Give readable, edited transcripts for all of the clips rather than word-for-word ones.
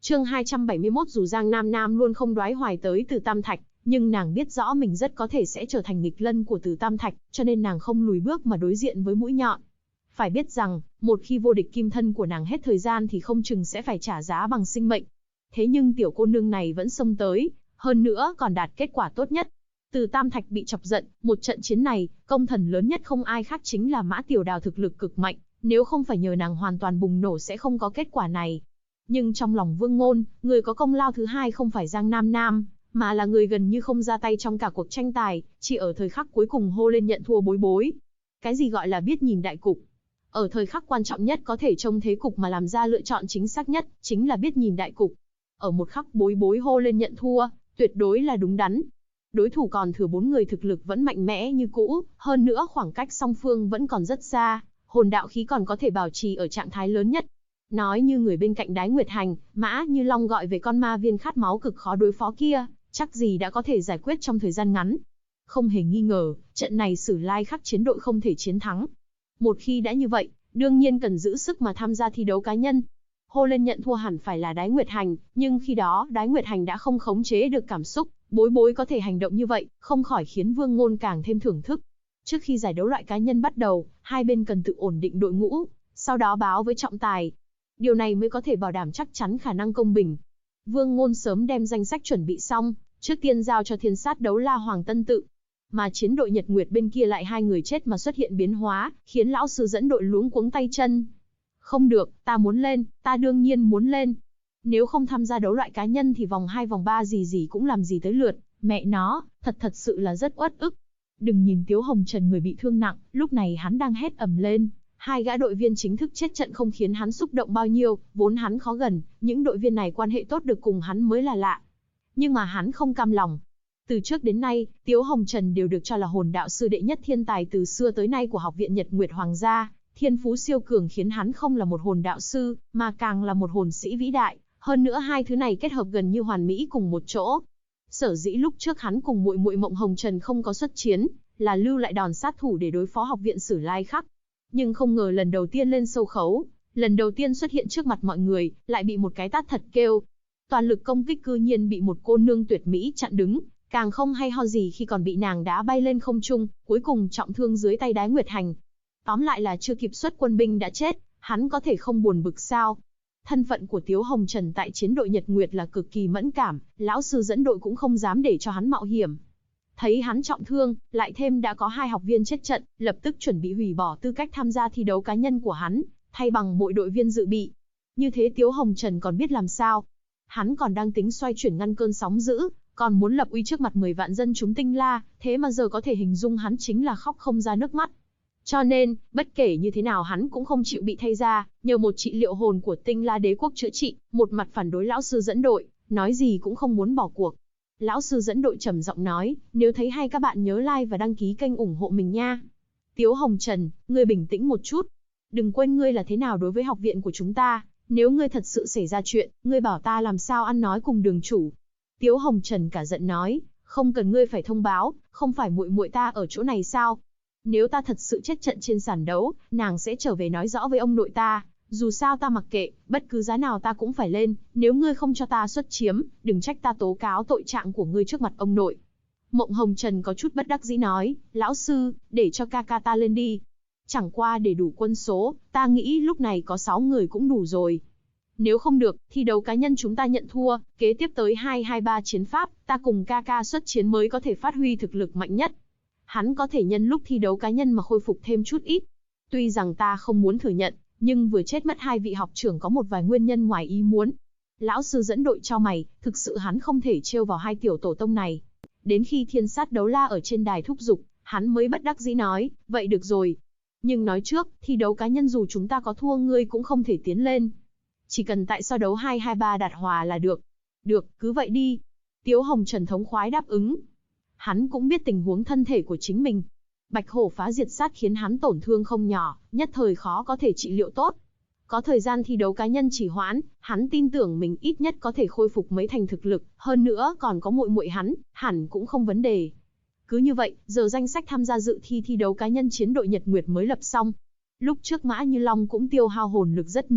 Chương 271 dù Giang Nam Nam luôn không đoái hoài tới Từ Tam Thạch, nhưng nàng biết rõ mình rất có thể sẽ trở thành nghịch lân của Từ Tam Thạch, cho nên nàng không lùi bước mà đối diện với mũi nhọn. Phải biết rằng, một khi vô địch kim thân của nàng hết thời gian thì không chừng sẽ phải trả giá bằng sinh mệnh. Thế nhưng tiểu cô nương này vẫn xông tới, hơn nữa còn đạt kết quả tốt nhất. Từ Tam Thạch bị chọc giận, một trận chiến này, công thần lớn nhất không ai khác chính là Mã Tiểu Đào thực lực cực mạnh, nếu không phải nhờ nàng hoàn toàn bùng nổ sẽ không có kết quả này. Nhưng trong lòng Vương Ngôn, người có công lao thứ hai không phải Giang Nam Nam, mà là người gần như không ra tay trong cả cuộc tranh tài, chỉ ở thời khắc cuối cùng hô lên nhận thua bối bối. Cái gì gọi là biết nhìn đại cục? Ở thời khắc quan trọng nhất có thể trông thế cục mà làm ra lựa chọn chính xác nhất, chính là biết nhìn đại cục. Ở một khắc bối bối hô lên nhận thua, tuyệt đối là đúng đắn. Đối thủ còn thừa 4 người thực lực vẫn mạnh mẽ như cũ, hơn nữa khoảng cách song phương vẫn còn rất xa, hồn đạo khí còn có thể bảo trì ở trạng thái lớn nhất. Nói như người bên cạnh Đái Nguyệt Hành, Mã Như Long gọi về con ma viên khát máu cực khó đối phó kia, chắc gì đã có thể giải quyết trong thời gian ngắn. Không hề nghi ngờ, trận này Sử Lai Khắc chiến đội không thể chiến thắng. Một khi đã như vậy, đương nhiên cần giữ sức mà tham gia thi đấu cá nhân. Hô lên nhận thua hẳn phải là Đái Nguyệt Hành, nhưng khi đó Đái Nguyệt Hành đã không khống chế được cảm xúc, bối bối có thể hành động như vậy, không khỏi khiến Vương Ngôn càng thêm thưởng thức. Trước khi giải đấu loại cá nhân bắt đầu, hai bên cần tự ổn định đội ngũ, sau đó báo với trọng tài. Điều này mới có thể bảo đảm chắc chắn khả năng công bình. Vương Ngôn sớm đem danh sách chuẩn bị xong, trước tiên giao cho Thiên Sát Đấu La Hoàng Tân Tự. Mà chiến đội Nhật Nguyệt bên kia lại hai người chết mà xuất hiện biến hóa, khiến lão sư dẫn đội luống cuống tay chân. Không được, ta muốn lên, ta đương nhiên muốn lên. Nếu không tham gia đấu loại cá nhân thì vòng 2 vòng 3 gì cũng làm gì tới lượt, mẹ nó, thật sự là rất uất ức. Đừng nhìn Tiếu Hồng Trần người bị thương nặng, lúc này hắn đang hét ầm lên. Hai gã đội viên chính thức chết trận không khiến hắn xúc động bao nhiêu, vốn hắn khó gần, những đội viên này quan hệ tốt được cùng hắn mới là lạ. Nhưng mà hắn không cam lòng. Từ trước đến nay, Tiếu Hồng Trần đều được cho là hồn đạo sư đệ nhất thiên tài từ xưa tới nay của Học viện Nhật Nguyệt Hoàng gia, thiên phú siêu cường khiến hắn không là một hồn đạo sư, mà càng là một hồn sĩ vĩ đại, hơn nữa hai thứ này kết hợp gần như hoàn mỹ cùng một chỗ. Sở dĩ lúc trước hắn cùng muội muội Mộng Hồng Trần không có xuất chiến, là lưu lại đòn sát thủ để đối phó Học viện Sử Lai Khắc. Nhưng không ngờ lần đầu tiên lên sâu khấu, lần đầu tiên xuất hiện trước mặt mọi người, lại bị một cái tát thật kêu. Toàn lực công kích cư nhiên bị một cô nương tuyệt mỹ chặn đứng, càng không hay ho gì khi còn bị nàng đá bay lên không trung, cuối cùng trọng thương dưới tay Đái Nguyệt Hành. Tóm lại là chưa kịp xuất quân binh đã chết, hắn có thể không buồn bực sao? Thân phận của Tiếu Hồng Trần tại chiến đội Nhật Nguyệt là cực kỳ mẫn cảm, lão sư dẫn đội cũng không dám để cho hắn mạo hiểm. Thấy hắn trọng thương, lại thêm đã có 2 học viên chết trận, lập tức chuẩn bị hủy bỏ tư cách tham gia thi đấu cá nhân của hắn, thay bằng mỗi đội viên dự bị. Như thế Tiếu Hồng Trần còn biết làm sao? Hắn còn đang tính xoay chuyển ngăn cơn sóng dữ, còn muốn lập uy trước mặt 10 vạn dân chúng Tinh La, thế mà giờ có thể hình dung hắn chính là khóc không ra nước mắt. Cho nên, bất kể như thế nào hắn cũng không chịu bị thay ra, nhờ một trị liệu hồn của Tinh La đế quốc chữa trị, một mặt phản đối lão sư dẫn đội, nói gì cũng không muốn bỏ cuộc. Lão sư dẫn đội trầm giọng nói, nếu thấy hay các bạn nhớ like và đăng ký kênh ủng hộ mình nha. Tiếu Hồng Trần, ngươi bình tĩnh một chút. Đừng quên ngươi là thế nào đối với học viện của chúng ta, nếu ngươi thật sự xảy ra chuyện, ngươi bảo ta làm sao ăn nói cùng đường chủ. Tiếu Hồng Trần cả giận nói, không cần ngươi phải thông báo, không phải muội muội ta ở chỗ này sao? Nếu ta thật sự chết trận trên sàn đấu, nàng sẽ trở về nói rõ với ông nội ta. Dù sao ta mặc kệ, bất cứ giá nào ta cũng phải lên, nếu ngươi không cho ta xuất chiếm, đừng trách ta tố cáo tội trạng của ngươi trước mặt ông nội. Mộng Hồng Trần có chút bất đắc dĩ nói, lão sư, để cho ca ca ta lên đi. Chẳng qua để đủ quân số, ta nghĩ lúc này có 6 người cũng đủ rồi. Nếu không được, thi đấu cá nhân chúng ta nhận thua, kế tiếp tới 2-2-3 chiến pháp, ta cùng ca ca xuất chiến mới có thể phát huy thực lực mạnh nhất. Hắn có thể nhân lúc thi đấu cá nhân mà khôi phục thêm chút ít. Tuy rằng ta không muốn thừa nhận, nhưng vừa chết mất 2 vị học trưởng có một vài nguyên nhân ngoài ý muốn. Lão sư dẫn đội cho mày, thực sự hắn không thể trêu vào 2 tiểu tổ tông này. Đến khi Thiên Sát Đấu La ở trên đài thúc giục, hắn mới bất đắc dĩ nói, vậy được rồi. Nhưng nói trước, thi đấu cá nhân dù chúng ta có thua ngươi cũng không thể tiến lên. Chỉ cần tại so đấu 2-2-3 đạt hòa là được. Được, cứ vậy đi. Tiếu Hồng Trần thống khoái đáp ứng. Hắn cũng biết tình huống thân thể của chính mình. Bạch hổ phá diệt sát khiến hắn tổn thương không nhỏ, nhất thời khó có thể trị liệu tốt. Có thời gian thi đấu cá nhân chỉ hoãn, hắn tin tưởng mình ít nhất có thể khôi phục mấy thành thực lực, hơn nữa còn có muội muội hắn, hẳn cũng không vấn đề. Cứ như vậy, giờ danh sách tham gia dự thi thi đấu cá nhân chiến đội Nhật Nguyệt mới lập xong. Lúc trước Mã Như Long cũng tiêu hao hồn lực rất nhiều,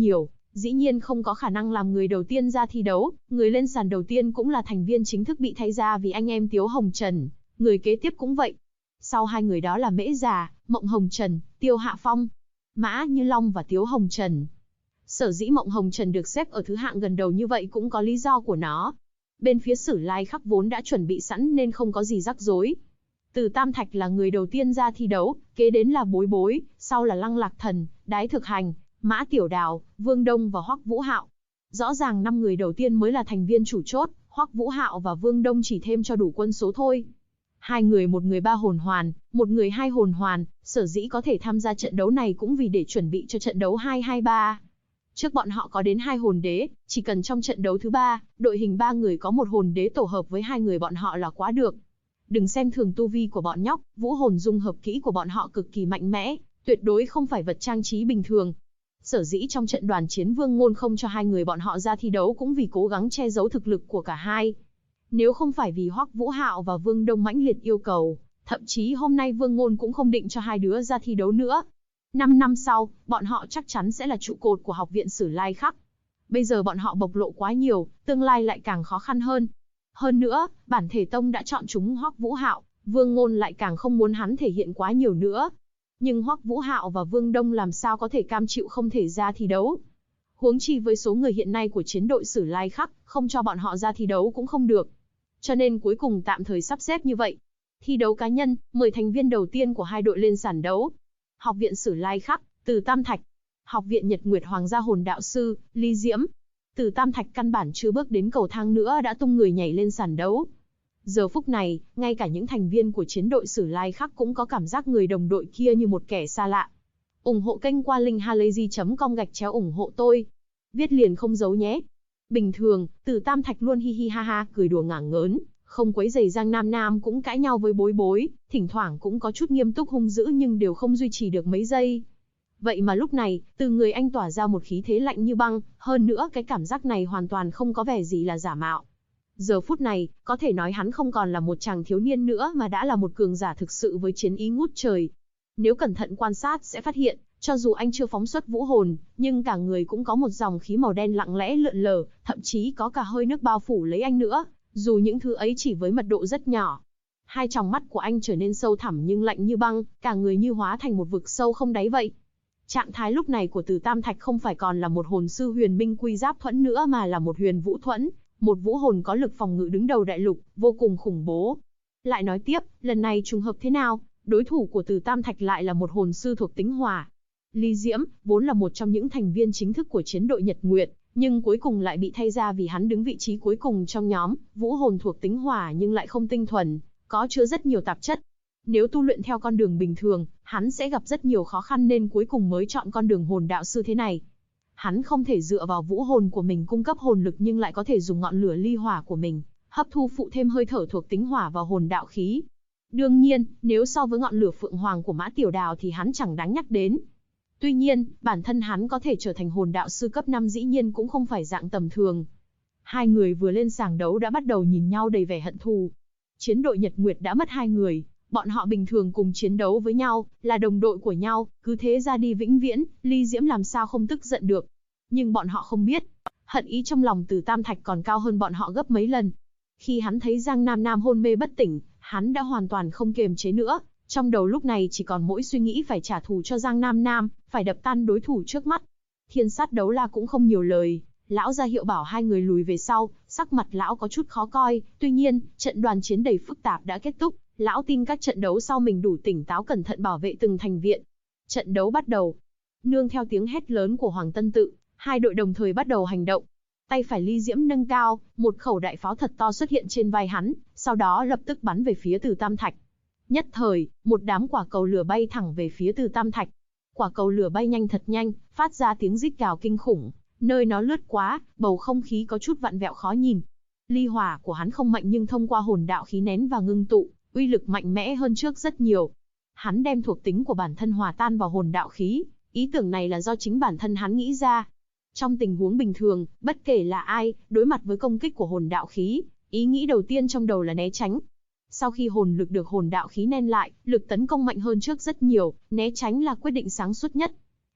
Dĩ nhiên không có khả năng làm người đầu tiên ra thi đấu, người lên sàn đầu tiên cũng là thành viên chính thức bị thay ra vì anh em Tiếu Hồng Trần, người kế tiếp cũng vậy. Sau hai người đó là Mễ Già, Mộng Hồng Trần, Tiêu Hạ Phong, Mã Như Long và Tiếu Hồng Trần. Sở dĩ Mộng Hồng Trần được xếp ở thứ hạng gần đầu như vậy cũng có lý do của nó. Bên phía Sử Lai Khắc vốn đã chuẩn bị sẵn nên không có gì rắc rối. Từ Tam Thạch là người đầu tiên ra thi đấu, kế đến là Bối Bối, sau là Lăng Lạc Thần, Đái Thực Hành, Mã Tiểu Đào, Vương Đông và Hoắc Vũ Hạo. Rõ ràng 5 người đầu tiên mới là thành viên chủ chốt, Hoắc Vũ Hạo và Vương Đông chỉ thêm cho đủ quân số thôi. Hai người một người 3 hồn hoàn, một người 2 hồn hoàn, sở dĩ có thể tham gia trận đấu này cũng vì để chuẩn bị cho trận đấu 2-2-3. Trước bọn họ có đến 2 hồn đế, chỉ cần trong trận đấu thứ 3, đội hình 3 người có một hồn đế tổ hợp với 2 người bọn họ là quá được. Đừng xem thường tu vi của bọn nhóc, vũ hồn dung hợp kỹ của bọn họ cực kỳ mạnh mẽ, tuyệt đối không phải vật trang trí bình thường. Sở dĩ trong trận đoàn chiến Vương Ngôn không cho 2 người bọn họ ra thi đấu cũng vì cố gắng che giấu thực lực của cả hai. Nếu không phải vì Hoắc Vũ Hạo và Vương Đông mãnh liệt yêu cầu, thậm chí hôm nay Vương Ngôn cũng không định cho hai đứa ra thi đấu nữa. 5 năm sau, bọn họ chắc chắn sẽ là trụ cột của học viện Sử Lai Khắc. Bây giờ bọn họ bộc lộ quá nhiều, tương lai lại càng khó khăn hơn. Hơn nữa, bản thể tông đã chọn chúng Hoắc Vũ Hạo, Vương Ngôn lại càng không muốn hắn thể hiện quá nhiều nữa. Nhưng Hoắc Vũ Hạo và Vương Đông làm sao có thể cam chịu không thể ra thi đấu. Huống chi với số người hiện nay của chiến đội Sử Lai Khắc, không cho bọn họ ra thi đấu cũng không được. Cho nên cuối cùng tạm thời sắp xếp như vậy. Thi đấu cá nhân, 10 thành viên đầu tiên của hai đội lên sàn đấu. Học viện Sử Lai Khắc, Từ Tam Thạch. Học viện Nhật Nguyệt Hoàng gia hồn đạo sư, Ly Diễm. Từ Tam Thạch căn bản chưa bước đến cầu thang nữa đã tung người nhảy lên sàn đấu. Giờ phút này, ngay cả những thành viên của chiến đội Sử Lai Khắc cũng có cảm giác người đồng đội kia như một kẻ xa lạ. Ủng hộ kênh qua linkhalazy.com ủng hộ tôi. Viết liền không giấu nhé. Bình thường, Từ Tam Thạch luôn hi hi ha ha cười đùa ngả ngớn, không quấy rầy Giang Nam Nam cũng cãi nhau với Bối Bối, thỉnh thoảng cũng có chút nghiêm túc hung dữ nhưng đều không duy trì được mấy giây. Vậy mà lúc này, từ người anh tỏa ra một khí thế lạnh như băng, hơn nữa cái cảm giác này hoàn toàn không có vẻ gì là giả mạo. Giờ phút này, có thể nói hắn không còn là một chàng thiếu niên nữa mà đã là một cường giả thực sự với chiến ý ngút trời. Nếu cẩn thận quan sát sẽ phát hiện, cho dù anh chưa phóng xuất vũ hồn, nhưng cả người cũng có một dòng khí màu đen lặng lẽ lượn lờ, thậm chí có cả hơi nước bao phủ lấy anh nữa, dù những thứ ấy chỉ với mật độ rất nhỏ. Hai tròng mắt của anh trở nên sâu thẳm nhưng lạnh như băng, cả người như hóa thành một vực sâu không đáy vậy. Trạng thái lúc này của Từ Tam Thạch không phải còn là một hồn sư huyền minh quy giáp thuẫn nữa mà là một huyền vũ thuẫn, một vũ hồn có lực phòng ngự đứng đầu đại lục, vô cùng khủng bố. Lại nói tiếp, lần này trùng hợp thế nào, đối thủ của Từ Tam Thạch lại là một hồn sư thuộc tính hỏa. Ly Diễm, vốn là một trong những thành viên chính thức của chiến đội Nhật Nguyệt, nhưng cuối cùng lại bị thay ra vì hắn đứng vị trí cuối cùng trong nhóm, vũ hồn thuộc tính hỏa nhưng lại không tinh thuần, có chứa rất nhiều tạp chất. Nếu tu luyện theo con đường bình thường, hắn sẽ gặp rất nhiều khó khăn nên cuối cùng mới chọn con đường hồn đạo sư thế này. Hắn không thể dựa vào vũ hồn của mình cung cấp hồn lực nhưng lại có thể dùng ngọn lửa ly hỏa của mình, hấp thu phụ thêm hơi thở thuộc tính hỏa vào hồn đạo khí. Đương nhiên, nếu so với ngọn lửa phượng hoàng của Mã Tiểu Đào thì hắn chẳng đáng nhắc đến. Tuy nhiên, bản thân hắn có thể trở thành hồn đạo sư cấp 5 dĩ nhiên cũng không phải dạng tầm thường. Hai người vừa lên sàng đấu đã bắt đầu nhìn nhau đầy vẻ hận thù. Chiến đội Nhật Nguyệt đã mất 2 người, bọn họ bình thường cùng chiến đấu với nhau, là đồng đội của nhau, cứ thế ra đi vĩnh viễn, Ly Diễm làm sao không tức giận được. Nhưng bọn họ không biết, hận ý trong lòng Từ Tam Thạch còn cao hơn bọn họ gấp mấy lần. Khi hắn thấy Giang Nam Nam hôn mê bất tỉnh, hắn đã hoàn toàn không kiềm chế nữa. Trong đầu lúc này chỉ còn mỗi suy nghĩ phải trả thù cho Giang Nam Nam, phải đập tan đối thủ trước mắt. Thiên Sát Đấu La cũng không nhiều lời, lão ra hiệu bảo hai người lùi về sau, sắc mặt lão có chút khó coi. Tuy nhiên, trận đoàn chiến đầy phức tạp đã kết thúc, lão tin các trận đấu sau mình đủ tỉnh táo cẩn thận bảo vệ từng thành viện. Trận đấu bắt đầu. Nương theo tiếng hét lớn của Hoàng Tân Tự, hai đội đồng thời bắt đầu hành động. Tay phải Ly Diễm nâng cao, một khẩu đại pháo thật to xuất hiện trên vai hắn, sau đó lập tức bắn về phía Từ Tam Thạch. Nhất thời, một đám quả cầu lửa bay thẳng về phía Từ Tam Thạch. Quả cầu lửa bay nhanh thật nhanh, phát ra tiếng rít gào kinh khủng, nơi nó lướt quá, bầu không khí có chút vặn vẹo khó nhìn. Ly hỏa của hắn không mạnh nhưng thông qua hồn đạo khí nén và ngưng tụ, uy lực mạnh mẽ hơn trước rất nhiều. Hắn đem thuộc tính của bản thân hòa tan vào hồn đạo khí, ý tưởng này là do chính bản thân hắn nghĩ ra. Trong tình huống bình thường, bất kể là ai, đối mặt với công kích của hồn đạo khí, ý nghĩ đầu tiên trong đầu là né tránh. Sau khi hồn lực được hồn đạo khí nén lại, lực tấn công mạnh hơn trước rất nhiều, né tránh là quyết định sáng suốt nhất.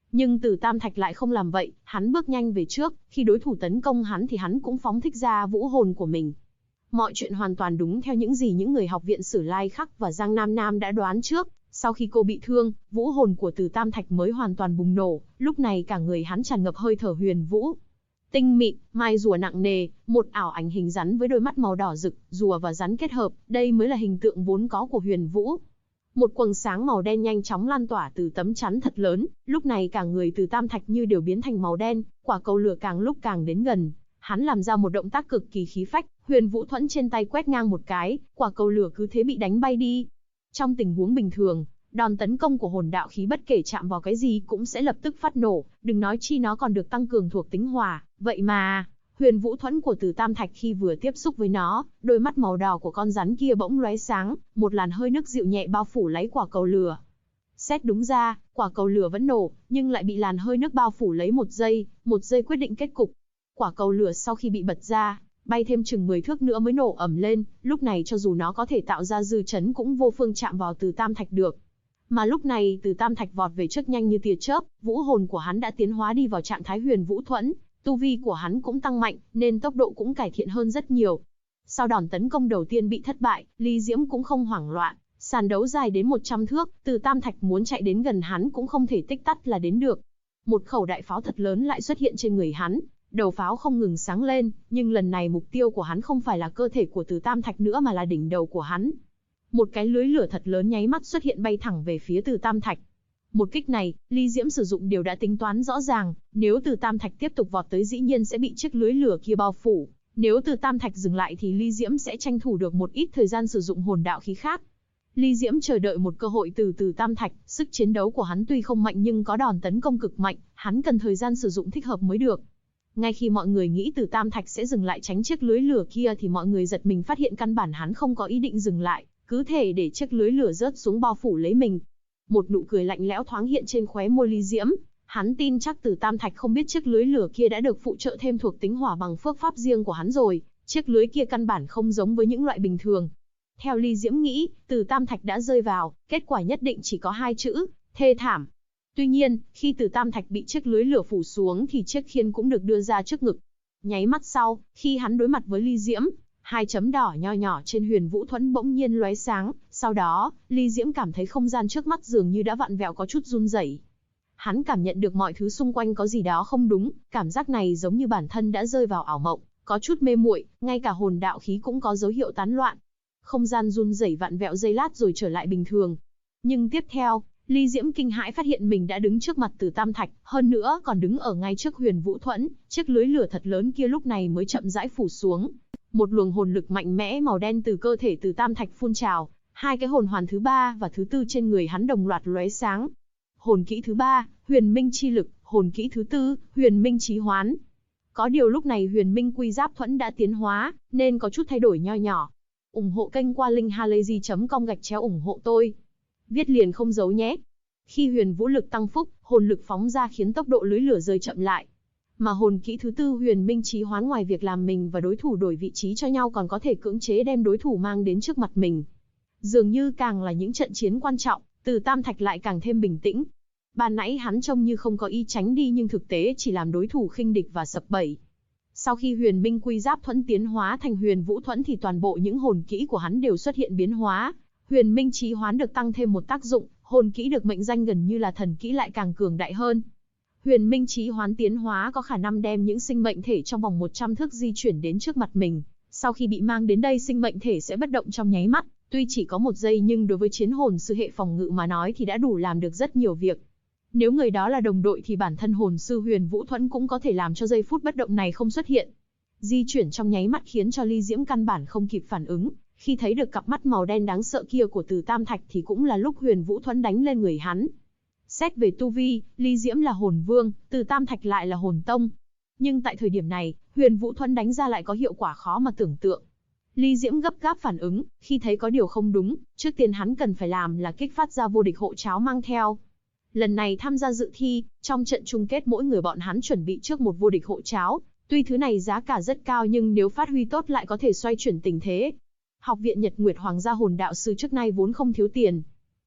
Nhưng Từ Tam Thạch lại không làm vậy, hắn bước nhanh về trước, khi đối thủ tấn công hắn thì hắn cũng phóng thích ra vũ hồn của mình. Mọi chuyện hoàn toàn đúng theo những gì những người học viện Sử Lai Khắc và Giang Nam Nam đã đoán trước. Sau khi cô bị thương, vũ hồn của Từ Tam Thạch mới hoàn toàn bùng nổ, lúc này cả người hắn tràn ngập hơi thở huyền vũ. Tinh mịn, mai rùa nặng nề, một ảo ảnh hình rắn với đôi mắt màu đỏ rực, rùa và rắn kết hợp, đây mới là hình tượng vốn có của huyền vũ. Một quầng sáng màu đen nhanh chóng lan tỏa từ tấm chắn thật lớn, lúc này cả người Từ Tam Thạch như đều biến thành màu đen, quả cầu lửa càng lúc càng đến gần. Hắn làm ra một động tác cực kỳ khí phách, huyền vũ thuẫn trên tay quét ngang một cái, quả cầu lửa cứ thế bị đánh bay đi. Trong tình huống bình thường, đòn tấn công của hồn đạo khí bất kể chạm vào cái gì cũng sẽ lập tức phát nổ, đừng nói chi nó còn được tăng cường thuộc tính hỏa, vậy mà huyền vũ thuẫn của Từ Tam Thạch khi vừa tiếp xúc với nó, đôi mắt màu đỏ của con rắn kia bỗng lóe sáng, một làn hơi nước dịu nhẹ bao phủ lấy quả cầu lửa. Xét đúng ra, quả cầu lửa vẫn nổ, nhưng lại bị làn hơi nước bao phủ lấy một giây quyết định kết cục. Quả cầu lửa sau khi bị bật ra, bay thêm chừng 10 thước nữa mới nổ ầm lên, lúc này cho dù nó có thể tạo ra dư chấn cũng vô phương chạm vào Từ Tam Thạch được. Mà lúc này Từ Tam Thạch vọt về trước nhanh như tia chớp, vũ hồn của hắn đã tiến hóa đi vào trạng thái huyền vũ thuẫn, tu vi của hắn cũng tăng mạnh, nên tốc độ cũng cải thiện hơn rất nhiều. Sau đòn tấn công đầu tiên bị thất bại, Ly Diễm cũng không hoảng loạn, sàn đấu dài đến 100 thước, Từ Tam Thạch muốn chạy đến gần hắn cũng không thể tích tắc là đến được. Một khẩu đại pháo thật lớn lại xuất hiện trên người hắn, đầu pháo không ngừng sáng lên, nhưng lần này mục tiêu của hắn không phải là cơ thể của Từ Tam Thạch nữa mà là đỉnh đầu của hắn. Một cái lưới lửa thật lớn nháy mắt xuất hiện bay thẳng về phía Từ Tam Thạch. Một kích này, Ly Diễm sử dụng điều đã tính toán rõ ràng, nếu Từ Tam Thạch tiếp tục vọt tới dĩ nhiên sẽ bị chiếc lưới lửa kia bao phủ. Nếu Từ Tam Thạch dừng lại thì Ly Diễm sẽ tranh thủ được một ít thời gian sử dụng hồn đạo khí khác. Ly Diễm chờ đợi một cơ hội từ Từ Tam Thạch, sức chiến đấu của hắn tuy không mạnh nhưng có đòn tấn công cực mạnh, hắn cần thời gian sử dụng thích hợp mới được. Ngay khi mọi người nghĩ Từ Tam Thạch sẽ dừng lại tránh chiếc lưới lửa kia thì mọi người giật mình phát hiện căn bản hắn không có ý định dừng lại, cứ thể để chiếc lưới lửa rớt xuống bao phủ lấy mình. Một nụ cười lạnh lẽo thoáng hiện trên khóe môi Ly Diễm, hắn tin chắc Từ Tam Thạch không biết chiếc lưới lửa kia đã được phụ trợ thêm thuộc tính hỏa bằng phước pháp riêng của hắn rồi, chiếc lưới kia căn bản không giống với những loại bình thường. Theo Ly Diễm nghĩ, Từ Tam Thạch đã rơi vào, kết quả nhất định chỉ có hai chữ, thê thảm. Tuy nhiên, khi Từ Tam Thạch bị chiếc lưới lửa phủ xuống thì chiếc khiên cũng được đưa ra trước ngực. Nháy mắt sau, khi hắn đối mặt với Ly Diễm, hai chấm đỏ nho nhỏ trên huyền vũ thuẫn bỗng nhiên lóe sáng, sau đó, Ly Diễm cảm thấy không gian trước mắt dường như đã vặn vẹo có chút run rẩy. Hắn cảm nhận được mọi thứ xung quanh có gì đó không đúng, cảm giác này giống như bản thân đã rơi vào ảo mộng, có chút mê muội, ngay cả hồn đạo khí cũng có dấu hiệu tán loạn. Không gian run rẩy vặn vẹo giây lát rồi trở lại bình thường. Nhưng tiếp theo, Ly Diễm kinh hãi phát hiện mình đã đứng trước mặt Từ Tam Thạch, hơn nữa còn đứng ở ngay trước huyền vũ thuẫn, chiếc lưới lửa thật lớn kia lúc này mới chậm rãi phủ xuống. Một luồng hồn lực mạnh mẽ màu đen từ cơ thể Từ Tam Thạch phun trào, hai cái hồn hoàn thứ 3 và thứ 4 trên người hắn đồng loạt lóe sáng. Hồn kỹ thứ 3, Huyền Minh chi lực, hồn kỹ thứ 4, Huyền Minh chí hoán. Có điều lúc này Huyền Minh quy giáp thuẫn đã tiến hóa, nên có chút thay đổi nho nhỏ. Ủng hộ kênh qua linkhalazy.com/ủng hộ tôi. Viết liền không giấu nhé. Khi huyền vũ lực tăng phúc, hồn lực phóng ra khiến tốc độ lưới lửa rơi chậm lại. Mà hồn kỹ thứ 4 Huyền Minh chí hoán ngoài việc làm mình và đối thủ đổi vị trí cho nhau còn có thể cưỡng chế đem đối thủ mang đến trước mặt mình. Dường như càng là những trận chiến quan trọng, Từ Tam Thạch lại càng thêm bình tĩnh. Ban nãy hắn trông như không có ý tránh đi nhưng thực tế chỉ làm đối thủ khinh địch và sập bẫy. Sau khi Huyền Minh quy giáp thuẫn tiến hóa thành huyền vũ thuẫn thì toàn bộ những hồn kỹ của hắn đều xuất hiện biến hóa. Huyền Minh chí hoán được tăng thêm một tác dụng, hồn kỹ được mệnh danh gần như là thần kỹ lại càng cường đại hơn. Huyền Minh chí hoán tiến hóa có khả năng đem những sinh mệnh thể trong vòng 100 thước di chuyển đến trước mặt mình. Sau khi bị mang đến đây sinh mệnh thể sẽ bất động trong nháy mắt, tuy chỉ có 1 giây nhưng đối với chiến hồn sư hệ phòng ngự mà nói thì đã đủ làm được rất nhiều việc. Nếu người đó là đồng đội thì bản thân hồn sư huyền vũ thuẫn cũng có thể làm cho giây phút bất động này không xuất hiện. Di chuyển trong nháy mắt khiến cho Ly Diễm căn bản không kịp phản ứng. Khi thấy được cặp mắt màu đen đáng sợ kia của Từ Tam Thạch thì cũng là lúc huyền vũ thuẫn đánh lên người hắn. Xét về tu vi, Ly Diễm là hồn vương, Từ Tam Thạch lại là hồn tông. Nhưng tại thời điểm này, huyền vũ thuẫn đánh ra lại có hiệu quả khó mà tưởng tượng. Ly Diễm gấp gáp phản ứng, khi thấy có điều không đúng, trước tiên hắn cần phải làm là kích phát ra vô địch hộ cháo mang theo. Lần này tham gia dự thi, trong trận chung kết mỗi người bọn hắn chuẩn bị trước một vô địch hộ cháo, tuy thứ này giá cả rất cao nhưng nếu phát huy tốt lại có thể xoay chuyển tình thế. Học viện Nhật Nguyệt Hoàng gia hồn đạo sư trước nay vốn không thiếu tiền.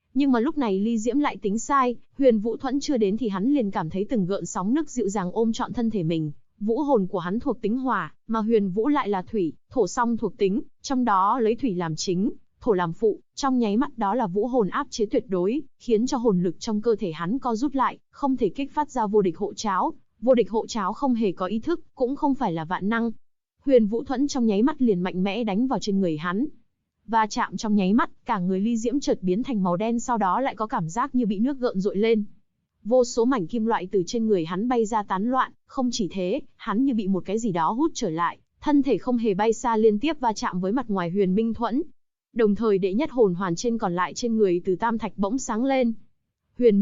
Nhưng mà lúc này Ly Diễm lại tính sai, Huyền Vũ Thuẫn chưa đến thì hắn liền cảm thấy từng gợn sóng nước dịu dàng ôm trọn thân thể mình. Vũ hồn của hắn thuộc tính hỏa, mà Huyền Vũ lại là thủy, thổ song thuộc tính, trong đó lấy thủy làm chính, thổ làm phụ, trong nháy mắt đó là vũ hồn áp chế tuyệt đối, khiến cho hồn lực trong cơ thể hắn co rút lại, không thể kích phát ra vô địch hộ cháo. Vô địch hộ cháo không hề có ý thức, cũng không phải là vạn năng. Huyền Vũ Thuẫn trong nháy mắt liền mạnh mẽ đánh vào trên người hắn. Va chạm trong nháy mắt, cả người Ly Diễm chợt biến thành màu đen, sau đó lại có cảm giác như bị nước gợn dội lên. Vô số mảnh kim loại từ trên người hắn bay ra tán loạn, không chỉ thế, hắn như bị một cái gì đó hút trở lại, thân thể không hề bay xa liên tiếp va chạm với mặt ngoài Huyền Minh Thuẫn. Đồng thời đệ nhất hồn hoàn trên còn lại trên người Từ Tam Thạch bỗng sáng lên. Huyền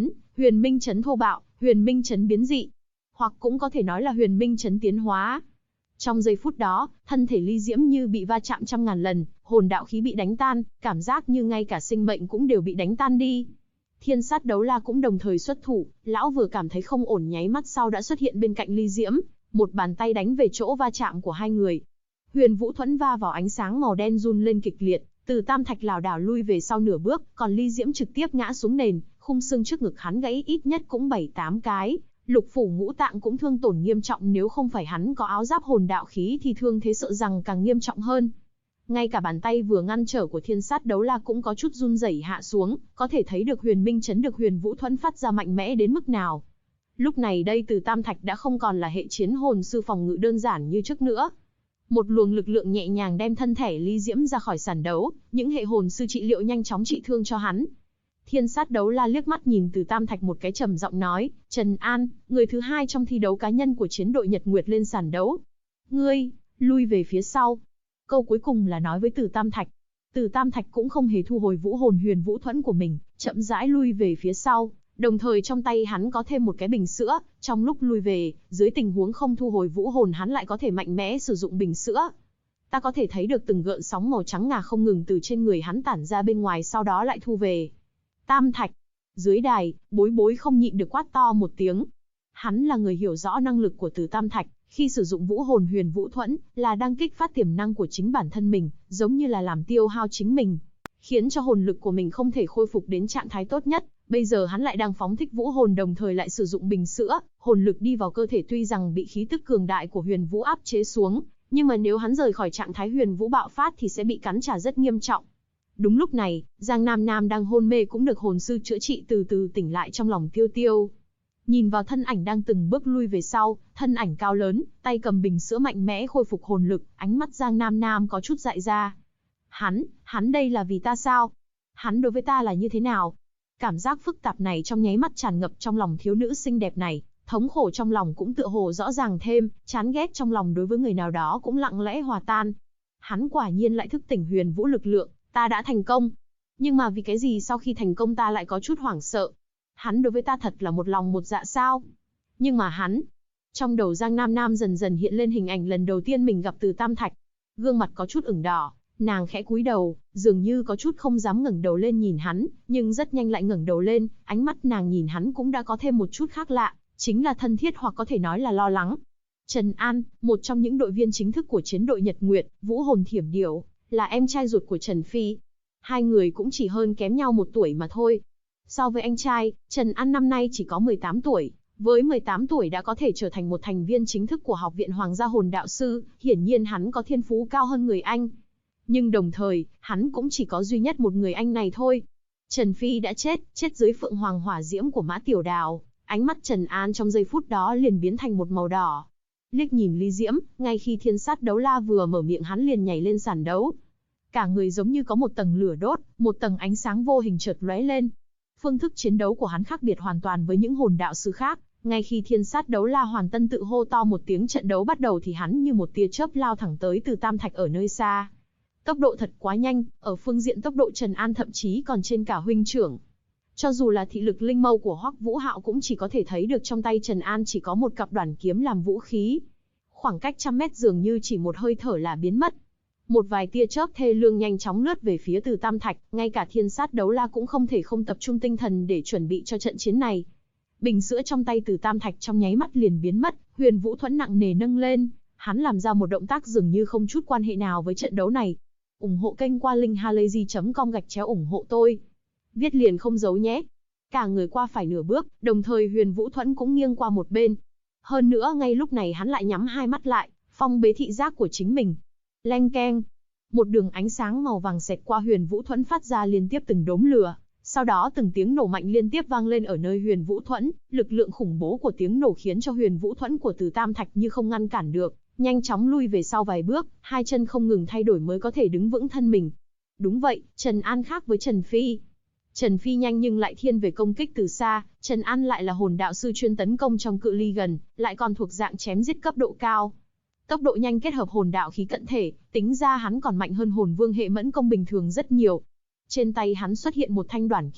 Minh Chấn thô bạo, Huyền Minh Chấn biến dị, hoặc cũng có thể nói là Huyền Minh Chấn tiến hóa. Trong giây phút đó, thân thể Ly Diễm như bị va chạm trăm ngàn lần, hồn đạo khí bị đánh tan, cảm giác như ngay cả sinh mệnh cũng đều bị đánh tan đi. Thiên Sát Đấu La cũng đồng thời xuất thủ, lão vừa cảm thấy không ổn nháy mắt sau đã xuất hiện bên cạnh Ly Diễm, một bàn tay đánh về chỗ va chạm của hai người. Huyền Vũ Thuẫn va vào ánh sáng màu đen run lên kịch liệt, Từ Tam Thạch lảo đảo lui về sau nửa bước, còn Ly Diễm trực tiếp ngã xuống nền, khung xương trước ngực hắn gãy ít nhất cũng 7-8 cái, lục phủ ngũ tạng cũng thương tổn nghiêm trọng, nếu không phải hắn có áo giáp hồn đạo khí thì thương thế sợ rằng càng nghiêm trọng hơn. Ngay cả bàn tay vừa ngăn trở của Thiên Sát Đấu La cũng có chút run rẩy hạ xuống, có thể thấy được Huyền Minh Chấn được Huyền Vũ Thuẫn phát ra mạnh mẽ đến mức nào. Lúc này đây Từ Tam Thạch đã không còn là hệ chiến hồn sư phòng ngự đơn giản như trước nữa. Một luồng lực lượng nhẹ nhàng đem thân thể Ly Diễm ra khỏi sàn đấu, những hệ hồn sư trị liệu nhanh chóng trị thương cho hắn. Thiên Sát Đấu La liếc mắt nhìn Từ Tam Thạch một cái, trầm giọng nói, Trần An, người thứ hai trong thi đấu cá nhân của chiến đội Nhật Nguyệt lên sàn đấu. Ngươi, lui về phía sau. Câu cuối cùng là nói với Từ Tam Thạch. Từ Tam Thạch cũng không hề thu hồi vũ hồn Huyền Vũ Thuẫn của mình, chậm rãi lui về phía sau, đồng thời trong tay hắn có thêm một cái bình sữa, trong lúc lui về, dưới tình huống không thu hồi vũ hồn hắn lại có thể mạnh mẽ sử dụng bình sữa. Ta có thể thấy được từng gợn sóng màu trắng ngà không ngừng từ trên người hắn tản ra bên ngoài, sau đó lại thu về. Tam Thạch. Dưới đài, Bối Bối không nhịn được quát to một tiếng. Hắn là người hiểu rõ năng lực của Từ Tam Thạch, khi sử dụng vũ hồn Huyền Vũ Thuẫn, là đang kích phát tiềm năng của chính bản thân mình, giống như là làm tiêu hao chính mình, khiến cho hồn lực của mình không thể khôi phục đến trạng thái tốt nhất. Bây giờ hắn lại đang phóng thích vũ hồn, đồng thời lại sử dụng bình sữa, hồn lực đi vào cơ thể tuy rằng bị khí tức cường đại của Huyền Vũ áp chế xuống, nhưng mà nếu hắn rời khỏi trạng thái Huyền Vũ bạo phát thì sẽ bị cắn trả rất nghiêm trọng. Đúng lúc này, Giang Nam Nam đang hôn mê cũng được hồn sư chữa trị từ từ tỉnh lại, trong lòng tiêu tiêu. Nhìn vào thân ảnh đang từng bước lui về sau, thân ảnh cao lớn, tay cầm bình sữa mạnh mẽ khôi phục hồn lực, ánh mắt Giang Nam Nam có chút dại ra. Hắn đây là vì ta sao? Hắn đối với ta là như thế nào? Cảm giác phức tạp này trong nháy mắt tràn ngập trong lòng thiếu nữ xinh đẹp này, thống khổ trong lòng cũng tựa hồ rõ ràng thêm, chán ghét trong lòng đối với người nào đó cũng lặng lẽ hòa tan. Hắn quả nhiên lại thức tỉnh Huyền Vũ lực lượng, ta đã thành công. Nhưng mà vì cái gì sau khi thành công ta lại có chút hoảng sợ? Hắn đối với ta thật là một lòng một dạ sao? Nhưng mà hắn... Trong đầu Giang Nam Nam dần dần hiện lên hình ảnh lần đầu tiên mình gặp Từ Tam Thạch. Gương mặt có chút ửng đỏ, nàng khẽ cúi đầu, dường như có chút không dám ngẩng đầu lên nhìn hắn, nhưng rất nhanh lại ngẩng đầu lên, ánh mắt nàng nhìn hắn cũng đã có thêm một chút khác lạ, chính là thân thiết hoặc có thể nói là lo lắng. Trần An, một trong những đội viên chính thức của chiến đội Nhật Nguyệt, Vũ Hồn Thiểm Điểu, là em trai ruột của Trần Phi. Hai người cũng chỉ hơn kém nhau 1 tuổi mà thôi. So với anh trai, Trần An năm nay chỉ có 18 tuổi. Với 18 tuổi đã có thể trở thành một thành viên chính thức của Học viện Hoàng gia Hồn Đạo Sư, hiển nhiên hắn có thiên phú cao hơn người anh. Nhưng đồng thời, hắn cũng chỉ có duy nhất một người anh này thôi. Trần Phi đã chết dưới Phượng Hoàng hỏa diễm của Mã Tiểu Đào. Ánh mắt Trần An trong giây phút đó liền biến thành một màu đỏ. Liếc nhìn Ly Diễm, ngay khi Thiên Sát Đấu La vừa mở miệng hắn liền nhảy lên sàn đấu. Cả người giống như có một tầng lửa đốt, một tầng ánh sáng vô hình chợt lóe lên. Phương thức chiến đấu của hắn khác biệt hoàn toàn với những hồn đạo sư khác. Ngay khi Thiên Sát Đấu La Hoàn Tân tự hô to một tiếng trận đấu bắt đầu thì hắn như một tia chớp lao thẳng tới Từ Tam Thạch ở nơi xa. Tốc độ thật quá nhanh, ở phương diện tốc độ Trần An thậm chí còn trên cả huynh trưởng. Cho dù là thị lực linh mâu của Hoắc Vũ Hạo cũng chỉ có thể thấy được trong tay Trần An chỉ có một cặp đoản kiếm làm vũ khí. Khoảng cách 100 mét dường như chỉ một hơi thở là biến mất. Một vài tia chớp thê lương nhanh chóng lướt về phía Từ Tam Thạch, ngay cả Thiên Sát Đấu La cũng không thể không tập trung tinh thần để chuẩn bị cho trận chiến này. Bình sữa trong tay Từ Tam Thạch trong nháy mắt liền biến mất, Huyền Vũ Thuẫn nặng nề nâng lên, hắn làm ra một động tác dường như không chút quan hệ nào với trận đấu này. Ủng hộ kênh qua link halayzi.com/ủng hộ tôi. Viết liền không giấu nhé. Cả người qua phải nửa bước, đồng thời Huyền Vũ Thuẫn cũng nghiêng qua một bên. Hơn nữa ngay lúc này hắn lại nhắm hai mắt lại, phong bế thị giác của chính mình. Leng keng. Một đường ánh sáng màu vàng xẹt qua Huyền Vũ Thuẫn phát ra liên tiếp từng đốm lửa. Sau đó từng tiếng nổ mạnh liên tiếp vang lên ở nơi Huyền Vũ Thuẫn, lực lượng khủng bố của tiếng nổ khiến cho Huyền Vũ Thuẫn của Từ Tam Thạch như không ngăn cản được, nhanh chóng lui về sau vài bước, hai chân không ngừng thay đổi mới có thể đứng vững thân mình. Đúng vậy, Trần An khác với Trần Phi. Trần Phi nhanh nhưng lại thiên về công kích từ xa, Trần An lại là hồn đạo sư chuyên tấn công trong cự ly gần, lại còn thuộc dạng chém giết cấp độ cao. Tốc độ nhanh kết hợp hồn đạo khí cận thể, tính ra hắn còn mạnh hơn hồn vương hệ mẫn công bình thường rất nhiều. Trên tay hắn xuất hiện một thanh đoản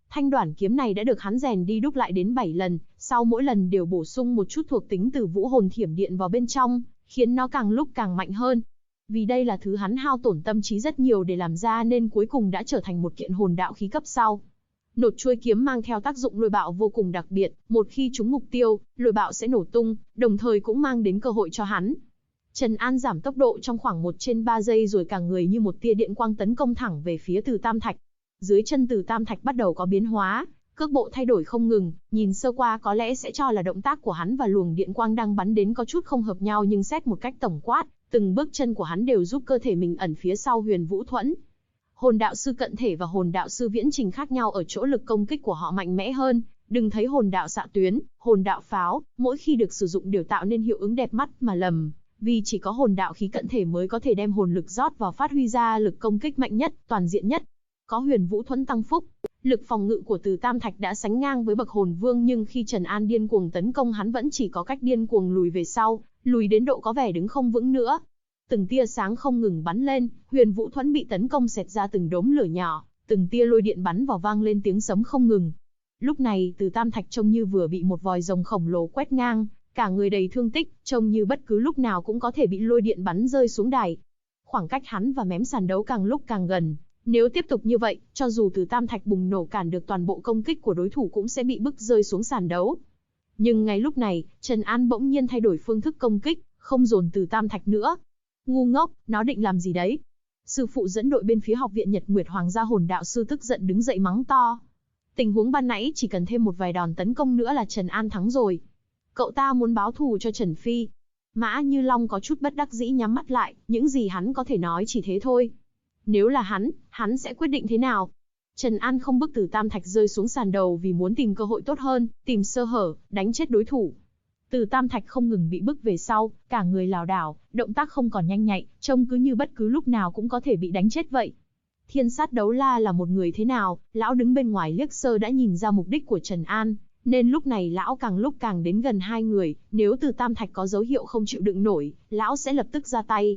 kiếm này đã được hắn rèn đi đúc lại đến 7 lần, sau mỗi lần đều bổ sung một chút thuộc tính từ vũ hồn thiểm điện vào bên trong, khiến nó càng lúc càng mạnh hơn. Vì đây là thứ hắn hao tổn tâm trí rất nhiều để làm ra nên cuối cùng đã trở thành một kiện hồn đạo khí cấp sau. Nột chuôi kiếm mang theo tác dụng lôi bạo vô cùng đặc biệt, một khi trúng mục tiêu, lôi bạo sẽ nổ tung, đồng thời cũng mang đến cơ hội cho hắn. Trần An giảm tốc độ trong khoảng 1/3 giây rồi cả người như một tia điện quang tấn công thẳng về phía Từ Tam Thạch. Dưới chân Từ Tam Thạch bắt đầu có biến hóa, cước bộ thay đổi không ngừng, nhìn sơ qua có lẽ sẽ cho là động tác của hắn và luồng điện quang đang bắn đến có chút không hợp nhau, nhưng xét một cách tổng quát, từng bước chân của hắn đều giúp cơ thể mình ẩn phía sau Huyền Vũ Thuẫn. Hồn đạo sư cận thể và hồn đạo sư viễn trình khác nhau ở chỗ lực công kích của họ mạnh mẽ hơn, đừng thấy hồn đạo xạ tuyến, hồn đạo pháo, mỗi khi được sử dụng đều tạo nên hiệu ứng đẹp mắt mà lầm, vì chỉ có hồn đạo khí cận thể mới có thể đem hồn lực rót vào phát huy ra lực công kích mạnh nhất, toàn diện nhất. Có Huyền Vũ Thuẫn tăng phúc, lực phòng ngự của Từ Tam Thạch đã sánh ngang với bậc hồn vương, nhưng khi Trần An điên cuồng tấn công hắn vẫn chỉ có cách điên cuồng lùi về sau, lùi đến độ có vẻ đứng không vững nữa. Từng tia sáng không ngừng bắn lên, Huyền Vũ Thuẫn bị tấn công xẹt ra từng đốm lửa nhỏ, từng tia lôi điện bắn vào vang lên tiếng sấm không ngừng. Lúc này Từ Tam Thạch trông như vừa bị một vòi rồng khổng lồ quét ngang, cả người đầy thương tích, trông như bất cứ lúc nào cũng có thể bị lôi điện bắn rơi xuống đài. Khoảng cách hắn và mém sàn đấu càng lúc càng gần, nếu tiếp tục như vậy, cho dù Từ Tam Thạch bùng nổ cản được toàn bộ công kích của đối thủ cũng sẽ bị bức rơi xuống sàn đấu. Nhưng ngay lúc này, Trần An bỗng nhiên thay đổi phương thức công kích, không dồn Từ Tam Thạch nữa. Ngu ngốc, nó định làm gì đấy? Sư phụ dẫn đội bên phía học viện Nhật Nguyệt Hoàng gia hồn đạo sư tức giận đứng dậy mắng to. Tình huống ban nãy chỉ cần thêm một vài đòn tấn công nữa là Trần An thắng rồi. Cậu ta muốn báo thù cho Trần Phi. Mã Như Long có chút bất đắc dĩ nhắm mắt lại, những gì hắn có thể nói chỉ thế thôi. Nếu là hắn sẽ quyết định thế nào? Trần An không bức Từ Tam Thạch rơi xuống sàn đầu vì muốn tìm cơ hội tốt hơn, tìm sơ hở, đánh chết đối thủ. Từ Tam Thạch không ngừng bị bức về sau, cả người lảo đảo, động tác không còn nhanh nhạy, trông cứ như bất cứ lúc nào cũng có thể bị đánh chết vậy. Thiên Sát Đấu La là một người thế nào, lão đứng bên ngoài liếc sơ đã nhìn ra mục đích của Trần An, nên lúc này lão càng lúc càng đến gần hai người, nếu Từ Tam Thạch có dấu hiệu không chịu đựng nổi, lão sẽ lập tức ra tay.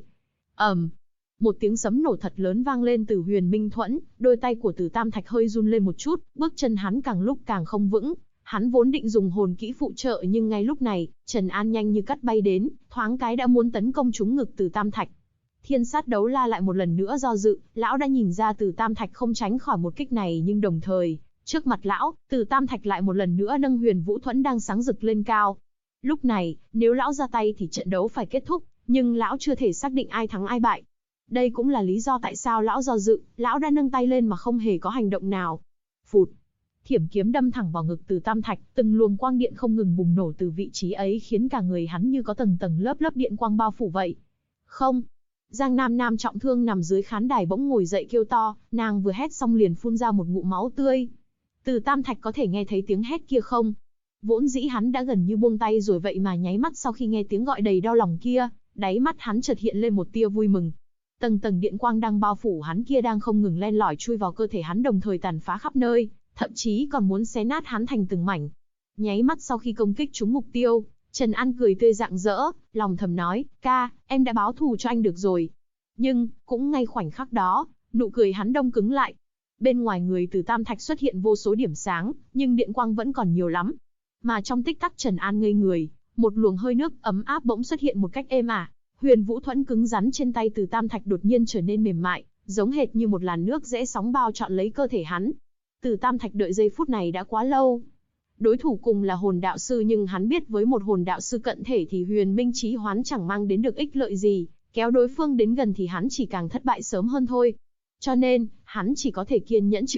Một tiếng sấm nổ thật lớn vang lên từ Huyền Minh Thuẫn, đôi tay của Từ Tam Thạch hơi run lên một chút, bước chân hắn càng lúc càng không vững. Hắn vốn định dùng hồn kỹ phụ trợ nhưng ngay lúc này, Trần An nhanh như cắt bay đến, thoáng cái đã muốn tấn công trúng ngực Từ Tam Thạch. Thiên Sát Đấu La lại một lần nữa do dự, lão đã nhìn ra Từ Tam Thạch không tránh khỏi một kích này, nhưng đồng thời, trước mặt lão, Từ Tam Thạch lại một lần nữa nâng Huyền Vũ Thuẫn đang sáng rực lên cao. Lúc này, nếu lão ra tay thì trận đấu phải kết thúc, nhưng lão chưa thể xác định ai thắng ai bại. Đây cũng là lý do tại sao lão do dự, lão đã nâng tay lên mà không hề có hành động nào. Phụt. Thiểm kiếm đâm thẳng vào ngực Từ Tam Thạch, từng luồng quang điện không ngừng bùng nổ từ vị trí ấy khiến cả người hắn như có tầng tầng lớp lớp điện quang bao phủ vậy. Không. Giang Nam Nam trọng thương nằm dưới khán đài bỗng ngồi dậy kêu to, nàng vừa hét xong liền phun ra một ngụm máu tươi. Từ Tam Thạch có thể nghe thấy tiếng hét kia không? Vốn dĩ hắn đã gần như buông tay rồi, vậy mà nháy mắt sau khi nghe tiếng gọi đầy đau lòng kia, đáy mắt hắn chợt hiện lên một tia vui mừng. Tầng tầng điện quang đang bao phủ hắn kia đang không ngừng len lỏi chui vào cơ thể hắn, đồng thời tàn phá khắp nơi, thậm chí còn muốn xé nát hắn thành từng mảnh. Nháy mắt sau khi công kích trúng mục tiêu, Trần An cười tươi rạng rỡ, lòng thầm nói, ca, em đã báo thù cho anh được rồi. Nhưng, cũng ngay khoảnh khắc đó, nụ cười hắn đông cứng lại. Bên ngoài người Từ Tam Thạch xuất hiện vô số điểm sáng, nhưng điện quang vẫn còn nhiều lắm. Mà trong tích tắc Trần An ngây người, một luồng hơi nước ấm áp bỗng xuất hiện một cách êm ả. Huyền Vũ Thuẫn cứng rắn trên tay Từ Tam Thạch đột nhiên trở nên mềm mại, giống hệt như một làn nước dễ sóng bao trọn lấy cơ thể hắn. Từ Tam Thạch đợi giây phút này đã quá lâu. Đối thủ cùng là hồn đạo sư, nhưng hắn biết với một hồn đạo sư cận thể thì Huyền Minh Chí Hoán chẳng mang đến được ích lợi gì, kéo đối phương đến gần thì hắn chỉ càng thất bại sớm hơn thôi. Cho nên, hắn chỉ có thể kiên nhẫn chịu đựng,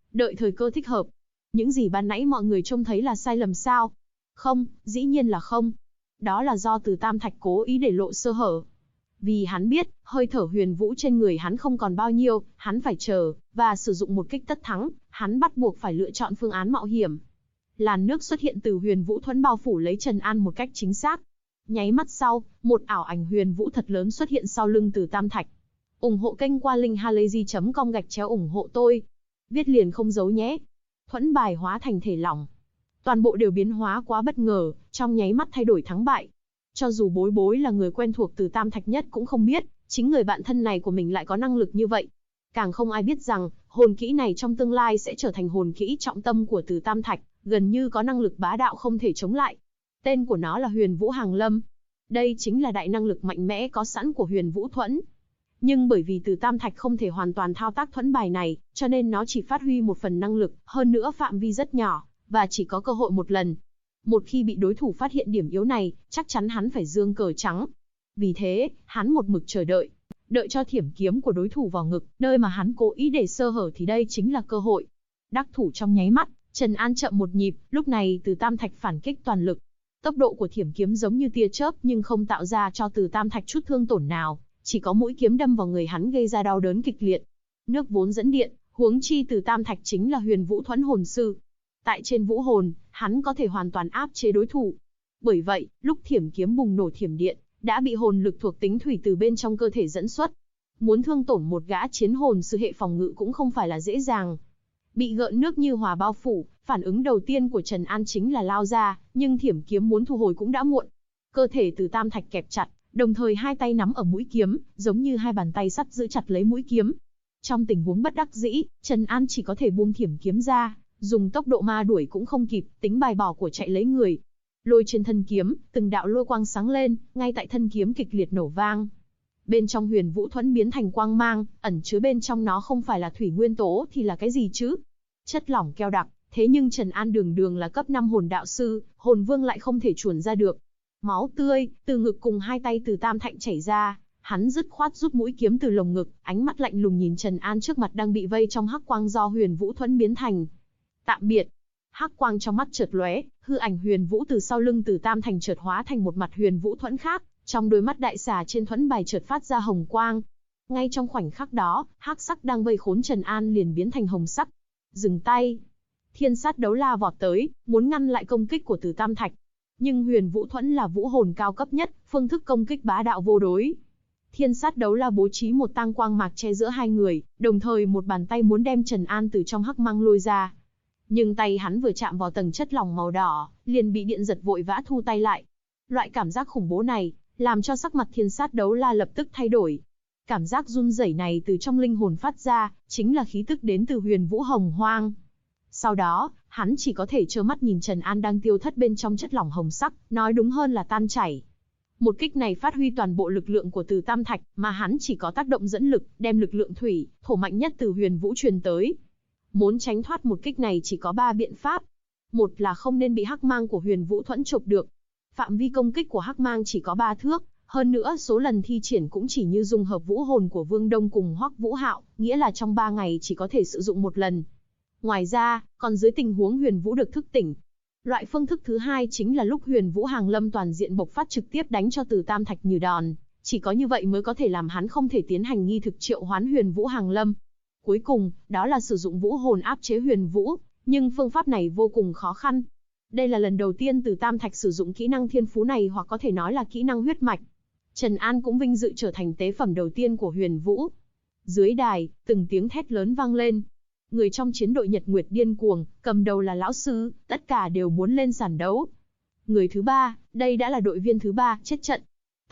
đợi thời cơ thích hợp. Những gì ban nãy mọi người trông thấy là sai lầm sao? Không, dĩ nhiên là không. Đó là do Từ Tam Thạch cố ý để lộ sơ hở. Vì hắn biết, hơi thở huyền vũ trên người hắn không còn bao nhiêu, hắn phải chờ, và sử dụng một kích tất thắng, hắn bắt buộc phải lựa chọn phương án mạo hiểm. Làn nước xuất hiện từ huyền vũ thuẫn bao phủ lấy Trần An một cách chính xác. Nháy mắt sau, một ảo ảnh huyền vũ thật lớn xuất hiện sau lưng Từ Tam Thạch. Ủng hộ kênh qua linkhalazy.com/ủng hộ tôi. Viết liền không giấu nhé. Thuẫn bài hóa thành thể lỏng. Toàn bộ đều biến hóa quá bất ngờ, trong nháy mắt thay đổi thắng bại. Cho dù Bối Bối là người quen thuộc Từ Tam Thạch nhất cũng không biết, chính người bạn thân này của mình lại có năng lực như vậy. Càng không ai biết rằng, hồn kỹ này trong tương lai sẽ trở thành hồn kỹ trọng tâm của Từ Tam Thạch, gần như có năng lực bá đạo không thể chống lại. Tên của nó là Huyền Vũ Hàng Lâm. Đây chính là đại năng lực mạnh mẽ có sẵn của Huyền Vũ Thuẫn. Nhưng bởi vì Từ Tam Thạch không thể hoàn toàn thao tác thuẫn bài này, cho nên nó chỉ phát huy một phần năng lực, hơn nữa phạm vi rất nhỏ, và chỉ có cơ hội một lần. Một khi bị đối thủ phát hiện điểm yếu này, chắc chắn hắn phải giương cờ trắng. Vì thế, hắn một mực chờ đợi. Đợi cho thiểm kiếm của đối thủ vào ngực, nơi mà hắn cố ý để sơ hở thì đây chính là cơ hội. Đắc thủ trong nháy mắt, Trần An chậm một nhịp, lúc này Từ Tam Thạch phản kích toàn lực. Tốc độ của thiểm kiếm giống như tia chớp nhưng không tạo ra cho Từ Tam Thạch chút thương tổn nào, chỉ có mũi kiếm đâm vào người hắn gây ra đau đớn kịch liệt. Nước vốn dẫn điện, huống chi Từ Tam Thạch chính là Huyền Vũ Thuẫn hồn sư. Tại trên vũ hồn, hắn có thể hoàn toàn áp chế đối thủ. Bởi vậy, lúc thiểm kiếm bùng nổ thiểm điện, đã bị hồn lực thuộc tính thủy từ bên trong cơ thể dẫn xuất. Muốn thương tổn một gã chiến hồn sư hệ phòng ngự cũng không phải là dễ dàng. Bị gợn nước như hòa bao phủ, phản ứng đầu tiên của Trần An chính là lao ra, nhưng thiểm kiếm muốn thu hồi cũng đã muộn. Cơ thể Từ Tam Thạch kẹp chặt, đồng thời hai tay nắm ở mũi kiếm, giống như hai bàn tay sắt giữ chặt lấy mũi kiếm. Trong tình huống bất đắc dĩ, Trần An chỉ có thể buông thiểm kiếm ra, dùng tốc độ ma đuổi cũng không kịp, tính bài bỏ của chạy lấy người. Lôi trên thân kiếm, từng đạo lôi quang sáng lên, ngay tại thân kiếm kịch liệt nổ vang. Bên trong Huyền Vũ Thuẫn biến thành quang mang, ẩn chứa bên trong nó không phải là thủy nguyên tố thì là cái gì chứ? Chất lỏng keo đặc, thế nhưng Trần An đường đường là cấp 5 hồn đạo sư, hồn vương lại không thể chuồn ra được. Máu tươi, từ ngực cùng hai tay Từ Tam Thạch chảy ra, hắn dứt khoát rút mũi kiếm từ lồng ngực, ánh mắt lạnh lùng nhìn Trần An trước mặt đang bị vây trong hắc quang do Huyền Vũ Thuẫn biến thành. Tạm biệt. Hắc quang trong mắt chợt lóe, hư ảnh Huyền Vũ từ sau lưng Từ Tam Thành chợt hóa thành một mặt Huyền Vũ Thuẫn khác, trong đôi mắt đại xà trên thuẫn bài chợt phát ra hồng quang. Ngay trong khoảnh khắc đó, hắc sắc đang vây khốn Trần An liền biến thành hồng sắc. Dừng tay. Thiên sát đấu la vọt tới, muốn ngăn lại công kích của Từ Tam Thạch. Nhưng Huyền Vũ Thuẫn là vũ hồn cao cấp nhất, phương thức công kích bá đạo vô đối. Thiên sát đấu la bố trí một tang quang mạc che giữa hai người, đồng thời một bàn tay muốn đem Trần An từ trong hắc mang lôi ra. Nhưng tay hắn vừa chạm vào tầng chất lỏng màu đỏ, liền bị điện giật vội vã thu tay lại. Loại cảm giác khủng bố này, làm cho sắc mặt thiên sát đấu la lập tức thay đổi. Cảm giác run rẩy này từ trong linh hồn phát ra, chính là khí tức đến từ Huyền Vũ Hồng Hoang. Sau đó, hắn chỉ có thể trơ mắt nhìn Trần An đang tiêu thất bên trong chất lỏng hồng sắc, nói đúng hơn là tan chảy. Một kích này phát huy toàn bộ lực lượng của Từ Tam Thạch, mà hắn chỉ có tác động dẫn lực, đem lực lượng thủy, thổ mạnh nhất từ Huyền Vũ truyền tới. Muốn tránh thoát một kích này chỉ có 3 biện pháp. Một là không nên bị hắc mang của Huyền Vũ Thuẫn chộp được. Phạm vi công kích của hắc mang chỉ có 3 thước, hơn nữa số lần thi triển cũng chỉ như dung hợp vũ hồn của Vương Đông cùng Hoắc Vũ Hạo, nghĩa là trong 3 ngày chỉ có thể sử dụng một lần. Ngoài ra, còn dưới tình huống Huyền Vũ được thức tỉnh. Loại phương thức thứ hai chính là lúc Huyền Vũ Hàng Lâm toàn diện bộc phát trực tiếp đánh cho Từ Tam Thạch như đòn, chỉ có như vậy mới có thể làm hắn không thể tiến hành nghi thực triệu hoán Huyền Vũ Hàng Lâm. Cuối cùng, đó là sử dụng vũ hồn áp chế Huyền Vũ, nhưng phương pháp này vô cùng khó khăn. Đây là lần đầu tiên Từ Tam Thạch sử dụng kỹ năng thiên phú này hoặc có thể nói là kỹ năng huyết mạch. Trần An cũng vinh dự trở thành tế phẩm đầu tiên của Huyền Vũ. Dưới đài, từng tiếng thét lớn vang lên. Người trong chiến đội Nhật Nguyệt điên cuồng, cầm đầu là lão sư, tất cả đều muốn lên sàn đấu. Người thứ 3, đây đã là đội viên thứ 3, chết trận.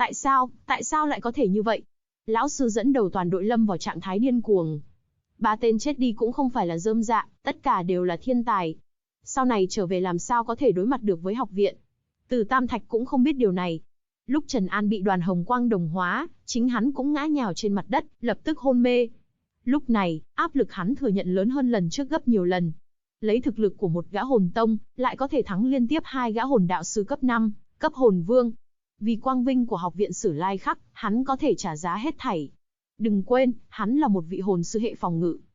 Tại sao lại có thể như vậy? Lão sư dẫn đầu toàn đội lâm vào trạng thái điên cuồng. 3 tên chết đi cũng không phải là rơm rạ, tất cả đều là thiên tài. Sau này trở về làm sao có thể đối mặt được với học viện. Từ Tam Thạch cũng không biết điều này. Lúc Trần An bị đoàn hồng quang đồng hóa, chính hắn cũng ngã nhào trên mặt đất, lập tức hôn mê. Lúc này, áp lực hắn thừa nhận lớn hơn lần trước gấp nhiều lần. Lấy thực lực của một gã hồn tông, lại có thể thắng liên tiếp 2 gã hồn đạo sư cấp 5, cấp hồn vương. Vì quang vinh của học viện Sử Lai Khắc, hắn có thể trả giá hết thảy. Đừng quên, hắn là một vị hồn sư hệ phòng ngự.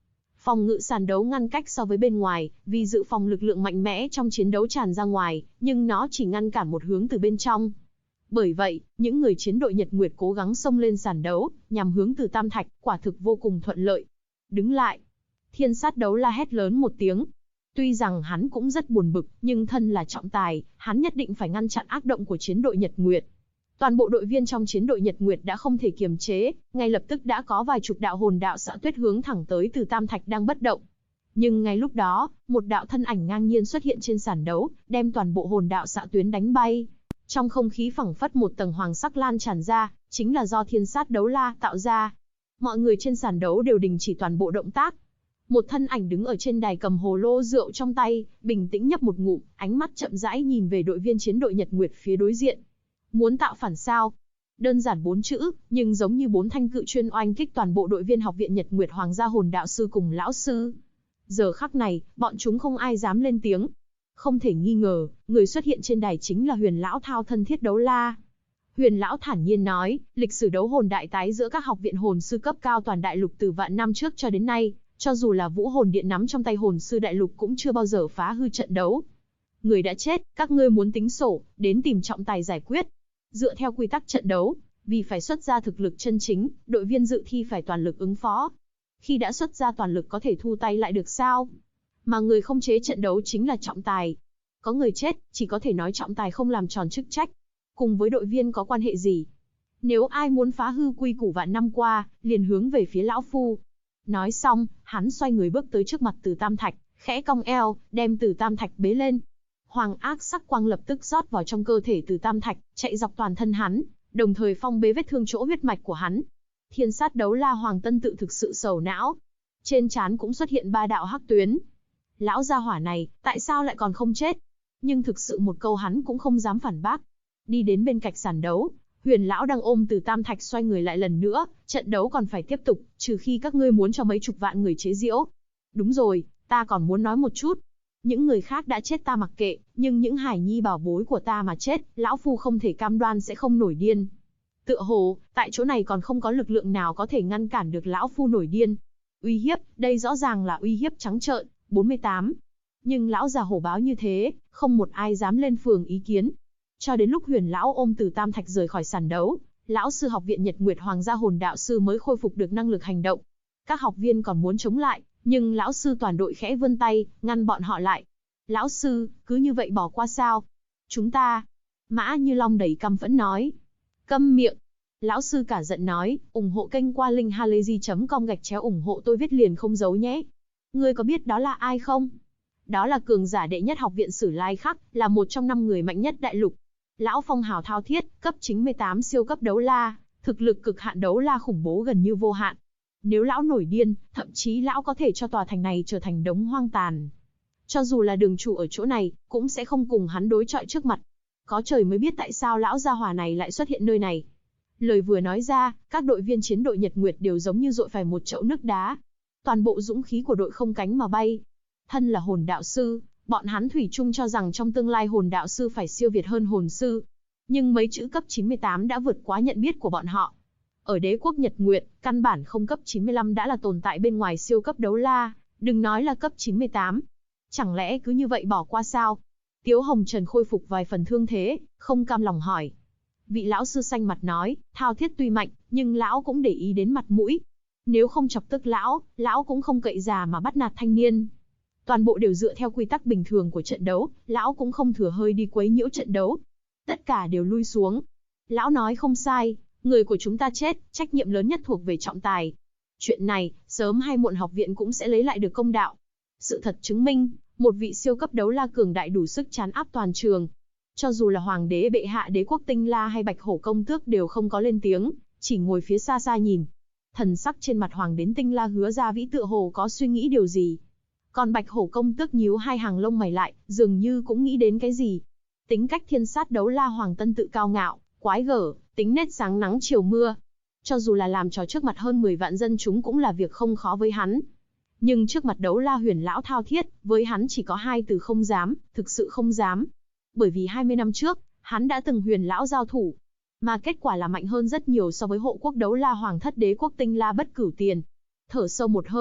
Phòng ngự sàn đấu ngăn cách so với bên ngoài, vì dự phòng lực lượng mạnh mẽ trong chiến đấu tràn ra ngoài, nhưng nó chỉ ngăn cản một hướng từ bên trong. Bởi vậy, những người chiến đội Nhật Nguyệt cố gắng xông lên sàn đấu, nhằm hướng từ Tam Thạch, quả thực vô cùng thuận lợi. Đứng lại! Thiên Sát Đấu La hét lớn một tiếng. Tuy rằng hắn cũng rất buồn bực, nhưng thân là trọng tài, hắn nhất định phải ngăn chặn ác động của chiến đội Nhật Nguyệt. Toàn bộ đội viên trong chiến đội Nhật Nguyệt đã không thể kiềm chế, ngay lập tức đã có vài chục đạo hồn đạo xạ tuyết hướng thẳng tới từ Tam Thạch đang bất động. Nhưng ngay lúc đó, một đạo thân ảnh ngang nhiên xuất hiện trên sàn đấu, đem toàn bộ hồn đạo xạ tuyến đánh bay. Trong không khí phẳng phất một tầng hoàng sắc lan tràn ra, chính là do Thiên Sát Đấu La tạo ra. Mọi người trên sàn đấu đều đình chỉ toàn bộ động tác. Một thân ảnh đứng ở trên đài cầm hồ lô rượu trong tay, bình tĩnh nhấp một ngụm, ánh mắt chậm rãi nhìn về đội viên chiến đội Nhật Nguyệt phía đối diện. Muốn tạo phản sao? Đơn giản 4 chữ, nhưng giống như 4 thanh cự chuyên oanh kích toàn bộ đội viên học viện Nhật Nguyệt Hoàng gia hồn đạo sư cùng lão sư. Giờ khắc này, bọn chúng không ai dám lên tiếng. Không thể nghi ngờ, người xuất hiện trên đài chính là Huyền lão thao thân thiết đấu la. Huyền lão thản nhiên nói, lịch sử đấu hồn đại tái giữa các học viện hồn sư cấp cao toàn đại lục từ vạn năm trước cho đến nay, cho dù là Vũ Hồn Điện nắm trong tay hồn sư đại lục cũng chưa bao giờ phá hư trận đấu. Người đã chết, các ngươi muốn tính sổ, đến tìm trọng tài giải quyết. Dựa theo quy tắc trận đấu, vì phải xuất ra thực lực chân chính, đội viên dự thi phải toàn lực ứng phó. Khi đã xuất ra toàn lực có thể thu tay lại được sao? Mà người không chế trận đấu chính là trọng tài. Có người chết, chỉ có thể nói trọng tài không làm tròn chức trách. Cùng với đội viên có quan hệ gì? Nếu ai muốn phá hư quy củ vạn năm qua, liền hướng về phía lão phu. Nói xong, hắn xoay người bước tới trước mặt Từ Tam Thạch, khẽ cong eo, đem Từ Tam Thạch bế lên. Hoàng ác sắc quang lập tức rót vào trong cơ thể Từ Tam Thạch, chạy dọc toàn thân hắn, đồng thời phong bế vết thương chỗ huyết mạch của hắn. Thiên Sát Đấu La Hoàng Tân Tự thực sự sầu não. Trên trán cũng xuất hiện 3 đạo hắc tuyến. Lão gia hỏa này, tại sao lại còn không chết? Nhưng thực sự một câu hắn cũng không dám phản bác. Đi đến bên cạnh sàn đấu, Huyền lão đang ôm Từ Tam Thạch xoay người lại lần nữa, trận đấu còn phải tiếp tục, trừ khi các ngươi muốn cho mấy chục vạn người chế giễu. Đúng rồi, ta còn muốn nói một chút. Những người khác đã chết ta mặc kệ, nhưng những hài nhi bảo bối của ta mà chết, lão phu không thể cam đoan sẽ không nổi điên. Tựa hồ, tại chỗ này còn không có lực lượng nào có thể ngăn cản được lão phu nổi điên. Uy hiếp, đây rõ ràng là uy hiếp trắng trợn. 48. Nhưng lão già hổ báo như thế, không một ai dám lên phường ý kiến. Cho đến lúc Huyền lão ôm Từ Tam Thạch rời khỏi sàn đấu, lão sư học viện Nhật Nguyệt Hoàng gia hồn đạo sư mới khôi phục được năng lực hành động. Các học viên còn muốn chống lại, nhưng lão sư toàn đội khẽ vươn tay, ngăn bọn họ lại. Lão sư, cứ như vậy bỏ qua sao? Chúng ta... Mã Như Long đầy căm phẫn nói. Câm miệng! Lão sư cả giận nói, ủng hộ kênh qua link halayzi.com/ủng hộ tôi viết liền không giấu nhé. Ngươi có biết đó là ai không? Đó là cường giả đệ nhất học viện Sử Lai Khắc, là một trong 5 người mạnh nhất đại lục. Lão phong hào thao thiết, cấp 98 siêu cấp đấu la, thực lực cực hạn đấu la khủng bố gần như vô hạn. Nếu lão nổi điên, thậm chí lão có thể cho tòa thành này trở thành đống hoang tàn. Cho dù là đường chủ ở chỗ này, cũng sẽ không cùng hắn đối chọi trước mặt. Có trời mới biết tại sao lão gia hỏa này lại xuất hiện nơi này. Lời vừa nói ra, các đội viên chiến đội Nhật Nguyệt đều giống như dội phải một chậu nước đá. Toàn bộ dũng khí của đội không cánh mà bay. Thân là hồn đạo sư, bọn hắn thủy chung cho rằng trong tương lai hồn đạo sư phải siêu việt hơn hồn sư. Nhưng mấy chữ cấp 98 đã vượt quá nhận biết của bọn họ. Ở đế quốc Nhật Nguyệt, căn bản không cấp 95 đã là tồn tại bên ngoài siêu cấp đấu la, đừng nói là cấp 98. Chẳng lẽ cứ như vậy bỏ qua sao? Tiếu Hồng Trần khôi phục vài phần thương thế, không cam lòng hỏi. Vị lão sư xanh mặt nói, thao thiết tuy mạnh, nhưng lão cũng để ý đến mặt mũi. Nếu không chọc tức lão cũng không cậy già mà bắt nạt thanh niên. Toàn bộ đều dựa theo quy tắc bình thường của trận đấu, lão cũng không thừa hơi đi quấy nhiễu trận đấu. Tất cả đều lui xuống. Lão nói không sai, người của chúng ta chết, trách nhiệm lớn nhất thuộc về trọng tài. Chuyện này, sớm hay muộn học viện cũng sẽ lấy lại được công đạo. Sự thật chứng minh, một vị siêu cấp đấu la cường đại đủ sức trấn áp toàn trường. Cho dù là hoàng đế bệ hạ đế quốc Tinh La hay Bạch Hổ công tước đều không có lên tiếng, chỉ ngồi phía xa xa nhìn. Thần sắc trên mặt hoàng đến Tinh La Hứa Gia Vĩ tựa hồ có suy nghĩ điều gì. Còn Bạch Hổ công tước nhíu hai hàng lông mày lại, dường như cũng nghĩ đến cái gì. Tính cách Thiên Sát Đấu La Hoàng Tân Tự cao ngạo, quái gở, tính nết sáng nắng chiều mưa. Cho dù là làm trò trước mặt hơn 10 vạn dân chúng cũng là việc không khó với hắn. Nhưng trước mặt đấu la Huyền lão thao thiết, với hắn chỉ có 2 từ không dám, thực sự không dám. Bởi vì 20 năm trước, hắn đã từng Huyền lão giao thủ. Mà kết quả là mạnh hơn rất nhiều so với hộ quốc đấu la Hoàng thất đế quốc Tinh La Bất Cửu Tiền. Thở sâu một hơi,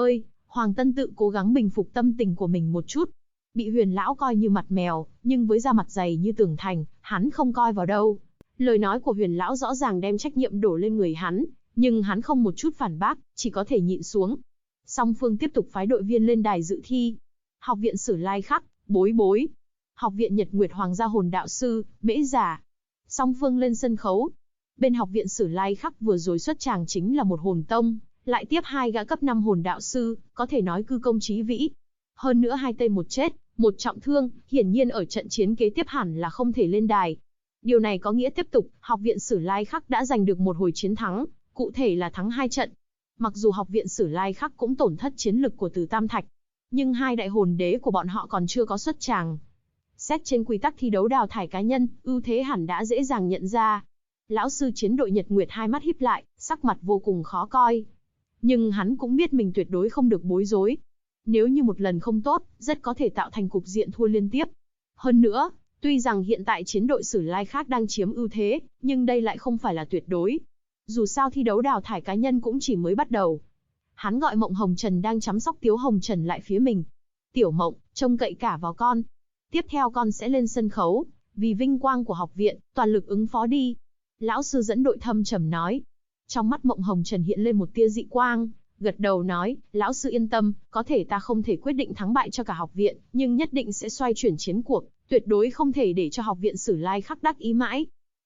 Hoàng Tân tự cố gắng bình phục tâm tình của mình một chút. Bị Huyền lão coi như mặt mèo, nhưng với da mặt dày như tường thành, hắn không coi vào đâu. Lời nói của Huyền lão rõ ràng đem trách nhiệm đổ lên người hắn, nhưng hắn không một chút phản bác, chỉ có thể nhịn xuống. Song phương tiếp tục phái đội viên lên đài dự thi. Học viện Sử Lai Khắc, Bối Bối. Học viện Nhật Nguyệt Hoàng gia hồn đạo sư, Mễ Giả. Song phương lên sân khấu. Bên học viện Sử Lai Khắc vừa rồi xuất tràng chính là một hồn tông, lại tiếp 2 gã cấp 5 hồn đạo sư, có thể nói cư công trí vĩ. Hơn nữa 2 tên một chết, một trọng thương, hiển nhiên ở trận chiến kế tiếp hẳn là không thể lên đài. Điều này có nghĩa tiếp tục, học viện Sử Lai Khắc đã giành được một hồi chiến thắng, cụ thể là thắng 2 trận. Mặc dù học viện Sử Lai Khắc cũng tổn thất chiến lực của Từ Tam Thạch, nhưng 2 đại hồn đế của bọn họ còn chưa có xuất tràng. Xét trên quy tắc thi đấu đào thải cá nhân, ưu thế hẳn đã dễ dàng nhận ra. Lão sư chiến đội Nhật Nguyệt hai mắt híp lại, sắc mặt vô cùng khó coi. Nhưng hắn cũng biết mình tuyệt đối không được bối rối. Nếu như một lần không tốt, rất có thể tạo thành cục diện thua liên tiếp. Hơn nữa, tuy rằng hiện tại chiến đội Sử Lai Khắc đang chiếm ưu thế, nhưng đây lại không phải là tuyệt đối. Dù sao thi đấu đào thải cá nhân cũng chỉ mới bắt đầu. Hắn gọi Mộng Hồng Trần đang chăm sóc Tiếu Hồng Trần lại phía mình. Tiểu Mộng, trông cậy cả vào con. Tiếp theo con sẽ lên sân khấu, vì vinh quang của học viện, toàn lực ứng phó đi. Lão sư dẫn đội thâm trầm nói. Trong mắt Mộng Hồng Trần hiện lên một tia dị quang, gật đầu nói, lão sư yên tâm, có thể ta không thể quyết định thắng bại cho cả học viện, nhưng nhất định sẽ xoay chuyển chiến cuộc, tuyệt đối không thể để cho học viện Sử Lai Khắc đắc ý mãi.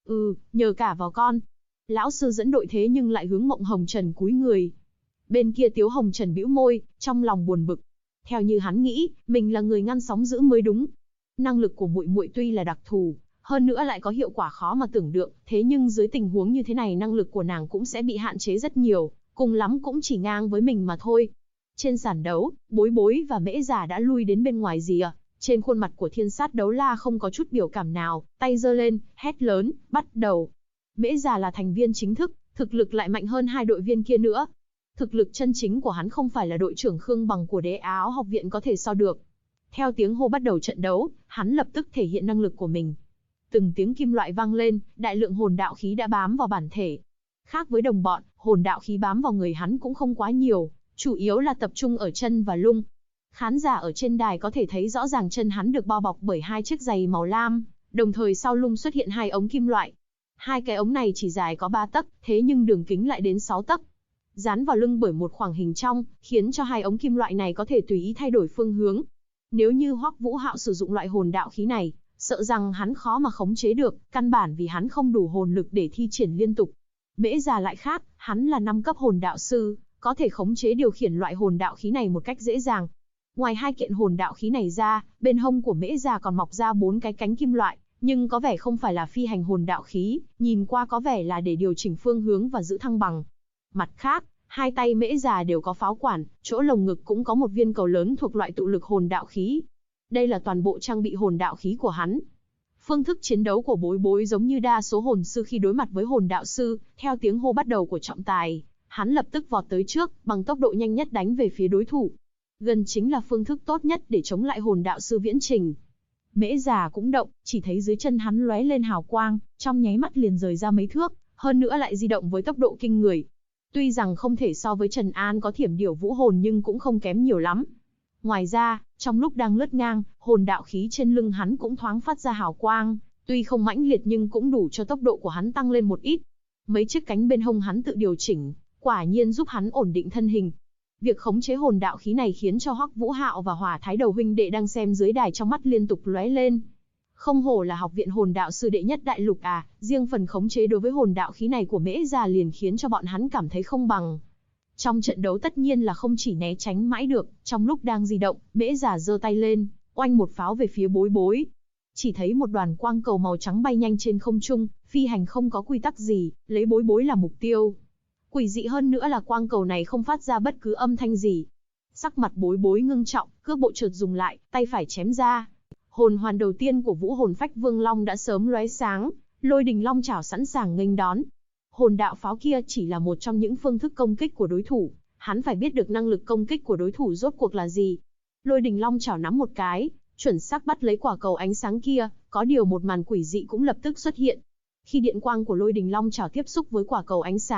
Nhờ cả vào con. Lão sư dẫn đội thế nhưng lại hướng Mộng Hồng Trần cúi người. Bên kia Tiếu Hồng Trần bĩu môi, trong lòng buồn bực. Theo như hắn nghĩ, mình là người ngăn sóng dữ mới đúng. Năng lực của muội muội tuy là đặc thù, hơn nữa lại có hiệu quả khó mà tưởng tượng, thế nhưng dưới tình huống như thế này năng lực của nàng cũng sẽ bị hạn chế rất nhiều, cùng lắm cũng chỉ ngang với mình mà thôi. Trên sàn đấu, Bối Bối và Mễ Giả đã lui đến bên ngoài rìa. Trên khuôn mặt của Thiên Sát Đấu La không có chút biểu cảm nào, tay giơ lên, hét lớn, bắt đầu. Mễ Giả là thành viên chính thức, thực lực lại mạnh hơn 2 đội viên kia nữa. Thực lực chân chính của hắn không phải là đội trưởng Khương Bằng của Đế Áo học viện có thể so được. Theo tiếng hô bắt đầu trận đấu, hắn lập tức thể hiện năng lực của mình. Từng tiếng kim loại vang lên, đại lượng hồn đạo khí đã bám vào bản thể. Khác với đồng bọn, hồn đạo khí bám vào người hắn cũng không quá nhiều, chủ yếu là tập trung ở chân và lưng. Khán giả ở trên đài có thể thấy rõ ràng chân hắn được bao bọc bởi 2 chiếc giày màu lam, đồng thời sau lưng xuất hiện 2 ống kim loại. 2 cái ống này chỉ dài có 3 tấc, thế nhưng đường kính lại đến 6 tấc. Dán vào lưng bởi một khoảng hình trong, khiến cho 2 ống kim loại này có thể tùy ý thay đổi phương hướng. Nếu như Hoắc Vũ Hạo sử dụng loại hồn đạo khí này, sợ rằng hắn khó mà khống chế được, căn bản vì hắn không đủ hồn lực để thi triển liên tục. Mễ Giả lại khác, hắn là 5 cấp hồn đạo sư, có thể khống chế điều khiển loại hồn đạo khí này một cách dễ dàng. Ngoài 2 kiện hồn đạo khí này ra, bên hông của Mễ Giả còn mọc ra 4 cái cánh kim loại, nhưng có vẻ không phải là phi hành hồn đạo khí, nhìn qua có vẻ là để điều chỉnh phương hướng và giữ thăng bằng. Mặt khác, 2 tay Mễ Giả đều có pháo quản, chỗ lồng ngực cũng có một viên cầu lớn thuộc loại tụ lực hồn đạo khí. Đây là toàn bộ trang bị hồn đạo khí của hắn. Phương thức chiến đấu của Bối Bối giống như đa số hồn sư khi đối mặt với hồn đạo sư, theo tiếng hô bắt đầu của trọng tài, hắn lập tức vọt tới trước, bằng tốc độ nhanh nhất đánh về phía đối thủ. Gần chính là phương thức tốt nhất để chống lại hồn đạo sư viễn trình. Mễ Giả cũng động, chỉ thấy dưới chân hắn lóe lên hào quang, trong nháy mắt liền rời ra mấy thước, hơn nữa lại di động với tốc độ kinh người. Tuy rằng không thể so với Trần An có thiểm điểu vũ hồn nhưng cũng không kém nhiều lắm. Ngoài ra, trong lúc đang lướt ngang, hồn đạo khí trên lưng hắn cũng thoáng phát ra hào quang, tuy không mãnh liệt nhưng cũng đủ cho tốc độ của hắn tăng lên một ít. Mấy chiếc cánh bên hông hắn tự điều chỉnh, quả nhiên giúp hắn ổn định thân hình. Việc khống chế hồn đạo khí này khiến cho Hoắc Vũ Hạo và Hỏa Thái Đầu huynh đệ đang xem dưới đài trong mắt liên tục lóe lên. Không hổ là học viện hồn đạo sư đệ nhất đại lục à, riêng phần khống chế đối với hồn đạo khí này của Mễ Giả liền khiến cho bọn hắn cảm thấy không bằng. Trong trận đấu tất nhiên là không chỉ né tránh mãi được, trong lúc đang di động, Mễ Giả giơ tay lên, oanh một pháo về phía Bối Bối. Chỉ thấy một đoàn quang cầu màu trắng bay nhanh trên không trung, phi hành không có quy tắc gì, lấy Bối Bối là mục tiêu. Quỷ dị hơn nữa là quang cầu này không phát ra bất cứ âm thanh gì. Sắc mặt Bối Bối ngưng trọng, cước bộ chợt dùng lại, tay phải chém ra. Hồn hoàn đầu tiên của Vũ Hồn Phách Vương Long đã sớm lóe sáng, Lôi Đình Long chảo sẵn sàng nghênh đón. Hồn đạo pháo kia chỉ là một trong những phương thức công kích của đối thủ, hắn phải biết được năng lực công kích của đối thủ rốt cuộc là gì. Lôi Đình Long chảo nắm một cái, chuẩn xác bắt lấy quả cầu ánh sáng kia, có điều một màn quỷ dị cũng lập tức xuất hiện. Khi điện quang của Lôi Đình Long chảo tiếp xúc với quả cầu ánh sáng,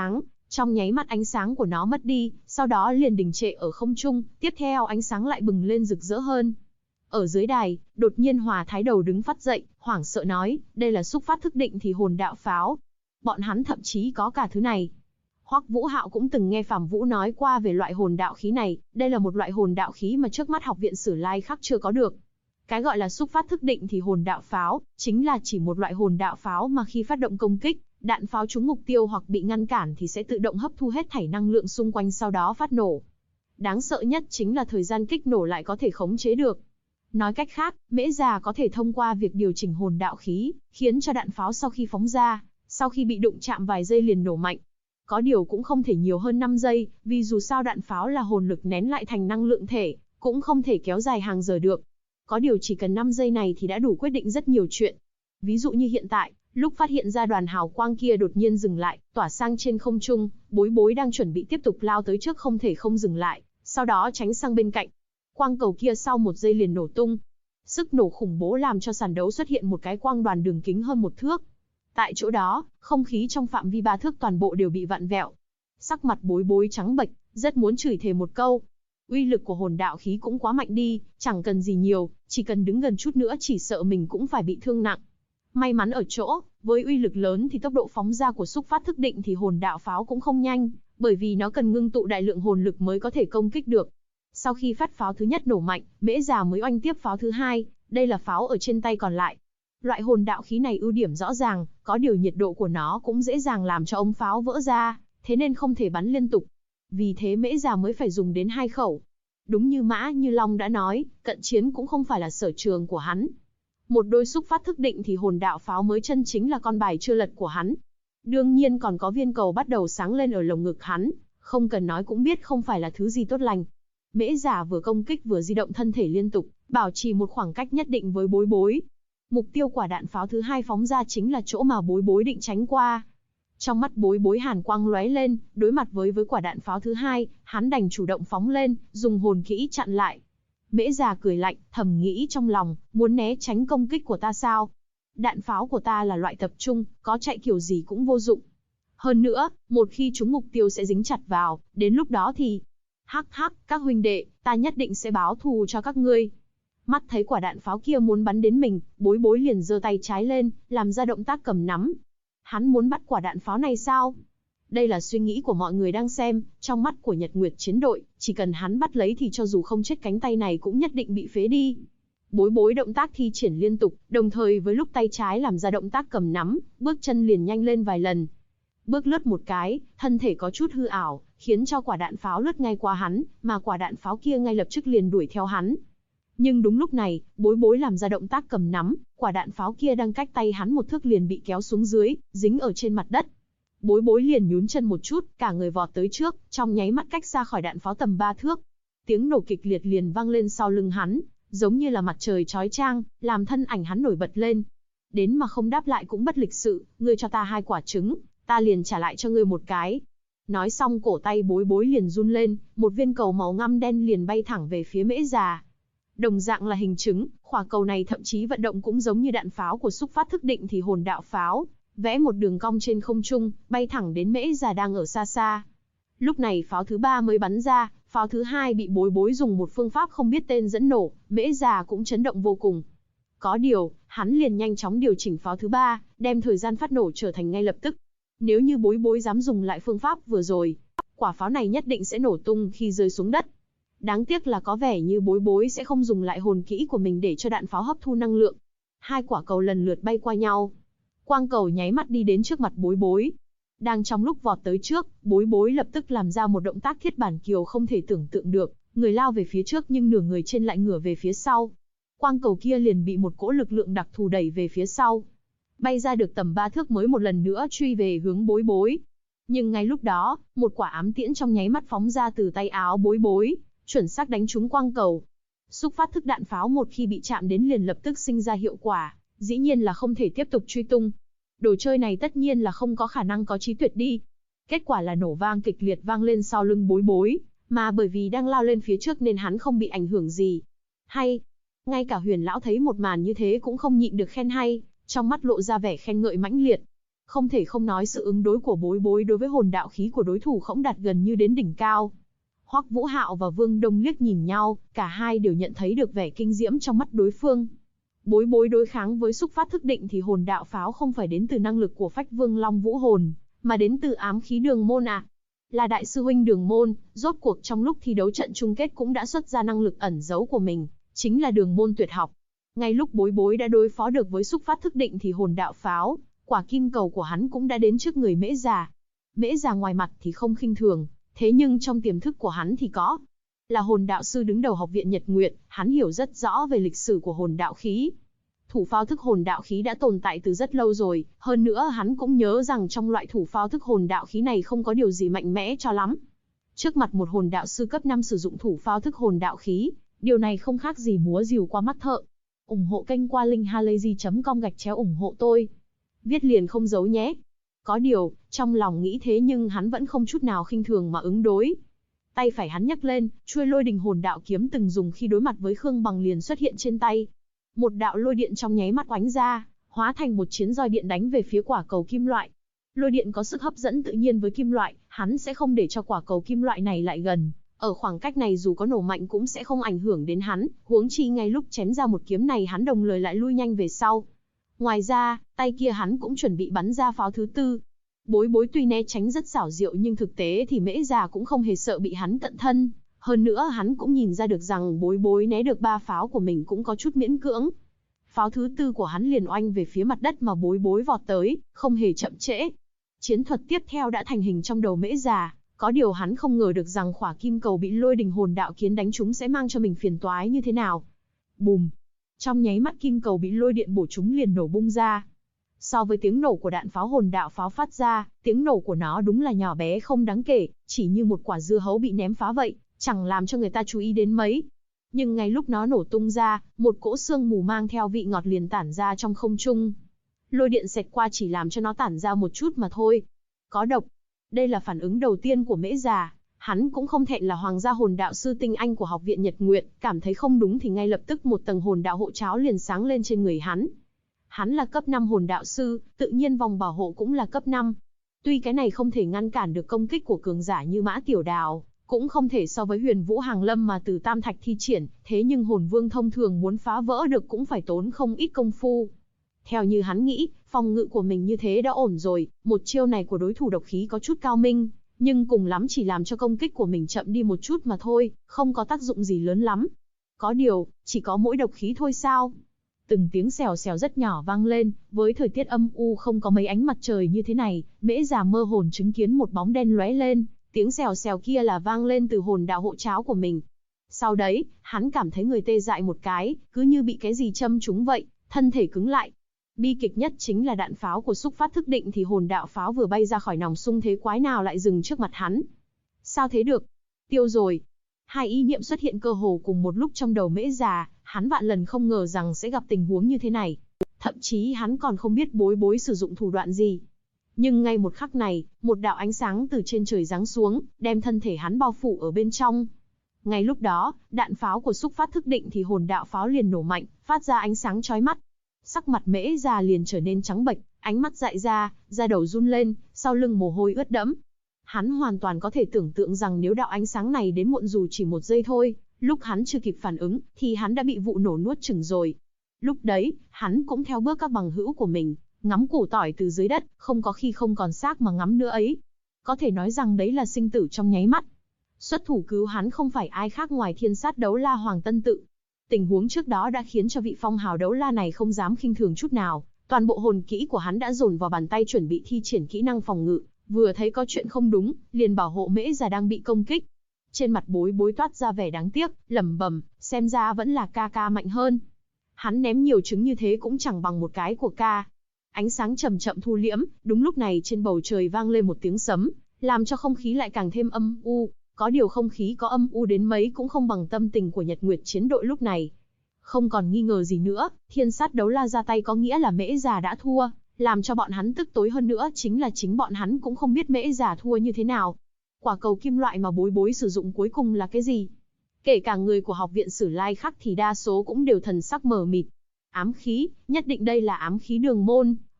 Trong nháy mắt ánh sáng của nó mất đi, sau đó liền đình trệ ở không trung, tiếp theo ánh sáng lại bừng lên rực rỡ hơn. Ở dưới đài, đột nhiên Hòa Thái Đầu đứng phát dậy, hoảng sợ nói, đây là xúc phát thức định thì hồn đạo pháo. Bọn hắn thậm chí có cả thứ này. Hoắc Vũ Hạo cũng từng nghe Phạm Vũ nói qua về loại hồn đạo khí này, đây là một loại hồn đạo khí mà trước mắt học viện Sử Lai Khắc chưa có được. Cái gọi là xúc phát thức định thì hồn đạo pháo, chính là chỉ một loại hồn đạo pháo mà khi phát động công kích, đạn pháo trúng mục tiêu hoặc bị ngăn cản thì sẽ tự động hấp thu hết thảy năng lượng xung quanh sau đó phát nổ. Đáng sợ nhất chính là thời gian kích nổ lại có thể khống chế được. Nói cách khác, Mễ Già có thể thông qua việc điều chỉnh hồn đạo khí, khiến cho đạn pháo sau khi phóng ra, sau khi bị đụng chạm vài giây liền nổ mạnh. Có điều cũng không thể nhiều hơn 5 giây, vì dù sao đạn pháo là hồn lực nén lại thành năng lượng thể, cũng không thể kéo dài hàng giờ được. Có điều chỉ cần 5 giây này thì đã đủ quyết định rất nhiều chuyện. Ví dụ như hiện tại, lúc phát hiện ra đoàn hào quang kia đột nhiên dừng lại, tỏa sang trên không trung, Bối Bối đang chuẩn bị tiếp tục lao tới trước không thể không dừng lại, sau đó tránh sang bên cạnh. Quang cầu kia sau 1 giây liền nổ tung. Sức nổ khủng bố làm cho sàn đấu xuất hiện một cái quang đoàn đường kính hơn 1 thước. Tại chỗ đó, không khí trong phạm vi 3 thước toàn bộ đều bị vặn vẹo. Sắc mặt Bối Bối trắng bệch, rất muốn chửi thề một câu. Uy lực của hồn đạo khí cũng quá mạnh đi, chẳng cần gì nhiều, chỉ cần đứng gần chút nữa chỉ sợ mình cũng phải bị thương nặng. May mắn ở chỗ, với uy lực lớn thì tốc độ phóng ra của xúc phát thức định thì hồn đạo pháo cũng không nhanh, bởi vì nó cần ngưng tụ đại lượng hồn lực mới có thể công kích được. Sau khi phát pháo thứ nhất nổ mạnh, Mễ Già mới oanh tiếp pháo thứ hai, đây là pháo ở trên tay còn lại. Loại hồn đạo khí này ưu điểm rõ ràng, có điều nhiệt độ của nó cũng dễ dàng làm cho ống pháo vỡ ra, thế nên không thể bắn liên tục. Vì thế Mễ Già mới phải dùng đến 2 khẩu. Đúng như Mã Như Long đã nói, cận chiến cũng không phải là sở trường của hắn. Một đôi xúc phát thức định thì hồn đạo pháo mới chân chính là con bài chưa lật của hắn. Đương nhiên còn có viên cầu bắt đầu sáng lên ở lồng ngực hắn, không cần nói cũng biết không phải là thứ gì tốt lành. Mễ Già vừa công kích vừa di động thân thể liên tục, bảo trì một khoảng cách nhất định với Bối Bối. Mục tiêu quả đạn pháo thứ hai phóng ra chính là chỗ mà Bối Bối định tránh qua. Trong mắt Bối Bối hàn quang lóe lên, đối mặt với quả đạn pháo thứ hai, hắn đành chủ động phóng lên, dùng hồn kỹ chặn lại. Mễ Già cười lạnh, thầm nghĩ trong lòng, muốn né tránh công kích của ta sao? Đạn pháo của ta là loại tập trung, có chạy kiểu gì cũng vô dụng. Hơn nữa, một khi chúng mục tiêu sẽ dính chặt vào, đến lúc đó thì... Hắc hắc, các huynh đệ, ta nhất định sẽ báo thù cho các ngươi. Mắt thấy quả đạn pháo kia muốn bắn đến mình, Bối Bối liền giơ tay trái lên, làm ra động tác cầm nắm. Hắn muốn bắt quả đạn pháo này sao? Đây là suy nghĩ của mọi người đang xem, trong mắt của Nhật Nguyệt chiến đội, chỉ cần hắn bắt lấy thì cho dù không chết cánh tay này cũng nhất định bị phế đi. Bối Bối động tác thi triển liên tục, đồng thời với lúc tay trái làm ra động tác cầm nắm, bước chân liền nhanh lên vài lần. Bước lướt một cái, thân thể có chút hư ảo, khiến cho quả đạn pháo lướt ngay qua hắn, mà quả đạn pháo kia ngay lập tức liền đuổi theo hắn. Nhưng đúng lúc này, Bối Bối làm ra động tác cầm nắm, quả đạn pháo kia đang cách tay hắn 1 thước liền bị kéo xuống dưới, dính ở trên mặt đất. Bối Bối liền nhún chân một chút, cả người vọt tới trước, trong nháy mắt cách xa khỏi đạn pháo tầm 3 thước. Tiếng nổ kịch liệt liền vang lên sau lưng hắn, giống như là mặt trời chói chang, làm thân ảnh hắn nổi bật lên. Đến mà không đáp lại cũng bất lịch sự, ngươi cho ta 2 quả trứng, ta liền trả lại cho ngươi 1 cái. Nói xong cổ tay Bối Bối liền run lên, một viên cầu màu ngăm đen liền bay thẳng về phía Mễ Già. Đồng dạng là hình trứng, quả cầu này thậm chí vận động cũng giống như đạn pháo của xúc phát thức định thì hồn đạo pháo, vẽ một đường cong trên không trung, bay thẳng đến Mễ Già đang ở xa xa. Lúc này pháo thứ 3 mới bắn ra, pháo thứ 2 bị Bối Bối dùng một phương pháp không biết tên dẫn nổ, Mễ Già cũng chấn động vô cùng. Có điều, hắn liền nhanh chóng điều chỉnh pháo thứ 3, đem thời gian phát nổ trở thành ngay lập tức. Nếu như Bối Bối dám dùng lại phương pháp vừa rồi, quả pháo này nhất định sẽ nổ tung khi rơi xuống đất. Đáng tiếc là có vẻ như Bối Bối sẽ không dùng lại hồn kỹ của mình để cho đạn pháo hấp thu năng lượng. 2 quả cầu lần lượt bay qua nhau. Quang cầu nháy mắt đi đến trước mặt Bối Bối. Đang trong lúc vọt tới trước, Bối Bối lập tức làm ra một động tác thiết bản kiều không thể tưởng tượng được, người lao về phía trước nhưng nửa người trên lại ngửa về phía sau. Quang cầu kia liền bị một cỗ lực lượng đặc thù đẩy về phía sau. Bay ra được tầm 3 thước mới một lần nữa truy về hướng Bối Bối. Nhưng ngay lúc đó, một quả ám tiễn trong nháy mắt phóng ra từ tay áo Bối Bối, chuẩn xác đánh trúng quang cầu. Xúc phát thức đạn pháo một khi bị chạm đến liền lập tức sinh ra hiệu quả, dĩ nhiên là không thể tiếp tục truy tung. Đồ chơi này tất nhiên là không có khả năng có trí tuyệt đi. Kết quả là nổ vang kịch liệt vang lên sau lưng Bối Bối, mà bởi vì đang lao lên phía trước nên hắn không bị ảnh hưởng gì. Hay! Ngay cả Huyền lão thấy một màn như thế cũng không nhịn được khen hay, trong mắt lộ ra vẻ khen ngợi mãnh liệt. Không thể không nói sự ứng đối của Bối Bối đối với hồn đạo khí của đối thủ không đạt gần như đến đỉnh cao. Hoắc Vũ Hạo và Vương Đông liếc nhìn nhau, cả hai đều nhận thấy được vẻ kinh diễm trong mắt đối phương. Bối Bối đối kháng với xúc phát thức định thì hồn đạo pháo không phải đến từ năng lực của Phách Vương Long Vũ Hồn, mà đến từ ám khí Đường Môn à. Là đại sư huynh Đường Môn, rốt cuộc trong lúc thi đấu trận chung kết cũng đã xuất ra năng lực ẩn giấu của mình, chính là Đường Môn tuyệt học. Ngay lúc Bối Bối đã đối phó được với xúc phát thức định thì hồn đạo pháo, quả kim cầu của hắn cũng đã đến trước người Mễ Già. Mễ Già ngoài mặt thì không khinh thường, thế nhưng trong tiềm thức của hắn thì có. Là hồn đạo sư đứng đầu học viện Nhật Nguyệt, hắn hiểu rất rõ về lịch sử của hồn đạo khí. Thủ phao thức hồn đạo khí đã tồn tại từ rất lâu rồi, hơn nữa hắn cũng nhớ rằng trong loại thủ phao thức hồn đạo khí này không có điều gì mạnh mẽ cho lắm. Trước mặt một hồn đạo sư cấp 5 sử dụng thủ phao thức hồn đạo khí, điều này không khác gì múa rìu qua mắt thợ. Ủng hộ kênh qua linkhalazy.com/ủng hộ tôi. Viết liền không giấu nhé. Có điều, trong lòng nghĩ thế nhưng hắn vẫn không chút nào khinh thường mà ứng đối. Tay phải hắn nhấc lên, chuôi lôi đình hồn đạo kiếm từng dùng khi đối mặt với Khương Bằng liền xuất hiện trên tay. Một đạo lôi điện trong nháy mắt oánh ra, hóa thành một chiến roi điện đánh về phía quả cầu kim loại. Lôi điện có sức hấp dẫn tự nhiên với kim loại, hắn sẽ không để cho quả cầu kim loại này lại gần. Ở khoảng cách này dù có nổ mạnh cũng sẽ không ảnh hưởng đến hắn, huống chi ngay lúc chém ra một kiếm này hắn đồng thời lại lui nhanh về sau. Ngoài ra, tay kia hắn cũng chuẩn bị bắn ra pháo thứ tư. Bối Bối tuy né tránh rất xảo diệu nhưng thực tế thì Mễ Già cũng không hề sợ bị hắn cận thân. Hơn nữa hắn cũng nhìn ra được rằng Bối Bối né được 3 pháo của mình cũng có chút miễn cưỡng. Pháo thứ tư của hắn liền oanh về phía mặt đất mà Bối Bối vọt tới, không hề chậm trễ. Chiến thuật tiếp theo đã thành hình trong đầu Mễ Già, có điều hắn không ngờ được rằng khỏa kim cầu bị lôi đình hồn đạo kiếm đánh trúng sẽ mang cho mình phiền toái như thế nào. Bùm! Trong nháy mắt kim cầu bị lôi điện bổ trúng liền nổ bung ra. So với tiếng nổ của đạn pháo hồn đạo pháo phát ra, tiếng nổ của nó đúng là nhỏ bé không đáng kể, chỉ như một quả dưa hấu bị ném phá vậy, chẳng làm cho người ta chú ý đến mấy. Nhưng ngay lúc nó nổ tung ra, một cỗ sương mù mang theo vị ngọt liền tản ra trong không trung. Lôi điện xẹt qua chỉ làm cho nó tản ra một chút mà thôi. Có độc. Đây là phản ứng đầu tiên của Mễ Già. Hắn cũng không thẹn là hoàng gia hồn đạo sư tinh anh của học viện Nhật Nguyệt, cảm thấy không đúng thì ngay lập tức một tầng hồn đạo hộ cháo liền sáng lên trên người hắn. Hắn là cấp 5 hồn đạo sư, tự nhiên vòng bảo hộ cũng là cấp 5. Tuy cái này không thể ngăn cản được công kích của cường giả như Mã Tiểu Đào, cũng không thể so với Huyền Vũ Hàng Lâm mà từ Tam Thạch thi triển, thế nhưng hồn vương thông thường muốn phá vỡ được cũng phải tốn không ít công phu. Theo như hắn nghĩ, phòng ngự của mình như thế đã ổn rồi, một chiêu này của đối thủ độc khí có chút cao minh, nhưng cùng lắm chỉ làm cho công kích của mình chậm đi một chút mà thôi, không có tác dụng gì lớn lắm. Có điều, chỉ có mỗi độc khí thôi sao? Từng tiếng xèo xèo rất nhỏ vang lên, với thời tiết âm u không có mấy ánh mặt trời như thế này, Mễ Già mơ hồn chứng kiến một bóng đen lóe lên, tiếng xèo xèo kia là vang lên từ hồn đạo hộ cháo của mình. Sau đấy, hắn cảm thấy người tê dại một cái, cứ như bị cái gì châm trúng vậy, thân thể cứng lại. Bi kịch nhất chính là đạn pháo của xúc phát thức định thì hồn đạo pháo vừa bay ra khỏi nòng sung thế quái nào lại dừng trước mặt hắn. Sao thế được? Tiêu rồi. Hai ý niệm xuất hiện cơ hồ cùng một lúc trong đầu Mễ Già, hắn vạn lần không ngờ rằng sẽ gặp tình huống như thế này. Thậm chí hắn còn không biết Bối Bối sử dụng thủ đoạn gì. Nhưng ngay một khắc này, một đạo ánh sáng từ trên trời giáng xuống, đem thân thể hắn bao phủ ở bên trong. Ngay lúc đó, đạn pháo của xúc phát thức định thì hồn đạo pháo liền nổ mạnh, phát ra ánh sáng chói mắt. Sắc mặt Mễ Già liền trở nên trắng bệch, ánh mắt dại ra, da đầu run lên, sau lưng mồ hôi ướt đẫm. Hắn hoàn toàn có thể tưởng tượng rằng nếu đạo ánh sáng này đến muộn dù chỉ 1 giây thôi, lúc hắn chưa kịp phản ứng, thì hắn đã bị vụ nổ nuốt chửng rồi. Lúc đấy, hắn cũng theo bước các bằng hữu của mình, ngắm củ tỏi từ dưới đất, không có khi không còn xác mà ngắm nữa ấy. Có thể nói rằng đấy là sinh tử trong nháy mắt. Xuất thủ cứu hắn không phải ai khác ngoài thiên sát đấu la Hoàng Tân Tự. Tình huống trước đó đã khiến cho vị phong hào đấu la này không dám khinh thường chút nào, toàn bộ hồn kỹ của hắn đã dồn vào bàn tay chuẩn bị thi triển kỹ năng phòng ngự, vừa thấy có chuyện không đúng, liền bảo hộ Mễ Già đang bị công kích. Trên mặt Bối Bối toát ra vẻ đáng tiếc, lẩm bẩm, xem ra vẫn là ca ca mạnh hơn. Hắn ném nhiều trứng như thế cũng chẳng bằng một cái của ca. Ánh sáng chậm chậm thu liễm, đúng lúc này trên bầu trời vang lên một tiếng sấm, làm cho không khí lại càng thêm âm u. Có điều không khí có âm u đến mấy cũng không bằng tâm tình của Nhật Nguyệt chiến đội lúc này. Không còn nghi ngờ gì nữa, thiên sát đấu la ra tay có nghĩa là Mễ Già đã thua, làm cho bọn hắn tức tối hơn nữa chính là chính bọn hắn cũng không biết Mễ Già thua như thế nào. Quả cầu kim loại mà Bối Bối sử dụng cuối cùng là cái gì? Kể cả người của học viện Sử Lai Khắc thì đa số cũng đều thần sắc mờ mịt. Ám khí, nhất định đây là ám khí Đường Môn.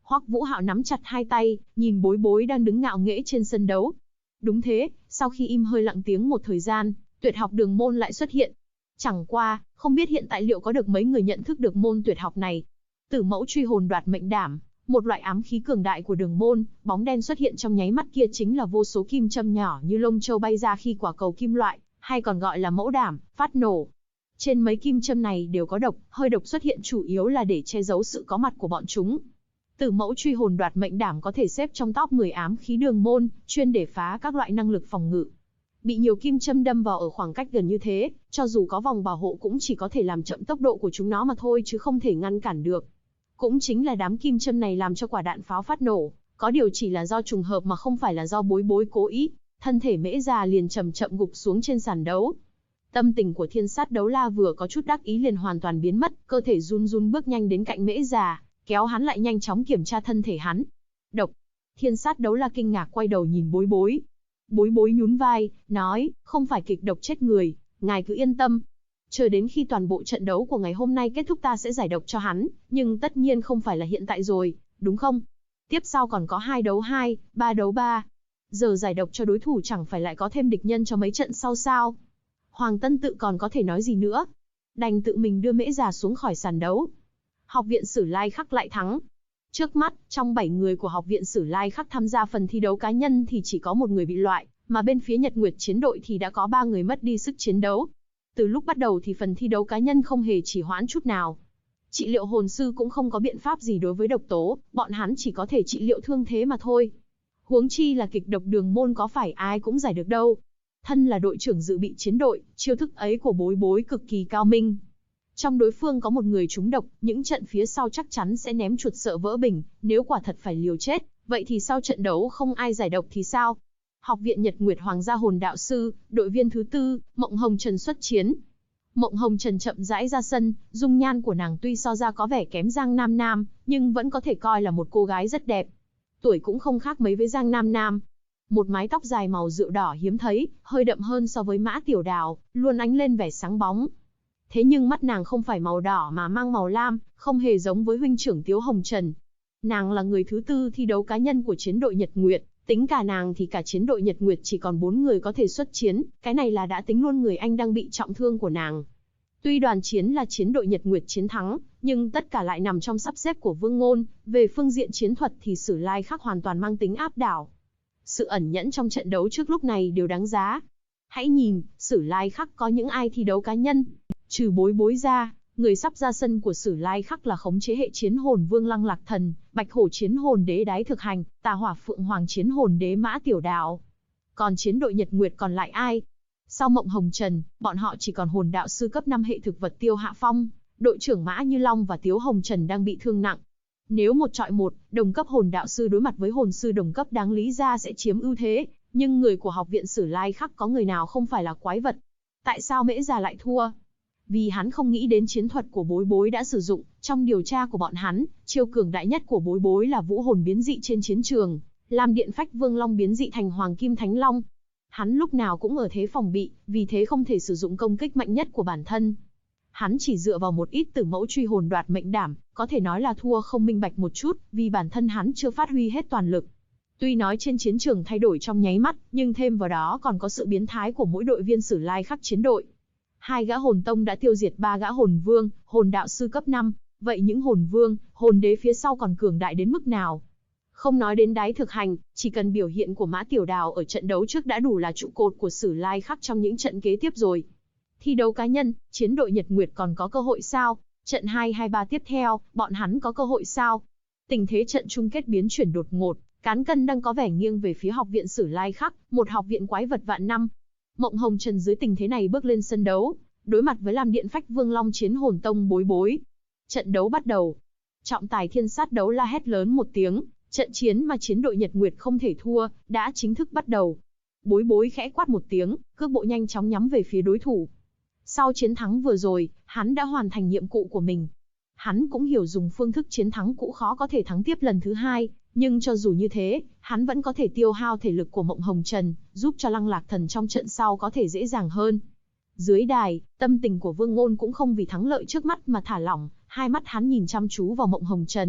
Hoắc Vũ Hạo nắm chặt hai tay, nhìn Bối Bối đang đứng ngạo nghễ trên sân đấu. Đúng thế, sau khi im hơi lặng tiếng một thời gian, tuyệt học đường môn lại xuất hiện. Chẳng qua, không biết hiện tại liệu có được mấy người nhận thức được môn tuyệt học này. Tử Mẫu Truy Hồn Đoạt Mệnh Đảm, một loại ám khí cường đại của đường môn, bóng đen xuất hiện trong nháy mắt kia chính là vô số kim châm nhỏ như lông châu bay ra khi quả cầu kim loại, hay còn gọi là mẫu đảm, phát nổ. Trên mấy kim châm này đều có độc, hơi độc xuất hiện chủ yếu là để che giấu sự có mặt của bọn chúng. Tử Mẫu Truy Hồn Đoạt Mệnh Đảm có thể xếp trong top 10 ám khí đường môn, chuyên để phá các loại năng lực phòng ngự. Bị nhiều kim châm đâm vào ở khoảng cách gần như thế, cho dù có vòng bảo hộ cũng chỉ có thể làm chậm tốc độ của chúng nó mà thôi chứ không thể ngăn cản được. Cũng chính là đám kim châm này làm cho quả đạn pháo phát nổ, có điều chỉ là do trùng hợp mà không phải là do Bối Bối cố ý. Thân thể Mễ Già liền chậm chậm gục xuống trên sàn đấu. Tâm tình của Thiên Sát Đấu La vừa có chút đắc ý liền hoàn toàn biến mất, cơ thể run run bước nhanh đến cạnh Mễ Già, kéo hắn lại nhanh chóng kiểm tra thân thể hắn. Độc. Thiên Sát Đấu La kinh ngạc quay đầu nhìn Bối Bối. Bối Bối nhún vai, nói, không phải kịch độc chết người, ngài cứ yên tâm. Chờ đến khi toàn bộ trận đấu của ngày hôm nay kết thúc ta sẽ giải độc cho hắn, nhưng tất nhiên không phải là hiện tại rồi, đúng không? Tiếp sau còn có 2 đấu 2, 3 đấu 3. Giờ giải độc cho đối thủ chẳng phải lại có thêm địch nhân cho mấy trận sau sao? Hoàng Tân Tự còn có thể nói gì nữa? Đành tự mình đưa Mễ Già xuống khỏi sàn đấu. Học viện Sử Lai Khắc lại thắng. Trước mắt, trong 7 người của Học viện Sử Lai Khắc tham gia phần thi đấu cá nhân thì chỉ có một người bị loại, mà bên phía Nhật Nguyệt chiến đội thì đã có 3 người mất đi sức chiến đấu. Từ lúc bắt đầu thì phần thi đấu cá nhân không hề trì hoãn chút nào. Trị liệu hồn sư cũng không có biện pháp gì đối với độc tố, bọn hắn chỉ có thể trị liệu thương thế mà thôi. Huống chi là kịch độc đường môn có phải ai cũng giải được đâu. Thân là đội trưởng dự bị chiến đội, chiêu thức ấy của Bối Bối cực kỳ cao minh. Trong đối phương có một người trúng độc, những trận phía sau chắc chắn sẽ ném chuột sợ vỡ bình, nếu quả thật phải liều chết, vậy thì sau trận đấu không ai giải độc thì sao? Học viện Nhật Nguyệt Hoàng gia hồn đạo sư, đội viên thứ 4, Mộng Hồng Trần xuất chiến. Mộng Hồng Trần chậm rãi ra sân, dung nhan của nàng tuy so ra có vẻ kém Giang Nam Nam, nhưng vẫn có thể coi là một cô gái rất đẹp. Tuổi cũng không khác mấy với Giang Nam Nam. Một mái tóc dài màu rượu đỏ hiếm thấy, hơi đậm hơn so với Mã Tiểu Đào, luôn ánh lên vẻ sáng bóng. Thế nhưng mắt nàng không phải màu đỏ mà mang màu lam, không hề giống với huynh trưởng Tiếu Hồng Trần. Nàng là người thứ 4 thi đấu cá nhân của chiến đội Nhật Nguyệt, tính cả nàng thì cả chiến đội Nhật Nguyệt chỉ còn 4 người có thể xuất chiến, cái này là đã tính luôn người anh đang bị trọng thương của nàng. Tuy đoàn chiến là chiến đội Nhật Nguyệt chiến thắng, nhưng tất cả lại nằm trong sắp xếp của Vương Ngôn, về phương diện chiến thuật thì Sử Lai Khắc hoàn toàn mang tính áp đảo. Sự ẩn nhẫn trong trận đấu trước lúc này đều đáng giá. Hãy nhìn, Sử Lai Khắc có những ai thi đấu cá nhân. Trừ Bối Bối ra, người sắp ra sân của Sử Lai Khắc là khống chế hệ chiến hồn Vương Lăng Lạc Thần, Bạch Hổ chiến hồn đế Đái Thực Hành, Tà Hỏa Phượng Hoàng chiến hồn đế Mã Tiểu Đào. Còn chiến đội Nhật Nguyệt còn lại ai? Sau Mộng Hồng Trần, bọn họ chỉ còn hồn đạo sư cấp 5 hệ thực vật Tiêu Hạ Phong, đội trưởng Mã Như Long và Tiếu Hồng Trần đang bị thương nặng. Nếu 1 chọi 1, đồng cấp hồn đạo sư đối mặt với hồn sư đồng cấp đáng lý ra sẽ chiếm ưu thế, nhưng người của Học viện Sử Lai Khắc có người nào không phải là quái vật? Tại sao Mễ Già lại thua? Vì hắn không nghĩ đến chiến thuật của Bối Bối đã sử dụng. Trong điều tra của bọn hắn, chiêu cường đại nhất của Bối Bối là vũ hồn biến dị trên chiến trường, làm điện phách Vương Long biến dị thành Hoàng Kim Thánh Long. Hắn lúc nào cũng ở thế phòng bị, vì thế không thể sử dụng công kích mạnh nhất của bản thân. Hắn chỉ dựa vào một ít Tử Mẫu Truy Hồn Đoạt Mệnh Đảm, có thể nói là thua không minh bạch một chút, vì bản thân hắn chưa phát huy hết toàn lực. Tuy nói trên chiến trường thay đổi trong nháy mắt, nhưng thêm vào đó còn có sự biến thái của mỗi đội viên Sử Lai Khắc chiến đội. 2 gã hồn tông đã tiêu diệt 3 gã hồn vương, hồn đạo sư cấp 5, vậy những hồn vương, hồn đế phía sau còn cường đại đến mức nào? Không nói đến Đái Thực Hành, chỉ cần biểu hiện của Mã Tiểu Đào ở trận đấu trước đã đủ là trụ cột của Sử Lai Khắc trong những trận kế tiếp rồi. Thi đấu cá nhân, chiến đội Nhật Nguyệt còn có cơ hội sao? Trận 2-2-3 tiếp theo, bọn hắn có cơ hội sao? Tình thế trận chung kết biến chuyển đột ngột, cán cân đang có vẻ nghiêng về phía Học viện Sử Lai Khắc, một học viện quái vật vạn năm. Mộng Hồng Trần dưới tình thế này bước lên sân đấu, đối mặt với làm điện phách Vương Long chiến hồn tông Bối Bối. Trận đấu bắt đầu. Trọng tài Thiên Sát Đấu La hét lớn một tiếng, trận chiến mà chiến đội Nhật Nguyệt không thể thua, đã chính thức bắt đầu. Bối Bối khẽ quát một tiếng, cước bộ nhanh chóng nhắm về phía đối thủ. Sau chiến thắng vừa rồi, hắn đã hoàn thành nhiệm vụ của mình. Hắn cũng hiểu dùng phương thức chiến thắng cũ khó có thể thắng tiếp lần thứ 2, nhưng cho dù như thế, hắn vẫn có thể tiêu hao thể lực của Mộng Hồng Trần, giúp cho Lăng Lạc Thần trong trận sau có thể dễ dàng hơn. Dưới đài, tâm tình của Vương Ngôn cũng không vì thắng lợi trước mắt mà thả lỏng, hai mắt hắn nhìn chăm chú vào Mộng Hồng Trần,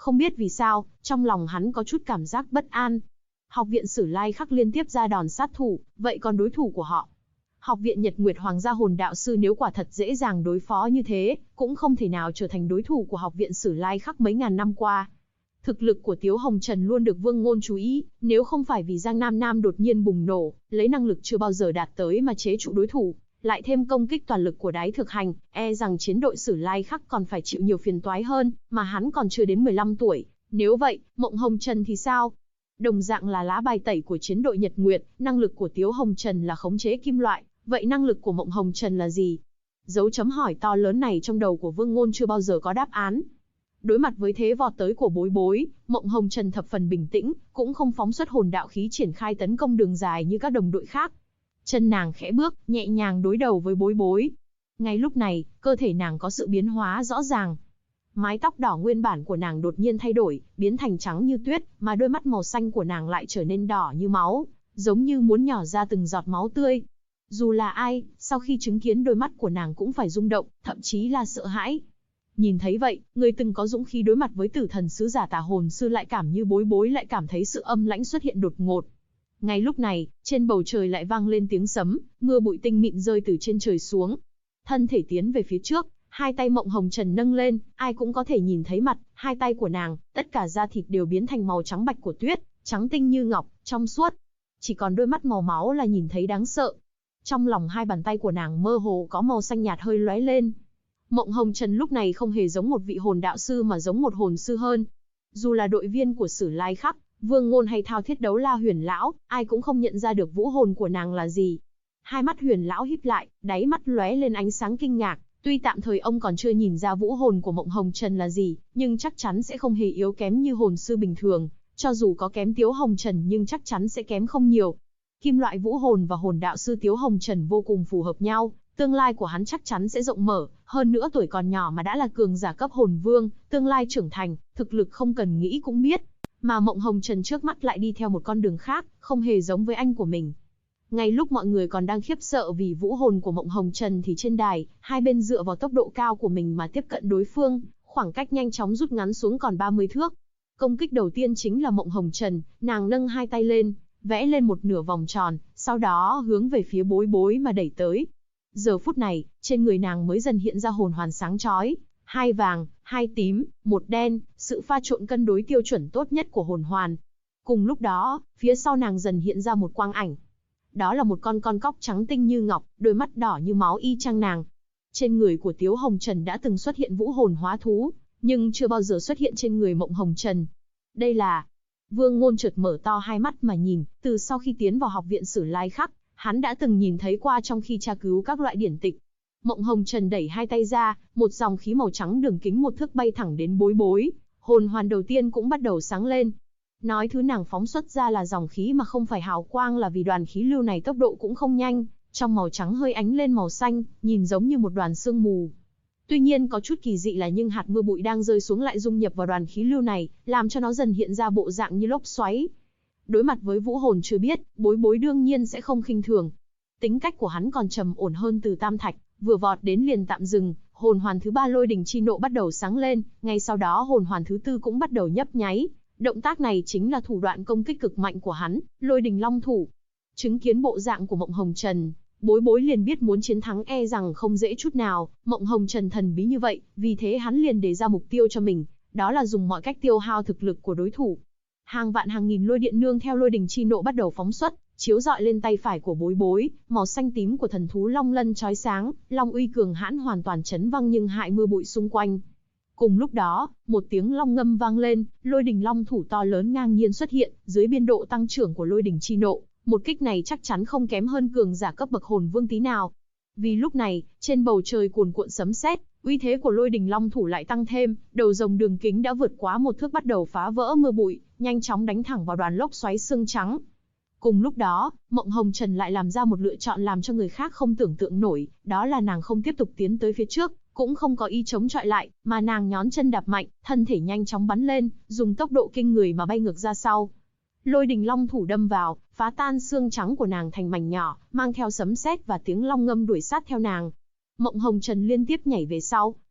Không biết vì sao, trong lòng hắn có chút cảm giác bất an. Học viện Sử Lai Khắc liên tiếp ra đòn sát thủ, vậy còn đối thủ của họ? Học viện Nhật Nguyệt Hoàng gia hồn đạo sư nếu quả thật dễ dàng đối phó như thế, cũng không thể nào trở thành đối thủ của học viện Sử Lai Khắc mấy ngàn năm qua. Thực lực của Tiếu Hồng Trần luôn được Vương Ngôn chú ý, nếu không phải vì Giang Nam Nam đột nhiên bùng nổ, lấy năng lực chưa bao giờ đạt tới mà chế trụ đối thủ, lại thêm công kích toàn lực của Đái Thực Hành, e rằng chiến đội Sử Lai Khắc còn phải chịu nhiều phiền toái hơn, mà hắn còn chưa đến 15 tuổi. Nếu vậy, Mộng Hồng Trần thì sao? Đồng dạng là lá bài tẩy của chiến đội Nhật Nguyệt, năng lực của Tiếu Hồng Trần là khống chế kim loại, vậy năng lực của Mộng Hồng Trần là gì? Dấu chấm hỏi to lớn này trong đầu của Vương Ngôn chưa bao giờ có đáp án. Đối mặt với thế vọt tới của Bối Bối, Mộng Hồng Trần thập phần bình tĩnh, cũng không phóng xuất hồn đạo khí triển khai tấn công đường dài như các đồng đội khác. Chân nàng khẽ bước, nhẹ nhàng đối đầu với Bối Bối. Ngay lúc này, cơ thể nàng có sự biến hóa rõ ràng. Mái tóc đỏ nguyên bản của nàng đột nhiên thay đổi, biến thành trắng như tuyết, mà đôi mắt màu xanh của nàng lại trở nên đỏ như máu, giống như muốn nhỏ ra từng giọt máu tươi. Dù là ai, sau khi chứng kiến đôi mắt của nàng cũng phải rung động, thậm chí là sợ hãi. Nhìn thấy vậy, người từng có dũng khí đối mặt với tử thần sứ giả tà hồn sư lại cảm như Bối Bối lại cảm thấy sự âm lãnh xuất hiện đột ngột. Ngay lúc này, trên bầu trời lại vang lên tiếng sấm, mưa bụi tinh mịn rơi từ trên trời xuống. Thân thể tiến về phía trước, hai tay Mộng Hồng Trần nâng lên, ai cũng có thể nhìn thấy mặt, hai tay của nàng, tất cả da thịt đều biến thành màu trắng bạch của tuyết, trắng tinh như ngọc, trong suốt. Chỉ còn đôi mắt màu máu là nhìn thấy đáng sợ. Trong lòng hai bàn tay của nàng mơ hồ có màu xanh nhạt hơi lóe lên. Mộng Hồng Trần lúc này không hề giống một vị hồn đạo sư mà giống một hồn sư hơn. Dù là đội viên của Sử Lai Khắc, Vương Ngôn hay Thao Thiết Đấu La Huyền Lão, ai cũng không nhận ra được vũ hồn của nàng là gì. Hai mắt Huyền Lão híp lại, đáy mắt lóe lên ánh sáng kinh ngạc. Tuy tạm thời ông còn chưa nhìn ra vũ hồn của Mộng Hồng Trần là gì, nhưng chắc chắn sẽ không hề yếu kém như hồn sư bình thường. Cho dù có kém Tiếu Hồng Trần nhưng chắc chắn sẽ kém không nhiều. Kim loại vũ hồn và hồn đạo sư Tiếu Hồng Trần vô cùng phù hợp nhau. Tương lai của hắn chắc chắn sẽ rộng mở, hơn nữa tuổi còn nhỏ mà đã là cường giả cấp hồn vương, tương lai trưởng thành, thực lực không cần nghĩ cũng biết. Mà Mộng Hồng Trần trước mắt lại đi theo một con đường khác, không hề giống với anh của mình. Ngay lúc mọi người còn đang khiếp sợ vì vũ hồn của Mộng Hồng Trần thì trên đài, hai bên dựa vào tốc độ cao của mình mà tiếp cận đối phương, khoảng cách nhanh chóng rút ngắn xuống còn 30 thước. Công kích đầu tiên chính là Mộng Hồng Trần, nàng nâng hai tay lên, vẽ lên một nửa vòng tròn, sau đó hướng về phía Bối Bối mà đẩy tới. Giờ phút này, trên người nàng mới dần hiện ra hồn hoàn sáng chói, hai vàng, hai tím, một đen, sự pha trộn cân đối tiêu chuẩn tốt nhất của hồn hoàn. Cùng lúc đó, phía sau nàng dần hiện ra một quang ảnh. Đó là một con cóc trắng tinh như ngọc, đôi mắt đỏ như máu y chang nàng. Trên người của Tiếu Hồng Trần đã từng xuất hiện vũ hồn hóa thú, nhưng chưa bao giờ xuất hiện trên người Mộng Hồng Trần. Đây là... Vương Ngôn chợt mở to hai mắt mà nhìn, từ sau khi tiến vào học viện Sử Lai Khắc, hắn đã từng nhìn thấy qua trong khi tra cứu các loại điển tịch. Mộng Hồng Trần đẩy hai tay ra, một dòng khí màu trắng đường kính một thước bay thẳng đến Bối Bối, hồn hoàn đầu tiên cũng bắt đầu sáng lên. Nói thứ nàng phóng xuất ra là dòng khí mà không phải hào quang là vì đoàn khí lưu này tốc độ cũng không nhanh, trong màu trắng hơi ánh lên màu xanh, nhìn giống như một đoàn sương mù. Tuy nhiên có chút kỳ dị là nhưng hạt mưa bụi đang rơi xuống lại dung nhập vào đoàn khí lưu này, làm cho nó dần hiện ra bộ dạng như lốc xoáy. Đối mặt với vũ hồn chưa biết, Bối Bối đương nhiên sẽ không khinh thường. Tính cách của hắn còn trầm ổn hơn Từ Tam Thạch, vừa vọt đến liền tạm dừng, hồn hoàn thứ 3 Lôi Đình Chi Nộ bắt đầu sáng lên, ngay sau đó hồn hoàn thứ 4 cũng bắt đầu nhấp nháy. Động tác này chính là thủ đoạn công kích cực mạnh của hắn, Lôi Đình Long Thủ. Chứng kiến bộ dạng của Mộng Hồng Trần, Bối Bối liền biết muốn chiến thắng e rằng không dễ chút nào. Mộng Hồng Trần thần bí như vậy, vì thế hắn liền đề ra mục tiêu cho mình, đó là dùng mọi cách tiêu hao thực lực của đối thủ. Hàng vạn hàng nghìn lôi điện nương theo Lôi Đình Chi Nộ bắt đầu phóng xuất, chiếu rọi lên tay phải của Bối Bối, màu xanh tím của thần thú Long Lân chói sáng, Long uy cường hãn hoàn toàn chấn văng nhưng hại mưa bụi xung quanh. Cùng lúc đó, một tiếng long ngâm vang lên, Lôi Đình Long thủ to lớn ngang nhiên xuất hiện, dưới biên độ tăng trưởng của Lôi Đình Chi Nộ, một kích này chắc chắn không kém hơn cường giả cấp bậc hồn vương tí nào. Vì lúc này, trên bầu trời cuồn cuộn sấm sét, uy thế của Lôi Đình Long thủ lại tăng thêm, đầu rồng đường kính đã vượt quá một thước bắt đầu phá vỡ mưa bụi, nhanh chóng đánh thẳng vào đoàn lốc xoáy xương trắng. Cùng lúc đó, Mộng Hồng Trần lại làm ra một lựa chọn làm cho người khác không tưởng tượng nổi, đó là nàng không tiếp tục tiến tới phía trước, cũng không có ý chống chọi lại, mà nàng nhón chân đạp mạnh, thân thể nhanh chóng bắn lên, dùng tốc độ kinh người mà bay ngược ra sau. Lôi Đình Long thủ đâm vào, phá tan xương trắng của nàng thành mảnh nhỏ, mang theo sấm sét và tiếng long ngâm đuổi sát theo nàng. Mộng Hồng Trần liên tiếp nhảy về sau,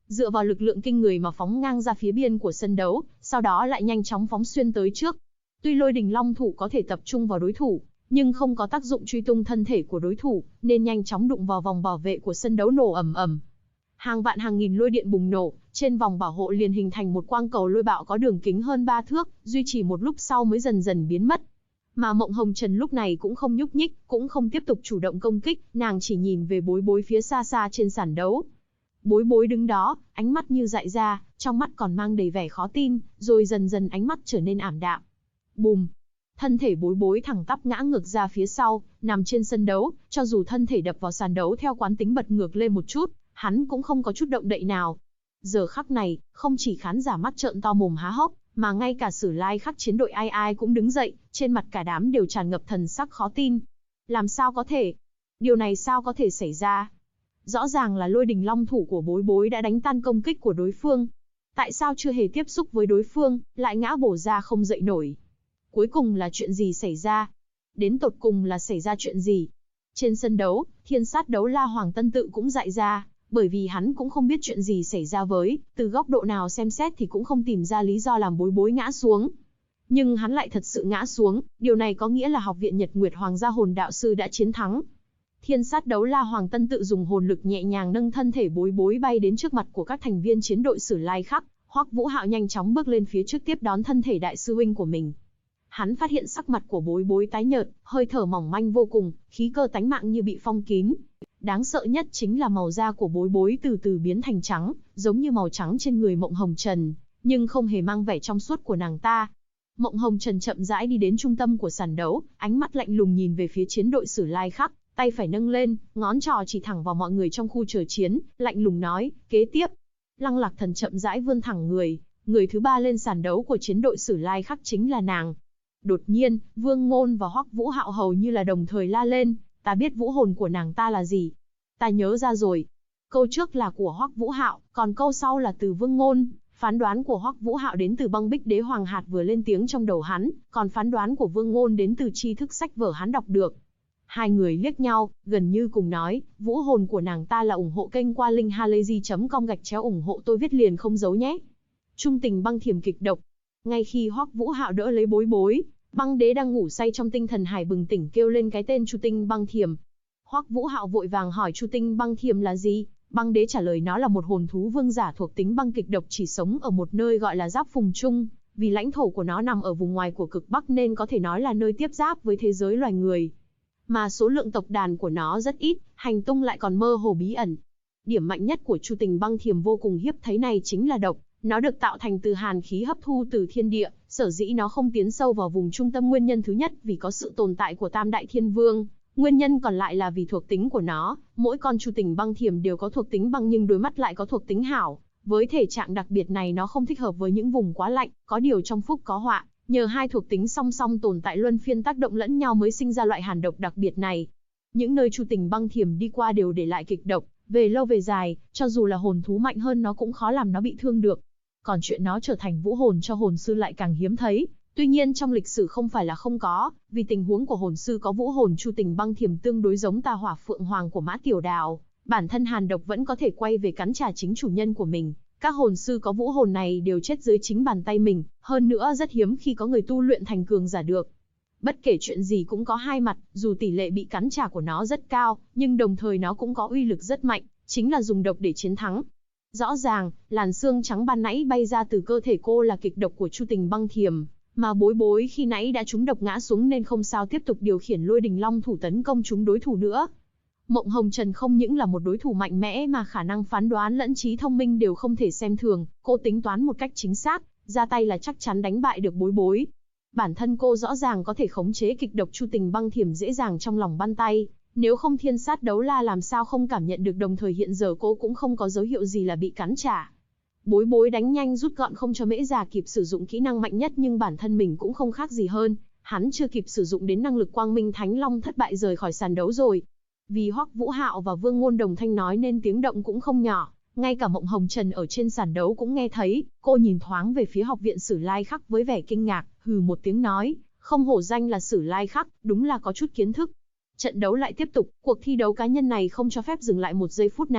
dựa vào lực lượng kinh người mà phóng ngang ra phía biên của sân đấu, sau đó lại nhanh chóng phóng xuyên tới trước. Tuy lôi đình long thủ có thể tập trung vào đối thủ, nhưng không có tác dụng truy tung thân thể của đối thủ, nên nhanh chóng đụng vào vòng bảo vệ của sân đấu nổ ầm ầm. Hàng vạn hàng nghìn lôi điện bùng nổ, trên vòng bảo hộ liền hình thành một quang cầu lôi bạo có đường kính hơn 3 thước, duy trì một lúc sau mới dần dần biến mất. Mà Mộng Hồng Trần lúc này cũng không nhúc nhích, cũng không tiếp tục chủ động công kích, nàng chỉ nhìn về Bối Bối phía xa xa trên sàn đấu. Bối Bối đứng đó, ánh mắt như dại ra, trong mắt còn mang đầy vẻ khó tin, rồi dần dần ánh mắt trở nên ảm đạm. Bùm! Thân thể Bối Bối thẳng tắp ngã ngược ra phía sau, nằm trên sân đấu, cho dù thân thể đập vào sàn đấu theo quán tính bật ngược lên một chút, hắn cũng không có chút động đậy nào. Giờ khắc này, không chỉ khán giả mắt trợn to mồm há hốc, mà ngay cả Sử Lai Khắc chiến đội ai ai cũng đứng dậy, trên mặt cả đám đều tràn ngập thần sắc khó tin. Làm sao có thể? Điều này sao có thể xảy ra? Rõ ràng là lôi đình long thủ của Bối Bối đã đánh tan công kích của đối phương. Tại sao chưa hề tiếp xúc với đối phương, lại ngã bổ ra không dậy nổi? Cuối cùng là chuyện gì xảy ra? Đến tột cùng là xảy ra chuyện gì? Trên sân đấu, Thiên Sát Đấu La Hoàng Tân Tự cũng dại ra, bởi vì hắn cũng không biết chuyện gì xảy ra với, từ góc độ nào xem xét thì cũng không tìm ra lý do làm Bối Bối ngã xuống. Nhưng hắn lại thật sự ngã xuống, điều này có nghĩa là Học viện Nhật Nguyệt Hoàng gia hồn đạo sư đã chiến thắng. Thiên Sát Đấu La Hoàng Tân Tự dùng hồn lực nhẹ nhàng nâng thân thể Bối Bối bay đến trước mặt của các thành viên chiến đội Sử Lai Khắc, Hoắc Vũ Hạo nhanh chóng bước lên phía trước tiếp đón thân thể đại sư huynh của mình. Hắn phát hiện sắc mặt của Bối Bối tái nhợt, hơi thở mỏng manh vô cùng, khí cơ tánh mạng như bị phong kín. Đáng sợ nhất chính là màu da của Bối Bối từ từ biến thành trắng, giống như màu trắng trên người Mộng Hồng Trần, nhưng không hề mang vẻ trong suốt của nàng ta. Mộng Hồng Trần chậm rãi đi đến trung tâm của sàn đấu, ánh mắt lạnh lùng nhìn về phía chiến đội Sử Lai Khắc, tay phải nâng lên, ngón trỏ chỉ thẳng vào mọi người trong khu chờ chiến, lạnh lùng nói, kế tiếp. Lăng Lạc Thần chậm rãi vươn thẳng người thứ ba lên sàn đấu của chiến đội Sử Lai Khắc chính là nàng. Đột nhiên, Vương Ngôn và Hoắc Vũ Hạo hầu như là đồng thời la lên, ta biết vũ hồn của nàng ta là gì. Ta nhớ ra rồi. Câu trước là của Hoắc Vũ Hạo, còn câu sau là từ Vương Ngôn. Phán đoán của Hoắc Vũ Hạo đến từ băng bích đế hoàng hạt vừa lên tiếng trong đầu hắn, còn phán đoán của Vương Ngôn đến từ tri thức sách vở hắn đọc được. Hai người liếc nhau, gần như cùng nói, vũ hồn của nàng ta là ủng hộ kênh qua link halayzi.com ủng hộ tôi viết liền không giấu nhé. Trung tình băng thiểm kịch độc. Ngay khi Hoắc Vũ Hạo đỡ lấy Bối Bối, băng đế đang ngủ say trong tinh thần hải bừng tỉnh kêu lên cái tên Chu Tinh Băng Thiểm. Hoắc Vũ Hạo vội vàng hỏi Chu Tinh Băng Thiểm là gì? Băng đế trả lời nó là một hồn thú vương giả thuộc tính băng kịch độc chỉ sống ở một nơi gọi là Giáp Phùng Trung, vì lãnh thổ của nó nằm ở vùng ngoài của cực Bắc nên có thể nói là nơi tiếp giáp với thế giới loài người. Mà số lượng tộc đàn của nó rất ít, hành tung lại còn mơ hồ bí ẩn. Điểm mạnh nhất của Chu Tình Băng Thiểm vô cùng hiếp thấy này chính là độc. Nó được tạo thành từ hàn khí hấp thu từ thiên địa, sở dĩ nó không tiến sâu vào vùng trung tâm nguyên nhân thứ nhất vì có sự tồn tại của Tam Đại Thiên Vương, nguyên nhân còn lại là vì thuộc tính của nó, mỗi con Chu Tình Băng Thiểm đều có thuộc tính băng nhưng đôi mắt lại có thuộc tính hảo. Với thể trạng đặc biệt này nó không thích hợp với những vùng quá lạnh, có điều trong phúc có họa, nhờ hai thuộc tính song song tồn tại luân phiên tác động lẫn nhau mới sinh ra loại hàn độc đặc biệt này. Những nơi Chu Tình Băng Thiểm đi qua đều để lại kịch độc, về lâu về dài, cho dù là hồn thú mạnh hơn nó cũng khó làm nó bị thương được. Còn chuyện nó trở thành vũ hồn cho hồn sư lại càng hiếm thấy. Tuy nhiên trong lịch sử không phải là không có, vì tình huống của hồn sư có vũ hồn Chu Tình Băng Thiểm tương đối giống Tà Hỏa Phượng Hoàng của Mã Tiểu Đào, bản thân hàn độc vẫn có thể quay về cắn trả chính chủ nhân của mình. Các hồn sư có vũ hồn này đều chết dưới chính bàn tay mình, hơn nữa rất hiếm khi có người tu luyện thành cường giả được. Bất kể chuyện gì cũng có hai mặt, dù tỷ lệ bị cắn trả của nó rất cao, nhưng đồng thời nó cũng có uy lực rất mạnh, chính là dùng độc để chiến thắng. Rõ ràng, làn xương trắng ban nãy bay ra từ cơ thể cô là kịch độc của Chu Tình Băng Thiểm, mà Bối Bối khi nãy đã trúng độc ngã xuống nên không sao tiếp tục điều khiển lôi đình long thủ tấn công chúng đối thủ nữa. Mộng Hồng Trần không những là một đối thủ mạnh mẽ mà khả năng phán đoán lẫn trí thông minh đều không thể xem thường, cô tính toán một cách chính xác, ra tay là chắc chắn đánh bại được Bối Bối. Bản thân cô rõ ràng có thể khống chế kịch độc Chu Tình Băng Thiểm dễ dàng trong lòng bàn tay, nếu không Thiên Sát Đấu La làm sao không cảm nhận được, đồng thời hiện giờ cô cũng không có dấu hiệu gì là bị cắn trả. Bối Bối đánh nhanh rút gọn không cho Mễ Già kịp sử dụng kỹ năng mạnh nhất nhưng bản thân mình cũng không khác gì hơn, hắn chưa kịp sử dụng đến năng lực Quang Minh Thánh Long thất bại rời khỏi sàn đấu rồi. Vì Hoắc Vũ Hạo và Vương Ngôn đồng thanh nói nên tiếng động cũng không nhỏ, ngay cả Mộng Hồng Trần ở trên sàn đấu cũng nghe thấy. Cô nhìn thoáng về phía học viện Sử Lai Khắc với vẻ kinh ngạc, hừ một tiếng nói, không hổ danh là Sử Lai Khắc, đúng là có chút kiến thức. Trận đấu lại tiếp tục, cuộc thi đấu cá nhân này không cho phép dừng lại một giây phút nào,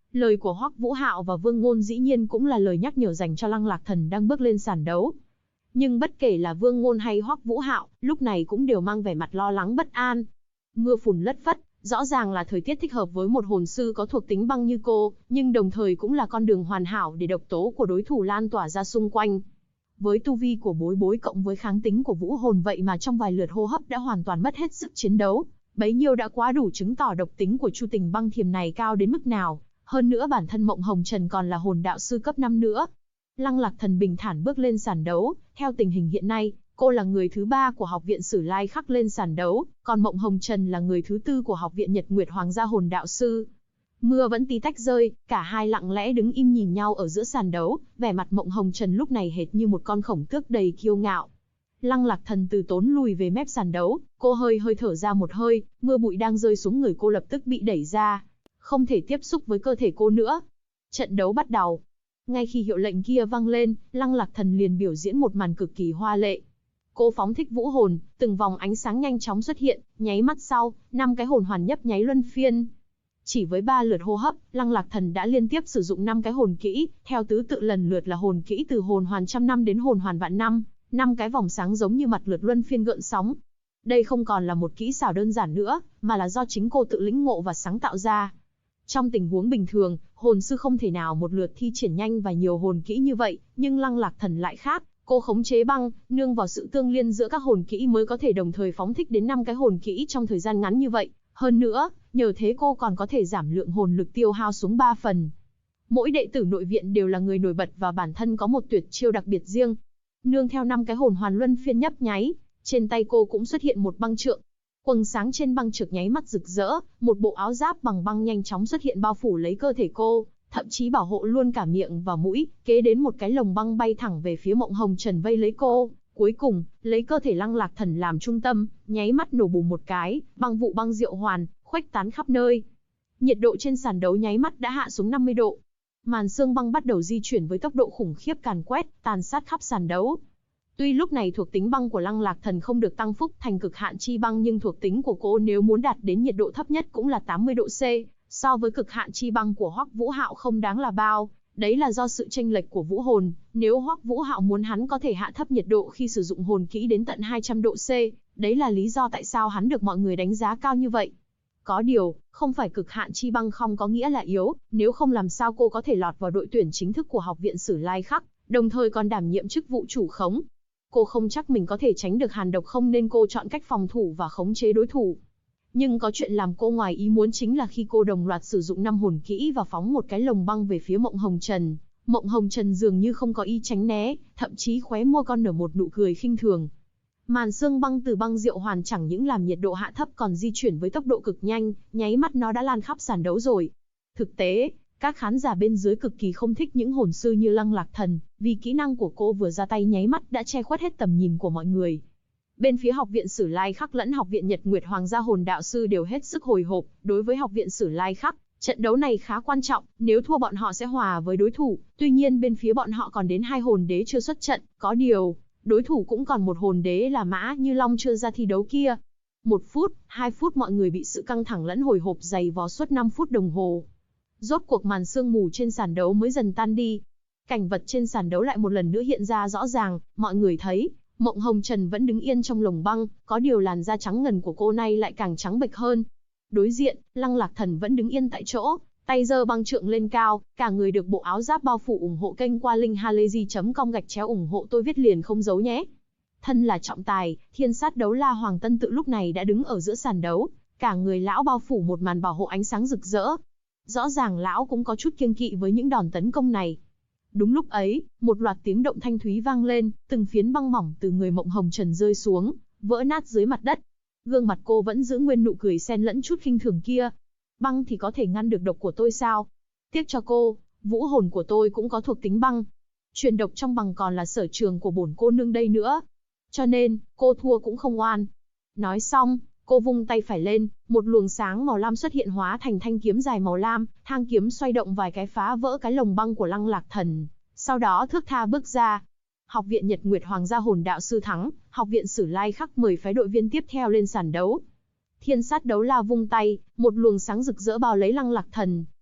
Lời của Hoắc Vũ Hạo và Vương Ngôn dĩ nhiên cũng là lời nhắc nhở dành cho Lăng Lạc Thần đang bước lên sàn đấu. Nhưng bất kể là Vương Ngôn hay Hoắc Vũ Hạo, lúc này cũng đều mang vẻ mặt lo lắng bất an. Mưa phùn lất phất, rõ ràng là thời tiết thích hợp với một hồn sư có thuộc tính băng như cô, nhưng đồng thời cũng là con đường hoàn hảo để độc tố của đối thủ lan tỏa ra xung quanh. Với tu vi của Bối Bối cộng với kháng tính của Vũ Hồn vậy mà trong vài lượt hô hấp đã hoàn toàn mất hết sức chiến đấu, bấy nhiêu đã quá đủ chứng tỏ độc tính của Chu Tình Băng Thiềm này cao đến mức nào. Hơn nữa bản thân Mộng Hồng Trần còn là hồn đạo sư cấp 5 nữa. Lăng Lạc Thần bình thản bước lên sàn đấu, theo tình hình hiện nay, cô là người thứ 3 của Học viện Sử Lai Khắc lên sàn đấu, còn Mộng Hồng Trần là người thứ 4 của Học viện Nhật Nguyệt Hoàng gia hồn đạo sư. Mưa vẫn tí tách rơi, cả hai lặng lẽ đứng im nhìn nhau ở giữa sàn đấu, vẻ mặt Mộng Hồng Trần lúc này hệt như một con khổng tước đầy kiêu ngạo. Lăng Lạc Thần từ tốn lùi về mép sàn đấu, cô hơi thở ra một hơi, mưa bụi đang rơi xuống người cô lập tức bị đẩy ra, không thể tiếp xúc với cơ thể cô nữa. Trận đấu bắt đầu. Ngay khi hiệu lệnh kia vang lên, Lăng Lạc Thần liền biểu diễn một màn cực kỳ hoa lệ. Cô phóng thích vũ hồn, từng vòng ánh sáng nhanh chóng xuất hiện, nháy mắt sau, 5 cái hồn hoàn nhấp nháy luân phiên. Chỉ với 3 lượt hô hấp, Lăng Lạc Thần đã liên tiếp sử dụng 5 cái hồn kỹ, theo thứ tự lần lượt là hồn kỹ từ hồn hoàn trăm năm đến hồn hoàn vạn năm, 5 cái vòng sáng giống như mặt lượt luân phiên gợn sóng. Đây không còn là một kỹ xảo đơn giản nữa, mà là do chính cô tự lĩnh ngộ và sáng tạo ra. Trong tình huống bình thường, hồn sư không thể nào một lượt thi triển nhanh và nhiều hồn kỹ như vậy, nhưng Lăng Lạc Thần lại khác, cô khống chế băng, nương vào sự tương liên giữa các hồn kỹ mới có thể đồng thời phóng thích đến 5 cái hồn kỹ trong thời gian ngắn như vậy. Hơn nữa, nhờ thế cô còn có thể giảm lượng hồn lực tiêu hao xuống 3 phần. Mỗi đệ tử nội viện đều là người nổi bật và bản thân có một tuyệt chiêu đặc biệt riêng. Nương theo 5 cái hồn hoàn luân phiên nhấp nháy, trên tay cô cũng xuất hiện một băng trượng. Quầng sáng trên băng trượng nháy mắt rực rỡ, một bộ áo giáp bằng băng nhanh chóng xuất hiện bao phủ lấy cơ thể cô, thậm chí bảo hộ luôn cả miệng và mũi, kế đến một cái lồng băng bay thẳng về phía Mộng Hồng Trần vây lấy cô. Cuối cùng, lấy cơ thể Lăng Lạc Thần làm trung tâm, nháy mắt nổ bùng một cái, băng vụ băng diệu hoàn, khuếch tán khắp nơi. Nhiệt độ trên sàn đấu nháy mắt đã hạ xuống 50 độ. Màn sương băng bắt đầu di chuyển với tốc độ khủng khiếp càn quét, tàn sát khắp sàn đấu. Tuy lúc này thuộc tính băng của Lăng Lạc Thần không được tăng phúc thành cực hạn chi băng nhưng thuộc tính của cô nếu muốn đạt đến nhiệt độ thấp nhất cũng là 80 độ C, so với cực hạn chi băng của Hoắc Vũ Hạo không đáng là bao. Đấy là do sự chênh lệch của vũ hồn, nếu Hoắc Vũ Hạo muốn hắn có thể hạ thấp nhiệt độ khi sử dụng hồn kỹ đến tận 200 độ C, đấy là lý do tại sao hắn được mọi người đánh giá cao như vậy. Có điều, không phải cực hạn chi băng không có nghĩa là yếu, nếu không làm sao cô có thể lọt vào đội tuyển chính thức của Học viện Sử Lai Khắc, đồng thời còn đảm nhiệm chức vụ chủ khống. Cô không chắc mình có thể tránh được hàn độc không nên cô chọn cách phòng thủ và khống chế đối thủ. Nhưng có chuyện làm cô ngoài ý muốn chính là khi cô đồng loạt sử dụng 5 hồn kỹ và phóng một cái lồng băng về phía Mộng Hồng Trần. Mộng Hồng Trần dường như không có ý tránh né, thậm chí khóe môi còn nở một nụ cười khinh thường. Màn sương băng từ băng diệu hoàn chẳng những làm nhiệt độ hạ thấp còn di chuyển với tốc độ cực nhanh, nháy mắt nó đã lan khắp sàn đấu rồi. Thực tế, các khán giả bên dưới cực kỳ không thích những hồn sư như Lăng Lạc Thần, vì kỹ năng của cô vừa ra tay nháy mắt đã che khuất hết tầm nhìn của mọi người. Bên phía Học viện Sử Lai Khắc lẫn Học viện Nhật Nguyệt Hoàng gia hồn đạo sư đều hết sức hồi hộp. Đối với Học viện Sử Lai Khắc, trận đấu này khá quan trọng, nếu thua bọn họ sẽ hòa với đối thủ. Tuy nhiên bên phía bọn họ còn đến 2 hồn đế chưa xuất trận, có điều, đối thủ cũng còn một hồn đế là Mã Như Long chưa ra thi đấu kia. 1 phút, 2 phút mọi người bị sự căng thẳng lẫn hồi hộp dày vò suốt 5 phút đồng hồ. Rốt cuộc màn sương mù trên sàn đấu mới dần tan đi. Cảnh vật trên sàn đấu lại một lần nữa hiện ra rõ ràng, mọi người thấy, Mộng Hồng Trần vẫn đứng yên trong lồng băng, có điều làn da trắng ngần của cô nay lại càng trắng bệch hơn. Đối diện, Lăng Lạc Thần vẫn đứng yên tại chỗ, tay giơ băng trượng lên cao, cả người được bộ áo giáp bao phủ. Ủng hộ kênh qua link halayzi.com /ủng hộ tôi viết liền không giấu nhé. Thân là trọng tài, thiên sát đấu la Hoàng Tân Tự lúc này đã đứng ở giữa sàn đấu, cả người lão bao phủ một màn bảo hộ ánh sáng rực rỡ. Rõ ràng lão cũng có chút kiêng kỵ với những đòn tấn công này. Đúng lúc ấy, một loạt tiếng động thanh thúy vang lên, từng phiến băng mỏng từ người Mộng Hồng Trần rơi xuống, vỡ nát dưới mặt đất. Gương mặt cô vẫn giữ nguyên nụ cười xen lẫn chút khinh thường kia. Băng thì có thể ngăn được độc của tôi sao? Tiếc cho cô, vũ hồn của tôi cũng có thuộc tính băng. Truyền độc trong băng còn là sở trường của bổn cô nương đây nữa. Cho nên, cô thua cũng không oan. Nói xong, cô vung tay phải lên, một luồng sáng màu lam xuất hiện hóa thành thanh kiếm dài màu lam, thang kiếm xoay động vài cái phá vỡ cái lồng băng của Lăng Lạc Thần, sau đó thước tha bước ra. Học viện Nhật Nguyệt Hoàng gia hồn đạo sư thắng, Học viện Sử Lai Khắc mời phái đội viên tiếp theo lên sàn đấu. Thiên sát đấu la vung tay, một luồng sáng rực rỡ bao lấy Lăng Lạc Thần,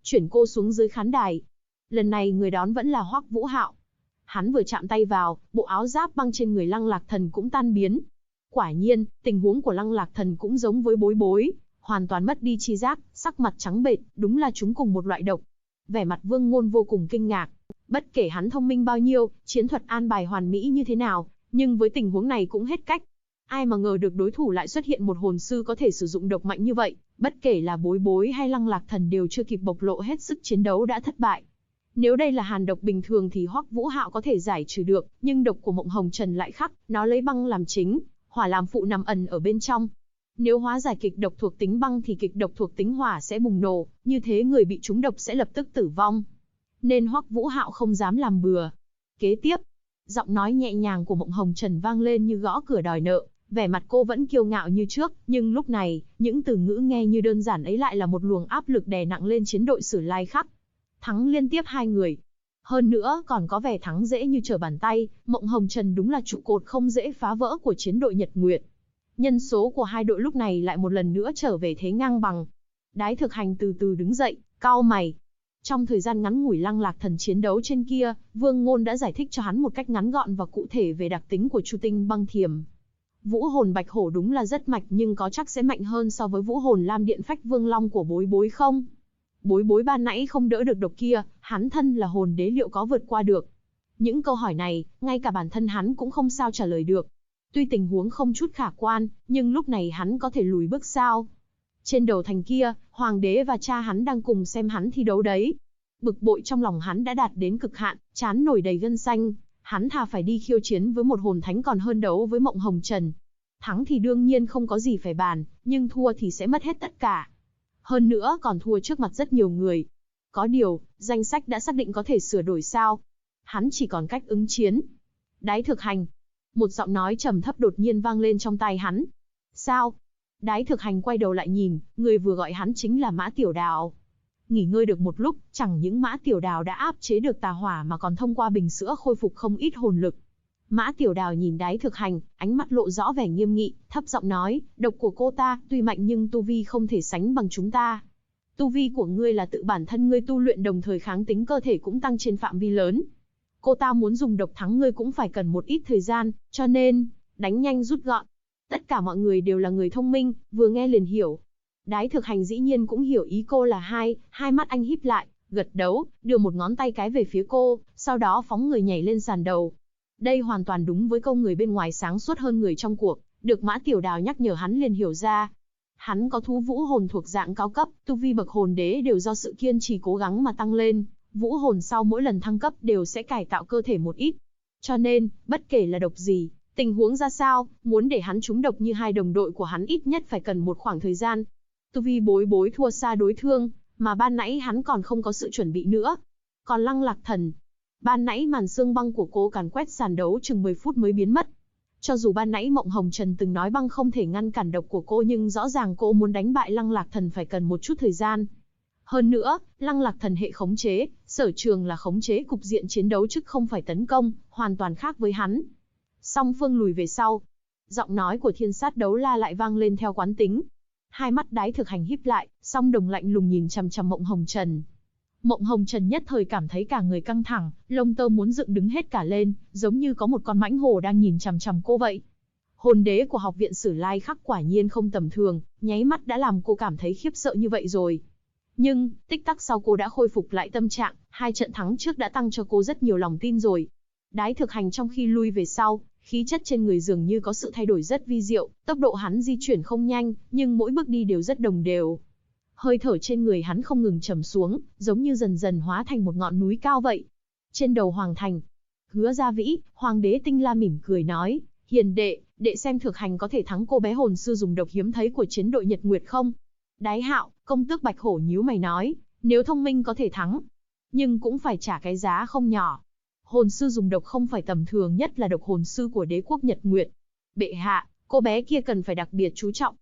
chuyển cô xuống dưới khán đài. Lần này người đón vẫn là Hoắc Vũ Hạo. Hắn vừa chạm tay vào, bộ áo giáp băng trên người Lăng Lạc Thần cũng tan biến. Quả nhiên, tình huống của Lăng Lạc Thần cũng giống với Bối Bối, hoàn toàn mất đi chi giác, sắc mặt trắng bệch, đúng là chúng cùng một loại độc. Vẻ mặt Vương Ngôn vô cùng kinh ngạc. Bất kể hắn thông minh bao nhiêu, chiến thuật an bài hoàn mỹ như thế nào, nhưng với tình huống này cũng hết cách. Ai mà ngờ được đối thủ lại xuất hiện một hồn sư có thể sử dụng độc mạnh như vậy, bất kể là Bối Bối hay Lăng Lạc Thần đều chưa kịp bộc lộ hết sức chiến đấu đã thất bại. Nếu đây là hàn độc bình thường thì Hoắc Vũ Hạo có thể giải trừ được, nhưng độc của Mộng Hồng Trần lại khác, nó lấy băng làm chính, hỏa làm phụ nằm ẩn ở bên trong. Nếu hóa giải kịch độc thuộc tính băng thì kịch độc thuộc tính hỏa sẽ bùng nổ, như thế người bị trúng độc sẽ lập tức tử vong. Nên Hoắc Vũ Hạo không dám làm bừa. Kế tiếp, giọng nói nhẹ nhàng của Mộng Hồng Trần vang lên như gõ cửa đòi nợ, vẻ mặt cô vẫn kiêu ngạo như trước, nhưng lúc này, những từ ngữ nghe như đơn giản ấy lại là một luồng áp lực đè nặng lên chiến đội Sử Lai Khắc. Thắng liên tiếp 2 người. Hơn nữa còn có vẻ thắng dễ như trở bàn tay, Mộng Hồng Trần đúng là trụ cột không dễ phá vỡ của chiến đội Nhật Nguyệt. Nhân số của hai đội lúc này lại một lần nữa trở về thế ngang bằng. Đái Thực Hành từ từ đứng dậy, cau mày. Trong thời gian ngắn ngủi Lăng Lạc Thần chiến đấu trên kia, Vương Ngôn đã giải thích cho hắn một cách ngắn gọn và cụ thể về đặc tính của Chu Tinh Băng Thiềm. Vũ hồn Bạch Hổ đúng là rất mạnh nhưng có chắc sẽ mạnh hơn so với vũ hồn Lam Điện Phách Vương Long của Bối Bối không? Bối Bối ban nãy không đỡ được độc kia, hắn thân là hồn đế liệu có vượt qua được? Những câu hỏi này, ngay cả bản thân hắn cũng không sao trả lời được. Tuy tình huống không chút khả quan, nhưng lúc này hắn có thể lùi bước sao? Trên đầu thành kia, Hoàng đế và cha hắn đang cùng xem hắn thi đấu đấy. Bực bội trong lòng hắn đã đạt đến cực hạn, trán nổi đầy gân xanh. Hắn thà phải đi khiêu chiến với một hồn thánh còn hơn đấu với Mộng Hồng Trần. Thắng thì đương nhiên không có gì phải bàn, nhưng thua thì sẽ mất hết tất cả. Hơn nữa còn thua trước mặt rất nhiều người. Có điều, danh sách đã xác định có thể sửa đổi sao? Hắn chỉ còn cách ứng chiến. Đái Thực Hành. Một giọng nói trầm thấp đột nhiên vang lên trong tai hắn. Sao? Đái Thực Hành quay đầu lại nhìn, người vừa gọi hắn chính là Mã Tiểu Đào. Nghỉ ngơi được một lúc, chẳng những Mã Tiểu Đào đã áp chế được tà hỏa mà còn thông qua bình sữa khôi phục không ít hồn lực. Mã Tiểu Đào nhìn Đái Thực Hành, ánh mắt lộ rõ vẻ nghiêm nghị, thấp giọng nói, độc của cô ta tuy mạnh nhưng tu vi không thể sánh bằng chúng ta. Tu vi của ngươi là tự bản thân ngươi tu luyện đồng thời kháng tính cơ thể cũng tăng trên phạm vi lớn. Cô ta muốn dùng độc thắng ngươi cũng phải cần một ít thời gian, cho nên, đánh nhanh rút gọn. Tất cả mọi người đều là người thông minh, vừa nghe liền hiểu. Đái Thực Hành dĩ nhiên cũng hiểu ý cô là hai mắt anh híp lại, gật đầu, đưa một ngón tay cái về phía cô, sau đó phóng người nhảy lên sàn đầu. Đây hoàn toàn đúng với câu người bên ngoài sáng suốt hơn người trong cuộc, được Mã Tiểu Đào nhắc nhở hắn liền hiểu ra. Hắn có thú vũ hồn thuộc dạng cao cấp, tu vi bậc hồn đế đều do sự kiên trì cố gắng mà tăng lên, vũ hồn sau mỗi lần thăng cấp đều sẽ cải tạo cơ thể một ít. Cho nên, bất kể là độc gì, tình huống ra sao, muốn để hắn trúng độc như hai đồng đội của hắn ít nhất phải cần một khoảng thời gian. Tu vi Bối Bối thua xa đối thương, mà ban nãy hắn còn không có sự chuẩn bị nữa. Còn Lăng Lạc Thần, ban nãy màn xương băng của cô càn quét sàn đấu chừng 10 phút mới biến mất. Cho dù ban nãy Mộng Hồng Trần từng nói băng không thể ngăn cản độc của cô nhưng rõ ràng cô muốn đánh bại Lăng Lạc Thần phải cần một chút thời gian. Hơn nữa, Lăng Lạc Thần hệ khống chế, sở trường là khống chế cục diện chiến đấu chứ không phải tấn công, hoàn toàn khác với hắn. Song phương lùi về sau. Giọng nói của Thiên Sát Đấu La lại vang lên theo quán tính. Hai mắt Đái Thực Hành híp lại, song đồng lạnh lùng nhìn chằm chằm Mộng Hồng Trần. Mộng Hồng Trần nhất thời cảm thấy cả người căng thẳng, lông tơ muốn dựng đứng hết cả lên, giống như có một con mãnh hổ đang nhìn chằm chằm cô vậy. Hồn đế của học viện Sử Lai Khắc quả nhiên không tầm thường, nháy mắt đã làm cô cảm thấy khiếp sợ như vậy rồi. Nhưng, tích tắc sau cô đã khôi phục lại tâm trạng, 2 trận thắng trước đã tăng cho cô rất nhiều lòng tin rồi. Đái Thực Hành trong khi lui về sau, khí chất trên người dường như có sự thay đổi rất vi diệu, tốc độ hắn di chuyển không nhanh, nhưng mỗi bước đi đều rất đồng đều. Hơi thở trên người hắn không ngừng trầm xuống, giống như dần dần hóa thành một ngọn núi cao vậy. Trên đầu Hoàng Thành, Hứa Gia Vĩ, Hoàng đế Tinh La mỉm cười nói, hiền đệ, đệ xem Thực Hành có thể thắng cô bé hồn sư dùng độc hiếm thấy của chiến đội Nhật Nguyệt không? Đái Hạo, công tước Bạch Hổ nhíu mày nói, nếu thông minh có thể thắng, nhưng cũng phải trả cái giá không nhỏ. Hồn sư dùng độc không phải tầm thường, nhất là độc hồn sư của đế quốc Nhật Nguyệt. Bệ hạ, cô bé kia cần phải đặc biệt chú trọng.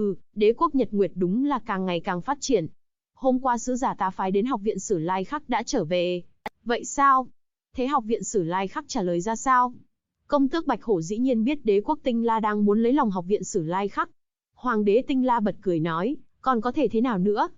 Đế quốc Nhật Nguyệt đúng là càng ngày càng phát triển. Hôm qua sứ giả ta phái đến học viện Sử Lai Khắc đã trở về. Vậy sao? Thế học viện Sử Lai Khắc trả lời ra sao? Công tước Bạch Hổ dĩ nhiên biết đế quốc Tinh La đang muốn lấy lòng học viện Sử Lai Khắc. Hoàng đế Tinh La bật cười nói, còn có thể thế nào nữa?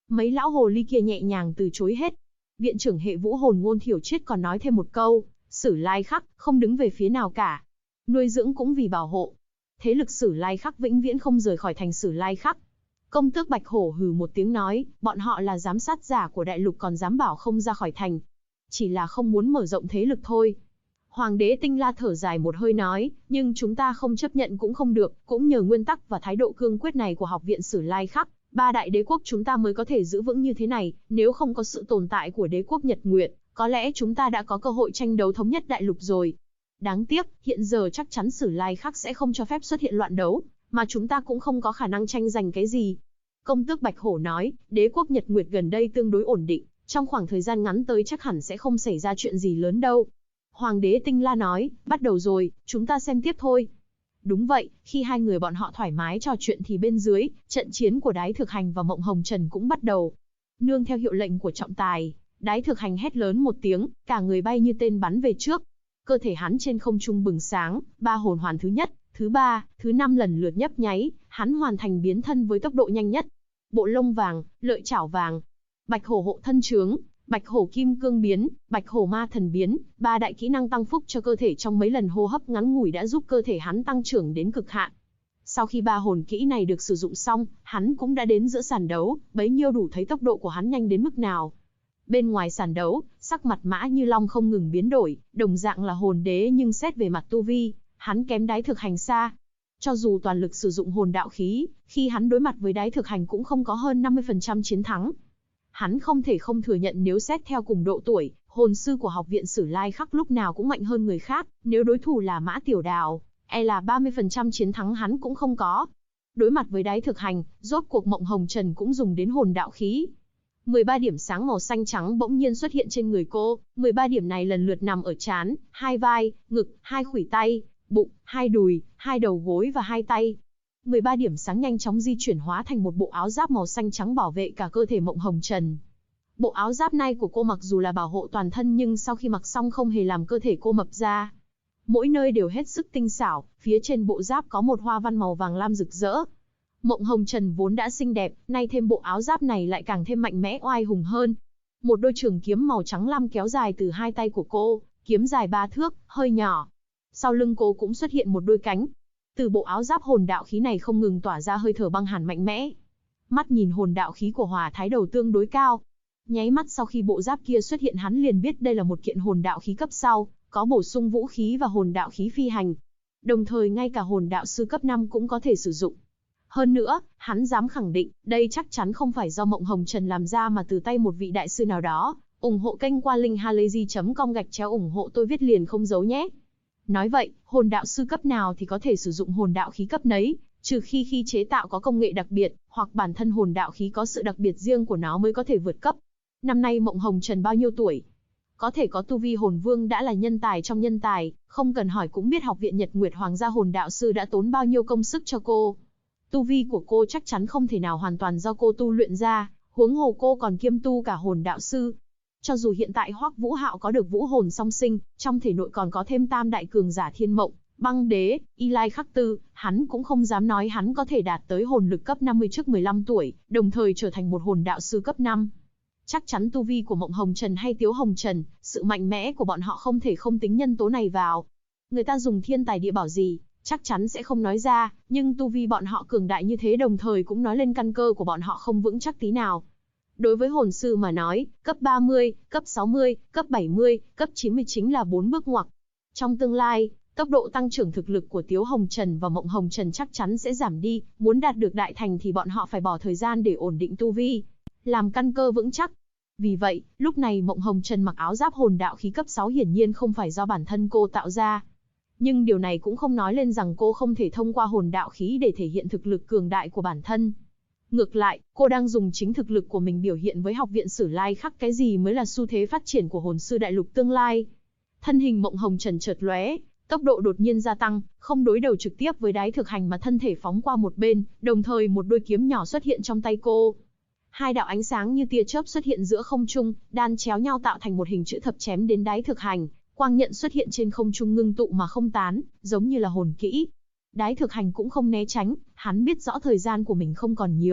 Mấy lão hồ ly kia nhẹ nhàng từ chối hết. Viện trưởng hệ vũ hồn Ngôn Thiểu Triết còn nói thêm một câu, Sử Lai Khắc không đứng về phía nào cả. Nuôi dưỡng cũng vì bảo hộ. Thế lực Sử Lai Khắc vĩnh viễn không rời khỏi thành Sử Lai Khắc. Công tước Bạch Hổ hừ một tiếng nói, bọn họ là giám sát giả của đại lục còn dám bảo không ra khỏi thành. Chỉ là không muốn mở rộng thế lực thôi. Hoàng đế Tinh La thở dài một hơi nói, nhưng chúng ta không chấp nhận cũng không được, cũng nhờ nguyên tắc và thái độ cương quyết này của học viện Sử Lai Khắc, ba đại đế quốc chúng ta mới có thể giữ vững như thế này, nếu không có sự tồn tại của đế quốc Nhật Nguyệt, có lẽ chúng ta đã có cơ hội tranh đấu thống nhất đại lục rồi. Đáng tiếc, hiện giờ chắc chắn Sử Lai Khắc sẽ không cho phép xuất hiện loạn đấu, mà chúng ta cũng không có khả năng tranh giành cái gì. Công tước Bạch Hổ nói, đế quốc Nhật Nguyệt gần đây tương đối ổn định, trong khoảng thời gian ngắn tới chắc hẳn sẽ không xảy ra chuyện gì lớn đâu. Hoàng đế Tinh La nói, bắt đầu rồi, chúng ta xem tiếp thôi. Đúng vậy, khi hai người bọn họ thoải mái trò chuyện thì bên dưới, trận chiến của Đái Thực Hành và Mộng Hồng Trần cũng bắt đầu. Nương theo hiệu lệnh của trọng tài, Đái Thực Hành hét lớn một tiếng, cả người bay như tên bắn về trước. Cơ thể hắn trên không trung bừng sáng, ba hồn hoàn thứ nhất, thứ ba, thứ năm lần lượt nhấp nháy, hắn hoàn thành biến thân với tốc độ nhanh nhất. Bộ lông vàng, lợi chảo vàng, Bạch Hổ hộ thân trướng, Bạch Hổ kim cương biến, Bạch Hổ ma thần biến, ba đại kỹ năng tăng phúc cho cơ thể trong mấy lần hô hấp ngắn ngủi đã giúp cơ thể hắn tăng trưởng đến cực hạn. Sau khi ba hồn kỹ này được sử dụng xong, hắn cũng đã đến giữa sàn đấu, bấy nhiêu đủ thấy tốc độ của hắn nhanh đến mức nào. Bên ngoài sàn đấu, sắc mặt Mã Như Long không ngừng biến đổi, đồng dạng là hồn đế nhưng xét về mặt tu vi, hắn kém Đái Thực Hành xa. Cho dù toàn lực sử dụng hồn đạo khí, khi hắn đối mặt với Đái Thực Hành cũng không có hơn 50% chiến thắng. Hắn không thể không thừa nhận nếu xét theo cùng độ tuổi, hồn sư của học viện Sử Lai Khắc lúc nào cũng mạnh hơn người khác, nếu đối thủ là Mã Tiểu Đào, e là 30% chiến thắng hắn cũng không có. Đối mặt với Đái Thực Hành, rốt cuộc Mộng Hồng Trần cũng dùng đến hồn đạo khí. 13 điểm sáng màu xanh trắng bỗng nhiên xuất hiện trên người cô, 13 điểm này lần lượt nằm ở trán, hai vai, ngực, hai khuỷu tay, bụng, hai đùi, hai đầu gối và hai tay. 13 điểm sáng nhanh chóng di chuyển hóa thành một bộ áo giáp màu xanh trắng bảo vệ cả cơ thể Mộng Hồng Trần. Bộ áo giáp này của cô mặc dù là bảo hộ toàn thân nhưng sau khi mặc xong không hề làm cơ thể cô mập ra. Mỗi nơi đều hết sức tinh xảo, phía trên bộ giáp có một hoa văn màu vàng lam rực rỡ. Mộng Hồng Trần vốn đã xinh đẹp, nay thêm bộ áo giáp này lại càng thêm mạnh mẽ oai hùng hơn. Một đôi trường kiếm màu trắng lam kéo dài từ hai tay của cô, kiếm dài 3 thước, hơi nhỏ. Sau lưng cô cũng xuất hiện một đôi cánh. Từ bộ áo giáp hồn đạo khí này không ngừng tỏa ra hơi thở băng hàn mạnh mẽ. Mắt nhìn hồn đạo khí của Hỏa Thái Đầu tương đối cao. Nháy mắt sau khi bộ giáp kia xuất hiện hắn liền biết đây là một kiện hồn đạo khí cấp sau, có bổ sung vũ khí và hồn đạo khí phi hành. Đồng thời ngay cả hồn đạo sư cấp 5 cũng có thể sử dụng. Hơn nữa, hắn dám khẳng định, đây chắc chắn không phải do Mộng Hồng Trần làm ra mà từ tay một vị đại sư nào đó. Ủng hộ kênh qua linkhalazy.com ủng hộ tôi viết liền không giấu nhé. Nói vậy, hồn đạo sư cấp nào thì có thể sử dụng hồn đạo khí cấp nấy, trừ khi chế tạo có công nghệ đặc biệt, hoặc bản thân hồn đạo khí có sự đặc biệt riêng của nó mới có thể vượt cấp. Năm nay Mộng Hồng Trần bao nhiêu tuổi? Có thể có tu vi hồn vương đã là nhân tài trong nhân tài, không cần hỏi cũng biết học viện Nhật Nguyệt Hoàng gia hồn đạo sư đã tốn bao nhiêu công sức cho cô. Tu vi của cô chắc chắn không thể nào hoàn toàn do cô tu luyện ra, huống hồ cô còn kiêm tu cả hồn đạo sư. Cho dù hiện tại Hoắc Vũ Hạo có được vũ hồn song sinh, trong thể nội còn có thêm tam đại cường giả Thiên Mộng, Băng Đế, Y Lai Khắc Tư, hắn cũng không dám nói hắn có thể đạt tới hồn lực cấp 50 trước 15 tuổi, đồng thời trở thành một hồn đạo sư cấp 5. Chắc chắn tu vi của Mộng Hồng Trần hay Tiếu Hồng Trần, sự mạnh mẽ của bọn họ không thể không tính nhân tố này vào. Người ta dùng thiên tài địa bảo gì, chắc chắn sẽ không nói ra, nhưng tu vi bọn họ cường đại như thế đồng thời cũng nói lên căn cơ của bọn họ không vững chắc tí nào. Đối với hồn sư mà nói, cấp 30, cấp 60, cấp 70, cấp 90 chính là 4 bước ngoặt. Trong tương lai, tốc độ tăng trưởng thực lực của Tiếu Hồng Trần và Mộng Hồng Trần chắc chắn sẽ giảm đi, muốn đạt được đại thành thì bọn họ phải bỏ thời gian để ổn định tu vi, làm căn cơ vững chắc. Vì vậy, lúc này Mộng Hồng Trần mặc áo giáp hồn đạo khí cấp 6 hiển nhiên không phải do bản thân cô tạo ra. Nhưng điều này cũng không nói lên rằng cô không thể thông qua hồn đạo khí để thể hiện thực lực cường đại của bản thân. Ngược lại, cô đang dùng chính thực lực của mình biểu hiện với học viện Sử Lai Khắc cái gì mới là xu thế phát triển của hồn sư đại lục tương lai. Thân hình Mộng Hồng Trần chợt lóe, tốc độ đột nhiên gia tăng, không đối đầu trực tiếp với Đái Thực Hành mà thân thể phóng qua một bên, đồng thời một đôi kiếm nhỏ xuất hiện trong tay cô. Hai đạo ánh sáng như tia chớp xuất hiện giữa không trung, đan chéo nhau tạo thành một hình chữ thập chém đến Đái Thực Hành. Quang nhận xuất hiện trên không trung ngưng tụ mà không tán, giống như là hồn kỹ. Đái Thực Hành cũng không né tránh, hắn biết rõ thời gian của mình không còn nhiều.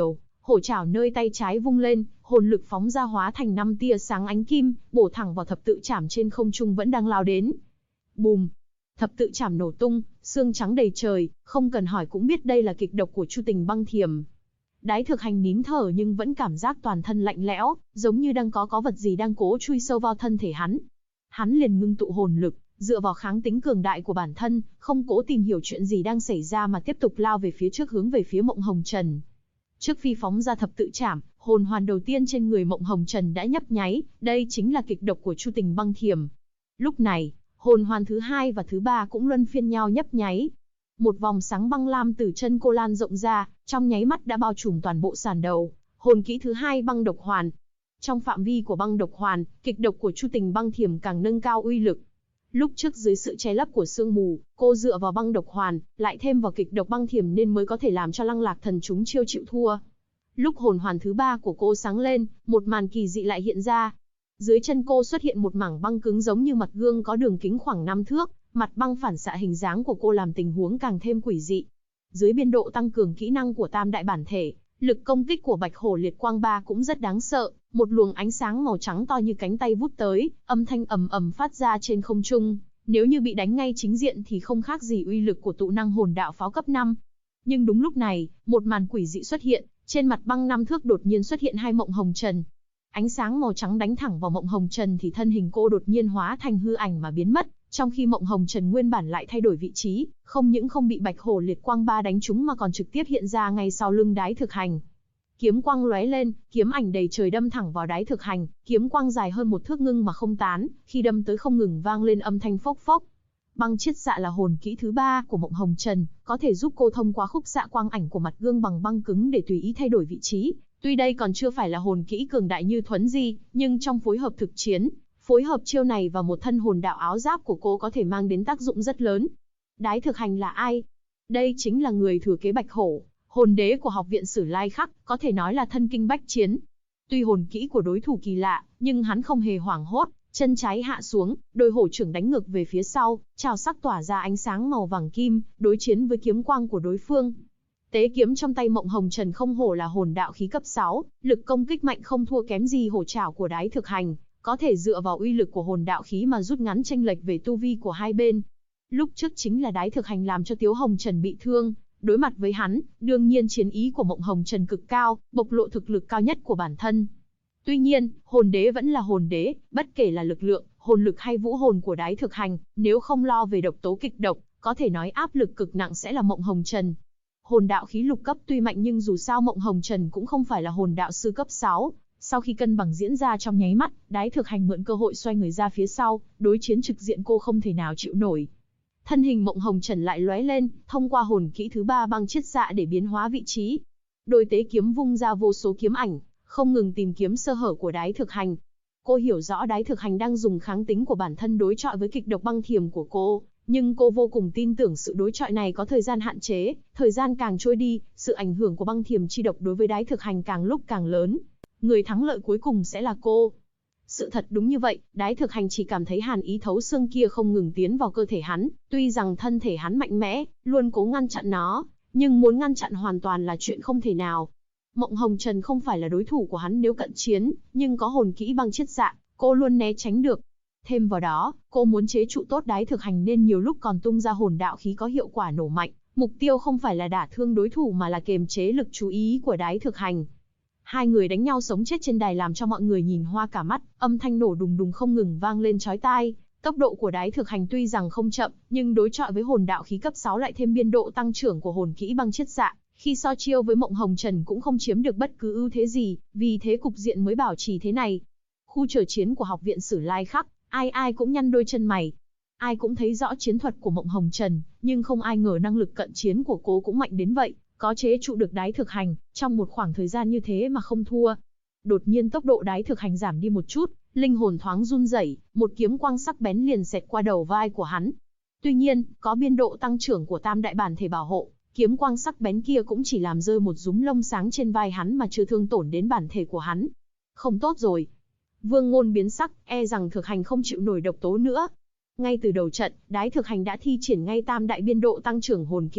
Hổ chảo nơi tay trái vung lên, hồn lực phóng ra hóa thành 5 tia sáng ánh kim, bổ thẳng vào thập tự chảm trên không trung vẫn đang lao đến. Bùm! Thập tự chảm nổ tung, xương trắng đầy trời, không cần hỏi cũng biết đây là kịch độc của Chu Tình băng thiềm. Đái Thực Hành nín thở nhưng vẫn cảm giác toàn thân lạnh lẽo, giống như đang có vật gì đang cố chui sâu vào thân thể hắn. Hắn liền ngưng tụ hồn lực, dựa vào kháng tính cường đại của bản thân, không cố tìm hiểu chuyện gì đang xảy ra mà tiếp tục lao về phía trước, hướng về phía Mộng Hồng Trần. Trước khi phóng ra thập tự chảm, hồn hoàn đầu tiên trên người Mộng Hồng Trần đã nhấp nháy, đây chính là kịch độc của Chu Tình băng thiềm. Lúc này, hồn hoàn thứ hai và thứ ba cũng luân phiên nhau nhấp nháy. Một vòng sáng băng lam từ chân cô lan rộng ra, trong nháy mắt đã bao trùm toàn bộ sàn đầu. Hồn kỹ thứ hai băng độc hoàn. Trong phạm vi của băng độc hoàn, kịch độc của Chu Tình băng thiềm càng nâng cao uy lực. Lúc trước dưới sự che lấp của sương mù, cô dựa vào băng độc hoàn, lại thêm vào kịch độc băng thiềm nên mới có thể làm cho Lăng Lạc Thần chúng chiêu chịu thua. Lúc hồn hoàn thứ ba của cô sáng lên, một màn kỳ dị lại hiện ra. Dưới chân cô xuất hiện một mảng băng cứng giống như mặt gương có đường kính khoảng 5 thước, mặt băng phản xạ hình dáng của cô làm tình huống càng thêm quỷ dị. Dưới biên độ tăng cường kỹ năng của Tam Đại Bản Thể, lực công kích của Bạch Hổ Liệt Quang Ba cũng rất đáng sợ, một luồng ánh sáng màu trắng to như cánh tay vút tới, âm thanh ầm ầm phát ra trên không trung, nếu như bị đánh ngay chính diện thì không khác gì uy lực của tụ năng hồn đạo pháo cấp 5. Nhưng đúng lúc này, một màn quỷ dị xuất hiện, trên mặt băng 5 thước đột nhiên xuất hiện hai Mộng Hồng Trần. Ánh sáng màu trắng đánh thẳng vào Mộng Hồng Trần thì thân hình cô đột nhiên hóa thành hư ảnh mà biến mất, trong khi Mộng Hồng Trần nguyên bản lại thay đổi vị trí, không những không bị Bạch Hổ Liệt Quang Ba đánh trúng mà còn trực tiếp hiện ra ngay sau lưng Đái Thực Hành. Kiếm quang lóe lên, kiếm ảnh đầy trời đâm thẳng vào Đái Thực Hành, kiếm quang dài hơn 1 thước ngưng mà không tán, khi đâm tới không ngừng vang lên âm thanh phốc phốc. Băng chiết xạ là hồn kỹ thứ 3 của Mộng Hồng Trần, có thể giúp cô thông qua khúc xạ quang ảnh của mặt gương bằng băng cứng để tùy ý thay đổi vị trí. Tuy đây còn chưa phải là hồn kỹ cường đại như Thuấn Di, nhưng trong phối hợp thực chiến, phối hợp chiêu này và một thân hồn đạo áo giáp của cô có thể mang đến tác dụng rất lớn. Đái Thực Hành là ai? Đây chính là người thừa kế Bạch Hổ, hồn đế của Học viện Sử Lai Khắc, có thể nói là thân kinh bách chiến. Tuy hồn kỹ của đối thủ kỳ lạ, nhưng hắn không hề hoảng hốt, chân trái hạ xuống, đôi hổ trưởng đánh ngược về phía sau, trào sắc tỏa ra ánh sáng màu vàng kim, đối chiến với kiếm quang của đối phương. Tế kiếm trong tay Mộng Hồng Trần không hổ là hồn đạo khí cấp 6, lực công kích mạnh không thua kém gì hổ trảo của Đái Thực Hành, có thể dựa vào uy lực của hồn đạo khí mà rút ngắn chênh lệch về tu vi của hai bên. Lúc trước chính là Đái Thực Hành làm cho Tiếu Hồng Trần bị thương, đối mặt với hắn, đương nhiên chiến ý của Mộng Hồng Trần cực cao, bộc lộ thực lực cao nhất của bản thân. Tuy nhiên, hồn đế vẫn là hồn đế, bất kể là lực lượng, hồn lực hay vũ hồn của Đái Thực Hành, nếu không lo về độc tố kịch độc, có thể nói áp lực cực nặng sẽ là Mộng Hồng Trần. Hồn đạo khí lục cấp tuy mạnh nhưng dù sao Mộng Hồng Trần cũng không phải là hồn đạo sư cấp 6. Sau khi cân bằng diễn ra trong nháy mắt, Đái Thực Hành mượn cơ hội xoay người ra phía sau, đối chiến trực diện cô không thể nào chịu nổi. Thân hình Mộng Hồng Trần lại lóe lên, thông qua hồn kỹ thứ 3 băng chiết xạ để biến hóa vị trí. Đôi tế kiếm vung ra vô số kiếm ảnh, không ngừng tìm kiếm sơ hở của Đái Thực Hành. Cô hiểu rõ Đái Thực Hành đang dùng kháng tính của bản thân đối chọi với kịch độc băng thiềm của cô, nhưng cô vô cùng tin tưởng sự đối chọi này có thời gian hạn chế, thời gian càng trôi đi, sự ảnh hưởng của băng thiềm chi độc đối với Đái Thực Hành càng lúc càng lớn. Người thắng lợi cuối cùng sẽ là cô. Sự thật đúng như vậy, Đái Thực Hành chỉ cảm thấy hàn ý thấu xương kia không ngừng tiến vào cơ thể hắn, tuy rằng thân thể hắn mạnh mẽ, luôn cố ngăn chặn nó, nhưng muốn ngăn chặn hoàn toàn là chuyện không thể nào. Mộng Hồng Trần không phải là đối thủ của hắn nếu cận chiến, nhưng có hồn kỹ băng chiết xạ, cô luôn né tránh được. Thêm vào đó, cô muốn chế trụ tốt Đái Thực Hành nên nhiều lúc còn tung ra hồn đạo khí có hiệu quả nổ mạnh, mục tiêu không phải là đả thương đối thủ mà là kiềm chế lực chú ý của Đái Thực Hành. Hai người đánh nhau sống chết trên đài làm cho mọi người nhìn hoa cả mắt, âm thanh nổ đùng đùng không ngừng vang lên chói tai. Tốc độ của Đái Thực Hành tuy rằng không chậm, nhưng đối chọi với hồn đạo khí cấp 6 lại thêm biên độ tăng trưởng của hồn kỹ băng chiết xạ, khi so chiêu với Mộng Hồng Trần cũng không chiếm được bất cứ ưu thế gì, vì thế cục diện mới bảo trì thế này. Khu chờ chiến của Học viện Sử Lai Khắc, ai cũng nhăn đôi chân mày. Ai cũng thấy rõ chiến thuật của Mộng Hồng Trần, nhưng không ai ngờ năng lực cận chiến của cô cũng mạnh đến vậy, có chế trụ được Đái Thực Hành, trong một khoảng thời gian như thế mà không thua. Đột nhiên tốc độ Đái Thực Hành giảm đi một chút, linh hồn thoáng run rẩy, một kiếm quang sắc bén liền xẹt qua đầu vai của hắn. Tuy nhiên, có biên độ tăng trưởng của Tam Đại Bản Thể bảo hộ, kiếm quang sắc bén kia cũng chỉ làm rơi một rúm lông sáng trên vai hắn mà chưa thương tổn đến bản thể của hắn. Không tốt rồi. Vương Ngôn biến sắc, e rằng Thực Hành không chịu nổi độc tố nữa. Ngay từ đầu trận, Đái Thực Hành đã thi triển ngay Tam Đại biên độ tăng trưởng hồn kỹ,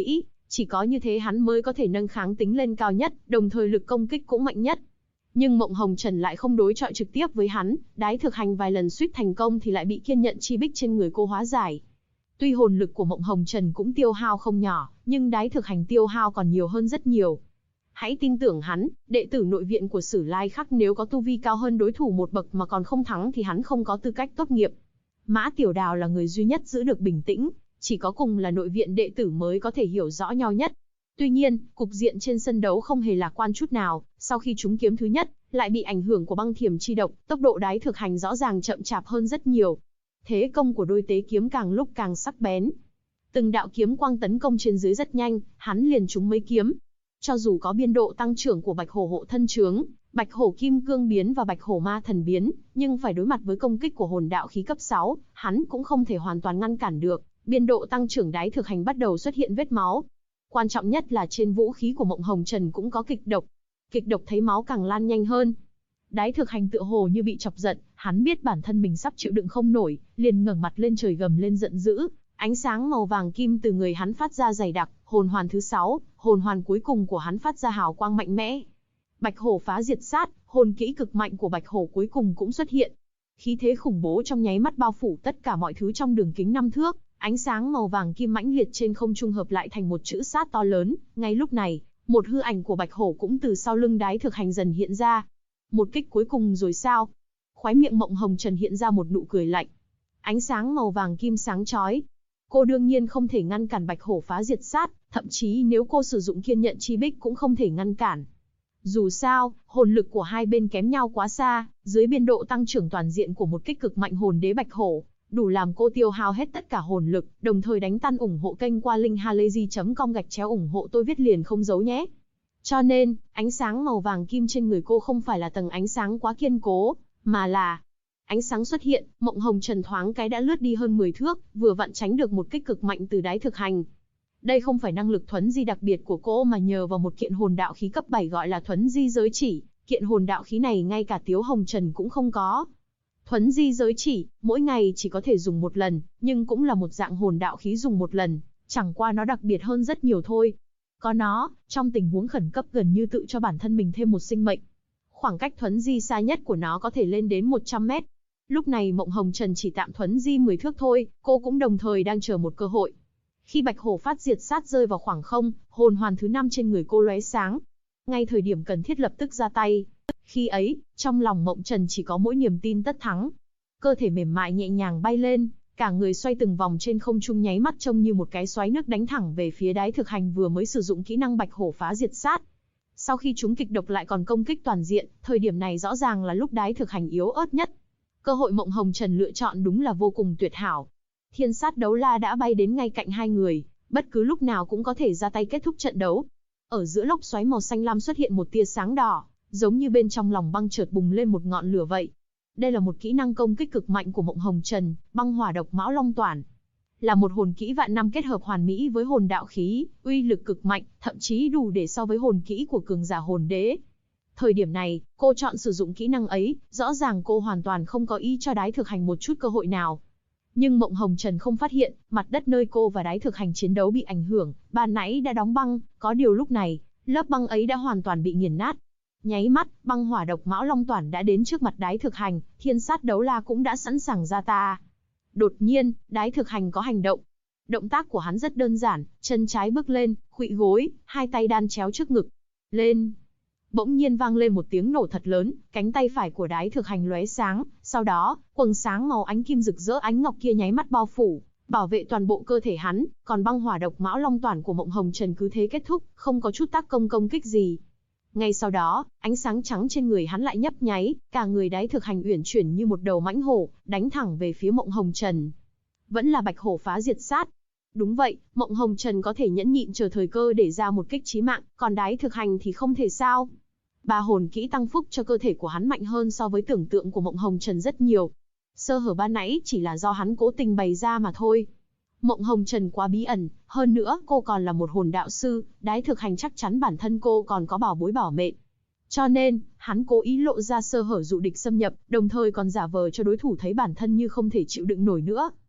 Chỉ có như thế hắn mới có thể nâng kháng tính lên cao nhất, đồng thời lực công kích cũng mạnh nhất. Nhưng Mộng Hồng Trần lại không đối chọi trực tiếp với hắn, Đái Thực Hành vài lần suýt thành công thì lại bị kiên nhận chi bích trên người cô hóa giải. Tuy hồn lực của Mộng Hồng Trần cũng tiêu hao không nhỏ, nhưng Đái Thực Hành tiêu hao còn nhiều hơn rất nhiều. Hãy tin tưởng hắn, đệ tử nội viện của Sử Lai Khắc nếu có tu vi cao hơn đối thủ một bậc mà còn không thắng thì hắn không có tư cách tốt nghiệp. Mã Tiểu Đào là người duy nhất giữ được bình tĩnh, chỉ có cùng là nội viện đệ tử mới có thể hiểu rõ nhau nhất. Tuy nhiên, cục diện trên sân đấu không hề lạc quan chút nào, sau khi trúng kiếm thứ nhất, lại bị ảnh hưởng của băng thiểm chi độc, tốc độ Đái Thực Hành rõ ràng chậm chạp hơn rất nhiều. Thế công của đôi tế kiếm càng lúc càng sắc bén. Từng đạo kiếm quang tấn công trên dưới rất nhanh, hắn liền trúng mấy kiếm. Cho dù có biên độ tăng trưởng của Bạch Hổ hộ thân trướng, Bạch Hổ kim cương biến và Bạch Hổ ma thần biến, nhưng phải đối mặt với công kích của hồn đạo khí cấp 6, hắn cũng không thể hoàn toàn ngăn cản được. Biên độ tăng trưởng Đái Thực Hành bắt đầu xuất hiện vết máu. Quan trọng nhất là trên vũ khí của Mộng Hồng Trần cũng có kịch độc. Kịch độc thấy máu càng lan nhanh hơn. Đái Thực Hành tựa hồ như bị chọc giận, hắn biết bản thân mình sắp chịu đựng không nổi, liền ngẩng mặt lên trời gầm lên giận dữ. Ánh sáng màu vàng kim từ người hắn phát ra dày đặc, hồn hoàn thứ 6, hồn hoàn cuối cùng của hắn phát ra hào quang mạnh mẽ. Bạch Hổ phá diệt sát, hồn kỹ cực mạnh của Bạch Hổ cuối cùng cũng xuất hiện. Khí thế khủng bố trong nháy mắt bao phủ tất cả mọi thứ trong đường kính 5 thước, ánh sáng màu vàng kim mãnh liệt trên không trung hợp lại thành một chữ sát to lớn. Ngay lúc này, một hư ảnh của Bạch Hổ cũng từ sau lưng Đái Thực Hành dần hiện ra. Một kích cuối cùng rồi sao? Khóe miệng Mộng Hồng Trần hiện ra một nụ cười lạnh. Ánh sáng màu vàng kim sáng chói. Cô đương nhiên không thể ngăn cản Bạch Hổ phá diệt sát, thậm chí nếu cô sử dụng kiên nhận chi bích cũng không thể ngăn cản. Dù sao, hồn lực của hai bên kém nhau quá xa, dưới biên độ tăng trưởng toàn diện của một kích cực mạnh hồn đế Bạch Hổ, đủ làm cô tiêu hao hết tất cả hồn lực, đồng thời đánh tan. Ủng hộ kênh qua link halayzi.com /ủng hộ tôi viết liền không giấu nhé. Cho nên, ánh sáng màu vàng kim trên người cô không phải là tầng ánh sáng quá kiên cố, mà là ánh sáng xuất hiện, Mộng Hồng Trần thoáng cái đã lướt đi hơn 10 thước, vừa vặn tránh được một kích cực mạnh từ Đái Thực Hành. Đây không phải năng lực thuấn di đặc biệt của cô mà nhờ vào một kiện hồn đạo khí cấp 7 gọi là thuấn di giới chỉ, kiện hồn đạo khí này ngay cả Tiếu Hồng Trần cũng không có. Thuấn di giới chỉ, mỗi ngày chỉ có thể dùng một lần, nhưng cũng là một dạng hồn đạo khí dùng một lần, chẳng qua nó đặc biệt hơn rất nhiều thôi. Có nó, trong tình huống khẩn cấp gần như tự cho bản thân mình thêm một sinh mệnh. Khoảng cách thuấn di xa nhất của nó có thể lên đến 100 mét. Lúc này Mộng Hồng Trần chỉ tạm thuấn di 10 thước thôi, cô cũng đồng thời đang chờ một cơ hội. Khi Bạch Hổ phát diệt sát rơi vào khoảng không, hồn hoàn thứ 5 trên người cô lóe sáng. Ngay thời điểm cần thiết lập tức ra tay. Khi ấy, trong lòng Mộng Trần chỉ có mỗi niềm tin tất thắng. Cơ thể mềm mại nhẹ nhàng bay lên, cả người xoay từng vòng trên không trung nháy mắt trông như một cái xoáy nước đánh thẳng về phía Đái Thực Hành vừa mới sử dụng kỹ năng Bạch Hổ phá diệt sát. Sau khi chúng kịch độc lại còn công kích toàn diện, thời điểm này rõ ràng là lúc Đái Thực Hành yếu ớt nhất. Cơ hội Mộng Hồng Trần lựa chọn đúng là vô cùng tuyệt hảo. Thiên sát đấu la đã bay đến ngay cạnh hai người, bất cứ lúc nào cũng có thể ra tay kết thúc trận đấu. Ở giữa lốc xoáy màu xanh lam xuất hiện một tia sáng đỏ, giống như bên trong lòng băng chợt bùng lên một ngọn lửa vậy. Đây là một kỹ năng công kích cực mạnh của Mộng Hồng Trần, băng hỏa độc mão long toản. Là một hồn kỹ vạn năm kết hợp hoàn mỹ với hồn đạo khí, uy lực cực mạnh, thậm chí đủ để so với hồn kỹ của cường giả hồn đế. Thời điểm này, cô chọn sử dụng kỹ năng ấy, rõ ràng cô hoàn toàn không có ý cho Đái Thực Hành một chút cơ hội nào. Nhưng Mộng Hồng Trần không phát hiện, mặt đất nơi cô và Đái Thực Hành chiến đấu bị ảnh hưởng, ban nãy đã đóng băng, có điều lúc này, lớp băng ấy đã hoàn toàn bị nghiền nát. Nháy mắt, băng hỏa độc mão long toản đã đến trước mặt Đái Thực Hành, thiên sát đấu la cũng đã sẵn sàng ra ta. Đột nhiên, Đái Thực Hành có hành động. Động tác của hắn rất đơn giản, chân trái bước lên, khuỵu gối, hai tay đan chéo trước ngực. Lên. Bỗng nhiên vang lên một tiếng nổ thật lớn, cánh tay phải của Đái Thực Hành lóe sáng, sau đó, quầng sáng màu ánh kim rực rỡ ánh ngọc kia nháy mắt bao phủ, bảo vệ toàn bộ cơ thể hắn, còn băng hỏa độc mão long toản của Mộng Hồng Trần cứ thế kết thúc, không có chút tác công kích gì. Ngay sau đó, ánh sáng trắng trên người hắn lại nhấp nháy, cả người Đái Thực Hành uyển chuyển như một đầu mãnh hổ, đánh thẳng về phía Mộng Hồng Trần. Vẫn là Bạch Hổ phá diệt sát. Đúng vậy, Mộng Hồng Trần có thể nhẫn nhịn chờ thời cơ để ra một kích chí mạng, còn Đái Thực Hành thì không thể sao. Ba hồn kỹ tăng phúc cho cơ thể của hắn mạnh hơn so với tưởng tượng của Mộng Hồng Trần rất nhiều. Sơ hở ban nãy chỉ là do hắn cố tình bày ra mà thôi. Mộng Hồng Trần quá bí ẩn, hơn nữa cô còn là một hồn đạo sư, Đái Thực Hành chắc chắn bản thân cô còn có bảo bối bảo mệnh. Cho nên, hắn cố ý lộ ra sơ hở dụ địch xâm nhập, đồng thời còn giả vờ cho đối thủ thấy bản thân như không thể chịu đựng nổi nữa.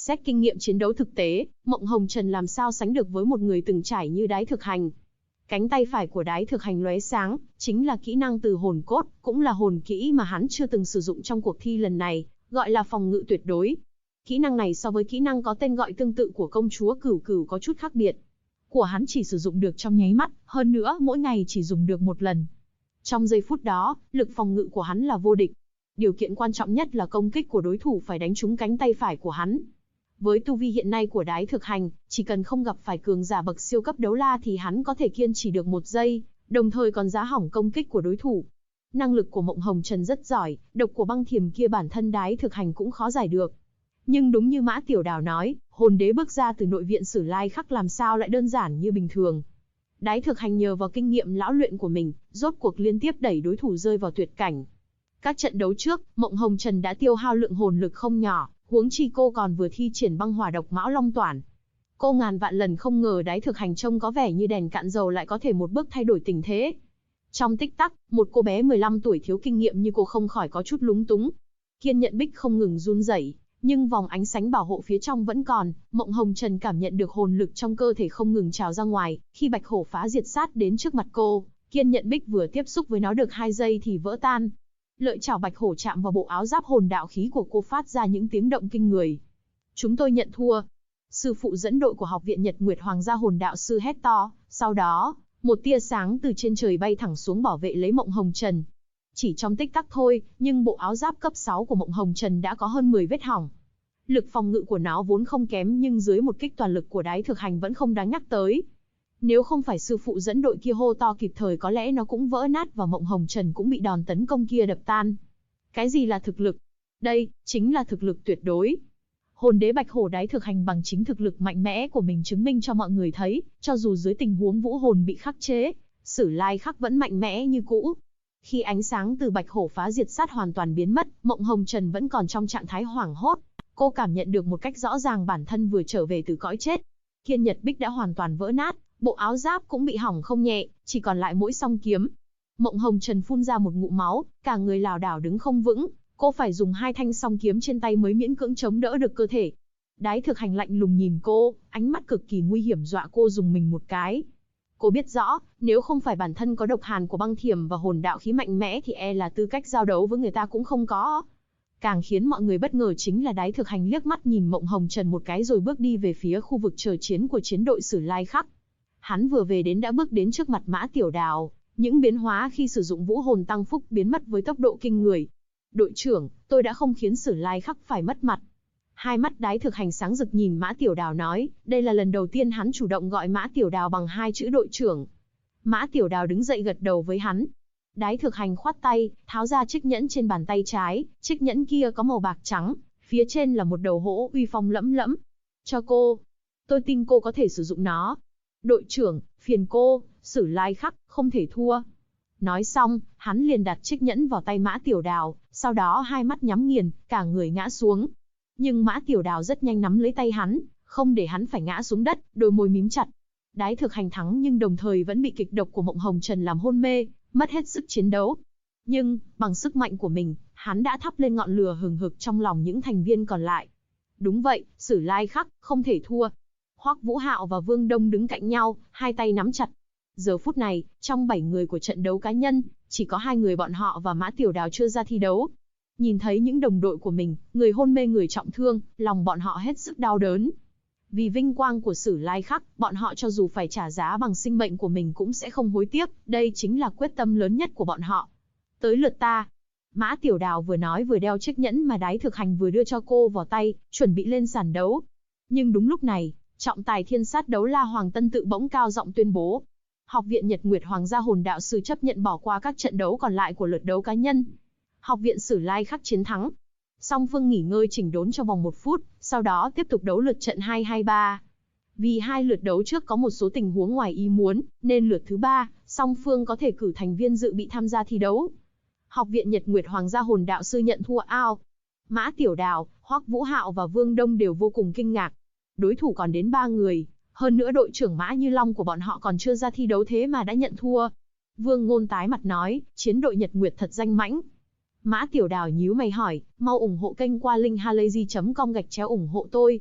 Xét kinh nghiệm chiến đấu thực tế, Mộng Hồng Trần làm sao sánh được với một người từng trải như Đái Thực Hành. Cánh tay phải của Đái Thực Hành lóe sáng, chính là kỹ năng từ hồn cốt, cũng là hồn kỹ mà hắn chưa từng sử dụng trong cuộc thi lần này, gọi là phòng ngự tuyệt đối. Kỹ năng này so với kỹ năng có tên gọi tương tự của công chúa Cửu Cửu có chút khác biệt. Của hắn chỉ sử dụng được trong nháy mắt, hơn nữa mỗi ngày chỉ dùng được một lần. Trong giây phút đó, lực phòng ngự của hắn là vô địch. Điều kiện quan trọng nhất là công kích của đối thủ phải đánh trúng cánh tay phải của hắn. Với tu vi hiện nay của Đái Thực Hành, chỉ cần không gặp phải cường giả bậc siêu cấp đấu la thì hắn có thể kiên trì được 1 giây, đồng thời còn giá hỏng công kích của đối thủ. Năng lực của Mộng Hồng Trần rất giỏi, độc của băng thiềm kia bản thân Đái Thực Hành cũng khó giải được. Nhưng đúng như Mã Tiểu Đào nói, hồn đế bước ra từ nội viện Sử Lai Khắc làm sao lại đơn giản như bình thường. Đái Thực Hành nhờ vào kinh nghiệm lão luyện của mình, rốt cuộc liên tiếp đẩy đối thủ rơi vào tuyệt cảnh. Các trận đấu trước, Mộng Hồng Trần đã tiêu hao lượng hồn lực không nhỏ, huống chi cô còn vừa thi triển băng hỏa độc Mão Long Toản. Cô ngàn vạn lần không ngờ Đái Thực Hành trông có vẻ như đèn cạn dầu lại có thể một bước thay đổi tình thế. Trong tích tắc, một cô bé 15 tuổi thiếu kinh nghiệm như cô không khỏi có chút lúng túng. Kiên Nhận Bích không ngừng run rẩy, nhưng vòng ánh sáng bảo hộ phía trong vẫn còn. Mộng Hồng Trần cảm nhận được hồn lực trong cơ thể không ngừng trào ra ngoài. Khi Bạch Hổ Phá Diệt Sát đến trước mặt cô, Kiên Nhận Bích vừa tiếp xúc với nó được 2 giây thì vỡ tan. Lợi chảo Bạch Hổ chạm vào bộ áo giáp hồn đạo khí của cô phát ra những tiếng động kinh người. Chúng tôi nhận thua. Sư phụ dẫn đội của Học viện Nhật Nguyệt Hoàng gia hồn đạo sư hét to. Sau đó, một tia sáng từ trên trời bay thẳng xuống bảo vệ lấy Mộng Hồng Trần. Chỉ trong tích tắc thôi, nhưng bộ áo giáp cấp 6 của Mộng Hồng Trần đã có hơn 10 vết hỏng. Lực phòng ngự của nó vốn không kém nhưng dưới một kích toàn lực của Đái Thực Hành vẫn không đáng nhắc tới. Nếu không phải sư phụ dẫn đội kia hô to kịp thời có lẽ nó cũng vỡ nát và Mộng Hồng Trần cũng bị đòn tấn công kia đập tan. Cái gì là thực lực? Đây, chính là thực lực tuyệt đối. Hồn đế Bạch Hổ Đái Thực Hành bằng chính thực lực mạnh mẽ của mình chứng minh cho mọi người thấy, cho dù dưới tình huống vũ hồn bị khắc chế, Sử Lai Khắc vẫn mạnh mẽ như cũ. Khi ánh sáng từ Bạch Hổ Phá Diệt Sát hoàn toàn biến mất, Mộng Hồng Trần vẫn còn trong trạng thái hoảng hốt. Cô cảm nhận được một cách rõ ràng bản thân vừa trở về từ cõi chết. Kiên Nhật Bích đã hoàn toàn vỡ nát, bộ áo giáp cũng bị hỏng không nhẹ, chỉ còn lại mỗi song kiếm. Mộng Hồng Trần phun ra một ngụm máu, cả người lảo đảo đứng không vững, cô phải dùng 2 thanh song kiếm trên tay mới miễn cưỡng chống đỡ được cơ thể. Đái Thực Hành lạnh lùng nhìn cô, ánh mắt cực kỳ nguy hiểm dọa cô dùng mình một cái. Cô biết rõ, nếu không phải bản thân có độc hàn của băng thiềm và hồn đạo khí mạnh mẽ thì e là tư cách giao đấu với người ta cũng không có. Càng khiến mọi người bất ngờ chính là Đái Thực Hành liếc mắt nhìn Mộng Hồng Trần một cái rồi bước đi về phía khu vực chờ chiến của chiến đội Sử Lai Khắc. Hắn vừa về đến đã bước đến trước mặt Mã Tiểu Đào, những biến hóa khi sử dụng vũ hồn tăng phúc biến mất với tốc độ kinh người. Đội trưởng, tôi đã không khiến Sử Lai Khắc phải mất mặt. Hai mắt Đái Thực Hành sáng rực nhìn Mã Tiểu Đào nói, đây là lần đầu tiên hắn chủ động gọi Mã Tiểu Đào bằng 2 chữ đội trưởng. Mã Tiểu Đào đứng dậy gật đầu với hắn. Đái Thực Hành khoát tay, tháo ra chiếc nhẫn trên bàn tay trái, chiếc nhẫn kia có màu bạc trắng, phía trên là một đầu hổ uy phong lẫm lẫm. Cho cô. Tôi tin cô có thể sử dụng nó. Đội trưởng, phiền cô, Sử Lai Khắc, không thể thua. Nói xong, hắn liền đặt chiếc nhẫn vào tay Mã Tiểu Đào, sau đó hai mắt nhắm nghiền, cả người ngã xuống. Nhưng Mã Tiểu Đào rất nhanh nắm lấy tay hắn, không để hắn phải ngã xuống đất, đôi môi mím chặt. Đái Thực Hành thắng nhưng đồng thời vẫn bị kịch độc của Mộng Hồng Trần làm hôn mê, mất hết sức chiến đấu. Nhưng, bằng sức mạnh của mình, hắn đã thắp lên ngọn lửa hừng hực trong lòng những thành viên còn lại. Đúng vậy, Sử Lai Khắc, không thể thua. Hoắc Vũ Hạo và Vương Đông đứng cạnh nhau, hai tay nắm chặt. Giờ phút này, trong 7 người của trận đấu cá nhân, chỉ có 2 người bọn họ và Mã Tiểu Đào chưa ra thi đấu. Nhìn thấy những đồng đội của mình, người hôn mê người trọng thương, lòng bọn họ hết sức đau đớn. Vì vinh quang của Sử Lai Khắc, bọn họ cho dù phải trả giá bằng sinh mệnh của mình cũng sẽ không hối tiếc, đây chính là quyết tâm lớn nhất của bọn họ. Tới lượt ta. Mã Tiểu Đào vừa nói vừa đeo chiếc nhẫn mà Đái Thực Hành vừa đưa cho cô vào tay, chuẩn bị lên sàn đấu. Nhưng đúng lúc này, trọng tài thiên sát đấu la Hoàng Tân Tự bỗng cao giọng tuyên bố. Học viện Nhật Nguyệt Hoàng gia hồn đạo sư chấp nhận bỏ qua các trận đấu còn lại của lượt đấu cá nhân. Học viện Sử Lai Khắc chiến thắng. Song phương nghỉ ngơi chỉnh đốn trong vòng 1 phút, sau đó tiếp tục đấu lượt trận 2-2-3. Vì 2 lượt đấu trước có một số tình huống ngoài ý muốn, nên lượt thứ 3, song phương có thể cử thành viên dự bị tham gia thi đấu. Học viện Nhật Nguyệt Hoàng gia hồn đạo sư nhận thua ao. Mã Tiểu Đào, Hoắc Vũ Hạo và Vương Đông đều vô cùng kinh ngạc. Đối thủ còn đến 3 người, hơn nữa đội trưởng Mã Như Long của bọn họ còn chưa ra thi đấu thế mà đã nhận thua. Vương Ngôn tái mặt nói, chiến đội Nhật Nguyệt thật danh mãnh. Mã Tiểu Đào nhíu mày hỏi, mau ủng hộ kênh qua link halayzi.com /ủng hộ tôi.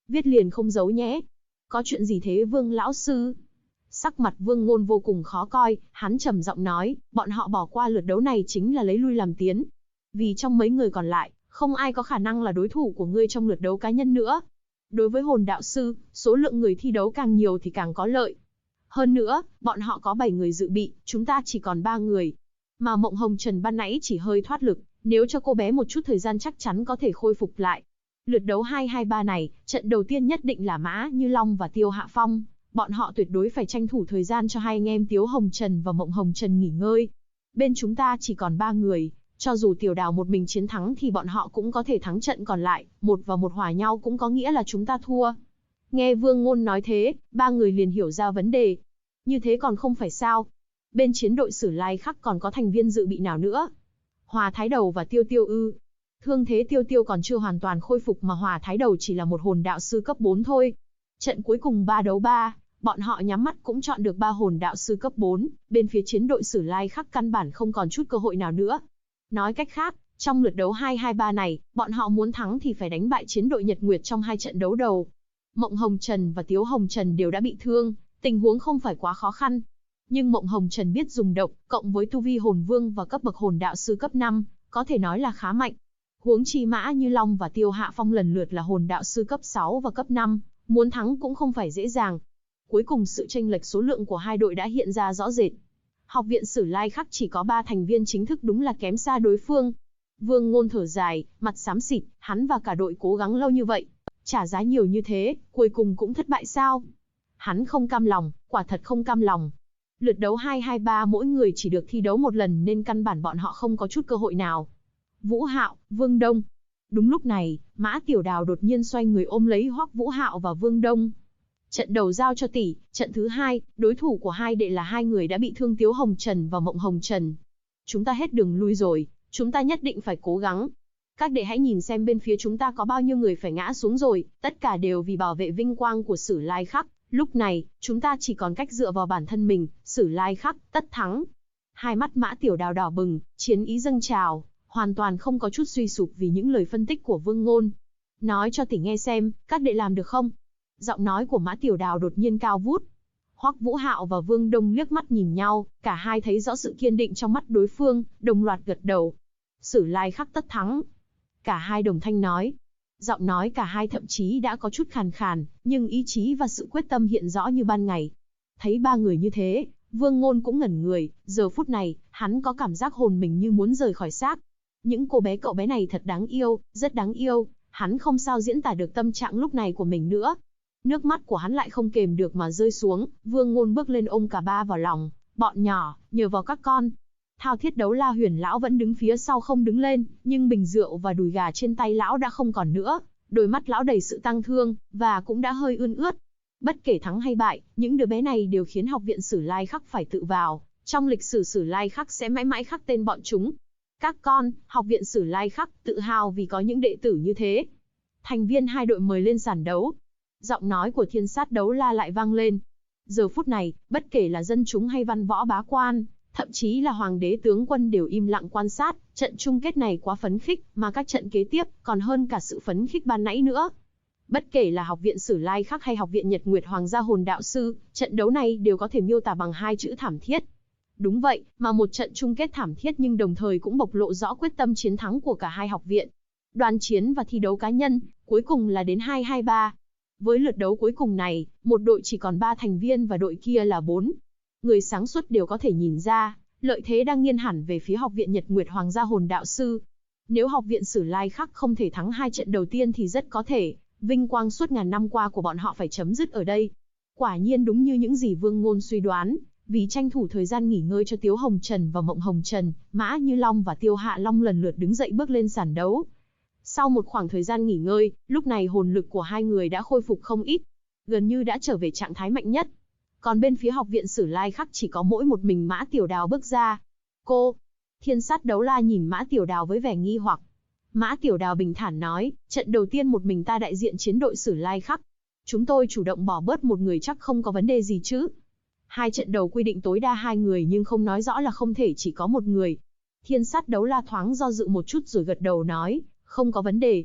Viết liền không giấu nhé. Có chuyện gì thế Vương lão sư? Sắc mặt Vương Ngôn vô cùng khó coi, hắn trầm giọng nói, bọn họ bỏ qua lượt đấu này chính là lấy lui làm tiến. Vì trong mấy người còn lại, không ai có khả năng là đối thủ của ngươi trong lượt đấu cá nhân nữa. Đối với hồn đạo sư, số lượng người thi đấu càng nhiều thì càng có lợi. Hơn nữa, bọn họ có 7 người dự bị, chúng ta chỉ còn 3 người. Mà Mộng Hồng Trần ban nãy chỉ hơi thoát lực, nếu cho cô bé một chút thời gian chắc chắn có thể khôi phục lại. Lượt đấu 2-2-3 này, trận đầu tiên nhất định là Mã Như Long và Tiêu Hạ Phong. Bọn họ tuyệt đối phải tranh thủ thời gian cho hai anh em Tiếu Hồng Trần và Mộng Hồng Trần nghỉ ngơi. Bên chúng ta chỉ còn 3 người, cho dù Tiểu Đào một mình chiến thắng thì bọn họ cũng có thể thắng trận còn lại, 1 và 1 hòa nhau cũng có nghĩa là chúng ta thua. Nghe Vương Ngôn nói thế, 3 người liền hiểu ra vấn đề. Như thế còn không phải sao? Bên chiến đội Sử Lai Khắc còn có thành viên dự bị nào nữa? Hòa Thái Đầu và Tiêu Tiêu ư? Thương thế Tiêu Tiêu còn chưa hoàn toàn khôi phục mà Hòa Thái Đầu chỉ là một hồn đạo sư cấp 4 thôi. Trận cuối cùng 3 đấu 3, bọn họ nhắm mắt cũng chọn được 3 hồn đạo sư cấp 4, bên phía chiến đội Sử Lai Khắc căn bản không còn chút cơ hội nào nữa. Nói cách khác, trong lượt đấu 2-2-3 này, bọn họ muốn thắng thì phải đánh bại chiến đội Nhật Nguyệt trong 2 trận đấu đầu. Mộng Hồng Trần và Tiếu Hồng Trần đều đã bị thương, tình huống không phải quá khó khăn. Nhưng Mộng Hồng Trần biết dùng độc, cộng với tu vi hồn vương và cấp bậc hồn đạo sư cấp 5, có thể nói là khá mạnh. Huống chi Mã Như Long và Tiêu Hạ Phong lần lượt là hồn đạo sư cấp 6 và cấp 5, muốn thắng cũng không phải dễ dàng. Cuối cùng sự chênh lệch số lượng của hai đội đã hiện ra rõ rệt. Học viện Sử Lai Khắc chỉ có 3 thành viên chính thức đúng là kém xa đối phương. Vương Ngôn thở dài, mặt xám xịt, hắn và cả đội cố gắng lâu như vậy, trả giá nhiều như thế, cuối cùng cũng thất bại sao? Hắn không cam lòng, quả thật không cam lòng. Lượt đấu 2-2-3 mỗi người chỉ được thi đấu một lần nên căn bản bọn họ không có chút cơ hội nào. Vũ Hạo, Vương Đông. Đúng lúc này, Mã Tiểu Đào đột nhiên xoay người ôm lấy Hoắc Vũ Hạo và Vương Đông. Trận đầu giao cho tỷ, trận thứ 2, đối thủ của hai đệ là 2 người đã bị thương Tiếu Hồng Trần và Mộng Hồng Trần. Chúng ta hết đường lui rồi, chúng ta nhất định phải cố gắng. Các đệ hãy nhìn xem bên phía chúng ta có bao nhiêu người phải ngã xuống rồi, tất cả đều vì bảo vệ vinh quang của Sử Lai Khắc. Lúc này, chúng ta chỉ còn cách dựa vào bản thân mình, Sử Lai Khắc, tất thắng. Hai mắt Mã Tiểu Đào đỏ bừng, chiến ý dâng trào, hoàn toàn không có chút suy sụp vì những lời phân tích của Vương Ngôn. Nói cho tỷ nghe xem, các đệ làm được không? Giọng nói của Mã Tiểu Đào đột nhiên cao vút. Hoắc Vũ Hạo và Vương Đông liếc mắt nhìn nhau, cả hai thấy rõ sự kiên định trong mắt đối phương, đồng loạt gật đầu. Sử Lai Khắc tất thắng. Cả hai đồng thanh nói. Giọng nói cả hai thậm chí đã có chút khàn khàn, nhưng ý chí và sự quyết tâm hiện rõ như ban ngày. Thấy 3 người như thế, Vương Ngôn cũng ngẩn người, giờ phút này, hắn có cảm giác hồn mình như muốn rời khỏi xác. Những cô bé cậu bé này thật đáng yêu, rất đáng yêu, hắn không sao diễn tả được tâm trạng lúc này của mình nữa. Nước mắt của hắn lại không kềm được mà rơi xuống, Vương Ngôn bước lên ôm cả 3 vào lòng, bọn nhỏ, nhờ vào các con. Thao Thiết Đấu La Huyền lão vẫn đứng phía sau không đứng lên, nhưng bình rượu và đùi gà trên tay lão đã không còn nữa, đôi mắt lão đầy sự tang thương, và cũng đã hơi ươn ướt. Bất kể thắng hay bại, những đứa bé này đều khiến học viện Sử Lai Khắc phải tự vào, trong lịch sử Sử Lai Khắc sẽ mãi mãi khắc tên bọn chúng. Các con, học viện Sử Lai Khắc tự hào vì có những đệ tử như thế. Thành viên hai đội mời lên sàn đấu. Giọng nói của Thiên Sát Đấu La lại vang lên. Giờ phút này, bất kể là dân chúng hay văn võ bá quan, thậm chí là hoàng đế tướng quân đều im lặng quan sát, trận chung kết này quá phấn khích, mà các trận kế tiếp còn hơn cả sự phấn khích ban nãy nữa. Bất kể là học viện Sử Lai Khắc hay học viện Nhật Nguyệt Hoàng gia hồn đạo sư, trận đấu này đều có thể miêu tả bằng 2 chữ thảm thiết. Đúng vậy, mà một trận chung kết thảm thiết nhưng đồng thời cũng bộc lộ rõ quyết tâm chiến thắng của cả hai học viện. Đoàn chiến và thi đấu cá nhân, cuối cùng là đến 2-2-3. Với lượt đấu cuối cùng này, một đội chỉ còn 3 thành viên và đội kia là 4. Người sáng suốt đều có thể nhìn ra, lợi thế đang nghiêng hẳn về phía học viện Nhật Nguyệt Hoàng gia hồn đạo sư. Nếu học viện Sử Lai Khắc không thể thắng 2 trận đầu tiên thì rất có thể, vinh quang suốt ngàn năm qua của bọn họ phải chấm dứt ở đây. Quả nhiên đúng như những gì Vương Ngôn suy đoán, vì tranh thủ thời gian nghỉ ngơi cho Tiếu Hồng Trần và Mộng Hồng Trần, Mã Như Long và Tiêu Hạ Long lần lượt đứng dậy bước lên sàn đấu. Sau một khoảng thời gian nghỉ ngơi, lúc này hồn lực của hai người đã khôi phục không ít, gần như đã trở về trạng thái mạnh nhất. Còn bên phía học viện Sử Lai Khắc chỉ có mỗi một mình Mã Tiểu Đào bước ra. Cô! Thiên Sát Đấu La nhìn Mã Tiểu Đào với vẻ nghi hoặc. Mã Tiểu Đào bình thản nói, trận đầu tiên một mình ta đại diện chiến đội Sử Lai Khắc. Chúng tôi chủ động bỏ bớt một người chắc không có vấn đề gì chứ. 2 trận đầu quy định tối đa 2 người nhưng không nói rõ là không thể chỉ có một người. Thiên Sát Đấu La thoáng do dự một chút rồi gật đầu nói, không có vấn đề.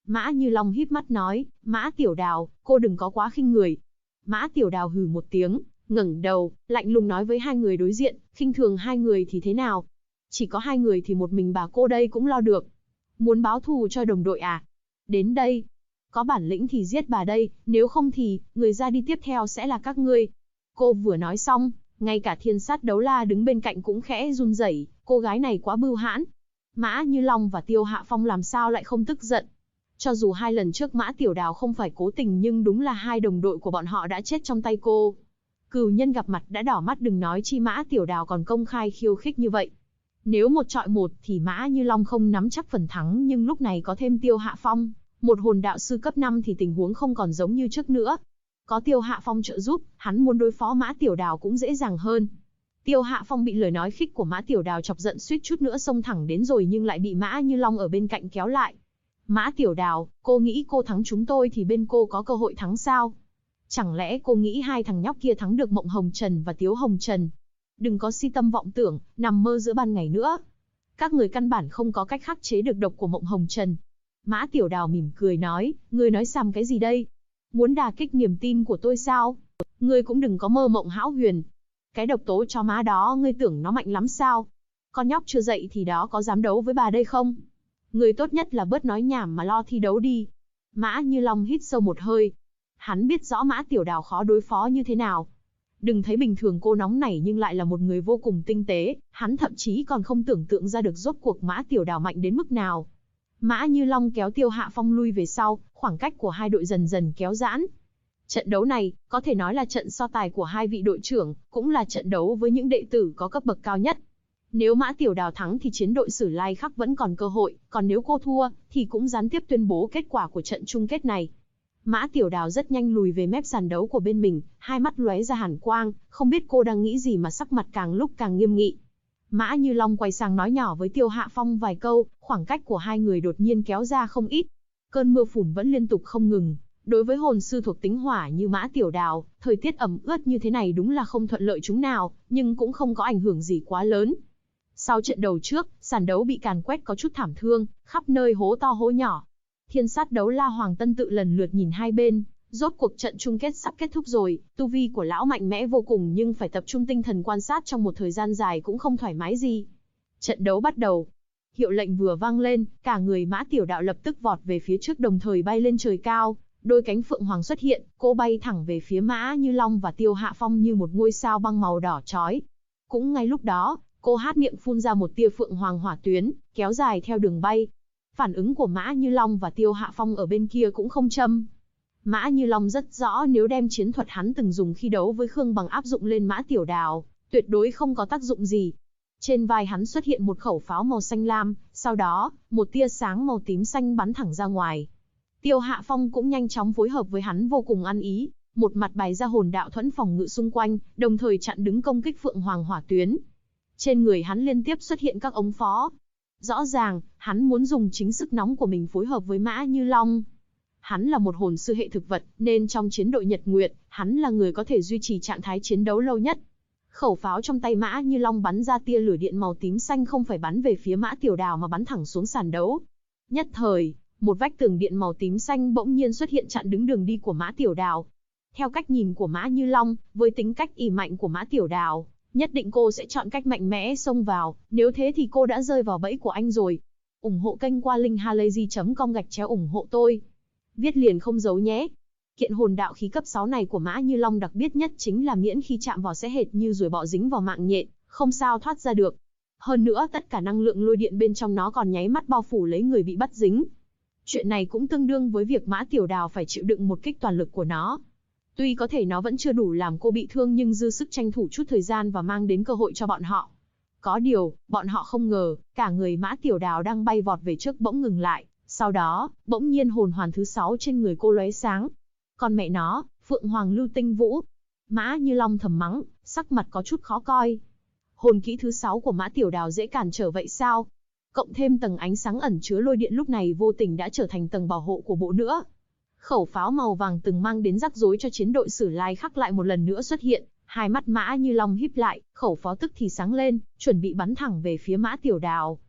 Mã Như Long híp mắt nói, Mã Tiểu Đào, cô đừng có quá khinh người. Mã Tiểu Đào hừ một tiếng, ngẩng đầu, lạnh lùng nói với hai người đối diện, khinh thường hai người thì thế nào? Chỉ có hai người thì một mình bà cô đây cũng lo được. Muốn báo thù cho đồng đội à? Đến đây. Có bản lĩnh thì giết bà đây, nếu không thì, người ra đi tiếp theo sẽ là các ngươi. Cô vừa nói xong, ngay cả Thiên Sát Đấu La đứng bên cạnh cũng khẽ run rẩy, cô gái này quá bưu hãn. Mã Như Long và Tiêu Hạ Phong làm sao lại không tức giận. Cho dù hai lần trước Mã Tiểu Đào không phải cố tình nhưng đúng là hai đồng đội của bọn họ đã chết trong tay cô. Cừu nhân gặp mặt đã đỏ mắt, đừng nói chi Mã Tiểu Đào còn công khai khiêu khích như vậy. Nếu một chọi một thì Mã Như Long không nắm chắc phần thắng, nhưng lúc này có thêm Tiêu Hạ Phong, một hồn đạo sư cấp 5 thì tình huống không còn giống như trước nữa. Có Tiêu Hạ Phong trợ giúp, hắn muốn đối phó Mã Tiểu Đào cũng dễ dàng hơn. Tiêu Hạ Phong bị lời nói khích của Mã Tiểu Đào chọc giận, suýt chút nữa xông thẳng đến rồi nhưng lại bị Mã Như Long ở bên cạnh kéo lại. Mã Tiểu Đào, cô nghĩ cô thắng chúng tôi thì bên cô có cơ hội thắng sao? Chẳng lẽ cô nghĩ hai thằng nhóc kia thắng được Mộng Hồng Trần và Tiếu Hồng Trần? Đừng có si tâm vọng tưởng, nằm mơ giữa ban ngày nữa. Các người căn bản không có cách khắc chế được độc của Mộng Hồng Trần. Mã Tiểu Đào mỉm cười nói, ngươi nói xàm cái gì đây? Muốn đả kích niềm tin của tôi sao? Ngươi cũng đừng có mơ mộng hão huyền. Cái độc tố cho má đó ngươi tưởng nó mạnh lắm sao? Con nhóc chưa dậy thì đó có dám đấu với bà đây không? Ngươi tốt nhất là bớt nói nhảm mà lo thi đấu đi. Mã Như Long hít sâu một hơi. Hắn biết rõ Mã Tiểu Đào khó đối phó như thế nào. Đừng thấy bình thường cô nóng nảy nhưng lại là một người vô cùng tinh tế, hắn thậm chí còn không tưởng tượng ra được rốt cuộc Mã Tiểu Đào mạnh đến mức nào. Mã Như Long kéo Tiêu Hạ Phong lui về sau, khoảng cách của hai đội dần dần kéo giãn. Trận đấu này, có thể nói là trận so tài của hai vị đội trưởng, cũng là trận đấu với những đệ tử có cấp bậc cao nhất. Nếu Mã Tiểu Đào thắng thì chiến đội Sử Lai Khắc vẫn còn cơ hội, còn nếu cô thua, thì cũng gián tiếp tuyên bố kết quả của trận chung kết này. Mã Tiểu Đào rất nhanh lùi về mép sàn đấu của bên mình, hai mắt lóe ra hàn quang, không biết cô đang nghĩ gì mà sắc mặt càng lúc càng nghiêm nghị. Mã Như Long quay sang nói nhỏ với Tiêu Hạ Phong vài câu, khoảng cách của hai người đột nhiên kéo ra không ít. Cơn mưa phùn vẫn liên tục không ngừng. Đối với hồn sư thuộc tính hỏa như Mã Tiểu Đào, thời tiết ẩm ướt như thế này đúng là không thuận lợi chúng nào, nhưng cũng không có ảnh hưởng gì quá lớn. Sau trận đầu trước, sàn đấu bị càn quét có chút thảm thương, khắp nơi hố to hố nhỏ. Thiên Sát Đấu La Hoàng Tân Tự lần lượt nhìn hai bên, rốt cuộc trận chung kết sắp kết thúc rồi, tu vi của lão mạnh mẽ vô cùng nhưng phải tập trung tinh thần quan sát trong một thời gian dài cũng không thoải mái gì. Trận đấu bắt đầu. Hiệu lệnh vừa vang lên, cả người Mã Tiểu Đạo lập tức vọt về phía trước đồng thời bay lên trời cao, đôi cánh phượng hoàng xuất hiện, cô bay thẳng về phía Mã Như Long và Tiêu Hạ Phong như một ngôi sao băng màu đỏ chói. Cũng ngay lúc đó, cô há miệng phun ra một tia phượng hoàng hỏa tuyến, kéo dài theo đường bay. Phản ứng của Mã Như Long và Tiêu Hạ Phong ở bên kia cũng không chậm. Mã Như Long rất rõ nếu đem chiến thuật hắn từng dùng khi đấu với Khương Bằng áp dụng lên Mã Tiểu Đào, tuyệt đối không có tác dụng gì. Trên vai hắn xuất hiện một khẩu pháo màu xanh lam, sau đó, một tia sáng màu tím xanh bắn thẳng ra ngoài. Tiêu Hạ Phong cũng nhanh chóng phối hợp với hắn vô cùng ăn ý, một mặt bày ra hồn đạo thuẫn phòng ngự xung quanh, đồng thời chặn đứng công kích Phượng Hoàng hỏa tuyến. Trên người hắn liên tiếp xuất hiện các ống phó. Rõ ràng, hắn muốn dùng chính sức nóng của mình phối hợp với Mã Như Long. Hắn là một hồn sư hệ thực vật, nên trong chiến đội Nhật Nguyệt, hắn là người có thể duy trì trạng thái chiến đấu lâu nhất. Khẩu pháo trong tay Mã Như Long bắn ra tia lửa điện màu tím xanh không phải bắn về phía Mã Tiểu Đào mà bắn thẳng xuống sàn đấu. Nhất thời, một vách tường điện màu tím xanh bỗng nhiên xuất hiện chặn đứng đường đi của Mã Tiểu Đào. Theo cách nhìn của Mã Như Long, với tính cách ỷ mạnh của Mã Tiểu Đào, nhất định cô sẽ chọn cách mạnh mẽ xông vào, nếu thế thì cô đã rơi vào bẫy của anh rồi. Ủng hộ kênh qua linkhalazy.com ủng hộ tôi. Viết liền không giấu nhé. Kiện hồn đạo khí cấp 6 này của Mã Như Long đặc biệt nhất chính là miễn khi chạm vào sẽ hệt như ruồi bọ dính vào mạng nhện, không sao thoát ra được. Hơn nữa tất cả năng lượng lôi điện bên trong nó còn nháy mắt bao phủ lấy người bị bắt dính. Chuyện này cũng tương đương với việc Mã Tiểu Đào phải chịu đựng một kích toàn lực của nó. Tuy có thể nó vẫn chưa đủ làm cô bị thương nhưng dư sức tranh thủ chút thời gian và mang đến cơ hội cho bọn họ. Có điều, bọn họ không ngờ, cả người Mã Tiểu Đào đang bay vọt về trước bỗng ngừng lại, sau đó, bỗng nhiên hồn hoàn thứ 6 trên người cô lóe sáng. Còn mẹ nó, Phượng Hoàng Lưu Tinh Vũ. Mã Như Long thầm mắng, sắc mặt có chút khó coi. Hồn kỹ thứ 6 của Mã Tiểu Đào dễ cản trở vậy sao? Cộng thêm tầng ánh sáng ẩn chứa lôi điện lúc này vô tình đã trở thành tầng bảo hộ của bộ nữa. Khẩu pháo màu vàng từng mang đến rắc rối cho chiến đội Sử Lai Khắc lại một lần nữa xuất hiện, hai mắt Mã Như Long híp lại, khẩu pháo tức thì sáng lên, chuẩn bị bắn thẳng về phía Mã Tiểu Đào.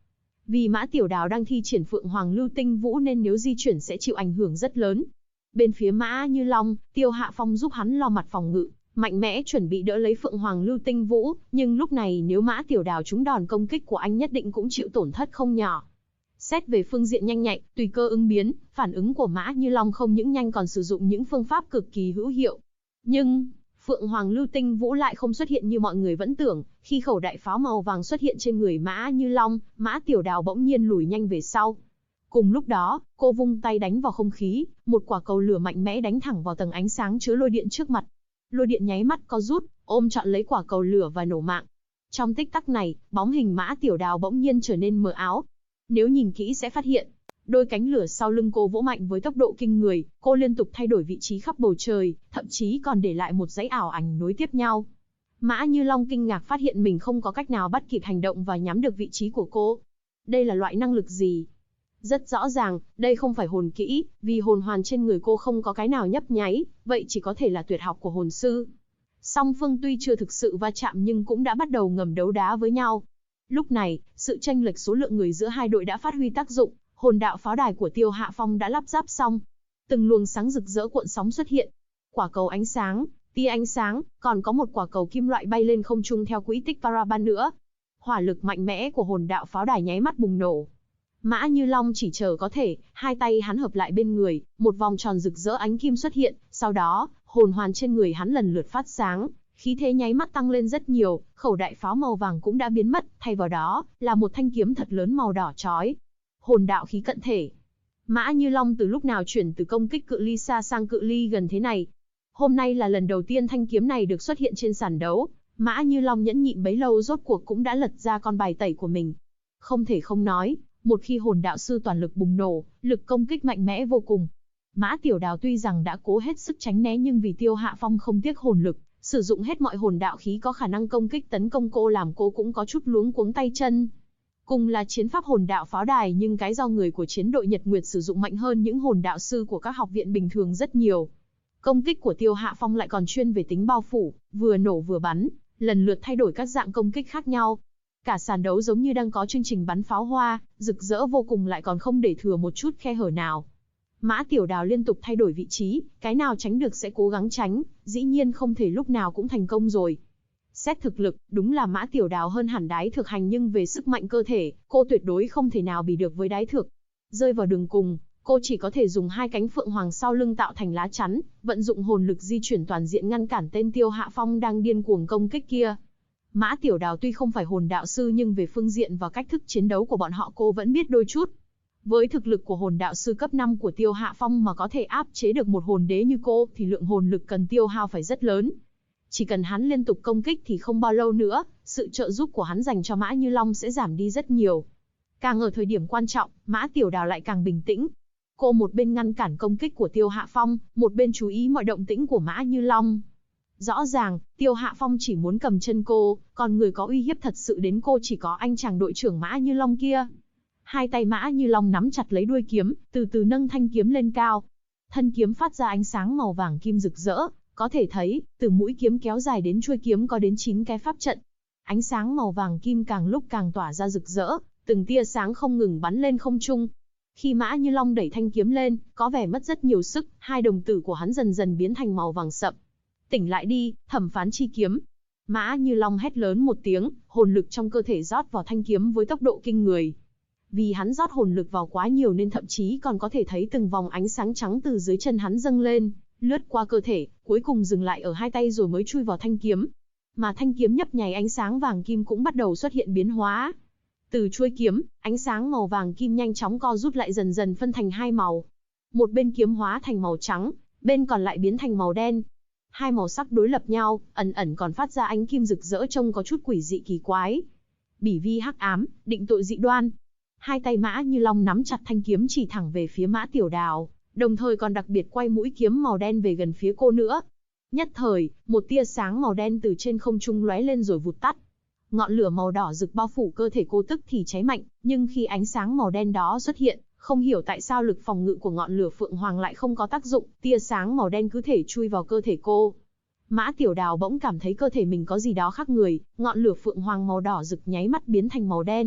Vì Mã Tiểu Đào đang thi triển Phượng Hoàng Lưu Tinh Vũ nên nếu di chuyển sẽ chịu ảnh hưởng rất lớn. Bên phía Mã Như Long, Tiêu Hạ Phong giúp hắn lo mặt phòng ngự, mạnh mẽ chuẩn bị đỡ lấy Phượng Hoàng Lưu Tinh Vũ, nhưng lúc này nếu Mã Tiểu Đào trúng đòn công kích của anh nhất định cũng chịu tổn thất không nhỏ. Xét về phương diện nhanh nhạy, tùy cơ ứng biến, phản ứng của Mã Như Long không những nhanh còn sử dụng những phương pháp cực kỳ hữu hiệu. Nhưng, Phượng Hoàng Lưu Tinh Vũ lại không xuất hiện như mọi người vẫn tưởng, khi khẩu đại pháo màu vàng xuất hiện trên người Mã Như Long, Mã Tiểu Đào bỗng nhiên lùi nhanh về sau. Cùng lúc đó, cô vung tay đánh vào không khí, một quả cầu lửa mạnh mẽ đánh thẳng vào tầng ánh sáng chứa lôi điện trước mặt. Lôi điện nháy mắt co rút, ôm trọn lấy quả cầu lửa và nổ mạng. Trong tích tắc này, bóng hình Mã Tiểu Đào bỗng nhiên trở nên mờ ảo. Nếu nhìn kỹ sẽ phát hiện, đôi cánh lửa sau lưng cô vỗ mạnh với tốc độ kinh người, cô liên tục thay đổi vị trí khắp bầu trời, thậm chí còn để lại một dãy ảo ảnh nối tiếp nhau. Mã Như Long kinh ngạc phát hiện mình không có cách nào bắt kịp hành động và nhắm được vị trí của cô. Đây là loại năng lực gì? Rất rõ ràng, đây không phải hồn kỹ, vì hồn hoàn trên người cô không có cái nào nhấp nháy, vậy chỉ có thể là tuyệt học của hồn sư. Song phương tuy chưa thực sự va chạm nhưng cũng đã bắt đầu ngầm đấu đá với nhau. Lúc này, sự chênh lệch số lượng người giữa hai đội đã phát huy tác dụng, hồn đạo pháo đài của Tiêu Hạ Phong đã lắp ráp xong. Từng luồng sáng rực rỡ cuộn sóng xuất hiện. Quả cầu ánh sáng, tia ánh sáng, còn có một quả cầu kim loại bay lên không trung theo quỹ tích Paraban nữa. Hỏa lực mạnh mẽ của hồn đạo pháo đài nháy mắt bùng nổ. Mã Như Long chỉ chờ có thể, hai tay hắn hợp lại bên người, một vòng tròn rực rỡ ánh kim xuất hiện, sau đó, hồn hoàn trên người hắn lần lượt phát sáng, khí thế nháy mắt tăng lên rất nhiều, khẩu đại pháo màu vàng cũng đã biến mất, thay vào đó là một thanh kiếm thật lớn màu đỏ chói. Hồn đạo khí cận thể. Mã Như Long từ lúc nào chuyển từ công kích cự ly xa sang cự ly gần thế này? Hôm nay là lần đầu tiên thanh kiếm này được xuất hiện trên sàn đấu, Mã Như Long nhẫn nhịn bấy lâu rốt cuộc cũng đã lật ra con bài tẩy của mình. Không thể không nói, một khi hồn đạo sư toàn lực bùng nổ, lực công kích mạnh mẽ vô cùng. Mã Tiểu Đào tuy rằng đã cố hết sức tránh né nhưng vì Tiêu Hạ Phong không tiếc hồn lực, sử dụng hết mọi hồn đạo khí có khả năng công kích tấn công cô làm cô cũng có chút luống cuống tay chân. Cùng là chiến pháp hồn đạo pháo đài nhưng cái do người của chiến đội Nhật Nguyệt sử dụng mạnh hơn những hồn đạo sư của các học viện bình thường rất nhiều. Công kích của Tiêu Hạ Phong lại còn chuyên về tính bao phủ, vừa nổ vừa bắn, lần lượt thay đổi các dạng công kích khác nhau. Cả sàn đấu giống như đang có chương trình bắn pháo hoa, rực rỡ vô cùng lại còn không để thừa một chút khe hở nào. Mã Tiểu Đào liên tục thay đổi vị trí, cái nào tránh được sẽ cố gắng tránh, dĩ nhiên không thể lúc nào cũng thành công rồi. Xét thực lực, đúng là Mã Tiểu Đào hơn hẳn Đái Thực Hành nhưng về sức mạnh cơ thể, cô tuyệt đối không thể nào bì được với Đái Thực. Rơi vào đường cùng, cô chỉ có thể dùng hai cánh phượng hoàng sau lưng tạo thành lá chắn, vận dụng hồn lực di chuyển toàn diện ngăn cản tên Tiêu Hạ Phong đang điên cuồng công kích kia. Mã Tiểu Đào tuy không phải hồn đạo sư nhưng về phương diện và cách thức chiến đấu của bọn họ cô vẫn biết đôi chút. Với thực lực của hồn đạo sư cấp 5 của Tiêu Hạ Phong mà có thể áp chế được một hồn đế như cô thì lượng hồn lực cần tiêu hao phải rất lớn. Chỉ cần hắn liên tục công kích thì không bao lâu nữa, sự trợ giúp của hắn dành cho Mã Như Long sẽ giảm đi rất nhiều. Càng ở thời điểm quan trọng, Mã Tiểu Đào lại càng bình tĩnh. Cô một bên ngăn cản công kích của Tiêu Hạ Phong, một bên chú ý mọi động tĩnh của Mã Như Long. Rõ ràng, Tiêu Hạ Phong chỉ muốn cầm chân cô, còn người có uy hiếp thật sự đến cô chỉ có anh chàng đội trưởng Mã Như Long kia. Hai tay Mã Như Long nắm chặt lấy đuôi kiếm, từ từ nâng thanh kiếm lên cao. Thân kiếm phát ra ánh sáng màu vàng kim rực rỡ, có thể thấy, từ mũi kiếm kéo dài đến chuôi kiếm có đến 9 cái pháp trận. Ánh sáng màu vàng kim càng lúc càng tỏa ra rực rỡ, từng tia sáng không ngừng bắn lên không trung. Khi Mã Như Long đẩy thanh kiếm lên, có vẻ mất rất nhiều sức, hai đồng tử của hắn dần dần biến thành màu vàng sậm. Tỉnh lại đi, thẩm phán chi kiếm. Mã Như Long hét lớn một tiếng, hồn lực trong cơ thể rót vào thanh kiếm với tốc độ kinh người. Vì hắn rót hồn lực vào quá nhiều nên thậm chí còn có thể thấy từng vòng ánh sáng trắng từ dưới chân hắn dâng lên, lướt qua cơ thể, cuối cùng dừng lại ở hai tay rồi mới chui vào thanh kiếm. Mà thanh kiếm nhấp nháy ánh sáng vàng kim cũng bắt đầu xuất hiện biến hóa. Từ chuôi kiếm, ánh sáng màu vàng kim nhanh chóng co rút lại dần dần phân thành hai màu. Một bên kiếm hóa thành màu trắng, bên còn lại biến thành màu đen. Hai màu sắc đối lập nhau, ẩn ẩn còn phát ra ánh kim rực rỡ trông có chút quỷ dị kỳ quái. Bỉ vi hắc ám, định tội dị đoan. Hai tay Mã Như Long nắm chặt thanh kiếm chỉ thẳng về phía Mã Tiểu Đào, đồng thời còn đặc biệt quay mũi kiếm màu đen về gần phía cô nữa. Nhất thời, một tia sáng màu đen từ trên không trung lóe lên rồi vụt tắt. Ngọn lửa màu đỏ rực bao phủ cơ thể cô tức thì cháy mạnh, nhưng khi ánh sáng màu đen đó xuất hiện, không hiểu tại sao lực phòng ngự của ngọn lửa phượng hoàng lại không có tác dụng, tia sáng màu đen cứ thể chui vào cơ thể cô. Mã Tiểu Đào bỗng cảm thấy cơ thể mình có gì đó khác người, ngọn lửa phượng hoàng màu đỏ rực nháy mắt biến thành màu đen,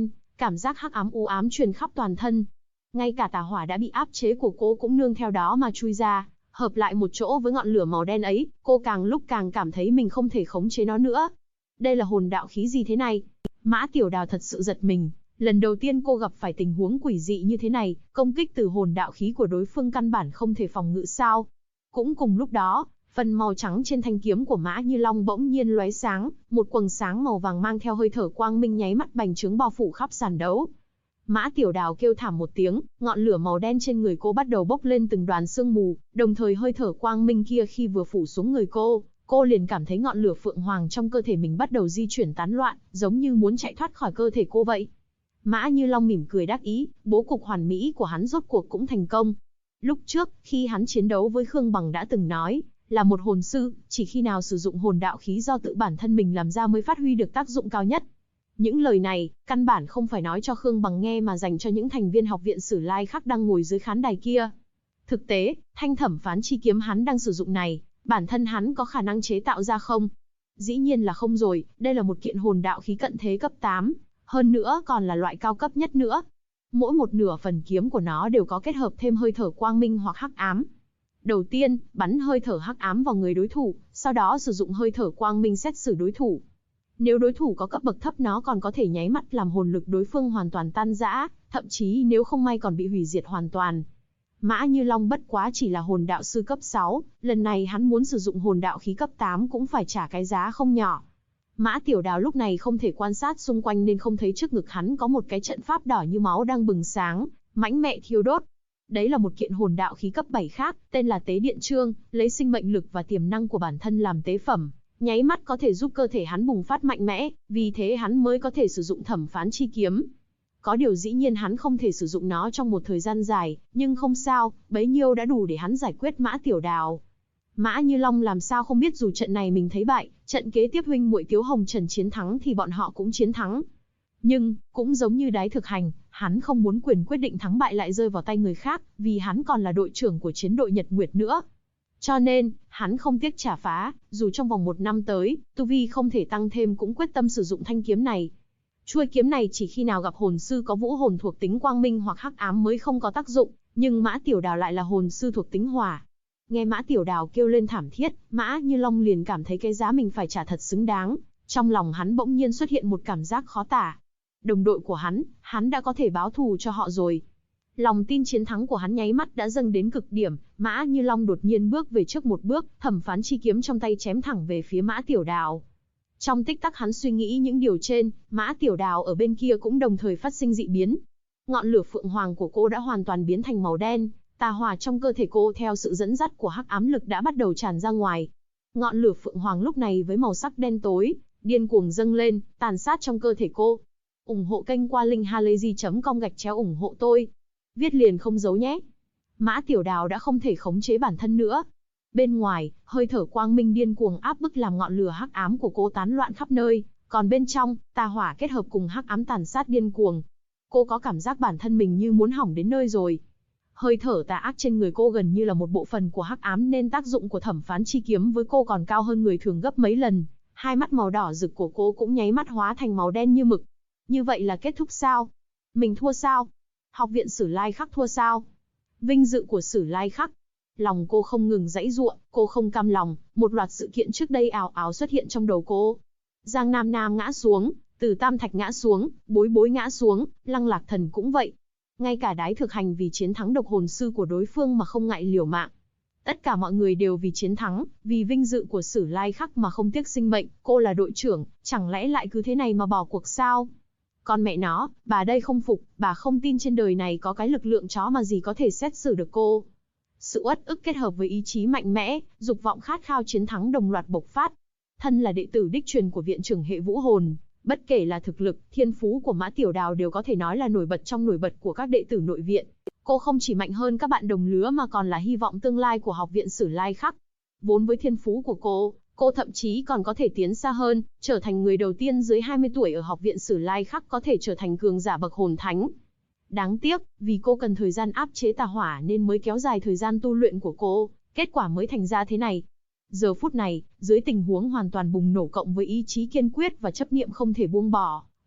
cảm giác hắc ám u ám truyền khắp toàn thân. Ngay cả tà hỏa đã bị áp chế của cô cũng nương theo đó mà chui ra, hợp lại một chỗ với ngọn lửa màu đen ấy, cô càng lúc càng cảm thấy mình không thể khống chế nó nữa. Đây là hồn đạo khí gì thế này? Mã Tiểu Đào thật sự giật mình, lần đầu tiên cô gặp phải tình huống quỷ dị như thế này, công kích từ hồn đạo khí của đối phương căn bản không thể phòng ngự sao? Cũng cùng lúc đó, phần màu trắng trên thanh kiếm của Mã Như Long bỗng nhiên lóe sáng, một quầng sáng màu vàng mang theo hơi thở quang minh nháy mắt bành trướng bao phủ khắp sàn đấu. Mã Tiểu Đào kêu thảm một tiếng, ngọn lửa màu đen trên người cô bắt đầu bốc lên từng đoàn sương mù, đồng thời hơi thở quang minh kia khi vừa phủ xuống người cô liền cảm thấy ngọn lửa phượng hoàng trong cơ thể mình bắt đầu di chuyển tán loạn, giống như muốn chạy thoát khỏi cơ thể cô vậy. Mã Như Long mỉm cười đắc ý, bố cục hoàn mỹ của hắn rốt cuộc cũng thành công. Lúc trước, khi hắn chiến đấu với Khương Bằng đã từng nói, là một hồn sư, chỉ khi nào sử dụng hồn đạo khí do tự bản thân mình làm ra mới phát huy được tác dụng cao nhất. Những lời này, căn bản không phải nói cho Khương Bằng nghe mà dành cho những thành viên học viện Sử Lai khác đang ngồi dưới khán đài kia. Thực tế, thanh thẩm phán chi kiếm hắn đang sử dụng này, bản thân hắn có khả năng chế tạo ra không? Dĩ nhiên là không rồi, đây là một kiện hồn đạo khí cận thế cấp 8, hơn nữa còn là loại cao cấp nhất nữa. Mỗi một nửa phần kiếm của nó đều có kết hợp thêm hơi thở quang minh hoặc hắc ám. Đầu tiên, bắn hơi thở hắc ám vào người đối thủ, sau đó sử dụng hơi thở quang minh xét xử đối thủ. Nếu đối thủ có cấp bậc thấp nó còn có thể nháy mắt làm hồn lực đối phương hoàn toàn tan rã, thậm chí nếu không may còn bị hủy diệt hoàn toàn. Mã Như Long bất quá chỉ là hồn đạo sư cấp 6, lần này hắn muốn sử dụng hồn đạo khí cấp 8 cũng phải trả cái giá không nhỏ. Mã Tiểu Đào lúc này không thể quan sát xung quanh nên không thấy trước ngực hắn có một cái trận pháp đỏ như máu đang bừng sáng, mãnh mẹ thiêu đốt. Đấy là một kiện hồn đạo khí cấp 7 khác, tên là Tế Điện Chương, lấy sinh mệnh lực và tiềm năng của bản thân làm tế phẩm, nháy mắt có thể giúp cơ thể hắn bùng phát mạnh mẽ, vì thế hắn mới có thể sử dụng thẩm phán chi kiếm. Có điều dĩ nhiên hắn không thể sử dụng nó trong một thời gian dài, nhưng không sao, bấy nhiêu đã đủ để hắn giải quyết Mã Tiểu Đào. Mã Như Long làm sao không biết dù trận này mình thấy bại, trận kế tiếp huynh muội Tiếu Hồng Trần chiến thắng thì bọn họ cũng chiến thắng. Nhưng, cũng giống như Đái Thực Hành, hắn không muốn quyền quyết định thắng bại lại rơi vào tay người khác, vì hắn còn là đội trưởng của chiến đội Nhật Nguyệt nữa. Cho nên, hắn không tiếc trả phá, dù trong vòng 1 năm tới, tu vi không thể tăng thêm cũng quyết tâm sử dụng thanh kiếm này. Chuôi kiếm này chỉ khi nào gặp hồn sư có vũ hồn thuộc tính quang minh hoặc hắc ám mới không có tác dụng, nhưng Mã Tiểu Đào lại là hồn sư thuộc tính hỏa. Nghe Mã Tiểu Đào kêu lên thảm thiết, Mã Như Long liền cảm thấy cái giá mình phải trả thật xứng đáng. Trong lòng hắn bỗng nhiên xuất hiện một cảm giác khó tả. Đồng đội của hắn đã có thể báo thù cho họ rồi. Lòng tin chiến thắng của hắn nháy mắt đã dâng đến cực điểm, Mã Như Long đột nhiên bước về trước một bước, thẩm phán chi kiếm trong tay chém thẳng về phía Mã Tiểu Đào. Trong tích tắc hắn suy nghĩ những điều trên, Mã Tiểu Đào ở bên kia cũng đồng thời phát sinh dị biến. Ngọn lửa phượng hoàng của cô đã hoàn toàn biến thành màu đen, tà hỏa trong cơ thể cô theo sự dẫn dắt của hắc ám lực đã bắt đầu tràn ra ngoài. Ngọn lửa phượng hoàng lúc này với màu sắc đen tối, điên cuồng dâng lên, tàn sát trong cơ thể cô. Ủng hộ kênh qua link halayzi.com ủng hộ tôi. Viết liền không giấu nhé. Mã Tiểu Đào đã không thể khống chế bản thân nữa. Bên ngoài, hơi thở quang minh điên cuồng áp bức làm ngọn lửa hắc ám của cô tán loạn khắp nơi, còn bên trong, tà hỏa kết hợp cùng hắc ám tàn sát điên cuồng. Cô có cảm giác bản thân mình như muốn hỏng đến nơi rồi. Hơi thở tà ác trên người cô gần như là một bộ phận của hắc ám nên tác dụng của thẩm phán chi kiếm với cô còn cao hơn người thường gấp mấy lần. Hai mắt màu đỏ rực của cô cũng nháy mắt hóa thành màu đen như mực. Như vậy là kết thúc sao? Mình thua sao? Học viện Sử Lai Khắc thua sao? Vinh dự của Sử Lai Khắc. Lòng cô không ngừng giãy giụa, cô không cam lòng, một loạt sự kiện trước đây ào ào xuất hiện trong đầu cô. Giang Nam Nam ngã xuống, Từ Tam Thạch ngã xuống, Bối Bối ngã xuống, Lăng Lạc Thần cũng vậy. Ngay cả Đái Thực Hành vì chiến thắng độc hồn sư của đối phương mà không ngại liều mạng. Tất cả mọi người đều vì chiến thắng, vì vinh dự của Sử Lai Khắc mà không tiếc sinh mệnh. Cô là đội trưởng, chẳng lẽ lại cứ thế này mà bỏ cuộc sao? Con mẹ nó, bà đây không phục, bà không tin trên đời này có cái lực lượng chó mà gì có thể xét xử được cô. Sự uất ức kết hợp với ý chí mạnh mẽ, dục vọng khát khao chiến thắng đồng loạt bộc phát. Thân là đệ tử đích truyền của viện trưởng hệ vũ hồn, bất kể là thực lực, thiên phú của Mã Tiểu Đào đều có thể nói là nổi bật trong nổi bật của các đệ tử nội viện. Cô không chỉ mạnh hơn các bạn đồng lứa mà còn là hy vọng tương lai của học viện Sử Lai Khắc. Vốn với thiên phú của cô thậm chí còn có thể tiến xa hơn, trở thành người đầu tiên dưới 20 tuổi ở học viện Sử Lai Khắc có thể trở thành cường giả bậc hồn thánh. Đáng tiếc, vì cô cần thời gian áp chế tà hỏa nên mới kéo dài thời gian tu luyện của cô, kết quả mới thành ra thế này. Giờ phút này, dưới tình huống hoàn toàn bùng nổ cộng với ý chí kiên quyết và chấp niệm không thể buông bỏ,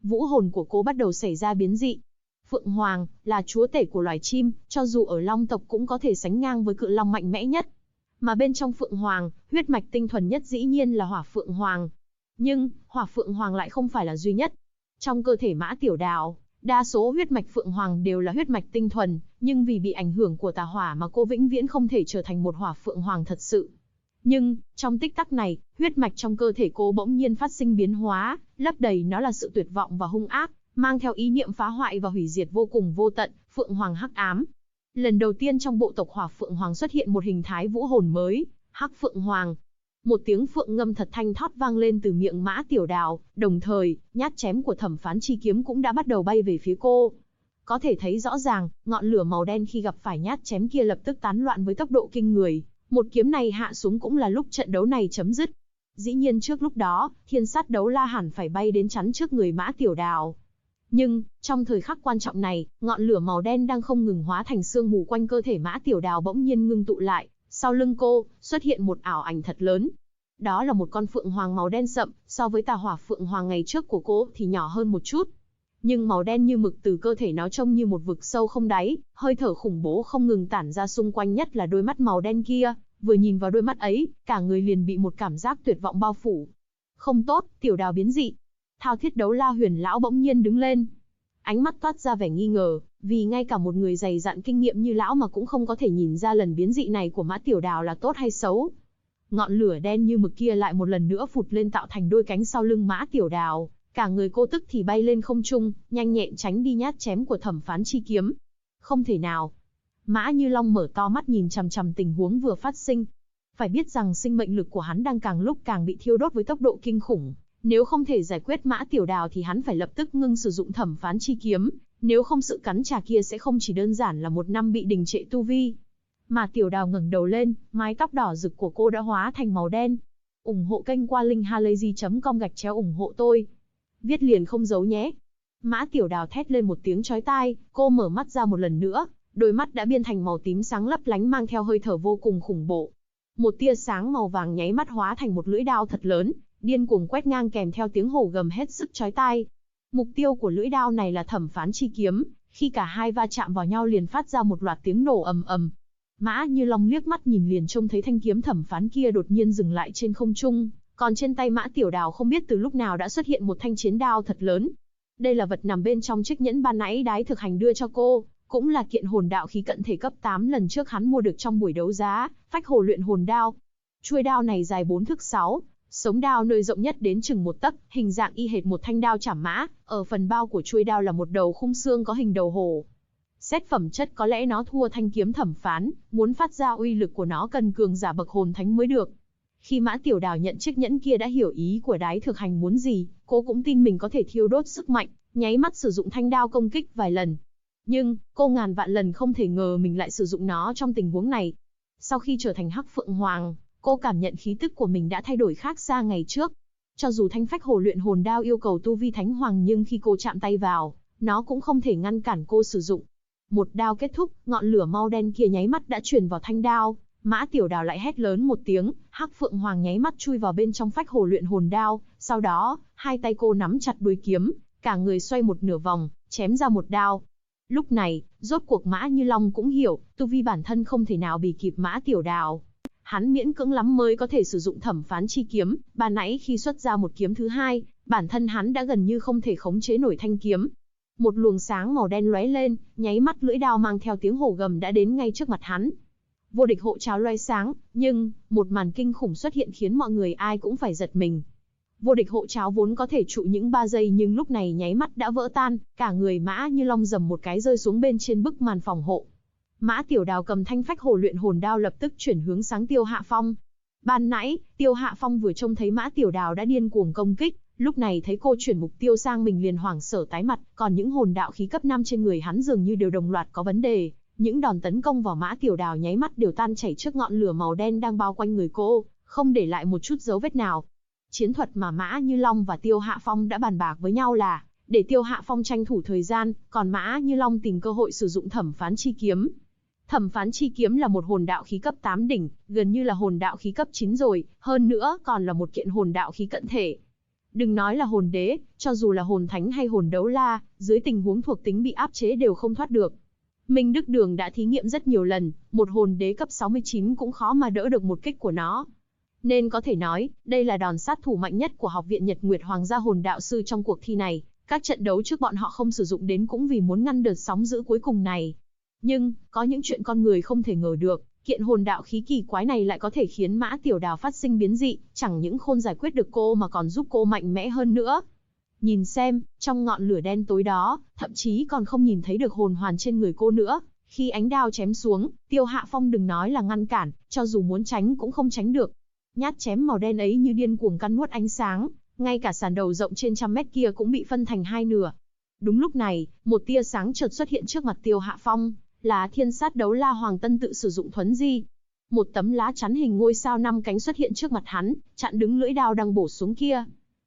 vũ hồn của cô bắt đầu xảy ra biến dị. Phượng Hoàng là chúa tể của loài chim, cho dù ở Long tộc cũng có thể sánh ngang với cự long mạnh mẽ nhất. Mà bên trong Phượng Hoàng, huyết mạch tinh thuần nhất dĩ nhiên là Hỏa Phượng Hoàng. Nhưng, Hỏa Phượng Hoàng lại không phải là duy nhất. Trong cơ thể Mã Tiểu Đào, đa số huyết mạch Phượng Hoàng đều là huyết mạch tinh thuần, nhưng vì bị ảnh hưởng của tà hỏa mà cô vĩnh viễn không thể trở thành một Hỏa Phượng Hoàng thật sự. Nhưng, trong tích tắc này, huyết mạch trong cơ thể cô bỗng nhiên phát sinh biến hóa, lấp đầy nó là sự tuyệt vọng và hung ác, mang theo ý niệm phá hoại và hủy diệt vô cùng vô tận, Phượng Hoàng hắc ám. Lần đầu tiên trong bộ tộc Hỏa Phượng Hoàng xuất hiện một hình thái vũ hồn mới, Hắc Phượng Hoàng. Một tiếng phượng ngâm thật thanh thót vang lên từ miệng Mã Tiểu Đào, đồng thời, nhát chém của Thẩm Phán Chi kiếm cũng đã bắt đầu bay về phía cô. Có thể thấy rõ ràng, ngọn lửa màu đen khi gặp phải nhát chém kia lập tức tán loạn với tốc độ kinh người. Một kiếm này hạ xuống cũng là lúc trận đấu này chấm dứt. Dĩ nhiên trước lúc đó, Thiên Sát Đấu La hẳn phải bay đến chắn trước người Mã Tiểu Đào. Nhưng, trong thời khắc quan trọng này, ngọn lửa màu đen đang không ngừng hóa thành sương mù quanh cơ thể Mã Tiểu Đào bỗng nhiên ngưng tụ lại, sau lưng cô, xuất hiện một ảo ảnh thật lớn. Đó là một con phượng hoàng màu đen sậm, so với tà hỏa phượng hoàng ngày trước của cô thì nhỏ hơn một chút. Nhưng màu đen như mực từ cơ thể nó trông như một vực sâu không đáy, hơi thở khủng bố không ngừng tản ra xung quanh, nhất là đôi mắt màu đen kia, vừa nhìn vào đôi mắt ấy, cả người liền bị một cảm giác tuyệt vọng bao phủ. Không tốt, Tiểu Đào biến dị. Thao Thiết Đấu La Huyền lão bỗng nhiên đứng lên. Ánh mắt toát ra vẻ nghi ngờ, vì ngay cả một người dày dặn kinh nghiệm như lão mà cũng không có thể nhìn ra lần biến dị này của Mã Tiểu Đào là tốt hay xấu. Ngọn lửa đen như mực kia lại một lần nữa phụt lên tạo thành đôi cánh sau lưng Mã Tiểu Đào, cả người cô tức thì bay lên không trung, nhanh nhẹn tránh đi nhát chém của Thẩm Phán Chi kiếm. Không thể nào. Mã Như Long mở to mắt nhìn chằm chằm tình huống vừa phát sinh. Phải biết rằng sinh mệnh lực của hắn đang càng lúc càng bị thiêu đốt với tốc độ kinh khủng. Nếu không thể giải quyết Mã Tiểu Đào thì hắn phải lập tức ngưng sử dụng Thẩm Phán Chi kiếm, nếu không sự cắn trả kia sẽ không chỉ đơn giản là một năm bị đình trệ tu vi. Mà Tiểu Đào ngẩng đầu lên, mái tóc đỏ rực của cô đã hóa thành màu đen. Ủng hộ kênh qua linkhalazy.com/ủng hộ tôi. Viết liền không giấu nhé. Mã Tiểu Đào thét lên một tiếng chói tai, cô mở mắt ra một lần nữa, đôi mắt đã biến thành màu tím sáng lấp lánh mang theo hơi thở vô cùng khủng bố. Một tia sáng màu vàng nháy mắt hóa thành một lưỡi đao thật lớn, điên cuồng quét ngang kèm theo tiếng hổ gầm hết sức chói tai. Mục tiêu của lưỡi đao này là Thẩm Phán Chi kiếm, khi cả hai va chạm vào nhau liền phát ra một loạt tiếng nổ ầm ầm. Mã Như Long liếc mắt nhìn liền trông thấy thanh kiếm thẩm phán kia đột nhiên dừng lại trên không trung, còn trên tay Mã Tiểu Đào không biết từ lúc nào đã xuất hiện một thanh chiến đao thật lớn. Đây là vật nằm bên trong chiếc nhẫn ban nãy Đái Thực Hành đưa cho cô, cũng là kiện hồn đạo khí cận thể cấp 8 lần trước hắn mua được trong buổi đấu giá, Phách Hồ Luyện Hồn Đao. Chuôi đao này dài 4 thước 6, sống đao nơi rộng nhất đến chừng 1 tấc, hình dạng y hệt một thanh đao chảm mã, ở phần bao của chuôi đao là một đầu khung xương có hình đầu hổ. Xét phẩm chất có lẽ nó thua thanh kiếm thẩm phán, muốn phát ra uy lực của nó cần cường giả bậc hồn thánh mới được. Khi Mã Tiểu Đào nhận chiếc nhẫn kia đã hiểu ý của Đái Thực Hành muốn gì, cô cũng tin mình có thể thiêu đốt sức mạnh, nháy mắt sử dụng thanh đao công kích vài lần. Nhưng, cô ngàn vạn lần không thể ngờ mình lại sử dụng nó trong tình huống này. Sau khi trở thành Hắc Phượng Hoàng, cô cảm nhận khí tức của mình đã thay đổi khác xa ngày trước. Cho dù thanh Phách Hồ Luyện Hồn Đao yêu cầu tu vi Thánh Hoàng nhưng khi cô chạm tay vào, nó cũng không thể ngăn cản cô sử dụng. Một đao kết thúc, ngọn lửa màu đen kia nháy mắt đã truyền vào thanh đao. Mã Tiểu Đào lại hét lớn một tiếng, Hắc Phượng Hoàng nháy mắt chui vào bên trong Phách Hồ Luyện Hồn Đao, sau đó, hai tay cô nắm chặt đuôi kiếm, cả người xoay một nửa vòng, chém ra một đao. Lúc này, rốt cuộc Mã Như Long cũng hiểu, tu vi bản thân không thể nào bì kịp Mã Tiểu Đào. Hắn miễn cưỡng lắm mới có thể sử dụng Thẩm Phán Chi kiếm, ban nãy khi xuất ra một kiếm thứ hai, bản thân hắn đã gần như không thể khống chế nổi thanh kiếm. Một luồng sáng màu đen lóe lên, nháy mắt lưỡi đao mang theo tiếng hổ gầm đã đến ngay trước mặt hắn. Vô địch hộ cháo lóe sáng, nhưng một màn kinh khủng xuất hiện khiến mọi người ai cũng phải giật mình. Vô địch hộ cháo vốn có thể trụ những 3 giây nhưng lúc này nháy mắt đã vỡ tan, cả người Mã Như Long dầm một cái rơi xuống bên trên bức màn phòng hộ. Mã Tiểu Đào cầm thanh Phách Hồ Luyện Hồn Đao lập tức chuyển hướng sang Tiêu Hạ Phong. Ban nãy, Tiêu Hạ Phong vừa trông thấy Mã Tiểu Đào đã điên cuồng công kích, lúc này thấy cô chuyển mục tiêu sang mình liền hoảng sợ tái mặt, còn những hồn đạo khí cấp 5 trên người hắn dường như đều đồng loạt có vấn đề. Những đòn tấn công vào Mã Tiểu Đào nháy mắt đều tan chảy trước ngọn lửa màu đen đang bao quanh người cô, không để lại một chút dấu vết nào. Chiến thuật mà Mã Như Long và Tiêu Hạ Phong đã bàn bạc với nhau là để Tiêu Hạ Phong tranh thủ thời gian, còn Mã Như Long tìm cơ hội sử dụng Thẩm Phán Chi kiếm. Thẩm Phán Chi kiếm là một hồn đạo khí cấp 8 đỉnh, gần như là hồn đạo khí cấp 9 rồi, hơn nữa còn là một kiện hồn đạo khí cận thể. Đừng nói là hồn đế, cho dù là hồn thánh hay hồn đấu la, dưới tình huống thuộc tính bị áp chế đều không thoát được. Minh Đức Đường đã thí nghiệm rất nhiều lần, một hồn đế cấp 69 cũng khó mà đỡ được một kích của nó. Nên có thể nói, đây là đòn sát thủ mạnh nhất của Học viện Nhật Nguyệt Hoàng gia hồn đạo sư trong cuộc thi này. Các trận đấu trước bọn họ không sử dụng đến cũng vì muốn ngăn đợt sóng dữ cuối cùng này. Nhưng, có những chuyện con người không thể ngờ được, kiện hồn đạo khí kỳ quái này lại có thể khiến Mã Tiểu Đào phát sinh biến dị, chẳng những không giải quyết được cô mà còn giúp cô mạnh mẽ hơn nữa. Nhìn xem, trong ngọn lửa đen tối đó, thậm chí còn không nhìn thấy được hồn hoàn trên người cô nữa. Khi ánh đao chém xuống, Tiêu Hạ Phong đừng nói là ngăn cản, cho dù muốn tránh cũng không tránh được. Nhát chém màu đen ấy như điên cuồng cắn nuốt ánh sáng, ngay cả sàn đầu rộng trên trăm mét kia cũng bị phân thành hai nửa. Đúng lúc này, một tia sáng chợt xuất hiện trước mặt Tiêu Hạ Phong, là Thiên Sát Đấu La Hoàng Tân tự sử dụng thuấn di. Một tấm lá chắn hình ngôi sao 5 cánh xuất hiện trước mặt hắn, chặn đứng lưỡi đao đang bổ xuống kia.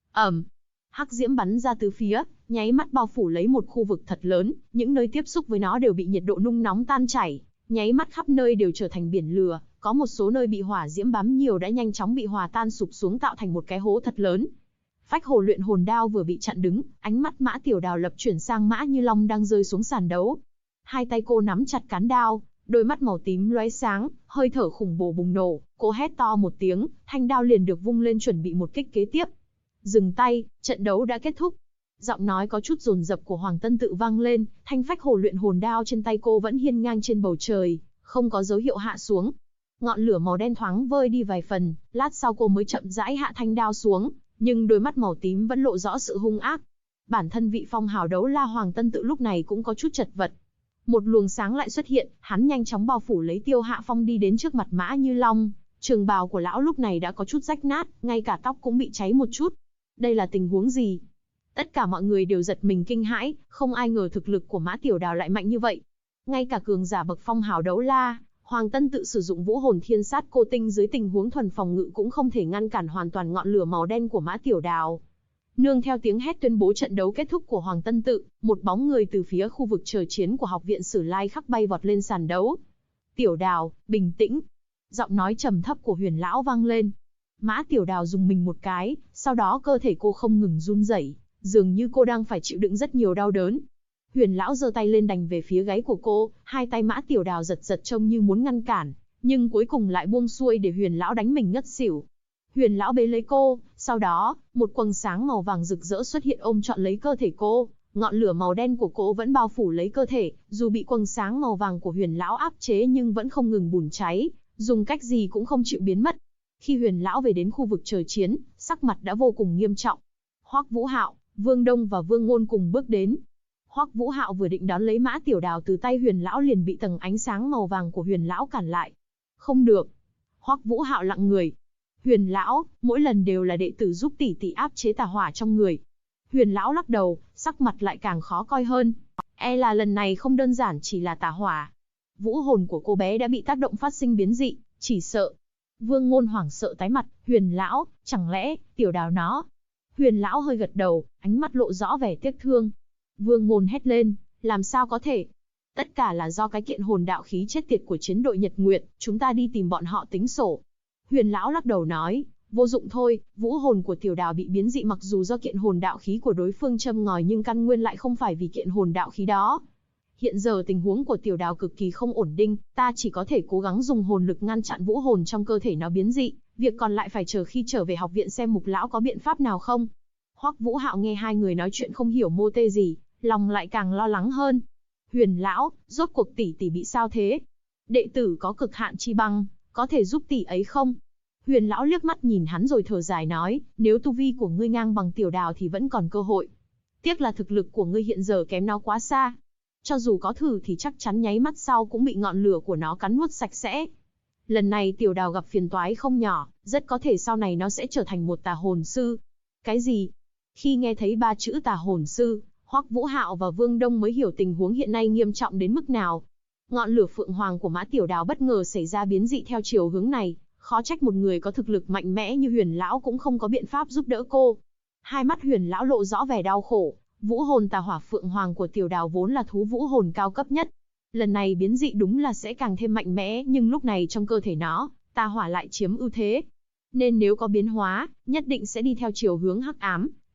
Hắc diễm bắn ra tứ phía, nháy mắt bao phủ lấy một khu vực thật lớn, những nơi tiếp xúc với nó đều bị nhiệt độ nung nóng tan chảy, nháy mắt khắp nơi đều trở thành biển lửa, có một số nơi bị hỏa diễm bám nhiều đã nhanh chóng bị hòa tan sụp xuống tạo thành một cái hố thật lớn. Phách Hồ Luyện Hồn Đao vừa bị chặn đứng, ánh mắt Mã Tiểu Đào lập chuyển sang Mã Như Long đang rơi xuống sàn đấu. Hai tay cô nắm chặt cán đao, đôi mắt màu tím lóe sáng, hơi thở khủng bố bùng nổ, cô hét to một tiếng, thanh đao liền được vung lên chuẩn bị một kích kế tiếp. Dừng tay, trận đấu đã kết thúc. Giọng nói có chút dồn dập của Hoàng Tân tự vang lên, thanh Phách Hồ Luyện Hồn Đao trên tay cô vẫn hiên ngang trên bầu trời, không có dấu hiệu hạ xuống. Ngọn lửa màu đen thoáng vơi đi vài phần, lát sau cô mới chậm rãi hạ thanh đao xuống, nhưng đôi mắt màu tím vẫn lộ rõ sự hung ác. Bản thân vị phong hào đấu la Hoàng Tân tự lúc này cũng có chút chật vật. Một luồng sáng lại xuất hiện, hắn nhanh chóng bao phủ lấy Tiêu Hạ Phong đi đến trước mặt Mã Như Long. Trường bào của lão lúc này đã có chút rách nát, ngay cả tóc cũng bị cháy một chút. Đây là tình huống gì? Tất cả mọi người đều giật mình kinh hãi, không ai ngờ thực lực của Mã Tiểu Đào lại mạnh như vậy. Ngay cả cường giả bậc phong hào đấu la, Hoàng Tân tự sử dụng vũ hồn thiên sát cô tinh dưới tình huống thuần phòng ngự cũng không thể ngăn cản hoàn toàn ngọn lửa màu đen của Mã Tiểu Đào. Nương theo tiếng hét tuyên bố trận đấu kết thúc của Hoàng Tân tự, một bóng người từ phía khu vực chờ chiến của Học viện Sử Lai Khắc bay vọt lên sàn đấu. Tiểu Đào, bình tĩnh. Giọng nói trầm thấp của Huyền lão vang lên. Mã Tiểu Đào dùng mình một cái, sau đó cơ thể cô không ngừng run rẩy, dường như cô đang phải chịu đựng rất nhiều đau đớn. Huyền lão giơ tay lên đành về phía gáy của cô, hai tay Mã Tiểu Đào giật giật trông như muốn ngăn cản, nhưng cuối cùng lại buông xuôi để Huyền lão đánh mình ngất xỉu. Huyền lão bế lấy cô, sau đó, một quầng sáng màu vàng rực rỡ xuất hiện ôm trọn lấy cơ thể cô, ngọn lửa màu đen của cô vẫn bao phủ lấy cơ thể, dù bị quầng sáng màu vàng của Huyền lão áp chế nhưng vẫn không ngừng bùng cháy, dùng cách gì cũng không chịu biến mất. Khi Huyền lão về đến khu vực chờ chiến, sắc mặt đã vô cùng nghiêm trọng. Hoắc Vũ Hạo, Vương Đông và Vương Ngôn cùng bước đến. Hoắc Vũ Hạo vừa định đón lấy Mã Tiểu Đào từ tay Huyền lão liền bị tầng ánh sáng màu vàng của Huyền lão cản lại. Không được. Hoắc Vũ Hạo lặng người. Huyền lão, mỗi lần đều là đệ tử giúp tỷ tỷ áp chế tà hỏa trong người. Huyền lão lắc đầu, sắc mặt lại càng khó coi hơn. E là lần này không đơn giản chỉ là tà hỏa. Vũ hồn của cô bé đã bị tác động phát sinh biến dị, chỉ sợ. Vương Ngôn hoảng sợ tái mặt, Huyền lão, chẳng lẽ, Tiểu Đào nó. Huyền lão hơi gật đầu, ánh mắt lộ rõ vẻ tiếc thương. Vương Ngôn hét lên, làm sao có thể? Tất cả là do cái kiện hồn đạo khí chết tiệt của chiến đội Nhật Nguyệt, chúng ta đi tìm bọn họ tính sổ. Huyền lão lắc đầu nói, vô dụng thôi, vũ hồn của Tiểu Đào bị biến dị mặc dù do kiện hồn đạo khí của đối phương châm ngòi nhưng căn nguyên lại không phải vì kiện hồn đạo khí đó. Hiện giờ tình huống của Tiểu Đào cực kỳ không ổn định, ta chỉ có thể cố gắng dùng hồn lực ngăn chặn vũ hồn trong cơ thể nó biến dị, việc còn lại phải chờ khi trở về học viện xem Mục lão có biện pháp nào không. Hoắc Vũ Hạo nghe hai người nói chuyện không hiểu mô tê gì, lòng lại càng lo lắng hơn. Huyền lão, rốt cuộc tỷ tỷ bị sao thế? Đệ tử có cực hạn chi băng, có thể giúp tỷ ấy không? Huyền lão liếc mắt nhìn hắn rồi thở dài nói, nếu tu vi của ngươi ngang bằng Tiểu Đào thì vẫn còn cơ hội. Tiếc là thực lực của ngươi hiện giờ kém nó quá xa. Cho dù có thử thì chắc chắn nháy mắt sau cũng bị ngọn lửa của nó cắn nuốt sạch sẽ. Lần này Tiểu Đào gặp phiền toái không nhỏ, rất có thể sau này nó sẽ trở thành một tà hồn sư. Cái gì? Khi nghe thấy ba chữ tà hồn sư, Hoắc Vũ Hạo và Vương Đông mới hiểu tình huống hiện nay nghiêm trọng đến mức nào. Ngọn lửa phượng hoàng của Mã Tiểu Đào bất ngờ xảy ra biến dị theo chiều hướng này, khó trách một người có thực lực mạnh mẽ như Huyền lão cũng không có biện pháp giúp đỡ cô. Hai mắt Huyền lão lộ rõ vẻ đau khổ, vũ hồn tà hỏa phượng hoàng của Tiểu Đào vốn là thú vũ hồn cao cấp nhất. Lần này biến dị đúng là sẽ càng thêm mạnh mẽ, nhưng lúc này trong cơ thể nó, tà hỏa lại chiếm ưu thế. Nên nếu có biến hóa, nhất định sẽ đi theo chiều hướng hắc ám,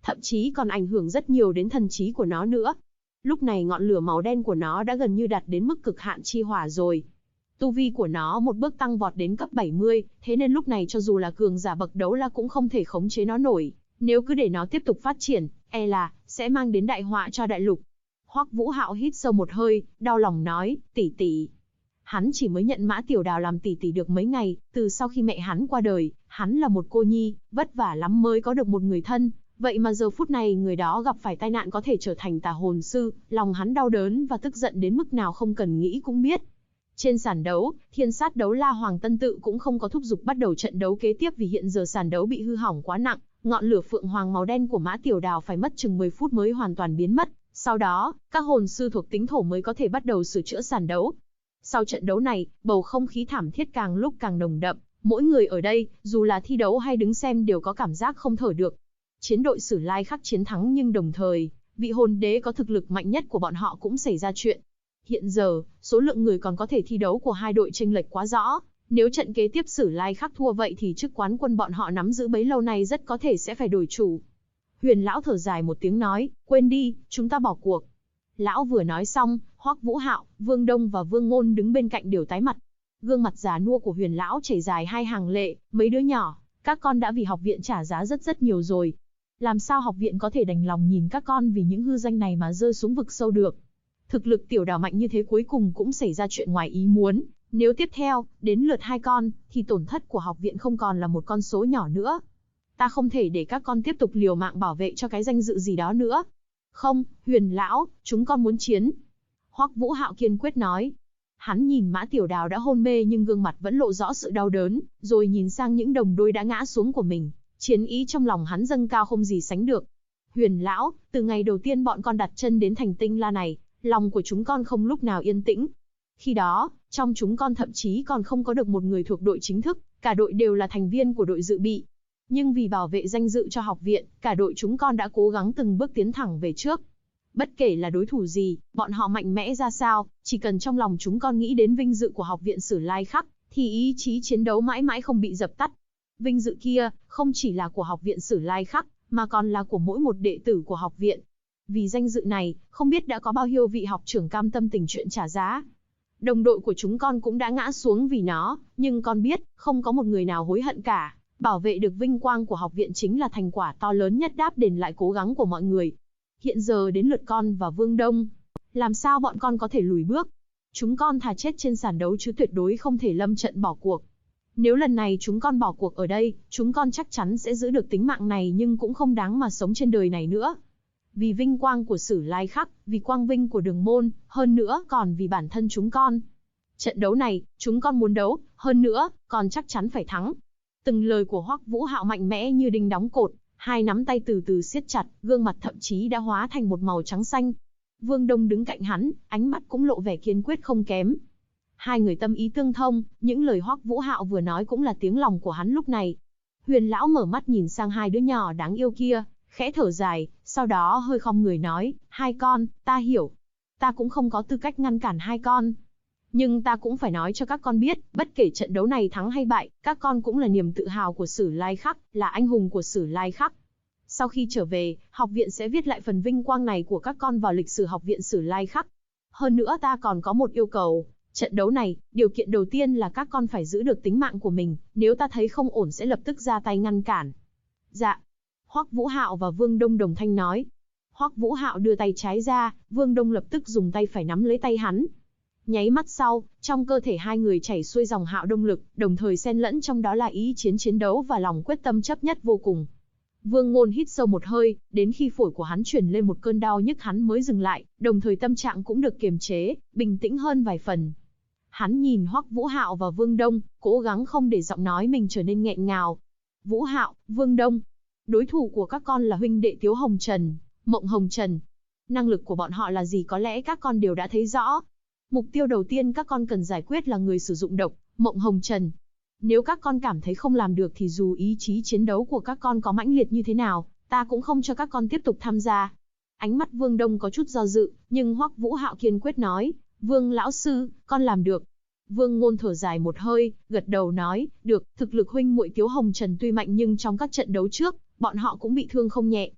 thậm chí còn ảnh hưởng rất nhiều đến thần trí của nó nữa. Lúc này ngọn lửa màu đen của nó đã gần như đạt đến mức cực hạn chi hỏa rồi. Tu vi của nó một bước tăng vọt đến cấp 70, thế nên lúc này cho dù là cường giả bậc đấu la cũng không thể khống chế nó nổi. Nếu cứ để nó tiếp tục phát triển, e là sẽ mang đến đại họa cho đại lục. Hoắc Vũ Hạo hít sâu một hơi, đau lòng nói, tỷ tỷ. Hắn chỉ mới nhận Mã Tiểu Đào làm tỷ tỷ được mấy ngày, từ sau khi mẹ hắn qua đời, hắn là một cô nhi, vất vả lắm mới có được một người thân. Vậy mà giờ phút này người đó gặp phải tai nạn có thể trở thành tà hồn sư, lòng hắn đau đớn và tức giận đến mức nào không cần nghĩ cũng biết. Trên sàn đấu, Thiên Sát Đấu La Hoàng Tân Tự cũng không có thúc giục bắt đầu trận đấu kế tiếp vì hiện giờ sàn đấu bị hư hỏng quá nặng, ngọn lửa phượng hoàng màu đen của Mã Tiểu Đào phải mất chừng 10 phút mới hoàn toàn biến mất, sau đó, các hồn sư thuộc tính thổ mới có thể bắt đầu sửa chữa sàn đấu. Sau trận đấu này, bầu không khí thảm thiết càng lúc càng nồng đậm, mỗi người ở đây, dù là thi đấu hay đứng xem đều có cảm giác không thở được. Chiến đội Sử Lai Khắc chiến thắng nhưng đồng thời, vị hồn đế có thực lực mạnh nhất của bọn họ cũng xảy ra chuyện. Hiện giờ, số lượng người còn có thể thi đấu của hai đội chênh lệch quá rõ, nếu trận kế tiếp Sử Lai Khắc thua vậy thì chức quán quân bọn họ nắm giữ bấy lâu nay rất có thể sẽ phải đổi chủ. Huyền lão thở dài một tiếng nói, quên đi, chúng ta bỏ cuộc. Lão vừa nói xong, Hoắc Vũ Hạo, Vương Đông và Vương Ngôn đứng bên cạnh đều tái mặt. Gương mặt già nua của Huyền lão chảy dài hai hàng lệ, mấy đứa nhỏ, các con đã vì học viện trả giá rất nhiều rồi. Làm sao học viện có thể đành lòng nhìn các con vì những hư danh này mà rơi xuống vực sâu được? Thực lực Tiểu Đào mạnh như thế cuối cùng cũng xảy ra chuyện ngoài ý muốn. Nếu tiếp theo, đến lượt hai con, thì tổn thất của học viện không còn là một con số nhỏ nữa. Ta không thể để các con tiếp tục liều mạng bảo vệ cho cái danh dự gì đó nữa. Không, Huyền lão, chúng con muốn chiến. Hoắc Vũ Hạo kiên quyết nói. Hắn nhìn Mã Tiểu Đào đã hôn mê nhưng gương mặt vẫn lộ rõ sự đau đớn, rồi nhìn sang những đồng đôi đã ngã xuống của mình. Chiến ý trong lòng hắn dâng cao không gì sánh được. Huyền lão, từ ngày đầu tiên bọn con đặt chân đến thành Tinh La này, lòng của chúng con không lúc nào yên tĩnh. Khi đó, trong chúng con thậm chí còn không có được một người thuộc đội chính thức, cả đội đều là thành viên của đội dự bị. Nhưng vì bảo vệ danh dự cho học viện, cả đội chúng con đã cố gắng từng bước tiến thẳng về trước. Bất kể là đối thủ gì, bọn họ mạnh mẽ ra sao, chỉ cần trong lòng chúng con nghĩ đến vinh dự của học viện Sử Lai Khắc, thì ý chí chiến đấu mãi mãi không bị dập tắt. Vinh dự kia, không chỉ là của học viện Sử Lai Khắc, mà còn là của mỗi một đệ tử của học viện. Vì danh dự này, không biết đã có bao nhiêu vị học trưởng cam tâm tình nguyện trả giá. Đồng đội của chúng con cũng đã ngã xuống vì nó, nhưng con biết, không có một người nào hối hận cả. Bảo vệ được vinh quang của học viện chính là thành quả to lớn nhất đáp đền lại cố gắng của mọi người. Hiện giờ đến lượt con và Vương Đông. Làm sao bọn con có thể lùi bước? Chúng con thà chết trên sàn đấu chứ tuyệt đối không thể lâm trận bỏ cuộc. Nếu lần này chúng con bỏ cuộc ở đây, chúng con chắc chắn sẽ giữ được tính mạng này nhưng cũng không đáng mà sống trên đời này nữa. Vì vinh quang của Sử Lai Khắc, vì quang vinh của Đường Môn, hơn nữa còn vì bản thân chúng con. Trận đấu này, chúng con muốn đấu, hơn nữa, còn chắc chắn phải thắng. Từng lời của Hoắc Vũ Hạo mạnh mẽ như đinh đóng cột, hai nắm tay từ từ siết chặt, gương mặt thậm chí đã hóa thành một màu trắng xanh. Vương Đông đứng cạnh hắn, ánh mắt cũng lộ vẻ kiên quyết không kém. Hai người tâm ý tương thông, những lời Hoắc Vũ Hạo vừa nói cũng là tiếng lòng của hắn lúc này. Huyền lão mở mắt nhìn sang hai đứa nhỏ đáng yêu kia, khẽ thở dài, sau đó hơi khom người nói, hai con, ta hiểu. Ta cũng không có tư cách ngăn cản hai con. Nhưng ta cũng phải nói cho các con biết, bất kể trận đấu này thắng hay bại, các con cũng là niềm tự hào của Sử Lai Khắc, là anh hùng của Sử Lai Khắc. Sau khi trở về, học viện sẽ viết lại phần vinh quang này của các con vào lịch sử học viện Sử Lai Khắc. Hơn nữa ta còn có một yêu cầu, trận đấu này, điều kiện đầu tiên là các con phải giữ được tính mạng của mình, nếu ta thấy không ổn sẽ lập tức ra tay ngăn cản. Dạ. Hoắc Vũ Hạo và Vương Đông đồng thanh nói. Hoắc Vũ Hạo đưa tay trái ra, Vương Đông lập tức dùng tay phải nắm lấy tay hắn. Nháy mắt sau, trong cơ thể hai người chảy xuôi dòng hạo đông lực, đồng thời xen lẫn trong đó là ý chiến chiến đấu và lòng quyết tâm chấp nhất vô cùng. Vương Ngôn hít sâu một hơi, đến khi phổi của hắn truyền lên một cơn đau nhức hắn mới dừng lại, đồng thời tâm trạng cũng được kiềm chế, bình tĩnh hơn vài phần. Hắn nhìn Hoắc Vũ Hạo và Vương Đông, cố gắng không để giọng nói mình trở nên nghẹn ngào. Vũ Hạo, Vương Đông, đối thủ của các con là huynh đệ Tiếu Hồng Trần, Mộng Hồng Trần. Năng lực của bọn họ là gì có lẽ các con đều đã thấy rõ. Mục tiêu đầu tiên các con cần giải quyết là người sử dụng độc, Mộng Hồng Trần. Nếu các con cảm thấy không làm được thì dù ý chí chiến đấu của các con có mãnh liệt như thế nào, ta cũng không cho các con tiếp tục tham gia. Ánh mắt Vương Đông có chút do dự, nhưng Hoắc Vũ Hạo kiên quyết nói, Vương lão sư, con làm được. Vương Ngôn thở dài một hơi, gật đầu nói, được, thực lực huynh muội Tiếu Hồng Trần tuy mạnh nhưng trong các trận đấu trước, bọn họ cũng bị thương không nhẹ.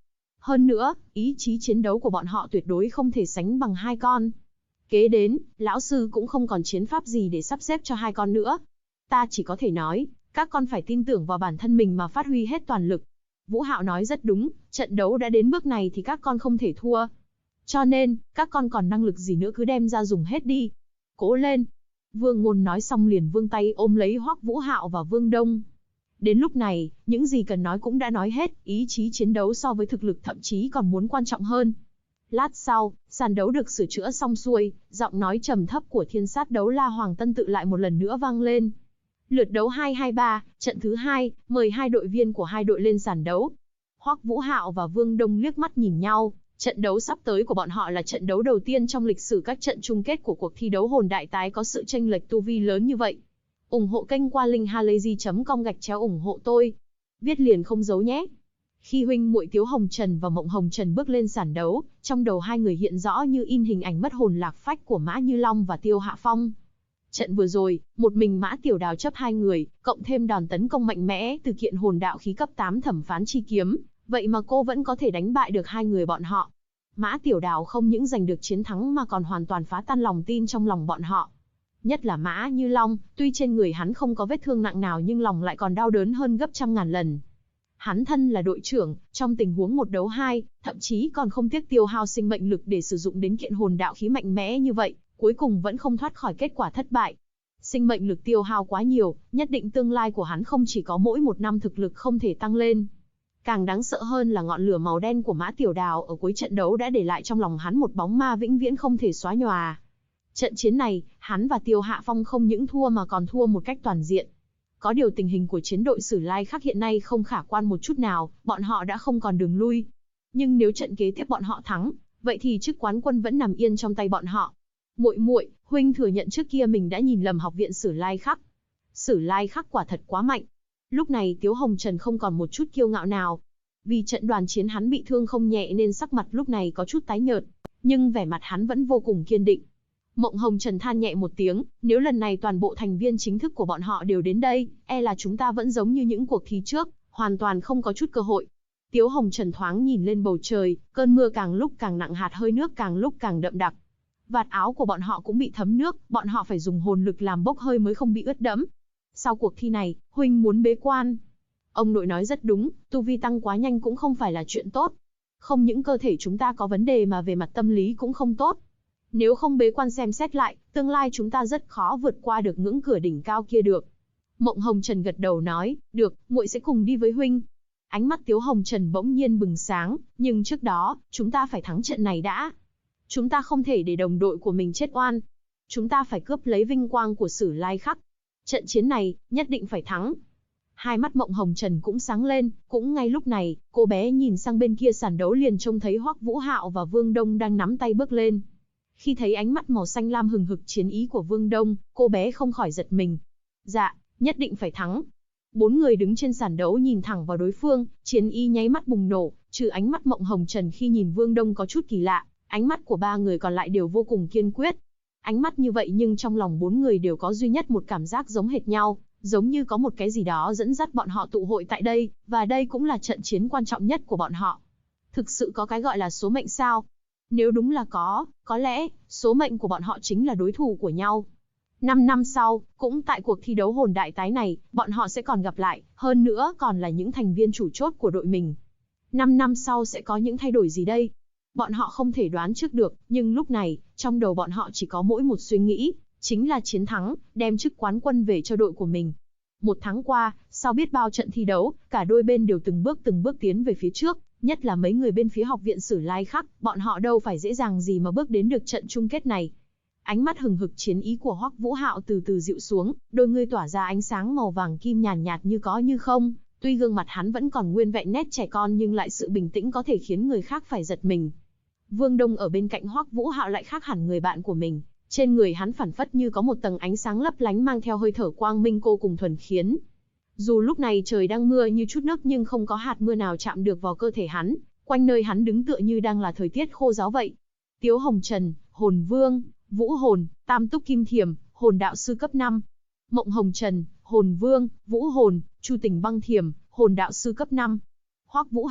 Hơn nữa, ý chí chiến đấu của bọn họ tuyệt đối không thể sánh bằng hai con. Kế đến, lão sư cũng không còn chiến pháp gì để sắp xếp cho hai con nữa. Ta chỉ có thể nói, các con phải tin tưởng vào bản thân mình mà phát huy hết toàn lực. Vũ Hạo nói rất đúng, trận đấu đã đến bước này thì các con không thể thua. Cho nên, các con còn năng lực gì nữa cứ đem ra dùng hết đi. Cố lên. Vương Ngôn nói xong liền vươn tay ôm lấy Hoắc Vũ Hạo và Vương Đông. Đến lúc này, những gì cần nói cũng đã nói hết, ý chí chiến đấu so với thực lực thậm chí còn muốn quan trọng hơn. Lát sau, sàn đấu được sửa chữa xong xuôi, giọng nói trầm thấp của Thiên Sát Đấu La Hoàng Tân Tự lại một lần nữa vang lên. Lượt đấu 2-2-3, trận thứ 2, mời hai đội viên của hai đội lên sàn đấu. Hoắc Vũ Hạo và Vương Đông liếc mắt nhìn nhau, trận đấu sắp tới của bọn họ là trận đấu đầu tiên trong lịch sử các trận chung kết của cuộc thi đấu hồn đại tái có sự chênh lệch tu vi lớn như vậy. Ủng hộ kênh qua link halayzi.com ủng hộ tôi. Viết liền không giấu nhé. Khi huynh muội Tiếu Hồng Trần và Mộng Hồng Trần bước lên sàn đấu, trong đầu hai người hiện rõ như in hình ảnh mất hồn lạc phách của Mã Như Long và Tiêu Hạ Phong. Trận vừa rồi, một mình Mã Tiểu Đào chấp hai người, cộng thêm đòn tấn công mạnh mẽ từ kiện hồn đạo khí cấp 8 Thẩm Phán Chi Kiếm, vậy mà cô vẫn có thể đánh bại được hai người bọn họ. Mã Tiểu Đào không những giành được chiến thắng mà còn hoàn toàn phá tan lòng tin trong lòng bọn họ. Nhất là Mã Như Long, tuy trên người hắn không có vết thương nặng nào nhưng lòng lại còn đau đớn hơn gấp trăm ngàn lần. Hắn thân là đội trưởng, trong tình huống 1 đấu 2, thậm chí còn không tiếc tiêu hao sinh mệnh lực để sử dụng đến kiện hồn đạo khí mạnh mẽ như vậy, cuối cùng vẫn không thoát khỏi kết quả thất bại. Sinh mệnh lực tiêu hao quá nhiều, nhất định tương lai của hắn không chỉ có mỗi 1 năm thực lực không thể tăng lên. Càng đáng sợ hơn là ngọn lửa màu đen của Mã Tiểu Đào ở cuối trận đấu đã để lại trong lòng hắn một bóng ma vĩnh viễn không thể xóa nhòa. Trận chiến này, hắn và Tiêu Hạ Phong không những thua mà còn thua một cách toàn diện. Có điều tình hình của chiến đội Sử Lai Khắc hiện nay không khả quan một chút nào, bọn họ đã không còn đường lui. Nhưng nếu trận kế tiếp bọn họ thắng, vậy thì chức quán quân vẫn nằm yên trong tay bọn họ. Muội muội, huynh thừa nhận trước kia mình đã nhìn lầm học viện Sử Lai Khắc. Sử Lai Khắc quả thật quá mạnh. Lúc này Tiếu Hồng Trần không còn một chút kiêu ngạo nào. Vì trận đoàn chiến hắn bị thương không nhẹ nên sắc mặt lúc này có chút tái nhợt, nhưng vẻ mặt hắn vẫn vô cùng kiên định. Mộng Hồng Trần than nhẹ một tiếng, nếu lần này toàn bộ thành viên chính thức của bọn họ đều đến đây, e là chúng ta vẫn giống như những cuộc thi trước, hoàn toàn không có chút cơ hội. Tiếu Hồng Trần thoáng nhìn lên bầu trời, cơn mưa càng lúc càng nặng, hạt hơi nước càng lúc càng đậm đặc. Vạt áo của bọn họ cũng bị thấm nước, bọn họ phải dùng hồn lực làm bốc hơi mới không bị ướt đẫm. Sau cuộc thi này, huynh muốn bế quan. Ông nội nói rất đúng, tu vi tăng quá nhanh cũng không phải là chuyện tốt. Không những cơ thể chúng ta có vấn đề mà về mặt tâm lý cũng không tốt. Nếu không bế quan xem xét lại, tương lai chúng ta rất khó vượt qua được ngưỡng cửa đỉnh cao kia được. Mộng Hồng Trần gật đầu nói, được, muội sẽ cùng đi với huynh. Ánh mắt Tiếu Hồng Trần bỗng nhiên bừng sáng, nhưng trước đó, chúng ta phải thắng trận này đã. Chúng ta không thể để đồng đội của mình chết oan. Chúng ta phải cướp lấy vinh quang của Sử Lai Khắc. Trận chiến này, nhất định phải thắng. Hai mắt Mộng Hồng Trần cũng sáng lên, cũng ngay lúc này, cô bé nhìn sang bên kia sàn đấu liền trông thấy Hoắc Vũ Hạo và Vương Đông đang nắm tay bước lên. Khi thấy ánh mắt màu xanh lam hừng hực chiến ý của Vương Đông, cô bé không khỏi giật mình. Dạ, nhất định phải thắng. 4 người đứng trên sàn đấu nhìn thẳng vào đối phương, chiến ý nháy mắt bùng nổ, trừ ánh mắt Mộng Hồng Trần khi nhìn Vương Đông có chút kỳ lạ, ánh mắt của 3 người còn lại đều vô cùng kiên quyết. Ánh mắt như vậy nhưng trong lòng 4 người đều có duy nhất một cảm giác giống hệt nhau, giống như có một cái gì đó dẫn dắt bọn họ tụ hội tại đây, và đây cũng là trận chiến quan trọng nhất của bọn họ. Thực sự có cái gọi là số mệnh sao? Nếu đúng là có lẽ, số mệnh của bọn họ chính là đối thủ của nhau. 5 năm sau, cũng tại cuộc thi đấu hồn đại tái này, bọn họ sẽ còn gặp lại, hơn nữa còn là những thành viên chủ chốt của đội mình. 5 năm sau sẽ có những thay đổi gì đây? Bọn họ không thể đoán trước được, nhưng lúc này, trong đầu bọn họ chỉ có mỗi một suy nghĩ, chính là chiến thắng, đem chức quán quân về cho đội của mình. 1 tháng qua, sau biết bao trận thi đấu, cả đôi bên đều từng bước tiến về phía trước, nhất là mấy người bên phía học viện Sử Lai Khắc, bọn họ đâu phải dễ dàng gì mà bước đến được trận chung kết này. Ánh mắt hừng hực chiến ý của Hoắc Vũ Hạo từ từ dịu xuống, đôi ngươi tỏa ra ánh sáng màu vàng kim nhàn nhạt như có như không, tuy gương mặt hắn vẫn còn nguyên vẹn nét trẻ con nhưng lại sự bình tĩnh có thể khiến người khác phải giật mình. Vương Đông ở bên cạnh Hoắc Vũ Hạo lại khác hẳn người bạn của mình, trên người hắn phảng phất như có một tầng ánh sáng lấp lánh mang theo hơi thở quang minh vô cùng thuần khiết. Dù lúc này trời đang mưa như chút nước nhưng không có hạt mưa nào chạm được vào cơ thể hắn, quanh nơi hắn đứng tựa như đang là thời tiết khô ráo vậy. Tiếu Hồng Trần, Hồn Vương, Vũ Hồn, Tam Túc Kim Thiềm, Hồn Đạo Sư cấp 5. Mộng Hồng Trần, Hồn Vương, Vũ Hồn, Chu Tình Băng Thiềm, Hồn Đạo Sư cấp 5. Hoắc Vũ Hạo,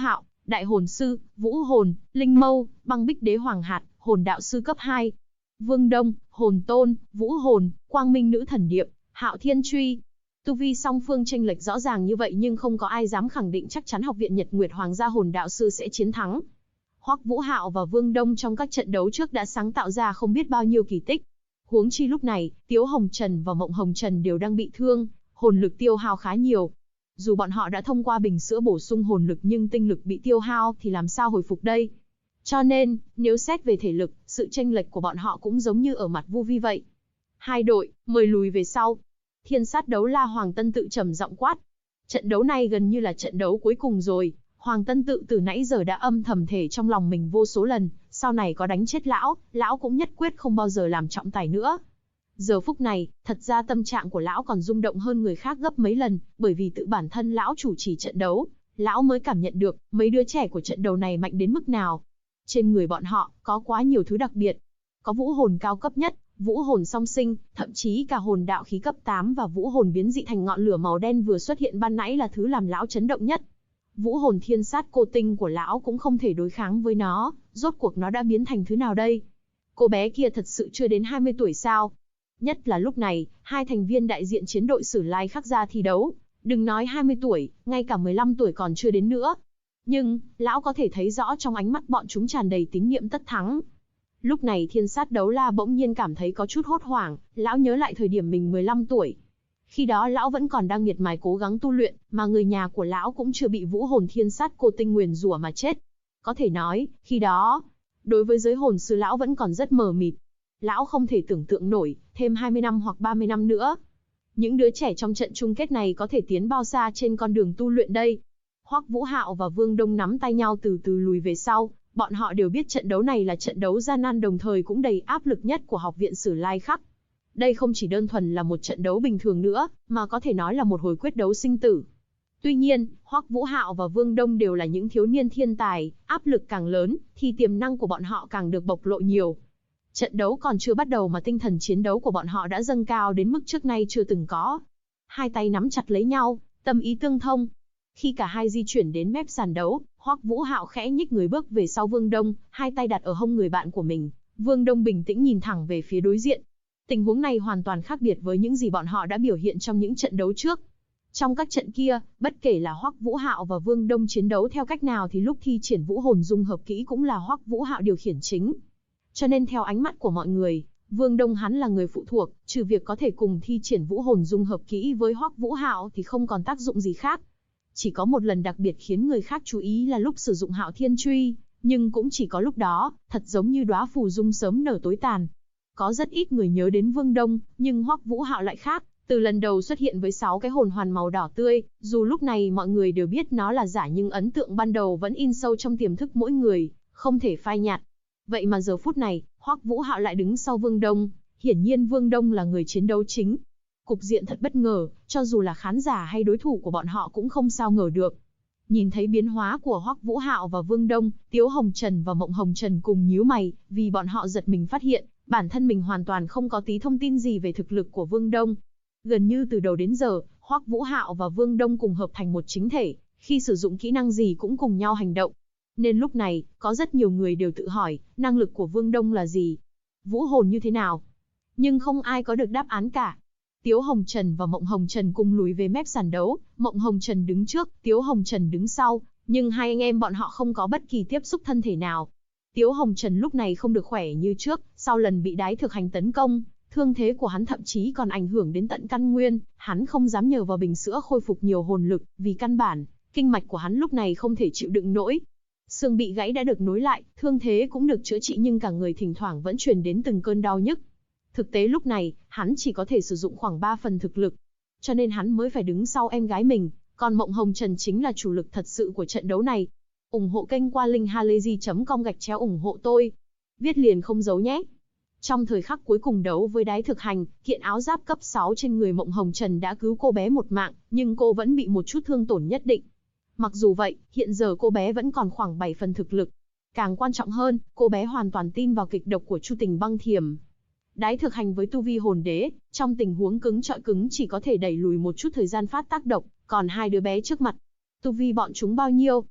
Đại hồn sư, vũ hồn, linh mâu, băng bích đế hoàng hạt, hồn đạo sư cấp 2. Vương Đông, hồn tôn, vũ hồn, quang minh nữ thần điệp, hạo thiên truy. Tu vi song phương chênh lệch rõ ràng như vậy nhưng không có ai dám khẳng định chắc chắn học viện Nhật Nguyệt Hoàng gia hồn đạo sư sẽ chiến thắng. Hoắc Vũ Hạo và Vương Đông trong các trận đấu trước đã sáng tạo ra không biết bao nhiêu kỳ tích. Huống chi lúc này, Tiếu Hồng Trần và Mộng Hồng Trần đều đang bị thương, hồn lực tiêu hao khá nhiều. Dù bọn họ đã thông qua bình sữa bổ sung hồn lực nhưng tinh lực bị tiêu hao thì làm sao hồi phục đây? Cho nên, nếu xét về thể lực, sự chênh lệch của bọn họ cũng giống như ở mặt Vu Vi vậy. Hai đội, mời lùi về sau. Thiên sát đấu la Hoàng Tân Tự trầm giọng quát. Trận đấu này gần như là trận đấu cuối cùng rồi. Hoàng Tân Tự từ nãy giờ đã âm thầm thể trong lòng mình vô số lần, sau này có đánh chết lão cũng nhất quyết không bao giờ làm trọng tài nữa. Giờ phút này, thật ra tâm trạng của lão còn rung động hơn người khác gấp mấy lần, bởi vì tự bản thân lão chủ trì trận đấu, lão mới cảm nhận được mấy đứa trẻ của trận đấu này mạnh đến mức nào. Trên người bọn họ có quá nhiều thứ đặc biệt. Có vũ hồn cao cấp nhất, vũ hồn song sinh, thậm chí cả hồn đạo khí cấp 8 và vũ hồn biến dị thành ngọn lửa màu đen vừa xuất hiện ban nãy là thứ làm lão chấn động nhất. Vũ hồn thiên sát cô tinh của lão cũng không thể đối kháng với nó, rốt cuộc nó đã biến thành thứ nào đây? Cô bé kia thật sự chưa đến 20 tuổi sao? Nhất là lúc này, hai thành viên đại diện chiến đội Sử Lai Khắc ra thi đấu, đừng nói 20 tuổi, ngay cả 15 tuổi còn chưa đến nữa. Nhưng, lão có thể thấy rõ trong ánh mắt bọn chúng tràn đầy tín nhiệm tất thắng. Lúc này thiên sát đấu la bỗng nhiên cảm thấy có chút hốt hoảng, lão nhớ lại thời điểm mình 15 tuổi. Khi đó lão vẫn còn đang miệt mài cố gắng tu luyện, mà người nhà của lão cũng chưa bị vũ hồn thiên sát cô tinh nguyền rủa mà chết. Có thể nói, khi đó, đối với giới hồn sư lão vẫn còn rất mờ mịt. Lão không thể tưởng tượng nổi, thêm 20 năm hoặc 30 năm nữa. Những đứa trẻ trong trận chung kết này có thể tiến bao xa trên con đường tu luyện đây. Hoắc Vũ Hạo và Vương Đông nắm tay nhau từ từ lùi về sau, bọn họ đều biết trận đấu này là trận đấu gian nan đồng thời cũng đầy áp lực nhất của học viện Sử Lai Khắc. Đây không chỉ đơn thuần là một trận đấu bình thường nữa, mà có thể nói là một hồi quyết đấu sinh tử. Tuy nhiên, Hoắc Vũ Hạo và Vương Đông đều là những thiếu niên thiên tài, áp lực càng lớn, thì tiềm năng của bọn họ càng được bộc lộ nhiều. Trận đấu còn chưa bắt đầu mà tinh thần chiến đấu của bọn họ đã dâng cao đến mức trước nay chưa từng có. Hai tay nắm chặt lấy nhau, tâm ý tương thông. Khi cả hai di chuyển đến mép sàn đấu, Hoắc Vũ Hạo khẽ nhích người bước về sau Vương Đông, hai tay đặt ở hông người bạn của mình. Vương Đông bình tĩnh nhìn thẳng về phía đối diện. Tình huống này hoàn toàn khác biệt với những gì bọn họ đã biểu hiện trong những trận đấu trước. Trong các trận kia, bất kể là Hoắc Vũ Hạo và Vương Đông chiến đấu theo cách nào thì lúc thi triển vũ hồn dung hợp kỹ cũng là Hoắc Vũ Hạo điều khiển chính. Cho nên theo ánh mắt của mọi người, Vương Đông hắn là người phụ thuộc, trừ việc có thể cùng thi triển vũ hồn dung hợp kỹ với Hoắc Vũ Hạo thì không còn tác dụng gì khác. Chỉ có một lần đặc biệt khiến người khác chú ý là lúc sử dụng Hạo Thiên Truy, nhưng cũng chỉ có lúc đó, thật giống như đóa phù dung sớm nở tối tàn. Có rất ít người nhớ đến Vương Đông, nhưng Hoắc Vũ Hạo lại khác, từ lần đầu xuất hiện với 6 cái hồn hoàn màu đỏ tươi, dù lúc này mọi người đều biết nó là giả nhưng ấn tượng ban đầu vẫn in sâu trong tiềm thức mỗi người, không thể phai nhạt. Vậy mà giờ phút này, Hoắc Vũ Hạo lại đứng sau Vương Đông, hiển nhiên Vương Đông là người chiến đấu chính. Cục diện thật bất ngờ, cho dù là khán giả hay đối thủ của bọn họ cũng không sao ngờ được. Nhìn thấy biến hóa của Hoắc Vũ Hạo và Vương Đông, Tiếu Hồng Trần và Mộng Hồng Trần cùng nhíu mày, vì bọn họ giật mình phát hiện, bản thân mình hoàn toàn không có tí thông tin gì về thực lực của Vương Đông. Gần như từ đầu đến giờ, Hoắc Vũ Hạo và Vương Đông cùng hợp thành một chính thể, khi sử dụng kỹ năng gì cũng cùng nhau hành động. Nên lúc này, có rất nhiều người đều tự hỏi, năng lực của Vương Đông là gì? Vũ hồn như thế nào? Nhưng không ai có được đáp án cả. Tiếu Hồng Trần và Mộng Hồng Trần cùng lùi về mép sàn đấu, Mộng Hồng Trần đứng trước, Tiếu Hồng Trần đứng sau, nhưng hai anh em bọn họ không có bất kỳ tiếp xúc thân thể nào. Tiếu Hồng Trần lúc này không được khỏe như trước, sau lần bị đái thực hành tấn công, thương thế của hắn thậm chí còn ảnh hưởng đến tận căn nguyên, hắn không dám nhờ vào bình sữa khôi phục nhiều hồn lực, vì căn bản, kinh mạch của hắn lúc này không thể chịu đựng nổi. Xương bị gãy đã được nối lại, thương thế cũng được chữa trị nhưng cả người thỉnh thoảng vẫn truyền đến từng cơn đau nhức. Thực tế lúc này, hắn chỉ có thể sử dụng khoảng 3 phần thực lực, cho nên hắn mới phải đứng sau em gái mình, còn Mộng Hồng Trần chính là chủ lực thật sự của trận đấu này. Ủng hộ kênh qua linkhalazy.com/ủng hộ tôi. Viết liền không giấu nhé. Trong thời khắc cuối cùng đấu với đái thực hành, kiện áo giáp cấp 6 trên người Mộng Hồng Trần đã cứu cô bé một mạng, nhưng cô vẫn bị một chút thương tổn nhất định. Mặc dù vậy, hiện giờ cô bé vẫn còn khoảng 7 phần thực lực. Càng quan trọng hơn, cô bé hoàn toàn tin vào kịch độc của Chu Tình Băng Thiểm. Đái thực hành với tu vi hồn đế, trong tình huống cứng trọi cứng chỉ có thể đẩy lùi một chút thời gian phát tác độc, còn hai đứa bé trước mặt, tu vi bọn chúng bao nhiêu?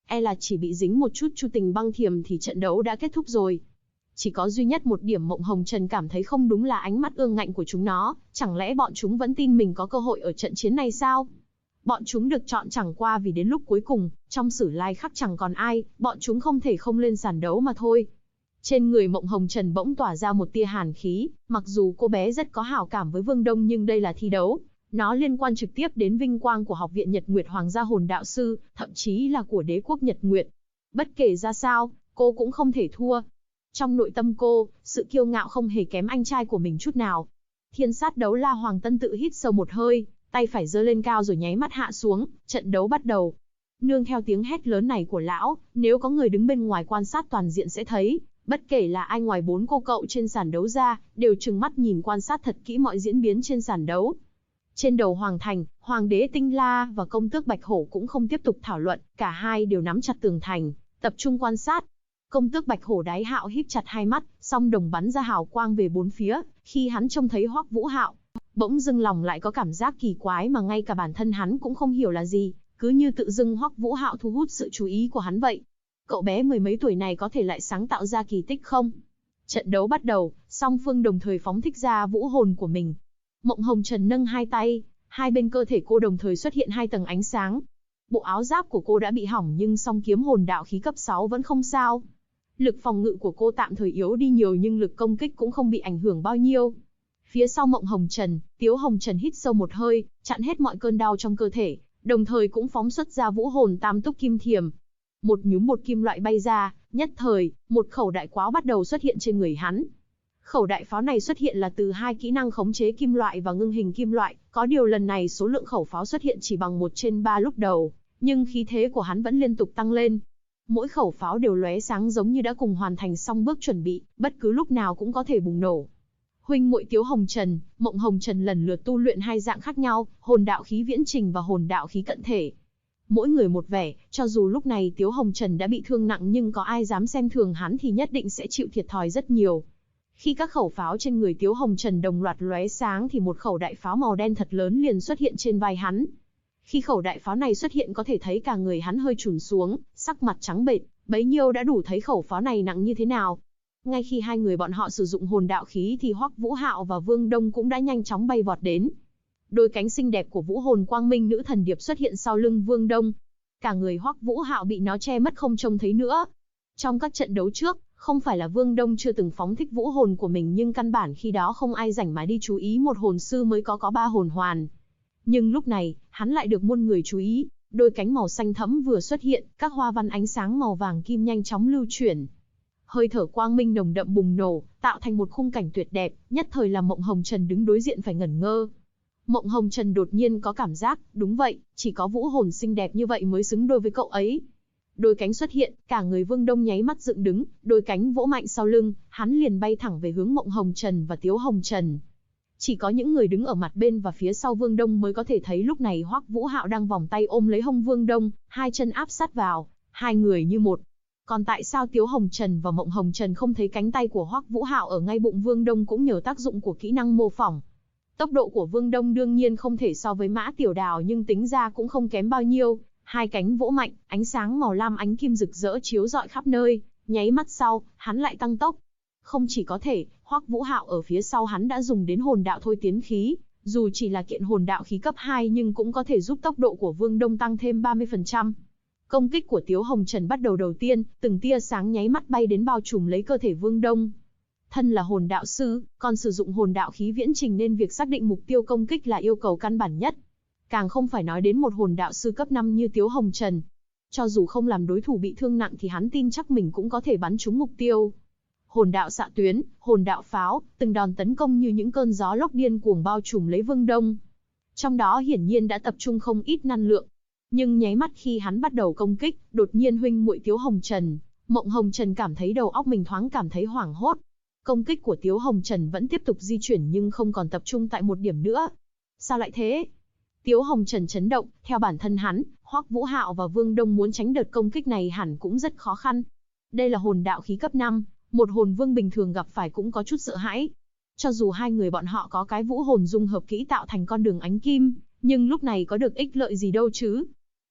e là chỉ bị dính một chút Chu Tình băng thiềm thì trận đấu đã kết thúc rồi. Chỉ có duy nhất một điểm Mộng Hồng Trần cảm thấy không đúng là ánh mắt ương ngạnh của chúng nó, chẳng lẽ bọn chúng vẫn tin mình có cơ hội ở trận chiến này sao? Bọn chúng được chọn chẳng qua vì đến lúc cuối cùng, trong sử lai khắc chẳng còn ai, bọn chúng không thể không lên sàn đấu mà thôi. Trên người Mộng Hồng Trần bỗng tỏa ra một tia hàn khí, mặc dù cô bé rất có hảo cảm với Vương Đông nhưng đây là thi đấu. Nó liên quan trực tiếp đến vinh quang của Học viện Nhật Nguyệt Hoàng gia hồn đạo sư, thậm chí là của đế quốc Nhật Nguyệt. Bất kể ra sao, cô cũng không thể thua. Trong nội tâm cô, sự kiêu ngạo không hề kém anh trai của mình chút nào. Thiên sát đấu la Hoàng Tân tự hít sâu một hơi, tay phải giơ lên cao rồi nháy mắt hạ xuống, trận đấu bắt đầu. Nương theo tiếng hét lớn này của lão, nếu có người đứng bên ngoài quan sát toàn diện sẽ thấy, bất kể là ai ngoài 4 cô cậu trên sàn đấu ra, đều trừng mắt nhìn quan sát thật kỹ mọi diễn biến trên sàn đấu. Trên đầu Hoàng Thành, Hoàng đế Tinh La và công tước Bạch Hổ cũng không tiếp tục thảo luận, cả hai đều nắm chặt tường thành, tập trung quan sát. Công tước Bạch Hổ Đái Hạo híp chặt hai mắt, song đồng bắn ra hào quang về bốn phía, khi hắn trông thấy Hoắc Vũ Hạo, bỗng dưng lòng lại có cảm giác kỳ quái mà ngay cả bản thân hắn cũng không hiểu là gì, cứ như tự dưng Hoắc Vũ Hạo thu hút sự chú ý của hắn vậy. Cậu bé mười mấy tuổi này có thể lại sáng tạo ra kỳ tích không? Trận đấu bắt đầu, song phương đồng thời phóng thích ra vũ hồn của mình. Mộng Hồng Trần nâng hai tay, hai bên cơ thể cô đồng thời xuất hiện hai tầng ánh sáng. Bộ áo giáp của cô đã bị hỏng nhưng song kiếm hồn đạo khí cấp 6 vẫn không sao. Lực phòng ngự của cô tạm thời yếu đi nhiều nhưng lực công kích cũng không bị ảnh hưởng bao nhiêu. Phía sau Mộng Hồng Trần, Tiếu Hồng Trần hít sâu một hơi, chặn hết mọi cơn đau trong cơ thể, đồng thời cũng phóng xuất ra vũ hồn tam túc kim thiềm. Một nhúm một kim loại bay ra, nhất thời, một khẩu đại quáo bắt đầu xuất hiện trên người hắn. Khẩu đại pháo này xuất hiện là từ hai kỹ năng khống chế kim loại và ngưng hình kim loại, có điều lần này số lượng khẩu pháo xuất hiện chỉ bằng 1/3 lúc đầu, nhưng khí thế của hắn vẫn liên tục tăng lên. Mỗi khẩu pháo đều lóe sáng giống như đã cùng hoàn thành xong bước chuẩn bị, bất cứ lúc nào cũng có thể bùng nổ. Huynh muội Tiếu Hồng Trần, Mộng Hồng Trần lần lượt tu luyện hai dạng khác nhau, hồn đạo khí viễn trình và hồn đạo khí cận thể. Mỗi người một vẻ, cho dù lúc này Tiếu Hồng Trần đã bị thương nặng nhưng có ai dám xem thường hắn thì nhất định sẽ chịu thiệt thòi rất nhiều. Khi các khẩu pháo trên người Tiếu Hồng Trần đồng loạt lóe sáng thì một khẩu đại pháo màu đen thật lớn liền xuất hiện trên vai hắn. Khi khẩu đại pháo này xuất hiện có thể thấy cả người hắn hơi chùn xuống, sắc mặt trắng bệch, bấy nhiêu đã đủ thấy khẩu pháo này nặng như thế nào. Ngay khi hai người bọn họ sử dụng hồn đạo khí thì Hoắc Vũ Hạo và Vương Đông cũng đã nhanh chóng bay vọt đến. Đôi cánh xinh đẹp của Vũ Hồn Quang Minh Nữ Thần Điệp xuất hiện sau lưng Vương Đông. Cả người Hoắc Vũ Hạo bị nó che mất không trông thấy nữa. Trong các trận đấu trước, không phải là Vương Đông chưa từng phóng thích vũ hồn của mình nhưng căn bản khi đó không ai rảnh mà đi chú ý một hồn sư mới có 3 hồn hoàn. Nhưng lúc này, hắn lại được muôn người chú ý, đôi cánh màu xanh thẫm vừa xuất hiện, các hoa văn ánh sáng màu vàng kim nhanh chóng lưu chuyển. Hơi thở quang minh nồng đậm bùng nổ, tạo thành một khung cảnh tuyệt đẹp, nhất thời làm Mộng Hồng Trần đứng đối diện phải ngẩn ngơ. Mộng Hồng Trần đột nhiên có cảm giác, đúng vậy, chỉ có vũ hồn xinh đẹp như vậy mới xứng đôi với cậu ấy. Đôi cánh xuất hiện, cả người Vương Đông nháy mắt dựng đứng, đôi cánh vỗ mạnh sau lưng, hắn liền bay thẳng về hướng Mộng Hồng Trần và Tiếu Hồng Trần. Chỉ có những người đứng ở mặt bên và phía sau Vương Đông mới có thể thấy lúc này Hoắc Vũ Hạo đang vòng tay ôm lấy hông Vương Đông, hai chân áp sát vào, hai người như một. Còn tại sao Tiếu Hồng Trần và Mộng Hồng Trần không thấy cánh tay của Hoắc Vũ Hạo ở ngay bụng Vương Đông cũng nhờ tác dụng của kỹ năng mô phỏng. Tốc độ của Vương Đông đương nhiên không thể so với Mã Tiểu Đào nhưng tính ra cũng không kém bao nhiêu. Hai cánh vỗ mạnh, ánh sáng màu lam ánh kim rực rỡ chiếu rọi khắp nơi, nháy mắt sau, hắn lại tăng tốc. Không chỉ có thể, Hoắc Vũ Hạo ở phía sau hắn đã dùng đến hồn đạo thôi tiến khí, dù chỉ là kiện hồn đạo khí cấp 2 nhưng cũng có thể giúp tốc độ của Vương Đông tăng thêm 30%. Công kích của Tiếu Hồng Trần bắt đầu đầu tiên, từng tia sáng nháy mắt bay đến bao trùm lấy cơ thể Vương Đông. Thân là hồn đạo sư, còn sử dụng hồn đạo khí viễn trình nên việc xác định mục tiêu công kích là yêu cầu căn bản nhất. Càng không phải nói đến một hồn đạo sư cấp 5 như Tiếu Hồng Trần. Cho dù không làm đối thủ bị thương nặng thì hắn tin chắc mình cũng có thể bắn trúng mục tiêu. Hồn đạo xạ tuyến, hồn đạo pháo, từng đòn tấn công như những cơn gió lốc điên cuồng bao trùm lấy Vương Đông. Trong đó hiển nhiên đã tập trung không ít năng lượng. Nhưng nháy mắt khi hắn bắt đầu công kích, đột nhiên huynh muội Tiếu Hồng Trần, Mộng Hồng Trần cảm thấy đầu óc mình thoáng cảm thấy hoảng hốt. Công kích của Tiếu Hồng Trần vẫn tiếp tục di chuyển nhưng không còn tập trung tại một điểm nữa. Sao lại thế? Tiếu Hồng Trần chấn động, theo bản thân hắn, Hoắc Vũ Hạo và Vương Đông muốn tránh đợt công kích này hẳn cũng rất khó khăn. Đây là hồn đạo khí cấp 5, một hồn vương bình thường gặp phải cũng có chút sợ hãi. Cho dù hai người bọn họ có cái vũ hồn dung hợp kỹ tạo thành con đường ánh kim, nhưng lúc này có được ích lợi gì đâu chứ?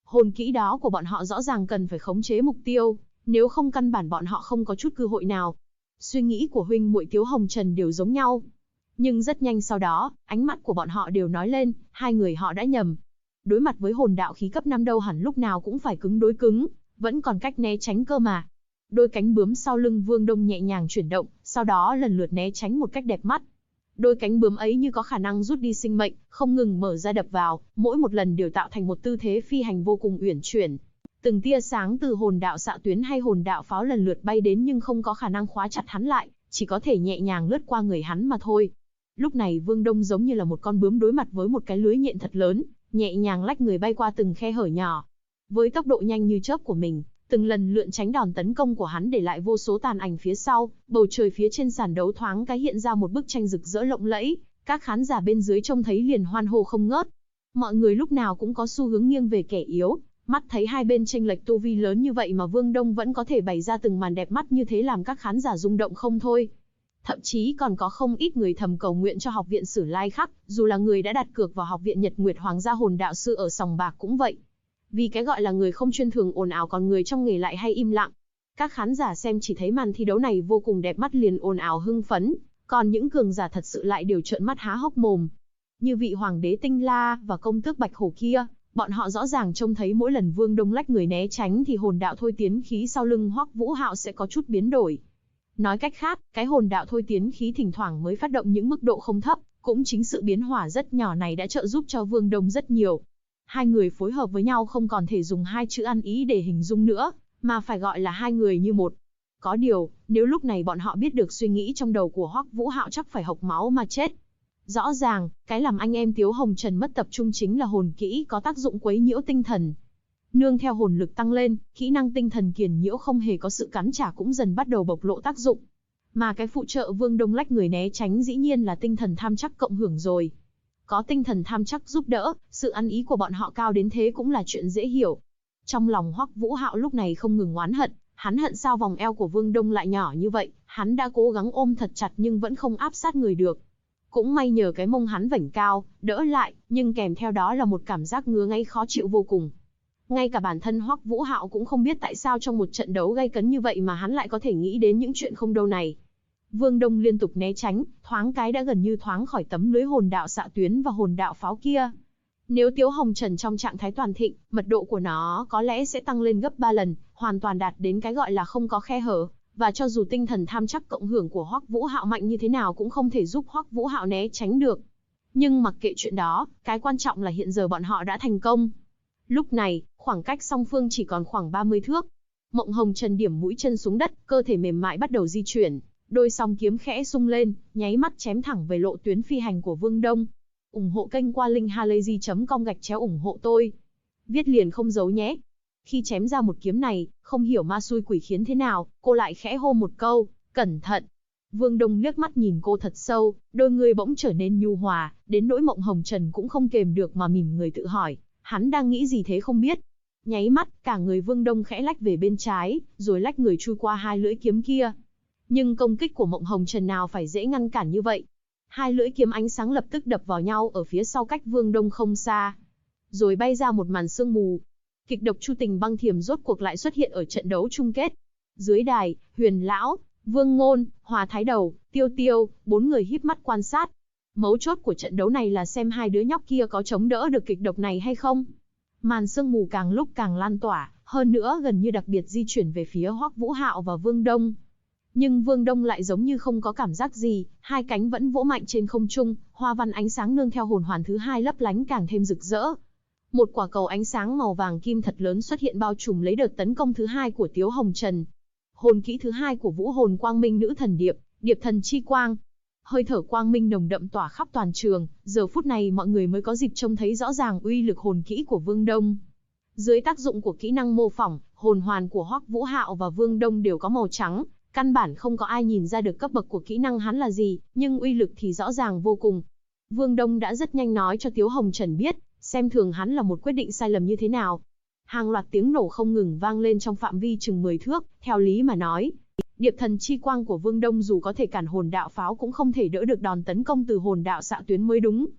Hồn kỹ đó của bọn họ rõ ràng cần phải khống chế mục tiêu, nếu không căn bản bọn họ không có chút cơ hội nào. Suy nghĩ của huynh muội Tiếu Hồng Trần đều giống nhau. Nhưng rất nhanh sau đó, ánh mắt của bọn họ đều nói lên, hai người họ đã nhầm. Đối mặt với hồn đạo khí cấp 5 đâu hẳn lúc nào cũng phải cứng đối cứng, vẫn còn cách né tránh cơ mà. Đôi cánh bướm sau lưng Vương Đông nhẹ nhàng chuyển động, sau đó lần lượt né tránh một cách đẹp mắt. Đôi cánh bướm ấy như có khả năng rút đi sinh mệnh, không ngừng mở ra đập vào, mỗi một lần đều tạo thành một tư thế phi hành vô cùng uyển chuyển. Từng tia sáng từ hồn đạo xạ tuyến hay hồn đạo pháo lần lượt bay đến nhưng không có khả năng khóa chặt hắn lại, chỉ có thể nhẹ nhàng lướt qua người hắn mà thôi. Lúc này Vương Đông giống như là một con bướm đối mặt với một cái lưới nhện thật lớn, nhẹ nhàng lách người bay qua từng khe hở nhỏ. Với tốc độ nhanh như chớp của mình, từng lần lượn tránh đòn tấn công của hắn để lại vô số tàn ảnh phía sau, bầu trời phía trên sàn đấu thoáng cái hiện ra một bức tranh rực rỡ lộng lẫy, các khán giả bên dưới trông thấy liền hoan hô không ngớt. Mọi người lúc nào cũng có xu hướng nghiêng về kẻ yếu, mắt thấy hai bên chênh lệch tu vi lớn như vậy mà Vương Đông vẫn có thể bày ra từng màn đẹp mắt như thế làm các khán giả rung động không thôi. Thậm chí còn có không ít người thầm cầu nguyện cho học viện Sử Lai Khắc, dù là người đã đặt cược vào học viện Nhật Nguyệt Hoàng gia hồn đạo sư ở sòng bạc cũng vậy. Vì cái gọi là người không chuyên thường ồn ào còn người trong nghề lại hay im lặng. Các khán giả xem chỉ thấy màn thi đấu này vô cùng đẹp mắt liền ồn ào hưng phấn, còn những cường giả thật sự lại đều trợn mắt há hốc mồm. Như vị hoàng đế Tinh La và công tước Bạch Hổ kia, bọn họ rõ ràng trông thấy mỗi lần Vương Đông lách người né tránh thì hồn đạo thôi tiến khí sau lưng Hoắc Vũ Hạo sẽ có chút biến đổi. Nói cách khác, cái hồn đạo thôi tiến khí thỉnh thoảng mới phát động những mức độ không thấp, cũng chính sự biến hóa rất nhỏ này đã trợ giúp cho Vương Đông rất nhiều. Hai người phối hợp với nhau không còn thể dùng hai chữ ăn ý để hình dung nữa, mà phải gọi là hai người như một. Có điều, nếu lúc này bọn họ biết được suy nghĩ trong đầu của Hoắc Vũ Hạo chắc phải hộc máu mà chết. Rõ ràng, cái làm anh em Tiếu Hồng Trần mất tập trung chính là hồn kỹ có tác dụng quấy nhiễu tinh thần. Nương theo hồn lực tăng lên, kỹ năng tinh thần kiền nhiễu không hề có sự cắn trả cũng dần bắt đầu bộc lộ tác dụng. Mà cái phụ trợ Vương Đông lách người né tránh dĩ nhiên là tinh thần tham chắc cộng hưởng rồi. Có tinh thần tham chắc giúp đỡ, sự ăn ý của bọn họ cao đến thế cũng là chuyện dễ hiểu. Trong lòng Hoắc Vũ Hạo lúc này không ngừng oán hận, hắn hận sao vòng eo của Vương Đông lại nhỏ như vậy, hắn đã cố gắng ôm thật chặt nhưng vẫn không áp sát người được. Cũng may nhờ cái mông hắn vảnh cao, đỡ lại, nhưng kèm theo đó là một cảm giác ngứa ngáy khó chịu vô cùng. Ngay cả bản thân Hoắc Vũ Hạo cũng không biết tại sao trong một trận đấu gay cấn như vậy mà hắn lại có thể nghĩ đến những chuyện không đâu này. Vương Đông liên tục né tránh, thoáng cái đã gần như thoáng khỏi tấm lưới hồn đạo xạ tuyến và hồn đạo pháo kia. Nếu Tiếu Hồng Trần trong trạng thái toàn thịnh, mật độ của nó có lẽ sẽ tăng lên gấp 3 lần, hoàn toàn đạt đến cái gọi là không có khe hở. Và cho dù tinh thần tham chắc cộng hưởng của Hoắc Vũ Hạo mạnh như thế nào cũng không thể giúp Hoắc Vũ Hạo né tránh được. Nhưng mặc kệ chuyện đó, cái quan trọng là hiện giờ bọn họ đã thành công. Lúc này, khoảng cách song phương chỉ còn khoảng 30 thước. Mộng Hồng Trần điểm mũi chân xuống đất, cơ thể mềm mại bắt đầu di chuyển. Đôi song kiếm khẽ sung lên, nháy mắt chém thẳng về lộ tuyến phi hành của Vương Đông. Ủng hộ kênh qua linkhalazy.com ủng hộ tôi. Viết liền không giấu nhé. Khi chém ra một kiếm này, không hiểu ma xui quỷ khiến thế nào, cô lại khẽ hô một câu, cẩn thận. Vương Đông liếc mắt nhìn cô thật sâu, đôi người bỗng trở nên nhu hòa, đến nỗi Mộng Hồng Trần cũng không kềm được mà mỉm người tự hỏi, hắn đang nghĩ gì thế không biết. Nháy mắt, cả người Vương Đông khẽ lách về bên trái, rồi lách người chui qua hai lưỡi kiếm kia. Nhưng công kích của Mộng Hồng Trần nào phải dễ ngăn cản như vậy. Hai lưỡi kiếm ánh sáng lập tức đập vào nhau ở phía sau cách Vương Đông không xa. Rồi bay ra một màn sương mù. Kịch độc Chu Tình Băng Thiềm rốt cuộc lại xuất hiện ở trận đấu chung kết. Dưới đài, Huyền Lão, Vương Ngôn, Hòa Thái Đầu, Tiêu Tiêu, 4 người híp mắt quan sát. Mấu chốt của trận đấu này là xem hai đứa nhóc kia có chống đỡ được kịch độc này hay không. Màn sương mù càng lúc càng lan tỏa, hơn nữa gần như đặc biệt di chuyển về phía Hoắc Vũ Hạo và Vương Đông. Nhưng Vương Đông lại giống như không có cảm giác gì, hai cánh vẫn vỗ mạnh trên không trung, hoa văn ánh sáng nương theo hồn hoàn thứ hai lấp lánh càng thêm rực rỡ. Một quả cầu ánh sáng màu vàng kim thật lớn xuất hiện bao trùm lấy đợt tấn công thứ hai của Tiếu Hồng Trần. Hồn kỹ thứ hai của Vũ Hồn Quang Minh Nữ Thần Điệp, Điệp Thần Chi Quang. Hơi thở quang minh nồng đậm tỏa khắp toàn trường, giờ phút này mọi người mới có dịp trông thấy rõ ràng uy lực hồn kỹ của Vương Đông. Dưới tác dụng của kỹ năng mô phỏng, hồn hoàn của Hoắc Vũ Hạo và Vương Đông đều có màu trắng, căn bản không có ai nhìn ra được cấp bậc của kỹ năng hắn là gì, nhưng uy lực thì rõ ràng vô cùng. Vương Đông đã rất nhanh nói cho Tiếu Hồng Trần biết, xem thường hắn là một quyết định sai lầm như thế nào. Hàng loạt tiếng nổ không ngừng vang lên trong phạm vi chừng 10 thước, theo lý mà nói, Điệp Thần Chi Quang của Vương Đông dù có thể cản hồn đạo pháo cũng không thể đỡ được đòn tấn công từ hồn đạo xạ tuyến mới đúng.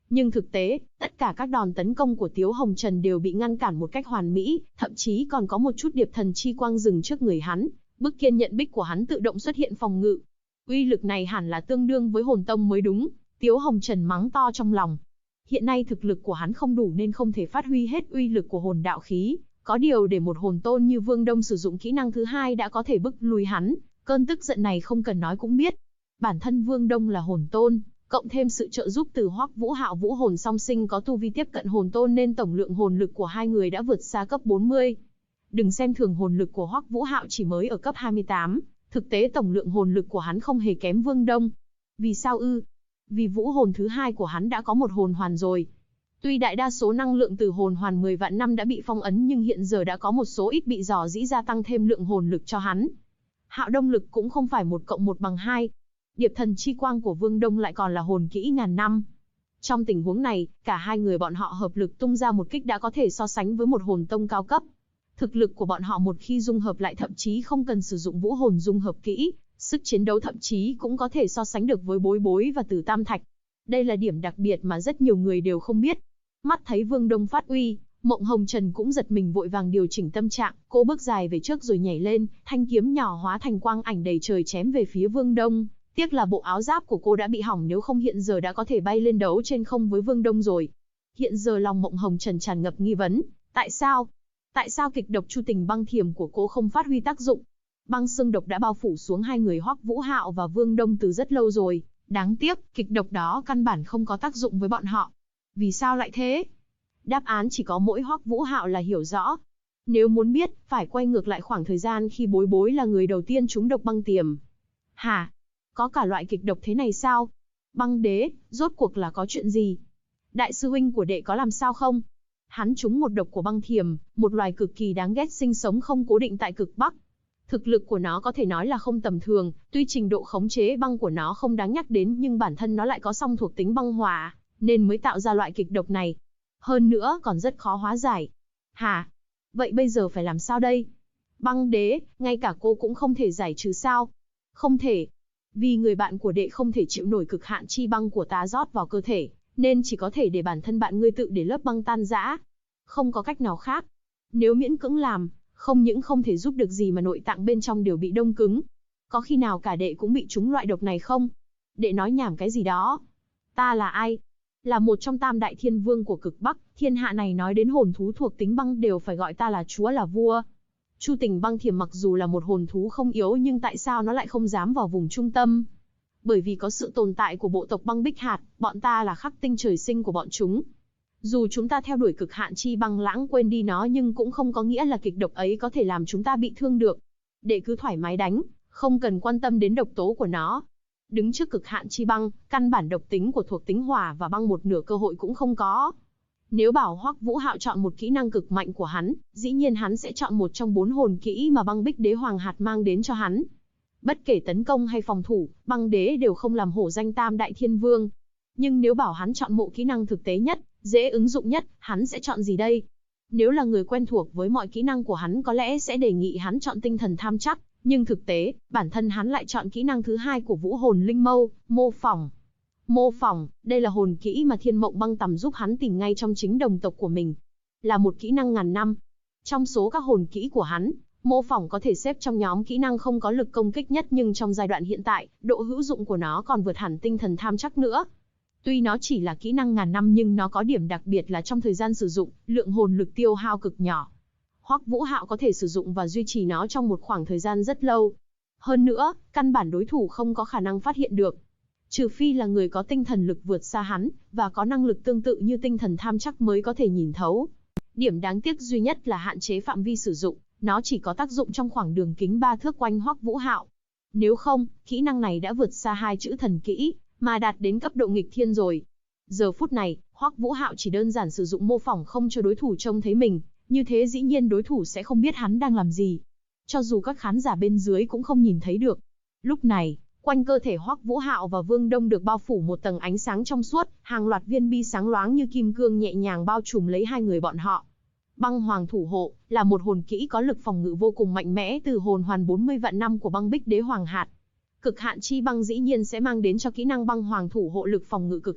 Nhưng thực tế, tất cả các đòn tấn công của Tiếu Hồng Trần đều bị ngăn cản một cách hoàn mỹ, thậm chí còn có một chút điệp thần chi quang dừng trước người hắn, bức kiên nhận bích của hắn tự động xuất hiện phòng ngự. Uy lực này hẳn là tương đương với hồn tông mới đúng, Tiếu Hồng Trần mắng to trong lòng. Hiện nay thực lực của hắn không đủ nên không thể phát huy hết uy lực của hồn đạo khí, có điều để một hồn tôn như Vương Đông sử dụng kỹ năng thứ hai đã có thể bức lui hắn, cơn tức giận này không cần nói cũng biết. Bản thân Vương Đông là hồn tôn, cộng thêm sự trợ giúp từ Hoắc Vũ Hạo vũ hồn song sinh có tu vi tiếp cận hồn tôn nên tổng lượng hồn lực của hai người đã vượt xa cấp 40. Đừng xem thường hồn lực của Hoắc Vũ Hạo chỉ mới ở cấp 28, thực tế tổng lượng hồn lực của hắn không hề kém Vương Đông. Vì sao ư? Vì vũ hồn thứ hai của hắn đã có một hồn hoàn rồi. Tuy đại đa số năng lượng từ hồn hoàn 10 vạn năm đã bị phong ấn nhưng hiện giờ đã có một số ít bị dò dĩ gia tăng thêm lượng hồn lực cho hắn. Hạo Đông lực cũng không phải 1 + 1 = 2. Điệp thần chi quang của Vương Đông lại còn là hồn kỹ ngàn năm. Trong tình huống này, cả hai người bọn họ hợp lực tung ra một kích đã có thể so sánh với một hồn tông cao cấp. Thực lực của bọn họ một khi dung hợp lại thậm chí không cần sử dụng vũ hồn dung hợp kỹ, sức chiến đấu thậm chí cũng có thể so sánh được với Bối Bối và Tử Tam Thạch. Đây là điểm đặc biệt mà rất nhiều người đều không biết. Mắt thấy Vương Đông phát uy, Mộng Hồng Trần cũng giật mình vội vàng điều chỉnh tâm trạng, cô bước dài về trước rồi nhảy lên, thanh kiếm nhỏ hóa thành quang ảnh đầy trời chém về phía Vương Đông. Tiếc là bộ áo giáp của cô đã bị hỏng, nếu không hiện giờ đã có thể bay lên đấu trên không với Vương Đông rồi. Hiện giờ lòng Mộng Hồng Trần tràn ngập nghi vấn, tại sao? Tại sao kịch độc Chu Tình băng thiềm của cô không phát huy tác dụng? Băng xương độc đã bao phủ xuống hai người Hoắc Vũ Hạo và Vương Đông từ rất lâu rồi, đáng tiếc, kịch độc đó căn bản không có tác dụng với bọn họ. Vì sao lại thế? Đáp án chỉ có mỗi Hoắc Vũ Hạo là hiểu rõ. Nếu muốn biết, phải quay ngược lại khoảng thời gian khi Bối Bối là người đầu tiên trúng độc băng tiềm. Hả? Có cả loại kịch độc thế này sao? Băng đế, rốt cuộc là có chuyện gì? Đại sư huynh của đệ có làm sao không? Hắn trúng một độc của băng thiềm, một loài cực kỳ đáng ghét sinh sống không cố định tại cực Bắc. Thực lực của nó có thể nói là không tầm thường, tuy trình độ khống chế băng của nó không đáng nhắc đến nhưng bản thân nó lại có song thuộc tính băng hỏa, nên mới tạo ra loại kịch độc này. Hơn nữa còn rất khó hóa giải. Hả? Vậy bây giờ phải làm sao đây? Băng đế, ngay cả cô cũng không thể giải trừ sao? Không thể. Vì người bạn của đệ không thể chịu nổi cực hạn chi băng của ta rót vào cơ thể, nên chỉ có thể để bản thân bạn ngươi tự để lớp băng tan rã. Không có cách nào khác. Nếu miễn cưỡng làm, không những không thể giúp được gì mà nội tạng bên trong đều bị đông cứng. Có khi nào cả đệ cũng bị trúng loại độc này không? Đệ nói nhảm cái gì đó? Ta là ai? Là một trong tam đại thiên vương của cực Bắc, thiên hạ này nói đến hồn thú thuộc tính băng đều phải gọi ta là chúa là vua. Chu Tình băng thiềm mặc dù là một hồn thú không yếu nhưng tại sao nó lại không dám vào vùng trung tâm? Bởi vì có sự tồn tại của bộ tộc băng bích hạt, bọn ta là khắc tinh trời sinh của bọn chúng. Dù chúng ta theo đuổi cực hạn chi băng lãng quên đi nó nhưng cũng không có nghĩa là kịch độc ấy có thể làm chúng ta bị thương được. Đệ cứ thoải mái đánh, không cần quan tâm đến độc tố của nó. Đứng trước cực hạn chi băng, căn bản độc tính của thuộc tính hỏa và băng một nửa cơ hội cũng không có. Nếu bảo Hoắc Vũ Hạo chọn một kỹ năng cực mạnh của hắn, dĩ nhiên hắn sẽ chọn một trong 4 hồn kỹ mà băng bích đế hoàng hạt mang đến cho hắn. Bất kể tấn công hay phòng thủ, băng đế đều không làm hổ danh tam đại thiên vương. Nhưng nếu bảo hắn chọn bộ kỹ năng thực tế nhất, dễ ứng dụng nhất, hắn sẽ chọn gì đây? Nếu là người quen thuộc với mọi kỹ năng của hắn có lẽ sẽ đề nghị hắn chọn tinh thần tham chắc, nhưng thực tế, bản thân hắn lại chọn kỹ năng thứ hai của vũ hồn linh mâu, mô phỏng. Mô phỏng, đây là hồn kỹ mà Thiên Mộng Băng Tầm giúp hắn tìm ngay trong chính đồng tộc của mình. Là một kỹ năng ngàn năm. Trong số các hồn kỹ của hắn, mô phỏng có thể xếp trong nhóm kỹ năng không có lực công kích nhất nhưng trong giai đoạn hiện tại, độ hữu dụng của nó còn vượt hẳn tinh thần tham chắc nữa. Tuy nó chỉ là kỹ năng ngàn năm nhưng nó có điểm đặc biệt là trong thời gian sử dụng, lượng hồn lực tiêu hao cực nhỏ. Hoắc Vũ Hạo có thể sử dụng và duy trì nó trong một khoảng thời gian rất lâu. Hơn nữa, căn bản đối thủ không có khả năng phát hiện được. Trừ phi là người có tinh thần lực vượt xa hắn, và có năng lực tương tự như tinh thần tham chắc mới có thể nhìn thấu. Điểm đáng tiếc duy nhất là hạn chế phạm vi sử dụng, nó chỉ có tác dụng trong khoảng đường kính 3 thước quanh Hoắc Vũ Hạo. Nếu không, kỹ năng này đã vượt xa 2 chữ thần kỹ, mà đạt đến cấp độ nghịch thiên rồi. Giờ phút này, Hoắc Vũ Hạo chỉ đơn giản sử dụng mô phỏng không cho đối thủ trông thấy mình, như thế dĩ nhiên đối thủ sẽ không biết hắn đang làm gì. Cho dù các khán giả bên dưới cũng không nhìn thấy được. Lúc này, quanh cơ thể Hoắc Vũ Hạo và Vương Đông được bao phủ một tầng ánh sáng trong suốt, hàng loạt viên bi sáng loáng như kim cương nhẹ nhàng bao trùm lấy hai người bọn họ. Băng Hoàng Thủ Hộ là một hồn kỹ có lực phòng ngự vô cùng mạnh mẽ từ hồn hoàn 40 vạn năm của băng bích đế hoàng hạt. Cực hạn chi băng dĩ nhiên sẽ mang đến cho kỹ năng Băng Hoàng Thủ Hộ lực phòng ngự cực hạn,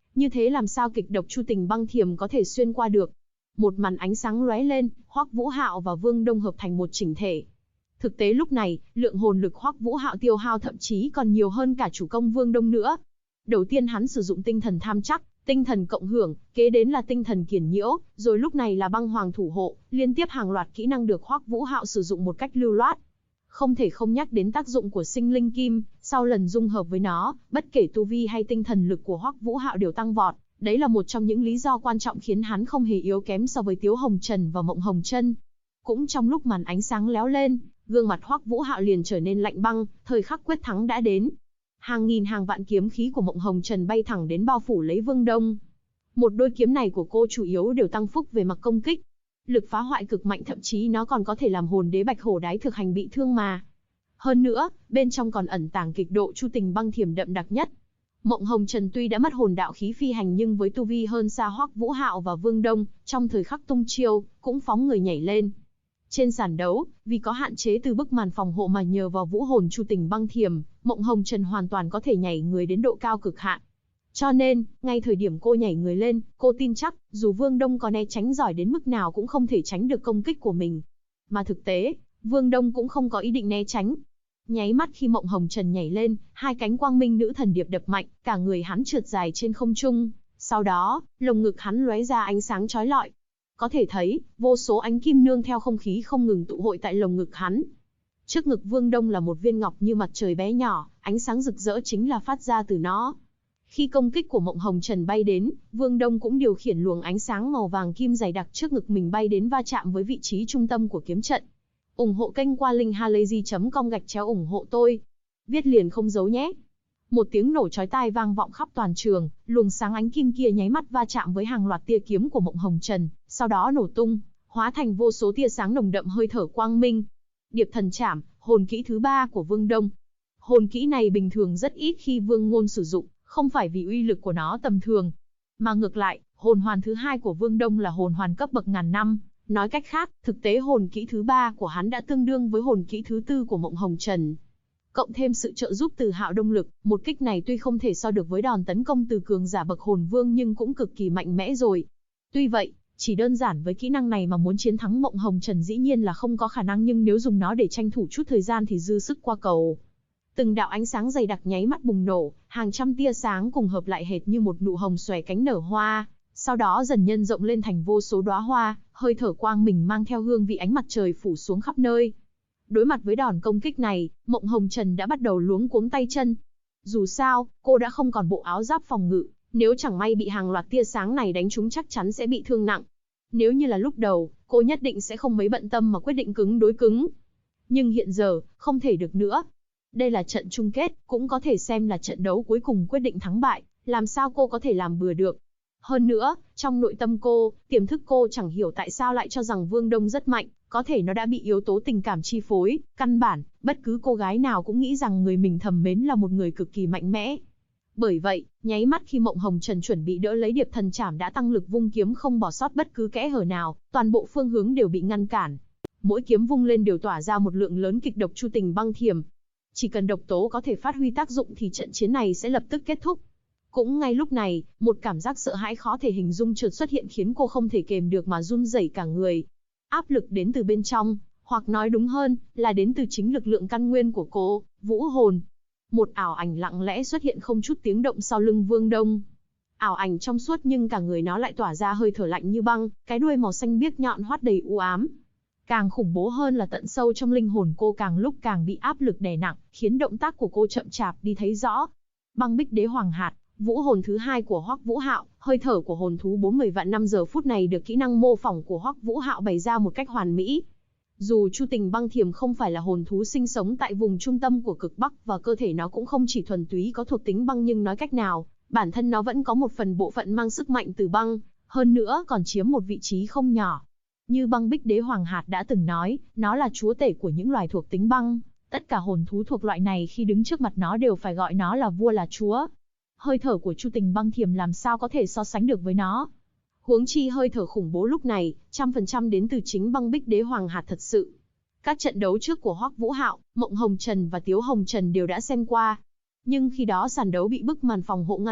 Như thế làm sao kịch độc Chu Tình Băng Thiềm có thể xuyên qua được? Một màn ánh sáng lóe lên, Hoắc Vũ Hạo và Vương Đông hợp thành một chỉnh thể. Thực tế lúc này, lượng hồn lực Hoắc Vũ Hạo tiêu hao thậm chí còn nhiều hơn cả chủ công Vương Đông nữa. Đầu tiên hắn sử dụng tinh thần tham chắc, tinh thần cộng hưởng, kế đến là tinh thần kiền nhiễu, rồi lúc này là băng hoàng thủ hộ, liên tiếp hàng loạt kỹ năng được Hoắc Vũ Hạo sử dụng một cách lưu loát. Không thể không nhắc đến tác dụng của sinh linh kim, sau lần dung hợp với nó, bất kể tu vi hay tinh thần lực của Hoắc Vũ Hạo đều tăng vọt, đấy là một trong những lý do quan trọng khiến hắn không hề yếu kém so với Tiếu Hồng Trần và Mộng Hồng Chân. Cũng trong lúc màn ánh sáng lóe lên, gương mặt Hoắc Vũ Hạo liền trở nên lạnh băng, thời khắc quyết thắng đã đến. Hàng nghìn hàng vạn kiếm khí của Mộng Hồng Trần bay thẳng đến bao phủ lấy Vương Đông. Một đôi kiếm này của cô chủ yếu đều tăng phúc về mặt công kích. Lực phá hoại cực mạnh, thậm chí nó còn có thể làm hồn đế Bạch Hổ Đái thực hành bị thương mà. Hơn nữa, bên trong còn ẩn tàng kịch độ Chu Tình Băng Thiềm đậm đặc nhất. Mộng Hồng Trần tuy đã mất hồn đạo khí phi hành nhưng với tu vi hơn xa Hoắc Vũ Hạo và Vương Đông, trong thời khắc tung chiêu, cũng phóng người nhảy lên. Trên sàn đấu, vì có hạn chế từ bức màn phòng hộ mà nhờ vào vũ hồn Chu Tình Băng Thiềm, Mộng Hồng Trần hoàn toàn có thể nhảy người đến độ cao cực hạn. Cho nên, ngay thời điểm cô nhảy người lên, cô tin chắc, dù Vương Đông có né tránh giỏi đến mức nào cũng không thể tránh được công kích của mình. Mà thực tế, Vương Đông cũng không có ý định né tránh. Nháy mắt khi Mộng Hồng Trần nhảy lên, hai cánh quang minh nữ thần điệp đập mạnh, cả người hắn trượt dài trên không trung. Sau đó, lồng ngực hắn lóe ra ánh sáng chói lọi. Có thể thấy, vô số ánh kim nương theo không khí không ngừng tụ hội tại lồng ngực hắn. Trước ngực Vương Đông là một viên ngọc như mặt trời bé nhỏ, ánh sáng rực rỡ chính là phát ra từ nó. Khi công kích của Mộng Hồng Trần bay đến, Vương Đông cũng điều khiển luồng ánh sáng màu vàng kim dày đặc trước ngực mình bay đến va chạm với vị trí trung tâm của kiếm trận. Ủng hộ kênh qua linkhalazy.com/ủng hộ tôi. Viết liền không giấu nhé. Một tiếng nổ chói tai vang vọng khắp toàn trường, luồng sáng ánh kim kia nháy mắt va chạm với hàng loạt tia kiếm của Mộng Hồng Trần, sau đó nổ tung, hóa thành vô số tia sáng nồng đậm hơi thở quang minh. Điệp Thần Trảm, hồn kỹ thứ 3 của Vương Đông. Hồn kỹ này bình thường rất ít khi Vương Ngôn sử dụng, không phải vì uy lực của nó tầm thường, mà ngược lại, hồn hoàn thứ 2 của Vương Đông là hồn hoàn cấp bậc ngàn năm. Nói cách khác, thực tế hồn kỹ thứ 3 của hắn đã tương đương với hồn kỹ thứ 4 của Mộng Hồng Trần. Cộng thêm sự trợ giúp từ Hạo Đông Lực, một kích này tuy không thể so được với đòn tấn công từ cường giả bậc hồn vương nhưng cũng cực kỳ mạnh mẽ rồi. Tuy vậy, chỉ đơn giản với kỹ năng này mà muốn chiến thắng Mộng Hồng Trần dĩ nhiên là không có khả năng, nhưng nếu dùng nó để tranh thủ chút thời gian thì dư sức qua cầu. Từng đạo ánh sáng dày đặc nháy mắt bùng nổ, hàng trăm tia sáng cùng hợp lại hệt như một nụ hồng xòe cánh nở hoa, sau đó dần nhân rộng lên thành vô số đóa hoa, hơi thở quang mình mang theo hương vị ánh mặt trời phủ xuống khắp nơi. Đối mặt với đòn công kích này, Mộng Hồng Trần đã bắt đầu luống cuống tay chân. Dù sao, cô đã không còn bộ áo giáp phòng ngự, nếu chẳng may bị hàng loạt tia sáng này đánh trúng chắc chắn sẽ bị thương nặng. Nếu như là lúc đầu, cô nhất định sẽ không mấy bận tâm mà quyết định cứng đối cứng. Nhưng hiện giờ, không thể được nữa. Đây là trận chung kết, cũng có thể xem là trận đấu cuối cùng quyết định thắng bại, làm sao cô có thể làm bừa được. Hơn nữa, trong nội tâm cô, tiềm thức cô chẳng hiểu tại sao lại cho rằng Vương Đông rất mạnh, có thể nó đã bị yếu tố tình cảm chi phối, căn bản, bất cứ cô gái nào cũng nghĩ rằng người mình thầm mến là một người cực kỳ mạnh mẽ. Bởi vậy, nháy mắt khi Mộng Hồng Trần chuẩn bị đỡ lấy Điệp Thần Trảm đã tăng lực vung kiếm không bỏ sót bất cứ kẽ hở nào, toàn bộ phương hướng đều bị ngăn cản. Mỗi kiếm vung lên đều tỏa ra một lượng lớn kịch độc Chu Tình Băng Thiềm. Chỉ cần độc tố có thể phát huy tác dụng thì trận chiến này sẽ lập tức kết thúc. Cũng ngay lúc này, một cảm giác sợ hãi khó thể hình dung chợt xuất hiện khiến cô không thể kềm được mà run rẩy cả người. Áp lực đến từ bên trong, hoặc nói đúng hơn, là đến từ chính lực lượng căn nguyên của cô, vũ hồn. Một ảo ảnh lặng lẽ xuất hiện không chút tiếng động sau lưng Vương Đông. Ảo ảnh trong suốt nhưng cả người nó lại tỏa ra hơi thở lạnh như băng, cái đuôi màu xanh biếc nhọn hoắt đầy u ám. Càng khủng bố hơn là tận sâu trong linh hồn cô càng lúc càng bị áp lực đè nặng, khiến động tác của cô chậm chạp đi thấy rõ. Băng Bích Đế Hoàng Hạt, vũ hồn thứ 2 của Hoắc Vũ Hạo, hơi thở của hồn thú 40 vạn năm giờ phút này được kỹ năng mô phỏng của Hoắc Vũ Hạo bày ra một cách hoàn mỹ. Dù Chu Tình Băng Thiềm không phải là hồn thú sinh sống tại vùng trung tâm của cực Bắc và cơ thể nó cũng không chỉ thuần túy có thuộc tính băng, nhưng nói cách nào, bản thân nó vẫn có một phần bộ phận mang sức mạnh từ băng, hơn nữa còn chiếm một vị trí không nhỏ. Như Băng Bích Đế Hoàng Hạt đã từng nói, nó là chúa tể của những loài thuộc tính băng. Tất cả hồn thú thuộc loại này khi đứng trước mặt nó đều phải gọi nó là vua là chúa. Hơi thở của Chu Tình Băng Thiềm làm sao có thể so sánh được với nó. Huống chi hơi thở khủng bố lúc này, 100% đến từ chính Băng Bích Đế Hoàng Hạt thật sự. Các trận đấu trước của Hoắc Vũ Hạo, Mộng Hồng Trần và Tiếu Hồng Trần đều đã xem qua. Nhưng khi đó sàn đấu bị bức màn phòng hộ ngăn cách,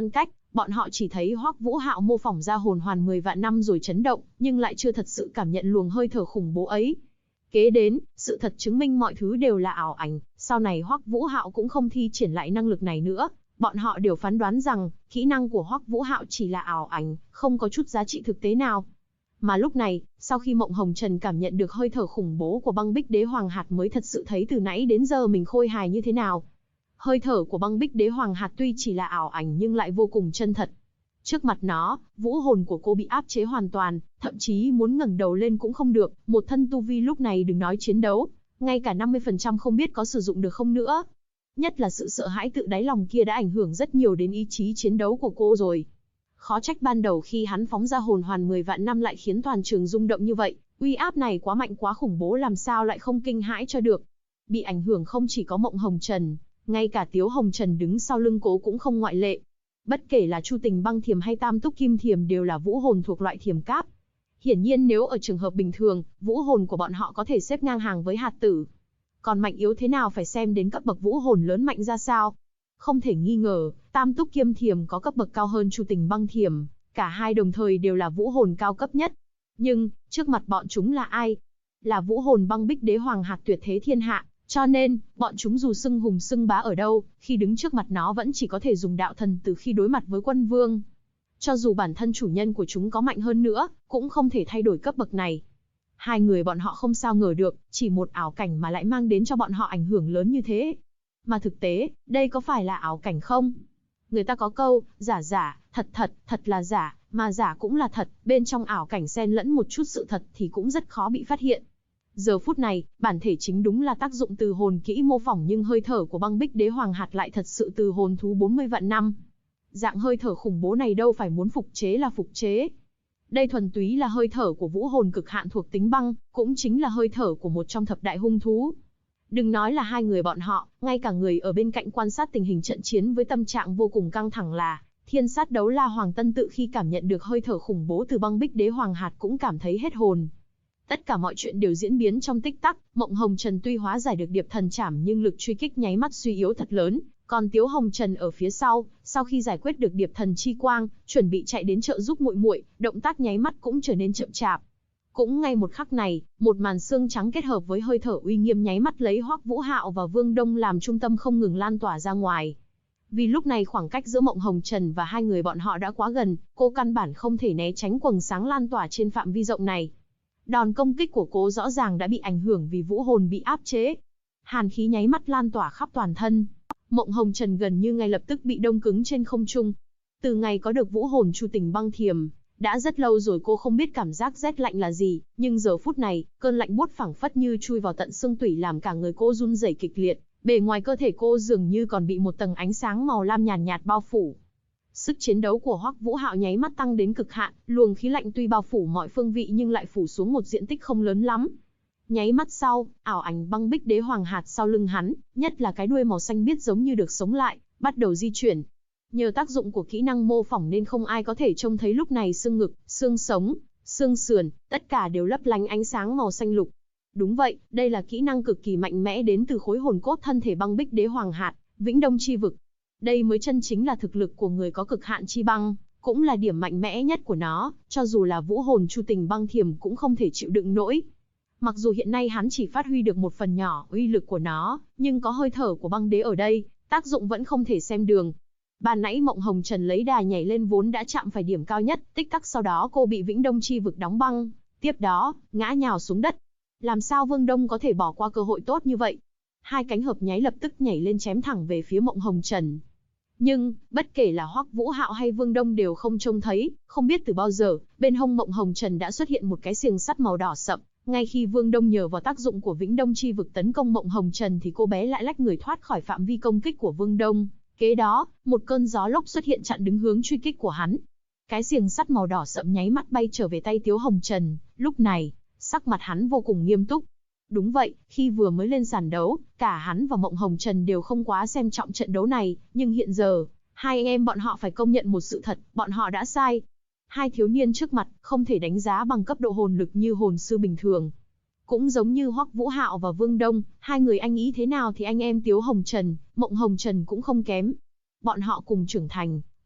Bọn họ chỉ thấy Hoắc Vũ Hạo mô phỏng ra hồn hoàn 10 vạn năm rồi chấn động, nhưng lại chưa thật sự cảm nhận luồng hơi thở khủng bố ấy. Kế đến, sự thật chứng minh mọi thứ đều là ảo ảnh, sau này Hoắc Vũ Hạo cũng không thi triển lại năng lực này nữa. Bọn họ đều phán đoán rằng, kỹ năng của Hoắc Vũ Hạo chỉ là ảo ảnh, không có chút giá trị thực tế nào. Mà lúc này, sau khi Mộng Hồng Trần cảm nhận được hơi thở khủng bố của băng bích đế hoàng hạt mới thật sự thấy từ nãy đến giờ mình khôi hài như thế nào. Hơi thở của băng bích đế hoàng hạt tuy chỉ là ảo ảnh nhưng lại vô cùng chân thật. Trước mặt nó, vũ hồn của cô bị áp chế hoàn toàn, thậm chí muốn ngẩng đầu lên cũng không được, một thân tu vi lúc này đừng nói chiến đấu, ngay cả 50% không biết có sử dụng được không nữa. Nhất là sự sợ hãi tự đáy lòng kia đã ảnh hưởng rất nhiều đến ý chí chiến đấu của cô rồi. Khó trách ban đầu khi hắn phóng ra hồn hoàn 10 vạn năm lại khiến toàn trường rung động như vậy, uy áp này quá mạnh quá khủng bố làm sao lại không kinh hãi cho được. Bị ảnh hưởng không chỉ có Mộng Hồng Trần, ngay cả Tiếu Hồng Trần đứng sau lưng cô cũng không ngoại lệ. Bất kể là Chu Tình Băng Thiềm hay Tam Túc Kim Thiềm đều là vũ hồn thuộc loại thiềm cáp. Hiển nhiên nếu ở trường hợp bình thường, vũ hồn của bọn họ có thể xếp ngang hàng với hạt tử. Còn mạnh yếu thế nào phải xem đến cấp bậc vũ hồn lớn mạnh ra sao. Không thể nghi ngờ, Tam Túc Kim Thiềm có cấp bậc cao hơn Chu Tình Băng Thiềm, cả hai đồng thời đều là vũ hồn cao cấp nhất. Nhưng, trước mặt bọn chúng là ai? Là vũ hồn băng bích đế hoàng hạt tuyệt thế thiên hạ, cho nên, bọn chúng dù xưng hùng xưng bá ở đâu, khi đứng trước mặt nó vẫn chỉ có thể dùng đạo thần từ khi đối mặt với quân vương. Cho dù bản thân chủ nhân của chúng có mạnh hơn nữa, cũng không thể thay đổi cấp bậc này. Hai người bọn họ không sao ngờ được, chỉ một ảo cảnh mà lại mang đến cho bọn họ ảnh hưởng lớn như thế. Mà thực tế, đây có phải là ảo cảnh không? Người ta có câu, giả giả, thật thật, thật là giả, mà giả cũng là thật, bên trong ảo cảnh xen lẫn một chút sự thật thì cũng rất khó bị phát hiện. Giờ phút này, bản thể chính đúng là tác dụng từ hồn kỹ mô phỏng nhưng hơi thở của băng bích đế hoàng hạt lại thật sự từ hồn thú 40 vạn năm. Dạng hơi thở khủng bố này đâu phải muốn phục chế là phục chế. Đây thuần túy là hơi thở của vũ hồn cực hạn thuộc tính băng, cũng chính là hơi thở của một trong thập đại hung thú. Đừng nói là hai người bọn họ, ngay cả người ở bên cạnh quan sát tình hình trận chiến với tâm trạng vô cùng căng thẳng là Thiên Sát Đấu La Hoàng Tân Tự khi cảm nhận được hơi thở khủng bố từ băng bích đế hoàng hạt cũng cảm thấy hết hồn. Tất cả mọi chuyện đều diễn biến trong tích tắc, Mộng Hồng Trần tuy hóa giải được điệp thần trảm nhưng lực truy kích nháy mắt suy yếu thật lớn, còn Tiếu Hồng Trần ở phía sau khi giải quyết được điệp thần chi quang, chuẩn bị chạy đến trợ giúp muội muội, động tác nháy mắt cũng trở nên chậm chạp. Cũng ngay một khắc này, một màn xương trắng kết hợp với hơi thở uy nghiêm nháy mắt lấy Hoắc Vũ Hạo và Vương Đông làm trung tâm không ngừng lan tỏa ra ngoài. Vì lúc này khoảng cách giữa Mộng Hồng Trần và hai người bọn họ đã quá gần, cô căn bản không thể né tránh quầng sáng lan tỏa trên phạm vi rộng này. Đòn công kích của cô rõ ràng đã bị ảnh hưởng vì vũ hồn bị áp chế. Hàn khí nháy mắt lan tỏa khắp toàn thân. Mộng Hồng Trần gần như ngay lập tức bị đông cứng trên không trung. Từ ngày có được vũ hồn Chu Tình Băng Thiềm, đã rất lâu rồi cô không biết cảm giác rét lạnh là gì, nhưng giờ phút này, cơn lạnh buốt phảng phất như chui vào tận xương tủy làm cả người cô run rẩy kịch liệt, bề ngoài cơ thể cô dường như còn bị một tầng ánh sáng màu lam nhàn nhạt bao phủ. Sức chiến đấu của Hoắc Vũ Hạo nháy mắt tăng đến cực hạn, luồng khí lạnh tuy bao phủ mọi phương vị nhưng lại phủ xuống một diện tích không lớn lắm. Nháy mắt sau, ảo ảnh băng bích đế hoàng hạt sau lưng hắn, nhất là cái đuôi màu xanh biếc giống như được sống lại, bắt đầu di chuyển. Nhờ tác dụng của kỹ năng mô phỏng nên không ai có thể trông thấy lúc này xương ngực, xương sống, xương sườn, tất cả đều lấp lánh ánh sáng màu xanh lục. Đúng vậy, đây là kỹ năng cực kỳ mạnh mẽ đến từ khối hồn cốt thân thể băng bích đế hoàng hạt, Vĩnh Đông chi vực. Đây mới chân chính là thực lực của người có cực hạn chi băng, cũng là điểm mạnh mẽ nhất của nó, cho dù là vũ hồn Chu Tình Băng Thiềm cũng không thể chịu đựng nổi. Mặc dù hiện nay hắn chỉ phát huy được một phần nhỏ uy lực của nó, nhưng có hơi thở của băng đế ở đây, tác dụng vẫn không thể xem đường. Ban nãy Mộng Hồng Trần lấy đà nhảy lên vốn đã chạm phải điểm cao nhất, tích tắc sau đó cô bị Vĩnh Đông chi vực đóng băng, tiếp đó, ngã nhào xuống đất. Làm sao Vương Đông có thể bỏ qua cơ hội tốt như vậy? Hai cánh hợp nháy lập tức nhảy lên chém thẳng về phía Mộng Hồng Trần. Nhưng, bất kể là Hoắc Vũ Hạo hay Vương Đông đều không trông thấy, không biết từ bao giờ, bên hông Mộng Hồng Trần đã xuất hiện một cái xiềng sắt màu đỏ sậm. Ngay khi Vương Đông nhờ vào tác dụng của Vĩnh Đông chi vực tấn công Mộng Hồng Trần thì cô bé lại lách người thoát khỏi phạm vi công kích của Vương Đông. Kế đó, một cơn gió lốc xuất hiện chặn đứng hướng truy kích của hắn. Cái xiềng sắt màu đỏ sậm nháy mắt bay trở về tay Tiếu Hồng Trần, lúc này, sắc mặt hắn vô cùng nghiêm túc. Đúng vậy, khi vừa mới lên sàn đấu, cả hắn và Mộng Hồng Trần đều không quá xem trọng trận đấu này, nhưng hiện giờ, hai anh em bọn họ phải công nhận một sự thật, bọn họ đã sai. Hai thiếu niên trước mặt không thể đánh giá bằng cấp độ hồn lực như hồn sư bình thường. Cũng giống như Hoắc Vũ Hạo và Vương Đông, hai người anh ý thế nào thì anh em Tiếu Hồng Trần, Mộng Hồng Trần cũng không kém. Bọn họ cùng trưởng thành,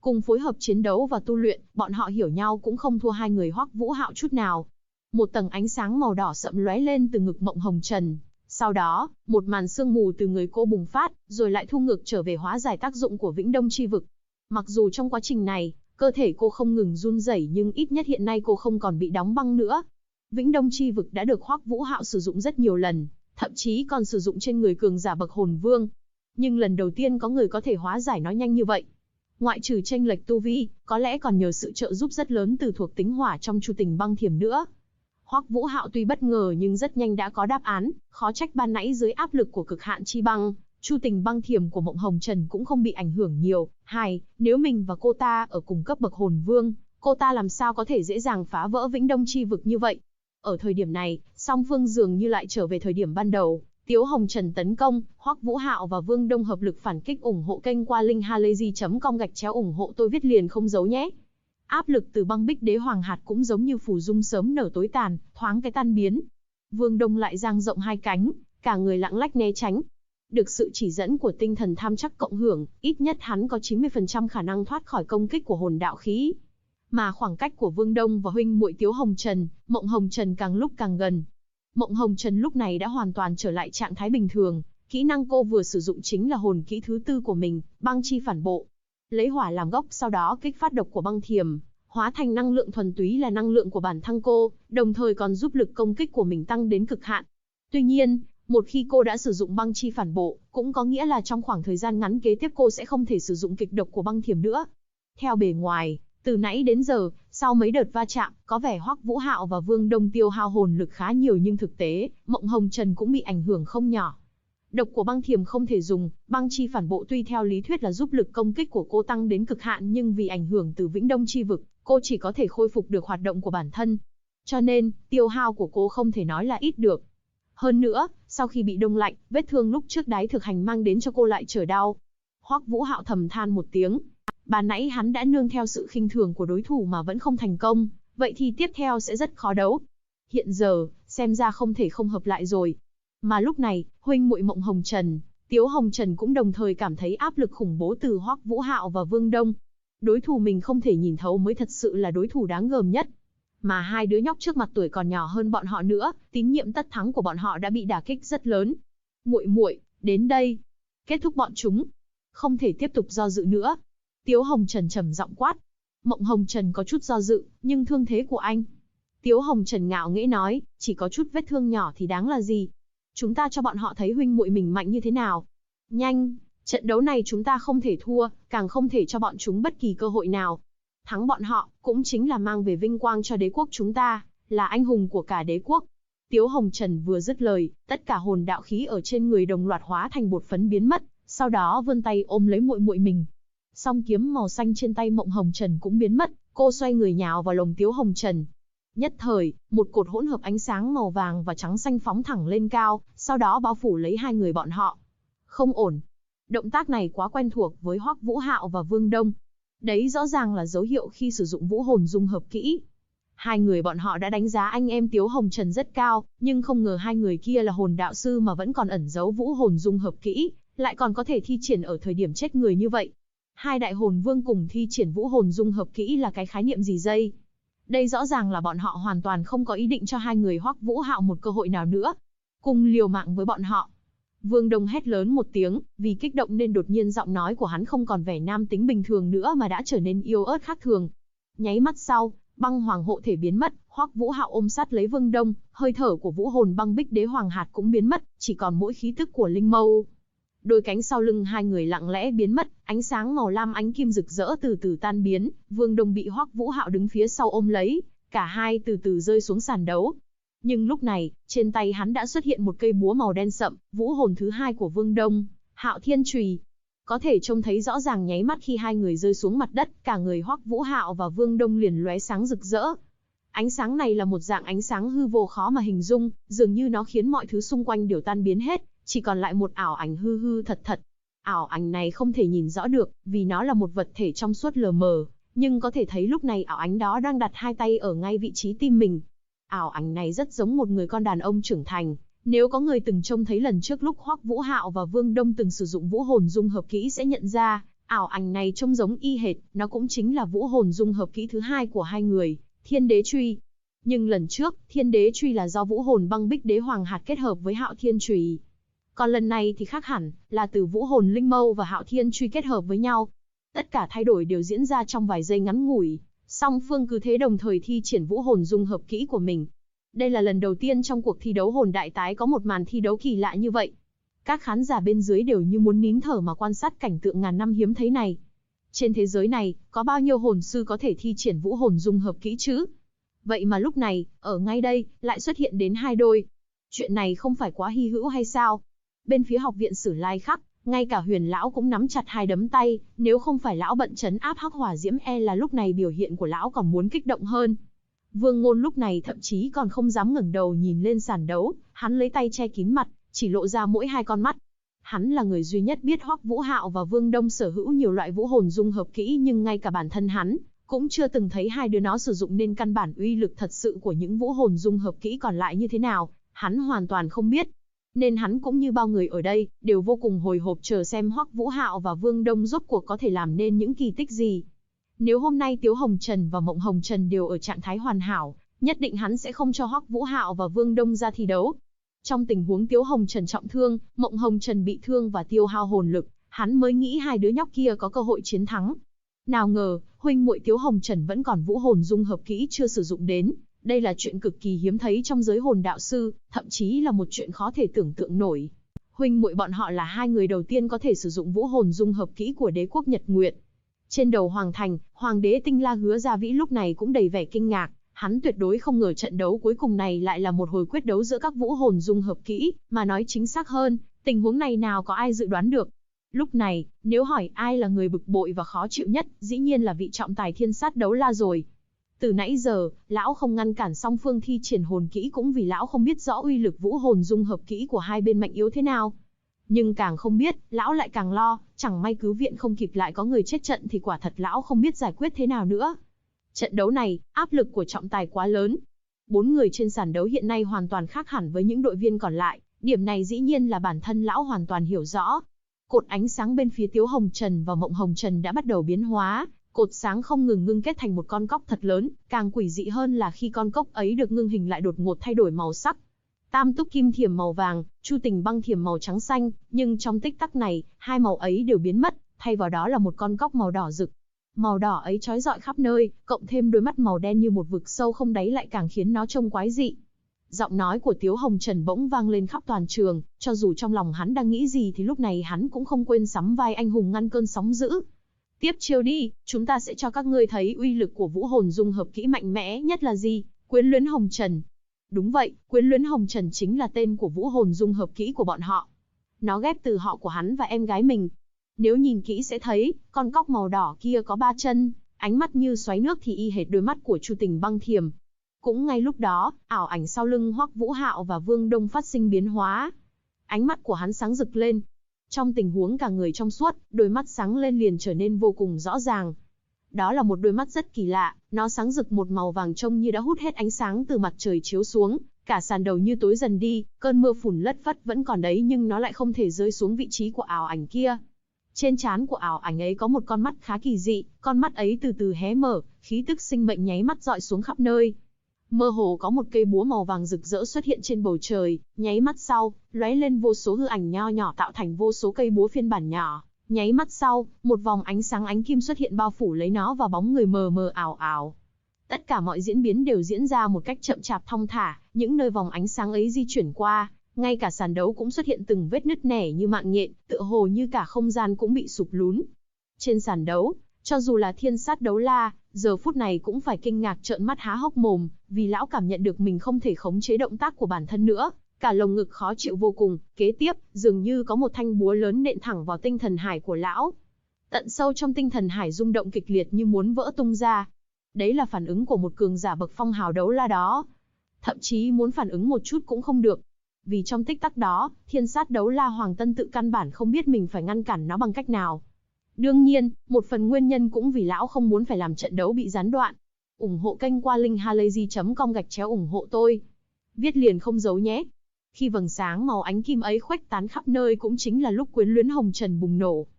Cùng phối hợp chiến đấu và tu luyện, bọn họ hiểu nhau cũng không thua hai người Hoắc Vũ Hạo chút nào. Một tầng ánh sáng màu đỏ sậm lóe lên từ ngực Mộng Hồng Trần. Sau đó, một màn sương mù từ người cô bùng phát, rồi lại thu ngược trở về hóa giải tác dụng của Vĩnh Đông Chi Vực. Mặc dù trong quá trình này, cơ thể cô không ngừng run rẩy nhưng ít nhất hiện nay cô không còn bị đóng băng nữa. Vĩnh Đông Chi Vực đã được Hoắc Vũ Hạo sử dụng rất nhiều lần, thậm chí còn sử dụng trên người cường giả bậc hồn vương. Nhưng lần đầu tiên có người có thể hóa giải nó nhanh như vậy. Ngoại trừ chênh lệch tu vi, có lẽ còn nhờ sự trợ giúp rất lớn từ thuộc tính hỏa trong Chu Tình Băng Thiểm nữa. Hoắc Vũ Hạo tuy bất ngờ nhưng rất nhanh đã có đáp án, khó trách ban nãy dưới áp lực của cực hạn chi băng, Chu Tình Băng Thiểm của Mộng Hồng Trần cũng không bị ảnh hưởng nhiều. Nếu mình và cô ta ở cùng cấp bậc hồn vương, cô ta làm sao có thể dễ dàng phá vỡ Vĩnh Đông Chi Vực như vậy? Ở thời điểm này, song phương dường như lại trở về thời điểm ban đầu. Tiếu Hồng Trần tấn công, Hoắc Vũ Hạo và Vương Đông hợp lực phản kích. Ủng hộ kênh qua linkhalazy.com ủng hộ tôi viết liền không giấu nhé. Áp lực từ băng bích đế hoàng hạt cũng giống như phù dung sớm nở tối tàn, thoáng cái tan biến. Vương Đông lại dang rộng hai cánh, cả người lặng lách né tránh. Được sự chỉ dẫn của tinh thần tham chắc cộng hưởng, ít nhất hắn có 90% khả năng thoát khỏi công kích của hồn đạo khí. Mà khoảng cách của Vương Đông và huynh muội Tiếu Hồng Trần, Mộng Hồng Trần càng lúc càng gần. Mộng Hồng Trần lúc này đã hoàn toàn trở lại trạng thái bình thường, kỹ năng cô vừa sử dụng chính là hồn kỹ thứ tư của mình, băng chi phản bộ. Lấy hỏa làm gốc, sau đó kích phát độc của băng thiềm, hóa thành năng lượng thuần túy là năng lượng của bản thân cô, đồng thời còn giúp lực công kích của mình tăng đến cực hạn. Tuy nhiên, một khi cô đã sử dụng băng chi phản bộ, cũng có nghĩa là trong khoảng thời gian ngắn kế tiếp cô sẽ không thể sử dụng kịch độc của băng thiềm nữa. Theo bề ngoài, từ nãy đến giờ, sau mấy đợt va chạm, có vẻ Hoắc Vũ Hạo và Vương Đông tiêu hao hồn lực khá nhiều nhưng thực tế, Mộng Hồng Trần cũng bị ảnh hưởng không nhỏ. Độc của băng thiềm không thể dùng, băng chi phản bộ tuy theo lý thuyết là giúp lực công kích của cô tăng đến cực hạn nhưng vì ảnh hưởng từ Vĩnh Đông Chi Vực, cô chỉ có thể khôi phục được hoạt động của bản thân. Cho nên, tiêu hao của cô không thể nói là ít được. Hơn nữa, sau khi bị đông lạnh, vết thương lúc trước đái thực hành mang đến cho cô lại trở đau. Hoắc Vũ Hạo thầm than một tiếng. Ban nãy hắn đã nương theo sự khinh thường của đối thủ mà vẫn không thành công, vậy thì tiếp theo sẽ rất khó đấu. Hiện giờ, xem ra không thể không hợp lại rồi. Mà lúc này, huynh muội Mộng Hồng Trần, Tiếu Hồng Trần cũng đồng thời cảm thấy áp lực khủng bố từ Hoắc Vũ Hạo và Vương Đông. Đối thủ mình không thể nhìn thấu mới thật sự là đối thủ đáng gờm nhất. Mà hai đứa nhóc trước mặt tuổi còn nhỏ hơn bọn họ nữa, tín nhiệm tất thắng của bọn họ đã bị đả kích rất lớn. Muội muội, đến đây, kết thúc bọn chúng, không thể tiếp tục do dự nữa. Tiếu Hồng Trần trầm giọng quát. Mộng Hồng Trần có chút do dự, nhưng thương thế của anh. Tiếu Hồng Trần ngạo nghễ nói, chỉ có chút vết thương nhỏ thì đáng là gì. Chúng ta cho bọn họ thấy huynh muội mình mạnh như thế nào. Nhanh, trận đấu này chúng ta không thể thua, càng không thể cho bọn chúng bất kỳ cơ hội nào. Thắng bọn họ, cũng chính là mang về vinh quang cho đế quốc chúng ta, là anh hùng của cả đế quốc. Tiếu Hồng Trần vừa dứt lời, tất cả hồn đạo khí ở trên người đồng loạt hóa thành bột phấn biến mất, sau đó vươn tay ôm lấy muội muội mình. Song kiếm màu xanh trên tay Mộng Hồng Trần cũng biến mất, cô xoay người nhào vào lồng Tiếu Hồng Trần. Nhất thời, một cột hỗn hợp ánh sáng màu vàng và trắng xanh phóng thẳng lên cao, sau đó bao phủ lấy hai người bọn họ. Không ổn. Động tác này quá quen thuộc với Hoắc Vũ Hạo và Vương Đông. Đấy rõ ràng là dấu hiệu khi sử dụng vũ hồn dung hợp kỹ. Hai người bọn họ đã đánh giá anh em Tiếu Hồng Trần rất cao, nhưng không ngờ hai người kia là hồn đạo sư mà vẫn còn ẩn giấu vũ hồn dung hợp kỹ, lại còn có thể thi triển ở thời điểm chết người như vậy. Hai đại hồn vương cùng thi triển vũ hồn dung hợp kỹ là cái khái niệm gì dây? Đây rõ ràng là bọn họ hoàn toàn không có ý định cho hai người Hoắc Vũ Hạo một cơ hội nào nữa. Cùng liều mạng với bọn họ. Vương Đông hét lớn một tiếng, vì kích động nên đột nhiên giọng nói của hắn không còn vẻ nam tính bình thường nữa mà đã trở nên yếu ớt khác thường. Nháy mắt sau, băng hoàng hộ thể biến mất, Hoắc Vũ Hạo ôm sát lấy Vương Đông, hơi thở của vũ hồn băng bích đế hoàng hạt cũng biến mất, chỉ còn mỗi khí tức của linh mâu. Đôi cánh sau lưng hai người lặng lẽ biến mất, ánh sáng màu lam ánh kim rực rỡ từ từ tan biến, Vương Đông bị Hoắc Vũ Hạo đứng phía sau ôm lấy, cả hai từ từ rơi xuống sàn đấu. Nhưng lúc này, trên tay hắn đã xuất hiện một cây búa màu đen sậm, vũ hồn thứ hai của Vương Đông, Hạo Thiên Chùy. Có thể trông thấy rõ ràng nháy mắt khi hai người rơi xuống mặt đất, cả người Hoắc Vũ Hạo và Vương Đông liền lóe sáng rực rỡ. Ánh sáng này là một dạng ánh sáng hư vô khó mà hình dung, dường như nó khiến mọi thứ xung quanh đều tan biến hết, chỉ còn lại một ảo ảnh hư hư thật thật. Ảo ảnh này không thể nhìn rõ được, vì nó là một vật thể trong suốt lờ mờ, nhưng có thể thấy lúc này ảo ảnh đó đang đặt hai tay ở ngay vị trí tim mình. Ảo ảnh này rất giống một người con đàn ông trưởng thành. Nếu có người từng trông thấy lần trước lúc Hoắc Vũ Hạo và Vương Đông từng sử dụng vũ hồn dung hợp kỹ sẽ nhận ra, Ảo ảnh này trông giống y hệt, nó cũng chính là vũ hồn dung hợp kỹ thứ hai của hai người, Thiên Đế Truy. Nhưng lần trước, Thiên Đế Truy là do vũ hồn băng bích đế hoàng hạt kết hợp với Hạo Thiên Chùy. Còn lần này thì khác hẳn, là từ vũ hồn linh mâu và Hạo Thiên Truy kết hợp với nhau. Tất cả thay đổi đều diễn ra trong vài giây ngắn ngủi, song phương cứ thế đồng thời thi triển vũ hồn dung hợp kỹ của mình. Đây là lần đầu tiên trong cuộc thi đấu hồn đại tái có một màn thi đấu kỳ lạ như vậy. Các khán giả bên dưới đều như muốn nín thở mà quan sát cảnh tượng ngàn năm hiếm thấy này. Trên thế giới này, có bao nhiêu hồn sư có thể thi triển vũ hồn dung hợp kỹ chứ? Vậy mà lúc này, ở ngay đây, lại xuất hiện đến hai đôi. Chuyện này không phải quá hy hữu hay sao? Bên phía học viện Sử Lai Khắc, ngay cả Huyền lão cũng nắm chặt hai đấm tay, nếu không phải lão bận trấn áp hắc hỏa diễm là lúc này biểu hiện của lão còn muốn kích động hơn. Vương Ngôn lúc này thậm chí còn không dám ngẩng đầu nhìn lên sàn đấu, hắn lấy tay che kín mặt, chỉ lộ ra mỗi hai con mắt. Hắn là người duy nhất biết Hoắc Vũ Hạo và Vương Đông sở hữu nhiều loại vũ hồn dung hợp kỹ, nhưng ngay cả bản thân hắn cũng chưa từng thấy hai đứa nó sử dụng, nên căn bản uy lực thật sự của những vũ hồn dung hợp kỹ còn lại như thế nào, hắn hoàn toàn không biết. Nên hắn cũng như bao người ở đây, đều vô cùng hồi hộp chờ xem Hoắc Vũ Hạo và Vương Đông rốt cuộc có thể làm nên những kỳ tích gì. Nếu hôm nay Tiếu Hồng Trần và Mộng Hồng Trần đều ở trạng thái hoàn hảo, nhất định hắn sẽ không cho Hoắc Vũ Hạo và Vương Đông ra thi đấu. Trong tình huống Tiếu Hồng Trần trọng thương, Mộng Hồng Trần bị thương và tiêu hao hồn lực, hắn mới nghĩ hai đứa nhóc kia có cơ hội chiến thắng. Nào ngờ, huynh muội Tiếu Hồng Trần vẫn còn vũ hồn dung hợp kỹ chưa sử dụng đến. Đây là chuyện cực kỳ hiếm thấy trong giới hồn đạo sư, thậm chí là một chuyện khó thể tưởng tượng nổi. Huynh muội bọn họ là hai người đầu tiên có thể sử dụng vũ hồn dung hợp kỹ của đế quốc Nhật Nguyệt. Trên đầu Hoàng Thành, Hoàng đế Tinh La Hứa Gia Vĩ lúc này cũng đầy vẻ kinh ngạc, hắn tuyệt đối không ngờ trận đấu cuối cùng này lại là một hồi quyết đấu giữa các vũ hồn dung hợp kỹ, mà nói chính xác hơn, tình huống này nào có ai dự đoán được. Lúc này, nếu hỏi ai là người bực bội và khó chịu nhất, dĩ nhiên là vị trọng tài Thiên Sát Đấu La rồi. Từ nãy giờ, lão không ngăn cản song phương thi triển hồn kỹ cũng vì lão không biết rõ uy lực vũ hồn dung hợp kỹ của hai bên mạnh yếu thế nào. Nhưng càng không biết, lão lại càng lo, chẳng may cứu viện không kịp lại có người chết trận thì quả thật lão không biết giải quyết thế nào nữa. Trận đấu này, áp lực của trọng tài quá lớn. 4 người trên sàn đấu hiện nay hoàn toàn khác hẳn với những đội viên còn lại, điểm này dĩ nhiên là bản thân lão hoàn toàn hiểu rõ. Cột ánh sáng bên phía Tiếu Hồng Trần và Mộng Hồng Trần đã bắt đầu biến hóa, cột sáng không ngừng ngưng kết thành một con cóc thật lớn, càng quỷ dị hơn là khi con cóc ấy được ngưng hình lại đột ngột thay đổi màu sắc. Tam túc kim thiềm màu vàng, chu tình băng thiềm màu trắng xanh, nhưng trong tích tắc này, hai màu ấy đều biến mất, thay vào đó là một con cóc màu đỏ rực. Màu đỏ ấy chói rọi khắp nơi, cộng thêm đôi mắt màu đen như một vực sâu không đáy lại càng khiến nó trông quái dị. Giọng nói của Tiếu Hồng Trần bỗng vang lên khắp toàn trường, cho dù trong lòng hắn đang nghĩ gì thì lúc này hắn cũng không quên sắm vai anh hùng ngăn cơn sóng dữ. Tiếp chiêu đi, chúng ta sẽ cho các ngươi thấy uy lực của vũ hồn dung hợp kỹ mạnh mẽ nhất là gì, Quyến Luyến Hồng Trần. Đúng vậy, Quyến Luyến Hồng Trần chính là tên của vũ hồn dung hợp kỹ của bọn họ. Nó ghép từ họ của hắn và em gái mình. Nếu nhìn kỹ sẽ thấy, con cóc màu đỏ kia có 3 chân, ánh mắt như xoáy nước thì y hệt đôi mắt của Chu Tình Băng Thiềm. Cũng ngay lúc đó, ảo ảnh sau lưng Hoắc Vũ Hạo và Vương Đông phát sinh biến hóa. Ánh mắt của hắn sáng rực lên. Trong tình huống cả người trong suốt, đôi mắt sáng lên liền trở nên vô cùng rõ ràng. Đó là một đôi mắt rất kỳ lạ, nó sáng rực một màu vàng trông như đã hút hết ánh sáng từ mặt trời chiếu xuống, cả sàn đầu như tối dần đi, cơn mưa phùn lất phất vẫn còn đấy nhưng nó lại không thể rơi xuống vị trí của ảo ảnh kia. Trên trán của ảo ảnh ấy có một con mắt khá kỳ dị, con mắt ấy từ từ hé mở, khí tức sinh mệnh nháy mắt dọi xuống khắp nơi. Mơ hồ có một cây búa màu vàng rực rỡ xuất hiện trên bầu trời, nháy mắt sau, lóe lên vô số hư ảnh nho nhỏ tạo thành vô số cây búa phiên bản nhỏ. Nháy mắt sau, một vòng ánh sáng ánh kim xuất hiện bao phủ lấy nó và bóng người mờ mờ ảo ảo. Tất cả mọi diễn biến đều diễn ra một cách chậm chạp thong thả, những nơi vòng ánh sáng ấy di chuyển qua, ngay cả sàn đấu cũng xuất hiện từng vết nứt nẻ như mạng nhện, tựa hồ như cả không gian cũng bị sụp lún. Trên sàn đấu, cho dù là Thiên Sát Đấu La, giờ phút này cũng phải kinh ngạc trợn mắt há hốc mồm, vì lão cảm nhận được mình không thể khống chế động tác của bản thân nữa, cả lồng ngực khó chịu vô cùng, kế tiếp, dường như có một thanh búa lớn nện thẳng vào tinh thần hải của lão. Tận sâu trong tinh thần hải rung động kịch liệt như muốn vỡ tung ra. Đấy là phản ứng của một cường giả bậc phong hào đấu la đó. Thậm chí muốn phản ứng một chút cũng không được. Vì trong tích tắc đó, Thiên Sát Đấu La Hoàng Tân tự căn bản không biết mình phải ngăn cản nó bằng cách nào. Đương nhiên, một phần nguyên nhân cũng vì lão không muốn phải làm trận đấu bị gián đoạn. Ủng hộ kênh qua link halayzi.com/ủng hộ tôi. Viết liền không giấu nhé. Khi vầng sáng màu ánh kim ấy khuếch tán khắp nơi cũng chính là lúc Quyến Luyến Hồng Trần bùng nổ.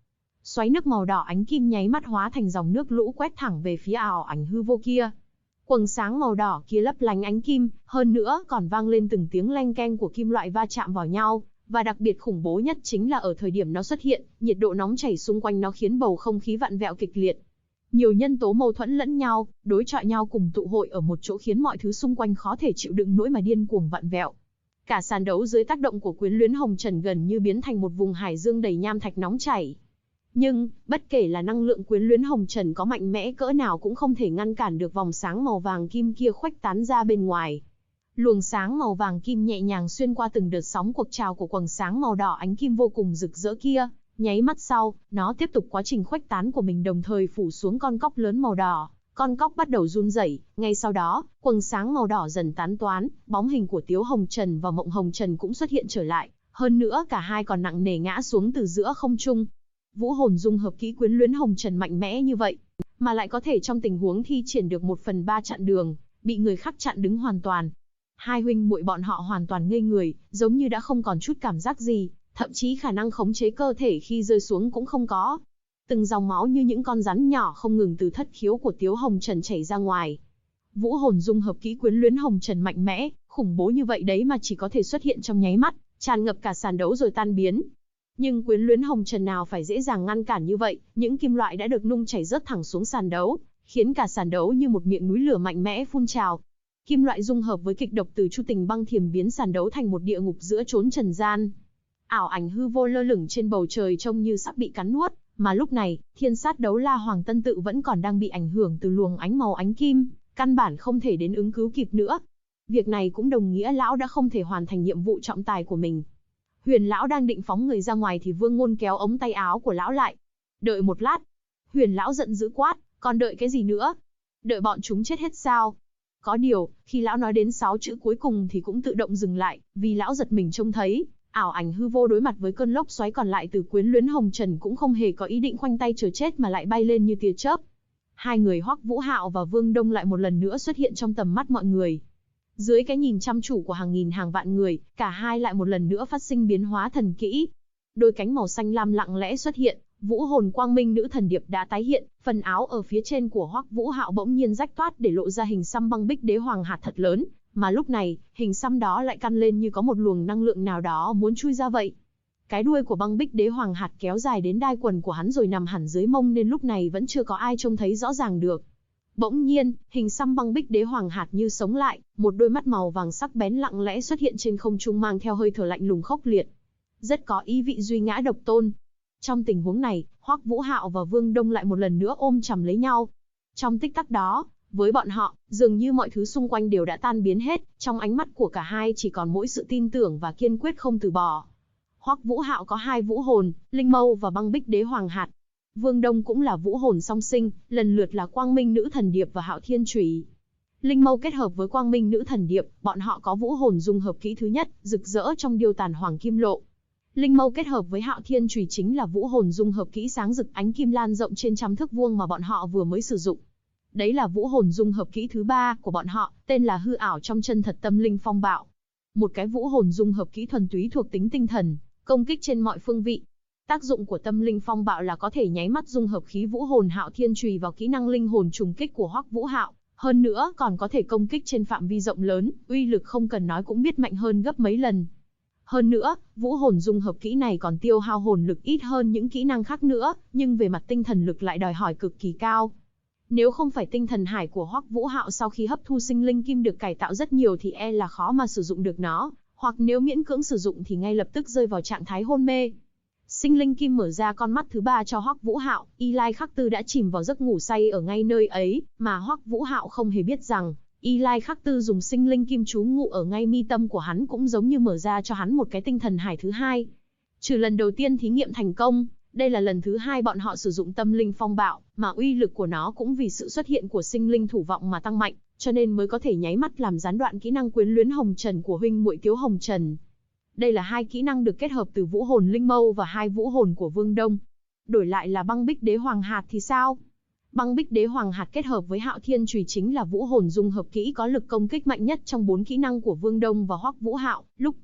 Xoáy nước màu đỏ ánh kim nháy mắt hóa thành dòng nước lũ quét thẳng về phía ảo ảnh hư vô kia. Quầng sáng màu đỏ kia lấp lánh ánh kim, hơn nữa còn vang lên từng tiếng leng keng của kim loại va chạm vào nhau, và đặc biệt khủng bố nhất chính là ở thời điểm nó xuất hiện, nhiệt độ nóng chảy xung quanh nó khiến bầu không khí vặn vẹo kịch liệt. Nhiều nhân tố mâu thuẫn lẫn nhau, đối chọi nhau cùng tụ hội ở một chỗ khiến mọi thứ xung quanh khó thể chịu đựng nổi mà điên cuồng vặn vẹo. Cả sàn đấu dưới tác động của quyến luyến hồng trần gần như biến thành một vùng hải dương đầy nham thạch nóng chảy. Nhưng, bất kể là năng lượng quyến luyến hồng trần có mạnh mẽ cỡ nào cũng không thể ngăn cản được vòng sáng màu vàng kim kia khuếch tán ra bên ngoài. Luồng sáng màu vàng kim nhẹ nhàng xuyên qua từng đợt sóng cuộc trào của quầng sáng màu đỏ ánh kim vô cùng rực rỡ kia, nháy mắt sau, nó tiếp tục quá trình khuếch tán của mình đồng thời phủ xuống con cóc lớn màu đỏ. Con cóc bắt đầu run rẩy, ngay sau đó, quầng sáng màu đỏ dần tán toán, bóng hình của Tiếu Hồng Trần và Mộng Hồng Trần cũng xuất hiện trở lại, hơn nữa cả hai còn nặng nề ngã xuống từ giữa không trung. Vũ hồn dung hợp kỹ quyến luyến hồng trần mạnh mẽ như vậy, mà lại có thể trong tình huống thi triển được 1/3 chặn đường, bị người khác chặn đứng hoàn toàn. Hai huynh muội bọn họ hoàn toàn ngây người, giống như đã không còn chút cảm giác gì, thậm chí khả năng khống chế cơ thể khi rơi xuống cũng không có. Từng dòng máu như những con rắn nhỏ không ngừng từ thất khiếu của Tiếu Hồng Trần chảy ra ngoài. Vũ hồn dung hợp kỹ quyến luyến hồng trần mạnh mẽ, khủng bố như vậy đấy mà chỉ có thể xuất hiện trong nháy mắt, tràn ngập cả sàn đấu rồi tan biến. Nhưng quyến luyến hồng trần nào phải dễ dàng ngăn cản như vậy, những kim loại đã được nung chảy rớt thẳng xuống sàn đấu, khiến cả sàn đấu như một miệng núi lửa mạnh mẽ phun trào. Kim loại dung hợp với kịch độc từ Chu Tình Băng Thiềm biến sàn đấu thành một địa ngục giữa chốn trần gian. Ảo ảnh hư vô lơ lửng trên bầu trời trông như sắp bị cắn nuốt, mà lúc này, Thiên Sát Đấu La Hoàng Tân Tự vẫn còn đang bị ảnh hưởng từ luồng ánh màu ánh kim, căn bản không thể đến ứng cứu kịp nữa. Việc này cũng đồng nghĩa lão đã không thể hoàn thành nhiệm vụ trọng tài của mình. Huyền lão đang định phóng người ra ngoài thì Vương Ngôn kéo ống tay áo của lão lại. Đợi một lát. Huyền lão giận dữ quát, còn đợi cái gì nữa? Đợi bọn chúng chết hết sao? Có điều, khi lão nói đến 6 chữ cuối cùng thì cũng tự động dừng lại, vì lão giật mình trông thấy, ảo ảnh hư vô đối mặt với cơn lốc xoáy còn lại từ quyến luyến hồng trần cũng không hề có ý định khoanh tay chờ chết mà lại bay lên như tia chớp. Hai người Hoắc Vũ Hạo và Vương Đông lại một lần nữa xuất hiện trong tầm mắt mọi người. Dưới cái nhìn chăm chú của hàng nghìn hàng vạn người, cả hai lại một lần nữa phát sinh biến hóa thần kỹ. Đôi cánh màu xanh lam lặng lẽ xuất hiện, vũ hồn quang minh nữ thần điệp đã tái hiện, phần áo ở phía trên của Hoắc Vũ Hạo bỗng nhiên rách toát để lộ ra hình xăm băng bích đế hoàng hạt thật lớn, mà lúc này, hình xăm đó lại căn lên như có một luồng năng lượng nào đó muốn chui ra vậy. Cái đuôi của băng bích đế hoàng hạt kéo dài đến đai quần của hắn rồi nằm hẳn dưới mông nên lúc này vẫn chưa có ai trông thấy rõ ràng được. Bỗng nhiên, hình xăm băng bích đế hoàng hạt như sống lại, một đôi mắt màu vàng sắc bén lặng lẽ xuất hiện trên không trung mang theo hơi thở lạnh lùng khốc liệt. Rất có ý vị duy ngã độc tôn. Trong tình huống này, Hoắc Vũ Hạo và Vương Đông lại một lần nữa ôm chầm lấy nhau. Trong tích tắc đó, với bọn họ, dường như mọi thứ xung quanh đều đã tan biến hết, trong ánh mắt của cả hai chỉ còn mỗi sự tin tưởng và kiên quyết không từ bỏ. Hoắc Vũ Hạo có hai vũ hồn, Linh Mâu và băng bích đế hoàng hạt. Vương Đông cũng là vũ hồn song sinh, lần lượt là Quang Minh Nữ Thần Điệp và Hạo Thiên Chùy. Linh Mâu kết hợp với Quang Minh Nữ Thần Điệp, bọn họ có vũ hồn dung hợp kỹ thứ nhất, rực rỡ trong điêu tàn hoàng kim lộ. Linh Mâu kết hợp với Hạo Thiên Chùy chính là vũ hồn dung hợp kỹ sáng rực ánh kim lan rộng trên trăm thước vuông mà bọn họ vừa mới sử dụng. Đấy là vũ hồn dung hợp kỹ thứ ba của bọn họ, tên là hư ảo trong chân thật tâm linh phong bạo. Một cái vũ hồn dung hợp kỹ thuần túy thuộc tính tinh thần, công kích trên mọi phương vị. Tác dụng của tâm linh phong bạo là có thể nháy mắt dung hợp khí vũ hồn Hạo Thiên Chùy vào kỹ năng linh hồn trùng kích của Hoắc Vũ Hạo, hơn nữa còn có thể công kích trên phạm vi rộng lớn, uy lực không cần nói cũng biết mạnh hơn gấp mấy lần. Hơn nữa, vũ hồn dung hợp kỹ này còn tiêu hao hồn lực ít hơn những kỹ năng khác nữa, nhưng về mặt tinh thần lực lại đòi hỏi cực kỳ cao. Nếu không phải tinh thần hải của Hoắc Vũ Hạo sau khi hấp thu sinh linh kim được cải tạo rất nhiều thì e là khó mà sử dụng được nó, hoặc nếu miễn cưỡng sử dụng thì ngay lập tức rơi vào trạng thái hôn mê. Sinh linh kim mở ra con mắt thứ ba cho Hoắc Vũ Hạo, Y Lai Khắc Tư đã chìm vào giấc ngủ say ở ngay nơi ấy, mà Hoắc Vũ Hạo không hề biết rằng, Y Lai Khắc Tư dùng sinh linh kim trú ngụ ở ngay mi tâm của hắn cũng giống như mở ra cho hắn một cái tinh thần hải thứ hai. Trừ lần đầu tiên thí nghiệm thành công, đây là lần thứ hai bọn họ sử dụng tâm linh phong bạo, mà uy lực của nó cũng vì sự xuất hiện của sinh linh thủ vọng mà tăng mạnh, cho nên mới có thể nháy mắt làm gián đoạn kỹ năng quyến luyến hồng trần của huynh muội Tiếu Hồng Trần. Đây là hai kỹ năng được kết hợp từ vũ hồn Linh Mâu và hai vũ hồn của Vương Đông. Đổi lại là băng bích đế hoàng hạt thì sao? Băng bích đế hoàng hạt kết hợp với Hạo Thiên Chùy chính là vũ hồn dung hợp kỹ có lực công kích mạnh nhất trong 4 kỹ năng của Vương Đông và Hoắc Vũ Hạo. Lúc trước,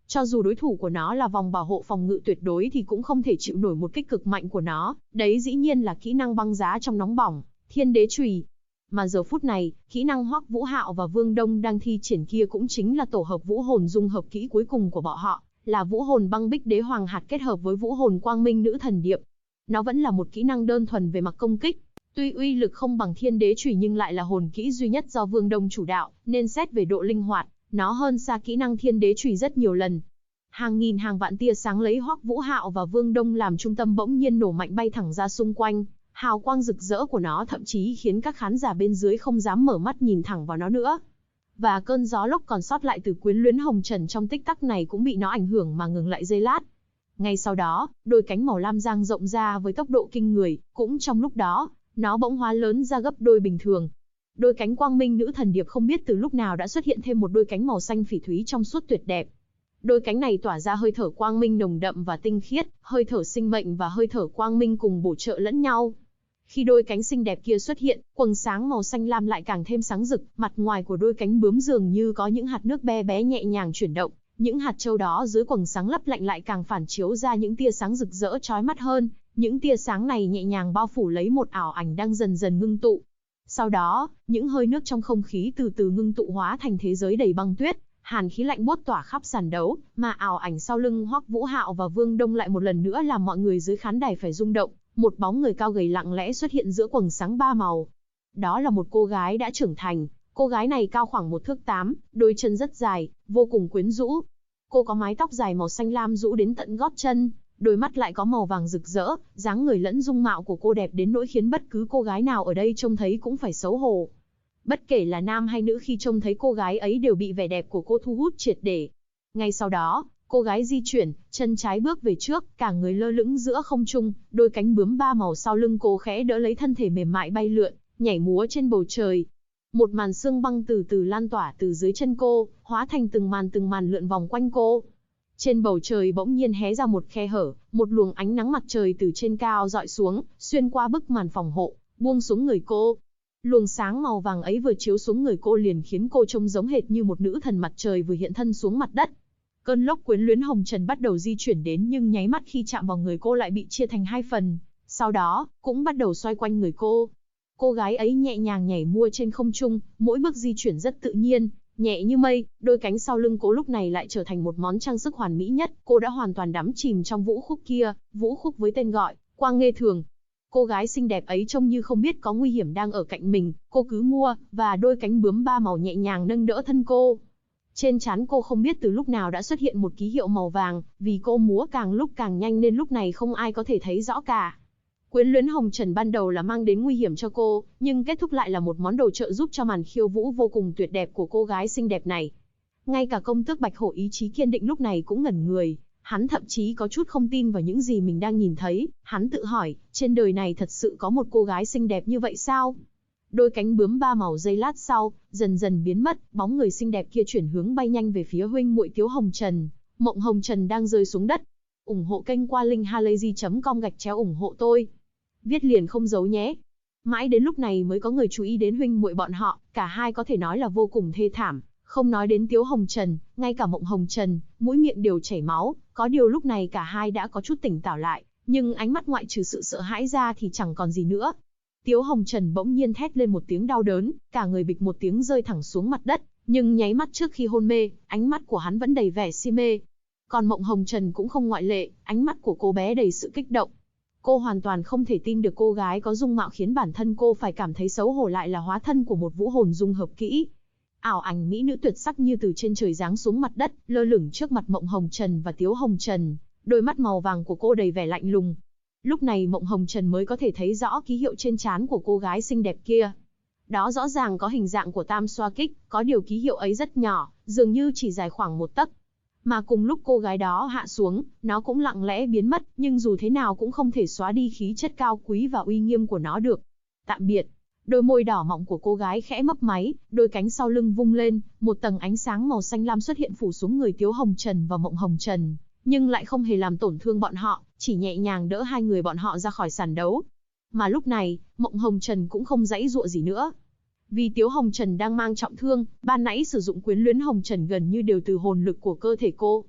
Cho dù đối thủ của nó là vòng bảo hộ phòng ngự tuyệt đối thì cũng không thể chịu nổi một kích cực mạnh của nó, đấy dĩ nhiên là kỹ năng băng giá trong nóng bỏng, Thiên Đế Chùy. Mà giờ phút này, kỹ năng Hoắc Vũ Hạo và Vương Đông đang thi triển kia cũng chính là tổ hợp vũ hồn dung hợp kỹ cuối cùng của bọn họ, là vũ hồn băng bích đế hoàng hạt kết hợp với vũ hồn quang minh nữ thần điệp. Nó vẫn là một kỹ năng đơn thuần về mặt công kích, tuy uy lực không bằng Thiên Đế Chùy nhưng lại là hồn kỹ duy nhất do Vương Đông chủ đạo, nên xét về độ linh hoạt, nó hơn xa kỹ năng Thiên Đế Chùy rất nhiều lần. Hàng nghìn hàng vạn tia sáng lấy Hoắc Vũ Hạo và Vương Đông làm trung tâm bỗng nhiên nổ mạnh bay thẳng ra xung quanh, hào quang rực rỡ của nó thậm chí khiến các khán giả bên dưới không dám mở mắt nhìn thẳng vào nó nữa. Và cơn gió lốc còn sót lại từ Quyến Luyến Hồng Trần trong tích tắc này cũng bị nó ảnh hưởng mà ngừng lại giây lát. Ngay sau đó, đôi cánh màu lam dang rộng ra với tốc độ kinh người, cũng trong lúc đó, nó bỗng hóa lớn ra gấp đôi bình thường. Đôi cánh quang minh nữ thần điệp không biết từ lúc nào đã xuất hiện thêm một đôi cánh màu xanh phỉ thúy trong suốt tuyệt đẹp. Đôi cánh này tỏa ra hơi thở quang minh nồng đậm và tinh khiết, hơi thở sinh mệnh và hơi thở quang minh cùng bổ trợ lẫn nhau. Khi đôi cánh xinh đẹp kia xuất hiện, quầng sáng màu xanh lam lại càng thêm sáng rực, mặt ngoài của đôi cánh bướm dường như có những hạt nước bé bé nhẹ nhàng chuyển động, những hạt châu đó dưới quầng sáng lấp lạnh lại càng phản chiếu ra những tia sáng rực rỡ chói mắt hơn, những tia sáng này nhẹ nhàng bao phủ lấy một ảo ảnh đang dần dần ngưng tụ. Sau đó, những hơi nước trong không khí từ từ ngưng tụ hóa thành thế giới đầy băng tuyết, hàn khí lạnh buốt tỏa khắp sàn đấu, mà ảo ảnh sau lưng Hoắc Vũ Hạo và Vương Đông lại một lần nữa làm mọi người dưới khán đài phải rung động. Một bóng người cao gầy lặng lẽ xuất hiện giữa quầng sáng ba màu. Đó là một cô gái đã trưởng thành, cô gái này cao khoảng 1 thước 8, đôi chân rất dài, vô cùng quyến rũ. Cô có mái tóc dài màu xanh lam rũ đến tận gót chân, đôi mắt lại có màu vàng rực rỡ, dáng người lẫn dung mạo của cô đẹp đến nỗi khiến bất cứ cô gái nào ở đây trông thấy cũng phải xấu hổ. Bất kể là nam hay nữ khi trông thấy cô gái ấy đều bị vẻ đẹp của cô thu hút triệt để. Ngay sau đó, cô gái di chuyển, chân trái bước về trước, cả người lơ lửng giữa không trung, đôi cánh bướm ba màu sau lưng cô khẽ đỡ lấy thân thể mềm mại bay lượn, nhảy múa trên bầu trời. Một màn sương băng từ từ lan tỏa từ dưới chân cô, hóa thành từng màn lượn vòng quanh cô. Trên bầu trời bỗng nhiên hé ra một khe hở, một luồng ánh nắng mặt trời từ trên cao dọi xuống, xuyên qua bức màn phòng hộ, buông xuống người cô. Luồng sáng màu vàng ấy vừa chiếu xuống người cô liền khiến cô trông giống hệt như một nữ thần mặt trời vừa hiện thân xuống mặt đất. Cơn lốc quyến luyến hồng trần bắt đầu di chuyển đến nhưng nháy mắt khi chạm vào người cô lại bị chia thành hai phần, sau đó, cũng bắt đầu xoay quanh người cô. Cô gái ấy nhẹ nhàng nhảy múa trên không trung, mỗi bước di chuyển rất tự nhiên, nhẹ như mây, đôi cánh sau lưng cô lúc này lại trở thành một món trang sức hoàn mỹ nhất, cô đã hoàn toàn đắm chìm trong vũ khúc kia, vũ khúc với tên gọi, Quang Nghê Thường. Cô gái xinh đẹp ấy trông như không biết có nguy hiểm đang ở cạnh mình, cô cứ mua, và đôi cánh bướm ba màu nhẹ nhàng nâng đỡ thân cô. Trên trán cô không biết từ lúc nào đã xuất hiện một ký hiệu màu vàng, vì cô múa càng lúc càng nhanh nên lúc này không ai có thể thấy rõ cả. Quyến luyến hồng trần ban đầu là mang đến nguy hiểm cho cô, nhưng kết thúc lại là một món đồ trợ giúp cho màn khiêu vũ vô cùng tuyệt đẹp của cô gái xinh đẹp này. Ngay cả công tước Bạch Hổ ý chí kiên định lúc này cũng ngẩn người, hắn thậm chí có chút không tin vào những gì mình đang nhìn thấy, hắn tự hỏi, trên đời này thật sự có một cô gái xinh đẹp như vậy sao? Đôi cánh bướm ba màu giây lát sau, dần dần biến mất, bóng người xinh đẹp kia chuyển hướng bay nhanh về phía huynh muội Tiếu Hồng Trần. Mộng Hồng Trần đang rơi xuống đất. Ủng hộ kênh qua linkhalazy.com/ủng hộ tôi. Viết liền không giấu nhé. Mãi đến lúc này mới có người chú ý đến huynh muội bọn họ, cả hai có thể nói là vô cùng thê thảm. Không nói đến Tiếu Hồng Trần, ngay cả Mộng Hồng Trần, mũi miệng đều chảy máu, có điều lúc này cả hai đã có chút tỉnh táo lại, nhưng ánh mắt ngoại trừ sự sợ hãi ra thì chẳng còn gì nữa. Tiếu Hồng Trần bỗng nhiên thét lên một tiếng đau đớn, cả người bịch một tiếng rơi thẳng xuống mặt đất, nhưng nháy mắt trước khi hôn mê, ánh mắt của hắn vẫn đầy vẻ si mê. Còn Mộng Hồng Trần cũng không ngoại lệ, ánh mắt của cô bé đầy sự kích động. Cô hoàn toàn không thể tin được cô gái có dung mạo khiến bản thân cô phải cảm thấy xấu hổ lại là hóa thân của một vũ hồn dung hợp kỹ. Ảo ảnh mỹ nữ tuyệt sắc như từ trên trời giáng xuống mặt đất, lơ lửng trước mặt Mộng Hồng Trần và Tiếu Hồng Trần, đôi mắt màu vàng của cô đầy vẻ lạnh lùng. Lúc này Mộng Hồng Trần mới có thể thấy rõ ký hiệu trên trán của cô gái xinh đẹp kia. Đó rõ ràng có hình dạng của tam xoa kích, có điều ký hiệu ấy rất nhỏ, dường như chỉ dài khoảng 1 tấc. Mà cùng lúc cô gái đó hạ xuống, nó cũng lặng lẽ biến mất, nhưng dù thế nào cũng không thể xóa đi khí chất cao quý và uy nghiêm của nó được. Tạm biệt. Đôi môi đỏ mọng của cô gái khẽ mấp máy, đôi cánh sau lưng vung lên, một tầng ánh sáng màu xanh lam xuất hiện phủ xuống người Tiếu Hồng Trần và Mộng Hồng Trần, nhưng lại không hề làm tổn thương bọn họ, chỉ nhẹ nhàng đỡ hai người bọn họ ra khỏi sàn đấu. Mà lúc này, Mộng Hồng Trần cũng không giãy giụa gì nữa. Vì Tiếu Hồng Trần đang mang trọng thương, ban nãy sử dụng quyến luyến Hồng Trần gần như đều từ hồn lực của cơ thể cô.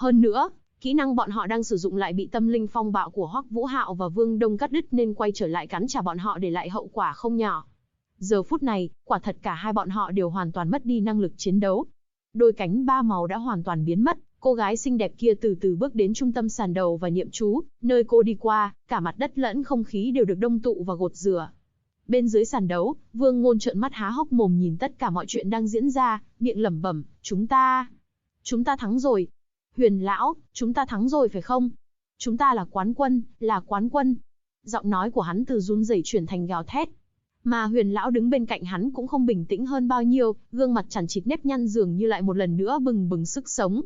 Hơn nữa, kỹ năng bọn họ đang sử dụng lại bị tâm linh phong bạo của Hoắc Vũ Hạo và Vương Đông cắt đứt nên quay trở lại cắn trả bọn họ để lại hậu quả không nhỏ. Giờ phút này, quả thật cả hai bọn họ đều hoàn toàn mất đi năng lực chiến đấu. Đôi cánh ba màu đã hoàn toàn biến mất, cô gái xinh đẹp kia từ từ bước đến trung tâm sàn đầu và niệm chú, nơi cô đi qua, cả mặt đất lẫn không khí đều được đông tụ và gột rửa. Bên dưới sàn đấu, Vương Ngôn trợn mắt há hốc mồm nhìn tất cả mọi chuyện đang diễn ra, miệng lẩm bẩm, chúng ta thắng rồi. Huyền lão, chúng ta thắng rồi phải không? Chúng ta là quán quân, là quán quân. Giọng nói của hắn từ run rẩy chuyển thành gào thét. Mà Huyền lão đứng bên cạnh hắn cũng không bình tĩnh hơn bao nhiêu, gương mặt chằng chịt nếp nhăn dường như lại một lần nữa bừng bừng sức sống.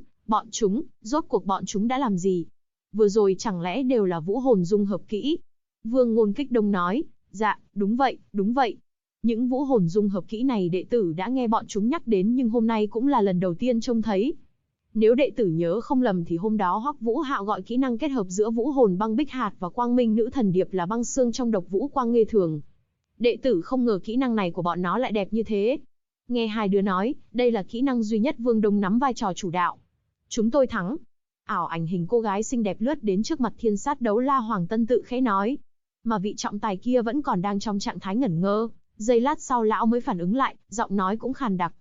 Rốt cuộc bọn chúng đã làm gì? Vừa rồi chẳng lẽ đều là vũ hồn dung hợp kỹ? Vương Ngôn kích động nói, dạ, đúng vậy. Những vũ hồn dung hợp kỹ này đệ tử đã nghe bọn chúng nhắc đến nhưng hôm nay cũng là lần đầu tiên trông thấy. Nếu đệ tử nhớ không lầm thì hôm đó Hoắc Vũ Hạo gọi kỹ năng kết hợp giữa vũ hồn băng bích hạt và quang minh nữ thần điệp là băng xương trong độc vũ quang nghê thường. Đệ tử không ngờ kỹ năng này của bọn nó lại đẹp như thế. Nghe hai đứa nói, đây là kỹ năng duy nhất Vương Đông nắm vai trò chủ đạo. Chúng tôi thắng. Ảo ảnh hình cô gái xinh đẹp lướt đến trước mặt thiên sát đấu la Hoàng Tân Tự khẽ nói. Mà vị trọng tài kia vẫn còn đang trong trạng thái ngẩn ngơ. Giây lát sau lão mới phản ứng lại, giọng nói cũng khàn đặc,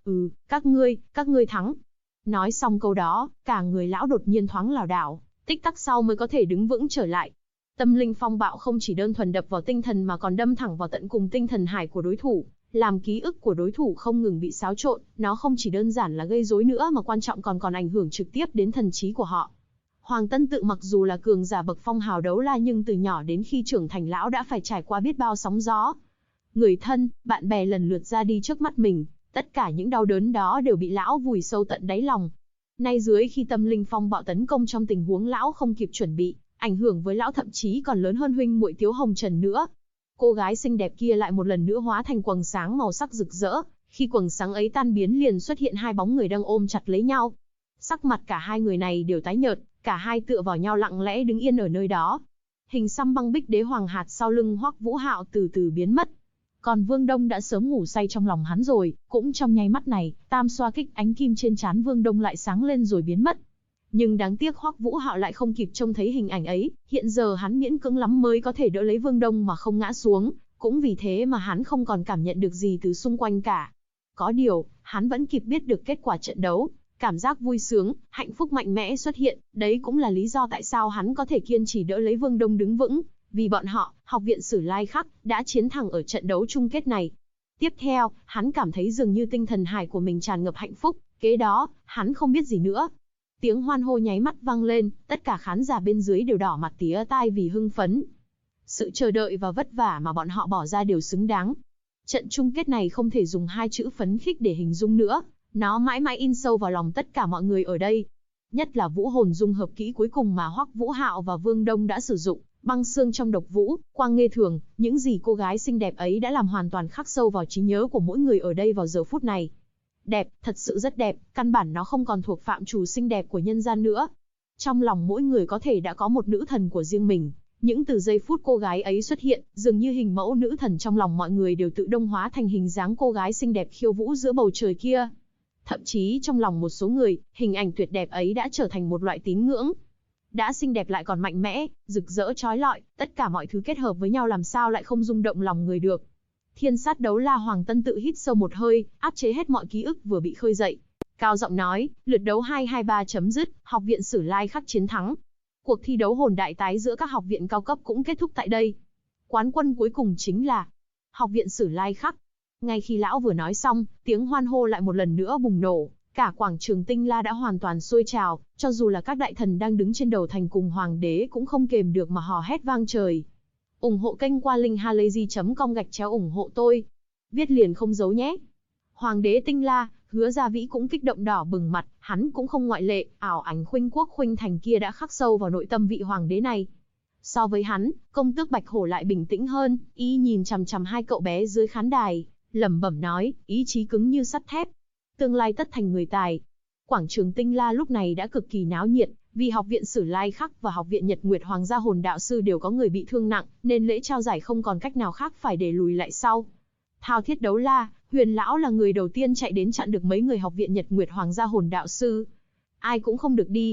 các ngươi thắng. Nói xong câu đó, cả người lão đột nhiên thoáng lảo đảo, tích tắc sau mới có thể đứng vững trở lại. Tâm linh phong bạo không chỉ đơn thuần đập vào tinh thần mà còn đâm thẳng vào tận cùng tinh thần hải của đối thủ, làm ký ức của đối thủ không ngừng bị xáo trộn, nó không chỉ đơn giản là gây rối nữa mà quan trọng còn ảnh hưởng trực tiếp đến thần trí của họ. Hoàng Tân Tự mặc dù là cường giả bậc phong hào đấu la nhưng từ nhỏ đến khi trưởng thành lão đã phải trải qua biết bao sóng gió. Người thân, bạn bè lần lượt ra đi trước mắt mình, tất cả những đau đớn đó đều bị lão vùi sâu tận đáy lòng. Nay dưới khi tâm linh phong bạo tấn công trong tình huống lão không kịp chuẩn bị, ảnh hưởng với lão thậm chí còn lớn hơn huynh muội Tiếu Hồng Trần nữa. Cô gái xinh đẹp kia lại một lần nữa hóa thành quầng sáng màu sắc rực rỡ, khi quầng sáng ấy tan biến liền xuất hiện hai bóng người đang ôm chặt lấy nhau. Sắc mặt cả hai người này đều tái nhợt, cả hai tựa vào nhau lặng lẽ đứng yên ở nơi đó. Hình xăm băng bích đế hoàng hạt sau lưng Hoắc Vũ Hạo từ từ biến mất. Còn Vương Đông đã sớm ngủ say trong lòng hắn rồi, cũng trong nháy mắt này, tam xoa kích ánh kim trên trán Vương Đông lại sáng lên rồi biến mất. Nhưng đáng tiếc Hoắc Vũ Hạo lại không kịp trông thấy hình ảnh ấy, hiện giờ hắn miễn cưỡng lắm mới có thể đỡ lấy Vương Đông mà không ngã xuống, cũng vì thế mà hắn không còn cảm nhận được gì từ xung quanh cả. Có điều, hắn vẫn kịp biết được kết quả trận đấu, cảm giác vui sướng, hạnh phúc mạnh mẽ xuất hiện, đấy cũng là lý do tại sao hắn có thể kiên trì đỡ lấy Vương Đông đứng vững. Vì bọn họ, Học viện Sử Lai Khắc, đã chiến thắng ở trận đấu chung kết này. Tiếp theo, hắn cảm thấy dường như tinh thần hải của mình tràn ngập hạnh phúc, kế đó, hắn không biết gì nữa. Tiếng hoan hô nháy mắt vang lên, tất cả khán giả bên dưới đều đỏ mặt tía tai vì hưng phấn. Sự chờ đợi và vất vả mà bọn họ bỏ ra đều xứng đáng. Trận chung kết này không thể dùng hai chữ phấn khích để hình dung nữa, nó mãi mãi in sâu vào lòng tất cả mọi người ở đây. Nhất là vũ hồn dung hợp kỹ cuối cùng mà Hoắc Vũ Hạo và Vương Đông đã sử dụng. Băng xương trong độc vũ, quang nghê thường, những gì cô gái xinh đẹp ấy đã làm hoàn toàn khắc sâu vào trí nhớ của mỗi người ở đây vào giờ phút này. Đẹp, thật sự rất đẹp, căn bản nó không còn thuộc phạm trù xinh đẹp của nhân gian nữa. Trong lòng mỗi người có thể đã có một nữ thần của riêng mình, những từ giây phút cô gái ấy xuất hiện, dường như hình mẫu nữ thần trong lòng mọi người đều tự động hóa thành hình dáng cô gái xinh đẹp khiêu vũ giữa bầu trời kia. Thậm chí trong lòng một số người, hình ảnh tuyệt đẹp ấy đã trở thành một loại tín ngưỡng. Đã xinh đẹp lại còn mạnh mẽ, rực rỡ chói lọi, tất cả mọi thứ kết hợp với nhau làm sao lại không rung động lòng người được. Thiên sát đấu la Hoàng Tân Tự hít sâu một hơi, áp chế hết mọi ký ức vừa bị khơi dậy. Cao giọng nói, lượt đấu 2-2-3 chấm dứt, Học viện Sử Lai Khắc chiến thắng. Cuộc thi đấu hồn đại tái giữa các học viện cao cấp cũng kết thúc tại đây. Quán quân cuối cùng chính là Học viện Sử Lai Khắc. Ngay khi lão vừa nói xong, tiếng hoan hô lại một lần nữa bùng nổ. Cả quảng trường Tinh La đã hoàn toàn sôi trào, cho dù là các đại thần đang đứng trên đầu thành cùng hoàng đế cũng không kềm được mà hò hét vang trời. Ủng hộ kênh qua linkhalazy.com/ủng hộ tôi. Viết liền không giấu nhé. Hoàng đế Tinh La, Hứa Gia Vĩ cũng kích động đỏ bừng mặt, hắn cũng không ngoại lệ, ảo ảnh Khuynh Quốc Khuynh Thành kia đã khắc sâu vào nội tâm vị hoàng đế này. So với hắn, công tước Bạch Hổ lại bình tĩnh hơn, y nhìn chằm chằm hai cậu bé dưới khán đài, lẩm bẩm nói, ý chí cứng như sắt thép. Tương lai tất thành người tài. Quảng trường Tinh La lúc này đã cực kỳ náo nhiệt, vì Học viện Sử Lai Khắc và Học viện Nhật Nguyệt Hoàng gia hồn đạo sư đều có người bị thương nặng, nên lễ trao giải không còn cách nào khác phải để lùi lại sau. Thao thiết đấu la, Huyền lão là người đầu tiên chạy đến chặn được mấy người Học viện Nhật Nguyệt Hoàng gia hồn đạo sư. Ai cũng không được đi.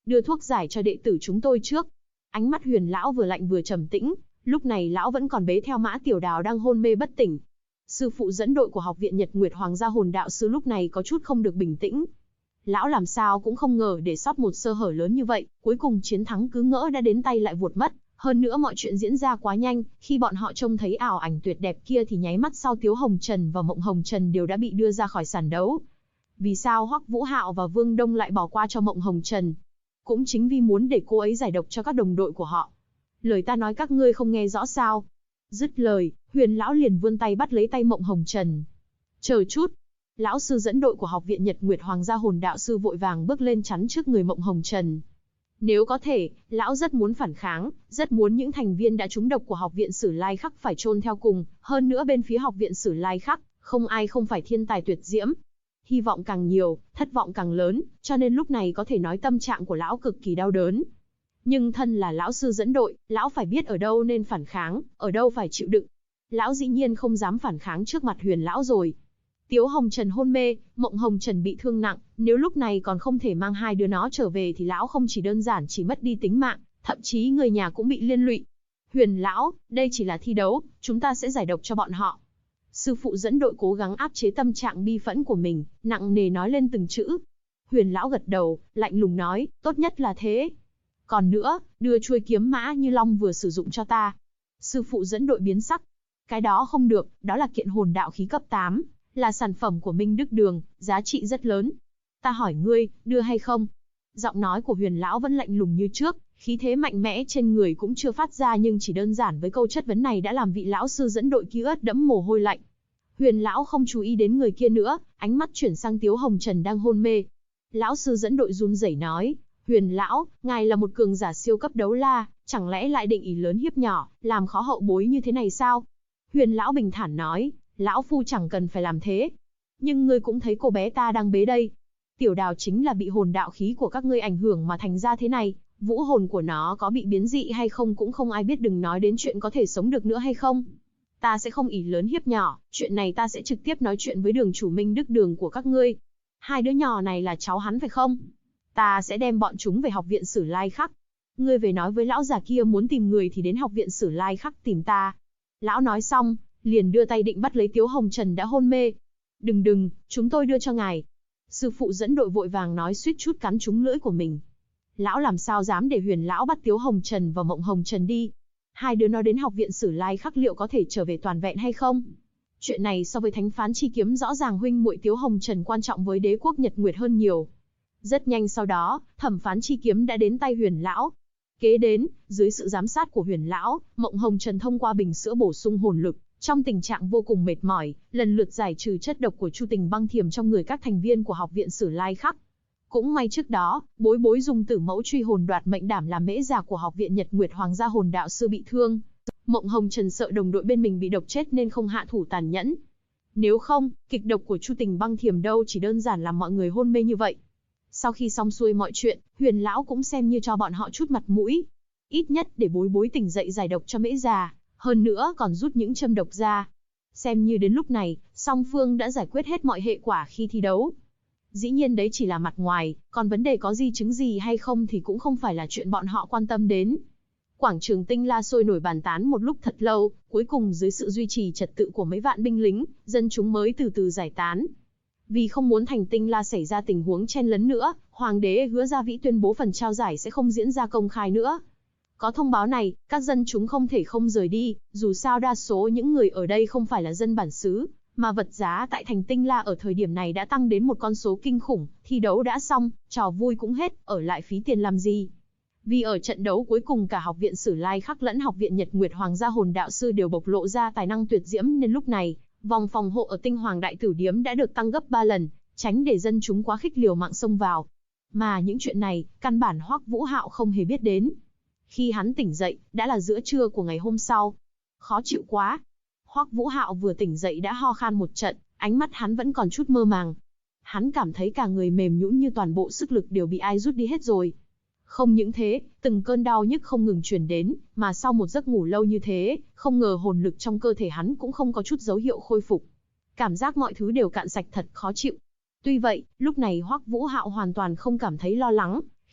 Đưa thuốc giải cho đệ tử chúng tôi trước. Ánh mắt Huyền lão vừa lạnh vừa trầm tĩnh, lúc này lão vẫn còn bế theo Mã Tiểu Đào đang hôn mê bất tỉnh. Sư phụ dẫn đội của học viện Nhật Nguyệt Hoàng gia hồn đạo sư lúc này có chút không được bình tĩnh. Lão làm sao cũng không ngờ để sót một sơ hở lớn như vậy, cuối cùng chiến thắng cứ ngỡ đã đến tay lại vụt mất. Hơn nữa mọi chuyện diễn ra quá nhanh, khi bọn họ trông thấy ảo ảnh tuyệt đẹp kia thì nháy mắt sau Tiếu Hồng Trần và Mộng Hồng Trần đều đã bị đưa ra khỏi sàn đấu. Vì sao Hoắc Vũ Hạo và Vương Đông lại bỏ qua cho Mộng Hồng Trần? Cũng chính vì muốn để cô ấy giải độc cho các đồng đội của họ. Lời ta nói các ngươi không nghe rõ sao? Dứt lời, Huyền lão liền vươn tay bắt lấy tay Mộng Hồng Trần. Chờ chút. Lão sư dẫn đội của học viện Nhật Nguyệt Hoàng gia hồn đạo sư vội vàng bước lên chắn trước người Mộng Hồng Trần. Nếu có thể, lão rất muốn phản kháng, rất muốn những thành viên đã trúng độc của học viện Sử Lai Khắc phải chôn theo cùng, hơn nữa bên phía học viện Sử Lai Khắc, không ai không phải thiên tài tuyệt diễm. Hy vọng càng nhiều, thất vọng càng lớn, cho nên lúc này có thể nói tâm trạng của lão cực kỳ đau đớn. Nhưng thân là lão sư dẫn đội, lão phải biết ở đâu nên phản kháng, ở đâu phải chịu đựng. Lão dĩ nhiên không dám phản kháng trước mặt Huyền lão rồi. Tiếu Hồng Trần hôn mê, Mộng Hồng Trần bị thương nặng, nếu lúc này còn không thể mang hai đứa nó trở về thì lão không chỉ đơn giản chỉ mất đi tính mạng, thậm chí người nhà cũng bị liên lụy. Huyền lão, đây chỉ là thi đấu, chúng ta sẽ giải độc cho bọn họ. Sư phụ dẫn đội cố gắng áp chế tâm trạng bi phẫn của mình, nặng nề nói lên từng chữ. Huyền lão gật đầu, lạnh lùng nói, tốt nhất là thế. Còn nữa, đưa chuôi kiếm Mã Như Long vừa sử dụng cho ta. Sư phụ dẫn đội biến sắc. Cái đó không được, đó là kiện hồn đạo khí cấp 8. Là sản phẩm của Minh Đức Đường, giá trị rất lớn. Ta hỏi ngươi, đưa hay không? Giọng nói của Huyền lão vẫn lạnh lùng như trước, khí thế mạnh mẽ trên người cũng chưa phát ra, nhưng chỉ đơn giản với câu chất vấn này đã làm vị lão sư dẫn đội kia ướt đẫm mồ hôi lạnh. Huyền lão không chú ý đến người kia nữa, ánh mắt chuyển sang Tiếu Hồng Trần đang hôn mê. Lão sư dẫn đội run rẩy nói, Huyền lão, ngài là một cường giả siêu cấp đấu la, chẳng lẽ lại định ỷ lớn hiếp nhỏ, làm khó hậu bối như thế này sao? Huyền lão bình thản nói, lão phu chẳng cần phải làm thế. Nhưng ngươi cũng thấy cô bé ta đang bế đây. Tiểu Đào chính là bị hồn đạo khí của các ngươi ảnh hưởng mà thành ra thế này. Vũ hồn của nó có bị biến dị hay không cũng không ai biết, đừng nói đến chuyện có thể sống được nữa hay không. Ta sẽ không ỷ lớn hiếp nhỏ, chuyện này ta sẽ trực tiếp nói chuyện với đường chủ Minh Đức Đường của các ngươi. Hai đứa nhỏ này là cháu hắn phải không? Ta sẽ đem bọn chúng về học viện Sử Lai Khắc. Ngươi về nói với lão già kia muốn tìm người thì đến học viện Sử Lai Khắc tìm ta. Lão nói xong, liền đưa tay định bắt lấy Tiếu Hồng Trần đã hôn mê. Đừng, chúng tôi đưa cho ngài. Sư phụ dẫn đội vội vàng nói, suýt chút cắn trúng lưỡi của mình. Lão làm sao dám để Huyền lão bắt Tiếu Hồng Trần và Mộng Hồng Trần đi? Hai đứa nó đến học viện Sử Lai Khắc liệu có thể trở về toàn vẹn hay không? Chuyện này so với thánh phán chi kiếm rõ ràng huynh muội Tiếu Hồng Trần quan trọng với đế quốc Nhật Nguyệt hơn nhiều. Rất nhanh sau đó, thẩm phán chi kiếm đã đến tay Huyền lão. Kế đến, dưới sự giám sát của Huyền lão, Mộng Hồng Trần thông qua bình sữa bổ sung hồn lực, trong tình trạng vô cùng mệt mỏi, lần lượt giải trừ chất độc của Chu Tình Băng Thiềm trong người các thành viên của học viện Sử Lai Khắc. Cũng may trước đó, Bối Bối dùng Tử Mẫu Truy Hồn đoạt mệnh đảm làm mễ già của học viện Nhật Nguyệt Hoàng gia hồn đạo sư bị thương. Mộng Hồng Trần sợ đồng đội bên mình bị độc chết nên không hạ thủ tàn nhẫn. Nếu không, kịch độc của Chu Tình Băng Thiềm đâu chỉ đơn giản làm mọi người hôn mê như vậy. Sau khi xong xuôi mọi chuyện, Huyền lão cũng xem như cho bọn họ chút mặt mũi. Ít nhất để Bối Bối tỉnh dậy giải độc cho mễ già, hơn nữa còn rút những châm độc ra. Xem như đến lúc này, song phương đã giải quyết hết mọi hệ quả khi thi đấu. Dĩ nhiên đấy chỉ là mặt ngoài, còn vấn đề có di chứng gì hay không thì cũng không phải là chuyện bọn họ quan tâm đến. Quảng trường Tinh La sôi nổi bàn tán một lúc thật lâu, cuối cùng dưới sự duy trì trật tự của mấy vạn binh lính, dân chúng mới từ từ giải tán. Vì không muốn thành Tinh La xảy ra tình huống chen lấn nữa, Hoàng đế Hứa Gia Vĩ tuyên bố phần trao giải sẽ không diễn ra công khai nữa. Có thông báo này, các dân chúng không thể không rời đi, dù sao đa số những người ở đây không phải là dân bản xứ, mà vật giá tại thành Tinh La ở thời điểm này đã tăng đến một con số kinh khủng, thi đấu đã xong, trò vui cũng hết, ở lại phí tiền làm gì. Vì ở trận đấu cuối cùng cả học viện Sử Lai Khắc lẫn học viện Nhật Nguyệt Hoàng gia hồn đạo sư đều bộc lộ ra tài năng tuyệt diễm, nên lúc này, vòng phòng hộ ở Tinh Hoàng Đại Tử Điếm đã được tăng gấp 3 lần, tránh để dân chúng quá khích liều mạng xông vào. Mà những chuyện này, căn bản Hoắc Vũ Hạo không hề biết đến. Khi hắn tỉnh dậy, đã là giữa trưa của ngày hôm sau. Khó chịu quá. Hoắc Vũ Hạo vừa tỉnh dậy đã ho khan một trận, ánh mắt hắn vẫn còn chút mơ màng. Hắn cảm thấy cả người mềm nhũn như toàn bộ sức lực đều bị ai rút đi hết rồi. Không những thế, từng cơn đau nhức không ngừng truyền đến, mà sau một giấc ngủ lâu như thế, không ngờ hồn lực trong cơ thể hắn cũng không có chút dấu hiệu khôi phục. Cảm giác mọi thứ đều cạn sạch thật khó chịu. Tuy vậy, lúc này Hoắc Vũ Hạo hoàn toàn không cảm thấy lo lắng,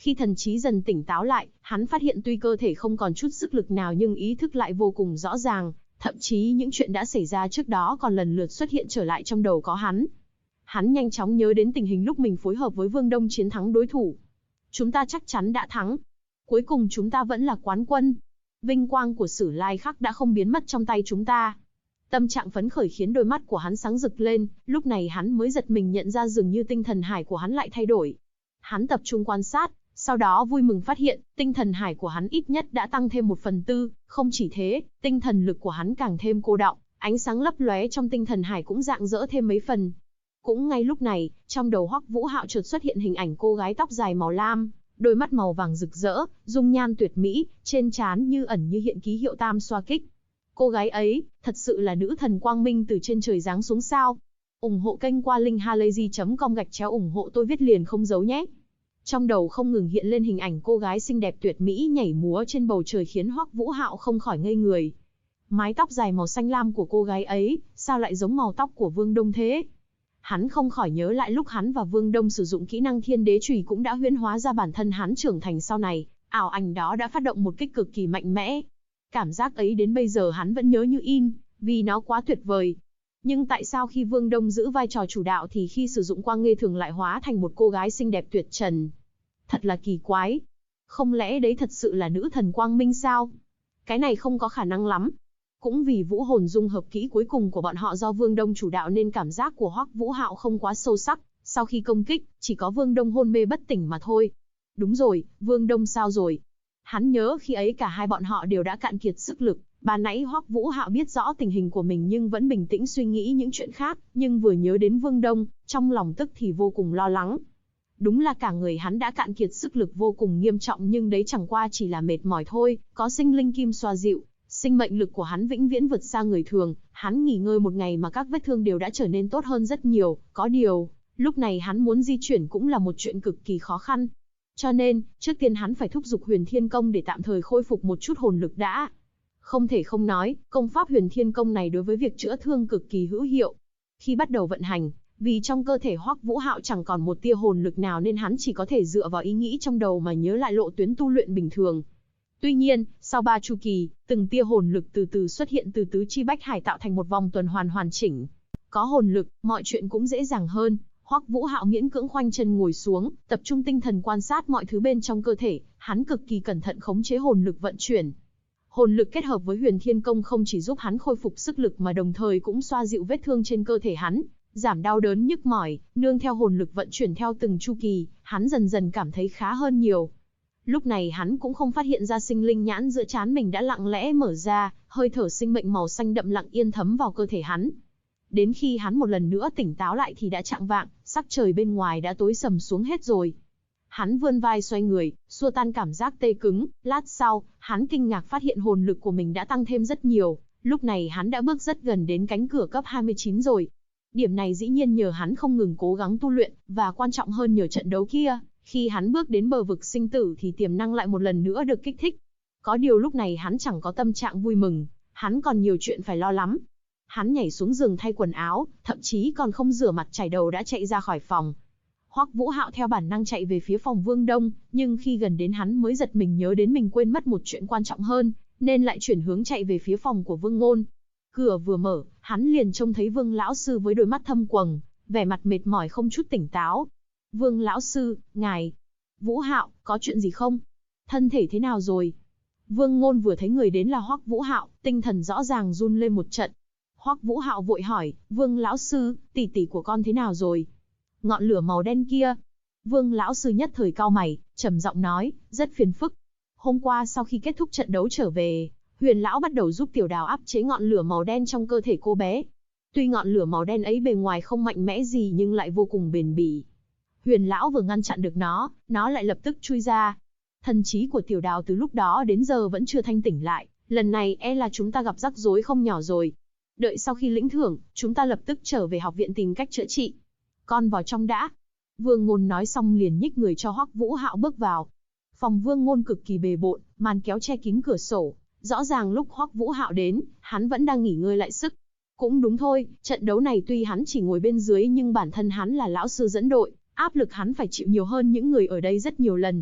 Khi thần trí dần tỉnh táo lại, hắn phát hiện tuy cơ thể không còn chút sức lực nào nhưng ý thức lại vô cùng rõ ràng, thậm chí những chuyện đã xảy ra trước đó còn lần lượt xuất hiện trở lại trong đầu có hắn. Hắn nhanh chóng nhớ đến tình hình lúc mình phối hợp với Vương Đông chiến thắng đối thủ. Chúng ta chắc chắn đã thắng. Cuối cùng chúng ta vẫn là quán quân. Vinh quang của Sử Lai Khắc đã không biến mất trong tay chúng ta. Tâm trạng phấn khởi khiến đôi mắt của hắn sáng rực lên, lúc này hắn mới giật mình nhận ra dường như tinh thần hải của hắn lại thay đổi. Hắn tập trung quan sát, sau đó vui mừng phát hiện, tinh thần hải của hắn ít nhất đã tăng thêm 1/4, không chỉ thế, tinh thần lực của hắn càng thêm cô đọng, ánh sáng lấp lóe trong tinh thần hải cũng rạng rỡ thêm mấy phần. Cũng ngay lúc này, trong đầu Hoắc Vũ Hạo chợt xuất hiện hình ảnh cô gái tóc dài màu lam, đôi mắt màu vàng rực rỡ, dung nhan tuyệt mỹ, trên trán như ẩn như hiện ký hiệu tam xoa kích. Cô gái ấy, thật sự là nữ thần quang minh từ trên trời giáng xuống sao? Ủng hộ kênh qua linkhalazy.com/ủng hộ tôi viết liền không giấu nhé. Trong đầu không ngừng hiện lên hình ảnh cô gái xinh đẹp tuyệt mỹ nhảy múa trên bầu trời khiến Hoắc Vũ Hạo không khỏi ngây người. Mái tóc dài màu xanh lam của cô gái ấy, sao lại giống màu tóc của Vương Đông thế? Hắn không khỏi nhớ lại lúc hắn và Vương Đông sử dụng kỹ năng Thiên Đế Chùy cũng đã huyễn hóa ra bản thân hắn trưởng thành sau này, ảo ảnh đó đã phát động một kích cực kỳ mạnh mẽ. Cảm giác ấy đến bây giờ hắn vẫn nhớ như in, vì nó quá tuyệt vời. Nhưng tại sao khi Vương Đông giữ vai trò chủ đạo thì khi sử dụng quang nghê thường lại hóa thành một cô gái xinh đẹp tuyệt trần? Thật là kỳ quái. Không lẽ đấy thật sự là nữ thần quang minh sao? Cái này không có khả năng lắm. Cũng vì vũ hồn dung hợp kỹ cuối cùng của bọn họ do Vương Đông chủ đạo nên cảm giác của Hoắc Vũ Hạo không quá sâu sắc, sau khi công kích, chỉ có Vương Đông hôn mê bất tỉnh mà thôi. Đúng rồi, Vương Đông sao rồi? Hắn nhớ khi ấy cả hai bọn họ đều đã cạn kiệt sức lực, ban nãy Hoắc Vũ Hạo biết rõ tình hình của mình nhưng vẫn bình tĩnh suy nghĩ những chuyện khác, nhưng vừa nhớ đến Vương Đông, trong lòng tức thì vô cùng lo lắng. Đúng là cả người hắn đã cạn kiệt sức lực vô cùng nghiêm trọng nhưng đấy chẳng qua chỉ là mệt mỏi thôi, có sinh linh kim xoa dịu. Sinh mệnh lực của hắn vĩnh viễn vượt xa người thường, hắn nghỉ ngơi một ngày mà các vết thương đều đã trở nên tốt hơn rất nhiều, có điều, lúc này hắn muốn di chuyển cũng là một chuyện cực kỳ khó khăn. Cho nên, trước tiên hắn phải thúc giục Huyền Thiên Công để tạm thời khôi phục một chút hồn lực đã. Không thể không nói, công pháp Huyền Thiên Công này đối với việc chữa thương cực kỳ hữu hiệu. Khi bắt đầu vận hành, vì trong cơ thể Hoắc Vũ Hạo chẳng còn một tia hồn lực nào nên hắn chỉ có thể dựa vào ý nghĩ trong đầu mà nhớ lại lộ tuyến tu luyện bình thường. Tuy nhiên, sau 3 chu kỳ, từng tia hồn lực từ từ xuất hiện từ tứ chi bách hải tạo thành một vòng tuần hoàn hoàn chỉnh. Có hồn lực, mọi chuyện cũng dễ dàng hơn. Hoắc Vũ Hạo miễn cưỡng khoanh chân ngồi xuống, tập trung tinh thần quan sát mọi thứ bên trong cơ thể, hắn cực kỳ cẩn thận khống chế hồn lực vận chuyển. Hồn lực kết hợp với Huyền Thiên Công không chỉ giúp hắn khôi phục sức lực mà đồng thời cũng xoa dịu vết thương trên cơ thể hắn, giảm đau đớn nhức mỏi, nương theo hồn lực vận chuyển theo từng chu kỳ, hắn dần dần cảm thấy khá hơn nhiều. Lúc này hắn cũng không phát hiện ra sinh linh nhãn giữa trán mình đã lặng lẽ mở ra, hơi thở sinh mệnh màu xanh đậm lặng yên thấm vào cơ thể hắn. Đến khi hắn một lần nữa tỉnh táo lại thì đã chạng vạng, sắc trời bên ngoài đã tối sầm xuống hết rồi. Hắn vươn vai xoay người, xua tan cảm giác tê cứng, lát sau, hắn kinh ngạc phát hiện hồn lực của mình đã tăng thêm rất nhiều, lúc này hắn đã bước rất gần đến cánh cửa cấp 29 rồi. Điểm này dĩ nhiên nhờ hắn không ngừng cố gắng tu luyện, và quan trọng hơn nhờ trận đấu kia. Khi hắn bước đến bờ vực sinh tử thì tiềm năng lại một lần nữa được kích thích. Có điều lúc này hắn chẳng có tâm trạng vui mừng, hắn còn nhiều chuyện phải lo lắm. Hắn nhảy xuống giường thay quần áo, thậm chí còn không rửa mặt chải đầu đã chạy ra khỏi phòng. Hoắc Vũ Hạo theo bản năng chạy về phía phòng Vương Đông, nhưng khi gần đến hắn mới giật mình nhớ đến mình quên mất một chuyện quan trọng hơn, nên lại chuyển hướng chạy về phía phòng của Vương Ngôn. Cửa vừa mở, hắn liền trông thấy Vương lão sư với đôi mắt thâm quầng, vẻ mặt mệt mỏi không chút tỉnh táo. Vương lão sư, ngài... Vũ Hạo, có chuyện gì không? Thân thể thế nào rồi? Vương Ngôn vừa thấy người đến là Hoắc Vũ Hạo, tinh thần rõ ràng run lên một trận. Hoắc Vũ Hạo vội hỏi, Vương lão sư, tỷ tỷ của con thế nào rồi? Ngọn lửa màu đen kia. Vương lão sư nhất thời cau mày, trầm giọng nói, rất phiền phức. Hôm qua sau khi kết thúc trận đấu trở về, Huyền lão bắt đầu giúp Tiểu Đào áp chế ngọn lửa màu đen trong cơ thể cô bé. Tuy ngọn lửa màu đen ấy bề ngoài không mạnh mẽ gì nhưng lại vô cùng bền bỉ. Huyền lão vừa ngăn chặn được nó lại lập tức chui ra. Thần trí của Tiểu Đào từ lúc đó đến giờ vẫn chưa thanh tỉnh lại, lần này e là chúng ta gặp rắc rối không nhỏ rồi. Đợi sau khi lĩnh thưởng, chúng ta lập tức trở về học viện tìm cách chữa trị. Con vào trong đã. Vương Ngôn nói xong liền nhích người cho Hoắc Vũ Hạo bước vào. Phòng Vương Ngôn cực kỳ bề bộn, màn kéo che kín cửa sổ. Rõ ràng lúc Hoắc Vũ Hạo đến, hắn vẫn đang nghỉ ngơi lại sức. Cũng đúng thôi, trận đấu này tuy hắn chỉ ngồi bên dưới nhưng bản thân hắn là lão sư dẫn đội, áp lực hắn phải chịu nhiều hơn những người ở đây rất nhiều lần.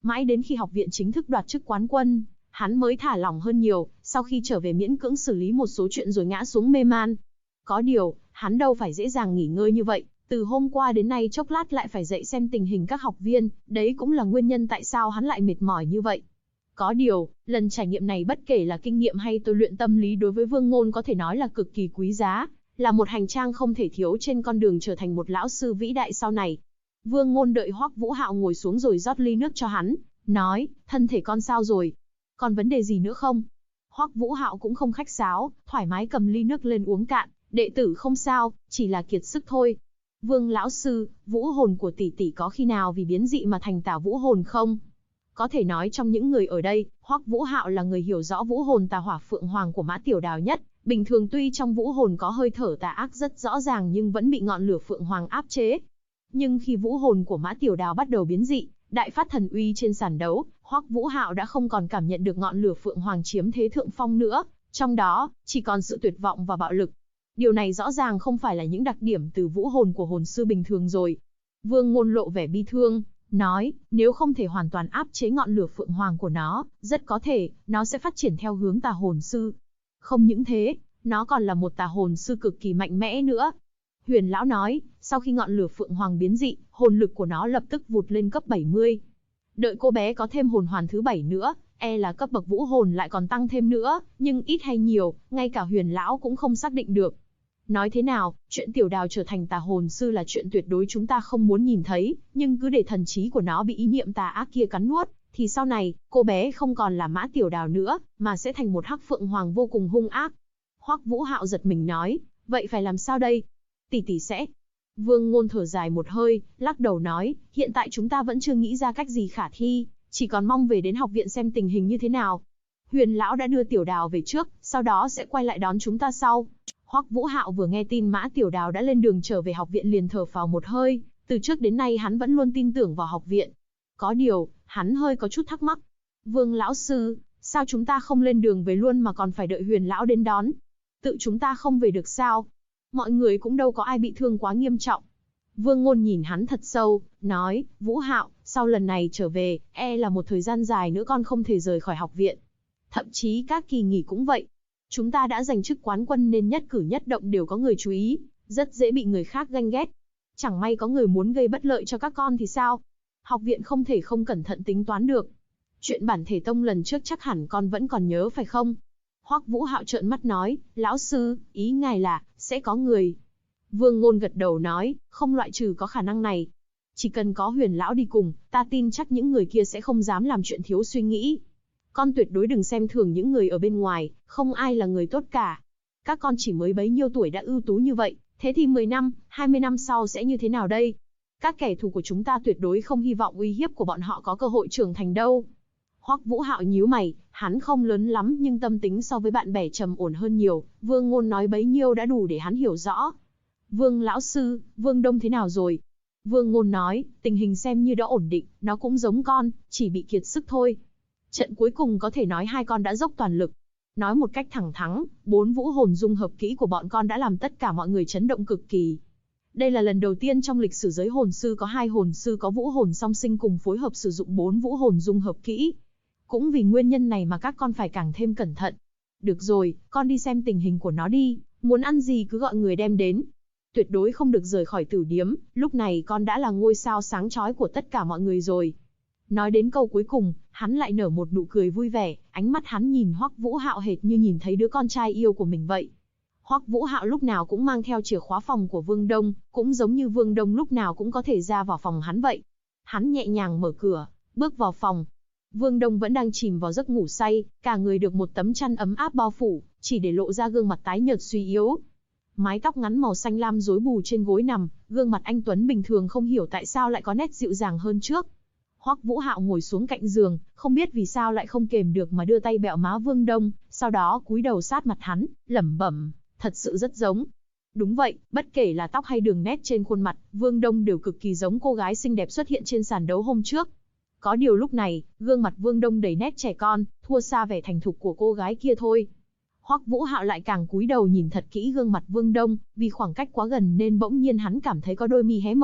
Mãi đến khi học viện chính thức đoạt chức quán quân, hắn mới thả lỏng hơn nhiều, sau khi trở về miễn cưỡng xử lý một số chuyện rồi ngã xuống mê man. Có điều, hắn đâu phải dễ dàng nghỉ ngơi như vậy, từ hôm qua đến nay chốc lát lại phải dậy xem tình hình các học viên, đấy cũng là nguyên nhân tại sao hắn lại mệt mỏi như vậy. Có điều, lần trải nghiệm này bất kể là kinh nghiệm hay tôi luyện tâm lý đối với Vương Ngôn có thể nói là cực kỳ quý giá, là một hành trang không thể thiếu trên con đường trở thành một lão sư vĩ đại sau này. Vương Ngôn đợi Hoắc Vũ Hạo ngồi xuống rồi rót ly nước cho hắn, nói, thân thể con sao rồi? Còn vấn đề gì nữa không? Hoắc Vũ Hạo cũng không khách sáo, thoải mái cầm ly nước lên uống cạn, đệ tử không sao, chỉ là kiệt sức thôi. Vương lão sư, vũ hồn của tỷ tỷ có khi nào vì biến dị mà thành tà vũ hồn không? Có thể nói trong những người ở đây, Hoắc Vũ Hạo là người hiểu rõ vũ hồn tà hỏa phượng hoàng của Mã Tiểu Đào nhất. Bình thường tuy trong vũ hồn có hơi thở tà ác rất rõ ràng nhưng vẫn bị ngọn lửa phượng hoàng áp chế. Nhưng khi vũ hồn của Mã Tiểu Đào bắt đầu biến dị, đại phát thần uy trên sàn đấu, Hoắc Vũ Hạo đã không còn cảm nhận được ngọn lửa phượng hoàng chiếm thế thượng phong nữa, trong đó chỉ còn sự tuyệt vọng và bạo lực. Điều này rõ ràng không phải là những đặc điểm từ vũ hồn của hồn sư bình thường rồi. Vương Ngôn lộ vẻ bi thương, nói, nếu không thể hoàn toàn áp chế ngọn lửa phượng hoàng của nó, rất có thể, nó sẽ phát triển theo hướng tà hồn sư. Không những thế, nó còn là một tà hồn sư cực kỳ mạnh mẽ nữa. Huyền lão nói, sau khi ngọn lửa phượng hoàng biến dị, hồn lực của nó lập tức vụt lên cấp 70. Đợi cô bé có thêm hồn hoàn thứ 7 nữa, e là cấp bậc vũ hồn lại còn tăng thêm nữa, nhưng ít hay nhiều, ngay cả huyền lão cũng không xác định được. Nói thế nào, chuyện Tiểu Đào trở thành tà hồn sư là chuyện tuyệt đối chúng ta không muốn nhìn thấy, nhưng cứ để thần trí của nó bị ý niệm tà ác kia cắn nuốt, thì sau này, cô bé không còn là Mã Tiểu Đào nữa, mà sẽ thành một hắc phượng hoàng vô cùng hung ác. Hoắc Vũ Hạo giật mình nói, vậy phải làm sao đây? Tỷ tỷ sẽ... Vương Ngôn thở dài một hơi, lắc đầu nói, hiện tại chúng ta vẫn chưa nghĩ ra cách gì khả thi, chỉ còn mong về đến học viện xem tình hình như thế nào. Huyền lão đã đưa Tiểu Đào về trước, sau đó sẽ quay lại đón chúng ta sau. Hoắc Vũ Hạo vừa nghe tin Mã Tiểu Đào đã lên đường trở về học viện liền thở phào một hơi, từ trước đến nay hắn vẫn luôn tin tưởng vào học viện. Có điều, hắn hơi có chút thắc mắc. Vương lão sư, sao chúng ta không lên đường về luôn mà còn phải đợi Huyền lão đến đón? Tự chúng ta không về được sao? Mọi người cũng đâu có ai bị thương quá nghiêm trọng. Vương Ngôn nhìn hắn thật sâu, nói, Vũ Hạo, sau lần này trở về, e là một thời gian dài nữa con không thể rời khỏi học viện. Thậm chí các kỳ nghỉ cũng vậy. Chúng ta đã giành chức quán quân nên nhất cử nhất động đều có người chú ý, rất dễ bị người khác ganh ghét. Chẳng may có người muốn gây bất lợi cho các con thì sao? Học viện không thể không cẩn thận tính toán được. Chuyện bản thể tông lần trước chắc hẳn con vẫn còn nhớ phải không? Hoắc Vũ Hạo trợn mắt nói, lão sư, ý ngài là, sẽ có người. Vương Ngôn gật đầu nói, không loại trừ có khả năng này. Chỉ cần có Huyền lão đi cùng, ta tin chắc những người kia sẽ không dám làm chuyện thiếu suy nghĩ. Con tuyệt đối đừng xem thường những người ở bên ngoài, không ai là người tốt cả. Các con chỉ mới bấy nhiêu tuổi đã ưu tú như vậy, thế thì 10 năm, 20 năm sau sẽ như thế nào đây? Các kẻ thù của chúng ta tuyệt đối không hy vọng uy hiếp của bọn họ có cơ hội trưởng thành đâu. Hoắc Vũ Hạo nhíu mày, hắn không lớn lắm nhưng tâm tính so với bạn bè trầm ổn hơn nhiều, Vương Ngôn nói bấy nhiêu đã đủ để hắn hiểu rõ. Vương lão sư, Vương Đông thế nào rồi? Vương Ngôn nói, tình hình xem như đã ổn định, nó cũng giống con, chỉ bị kiệt sức thôi. Trận cuối cùng có thể nói hai con đã dốc toàn lực. Nói một cách thẳng thắn, 4 vũ hồn dung hợp kỹ của bọn con đã làm tất cả mọi người chấn động cực kỳ. Đây là lần đầu tiên trong lịch sử giới hồn sư có 2 hồn sư có vũ hồn song sinh cùng phối hợp sử dụng 4 vũ hồn dung hợp kỹ. Cũng vì nguyên nhân này mà các con phải càng thêm cẩn thận. Được rồi, con đi xem tình hình của nó đi, muốn ăn gì cứ gọi người đem đến. Tuyệt đối không được rời khỏi tử điếm, lúc này con đã là ngôi sao sáng chói của tất cả mọi người rồi. Nói đến câu cuối cùng, hắn lại nở một nụ cười vui vẻ, ánh mắt hắn nhìn Hoắc Vũ Hạo hệt như nhìn thấy đứa con trai yêu của mình vậy. Hoắc Vũ Hạo lúc nào cũng mang theo chìa khóa phòng của Vương Đông, cũng giống như Vương Đông lúc nào cũng có thể ra vào phòng hắn vậy. Hắn nhẹ nhàng mở cửa, bước vào phòng. Vương Đông vẫn đang chìm vào giấc ngủ say, cả người được một tấm chăn ấm áp bao phủ, chỉ để lộ ra gương mặt tái nhợt suy yếu. Mái tóc ngắn màu xanh lam rối bù trên gối nằm, gương mặt anh tuấn bình thường không hiểu tại sao lại có nét dịu dàng hơn trước. Hoắc Vũ Hạo ngồi xuống cạnh giường, không biết vì sao lại không kềm được mà đưa tay bẹo má Vương Đông, sau đó cúi đầu sát mặt hắn, lẩm bẩm, thật sự rất giống. Đúng vậy, bất kể là tóc hay đường nét trên khuôn mặt, Vương Đông đều cực kỳ giống cô gái xinh đẹp xuất hiện trên sàn đấu hôm trước. Có điều lúc này, gương mặt Vương Đông đầy nét trẻ con, thua xa vẻ thành thục của cô gái kia thôi. Hoắc Vũ Hạo lại càng cúi đầu nhìn thật kỹ gương mặt Vương Đông, vì khoảng cách quá gần nên bỗng nhiên hắn cảm thấy có đôi mi hé mở,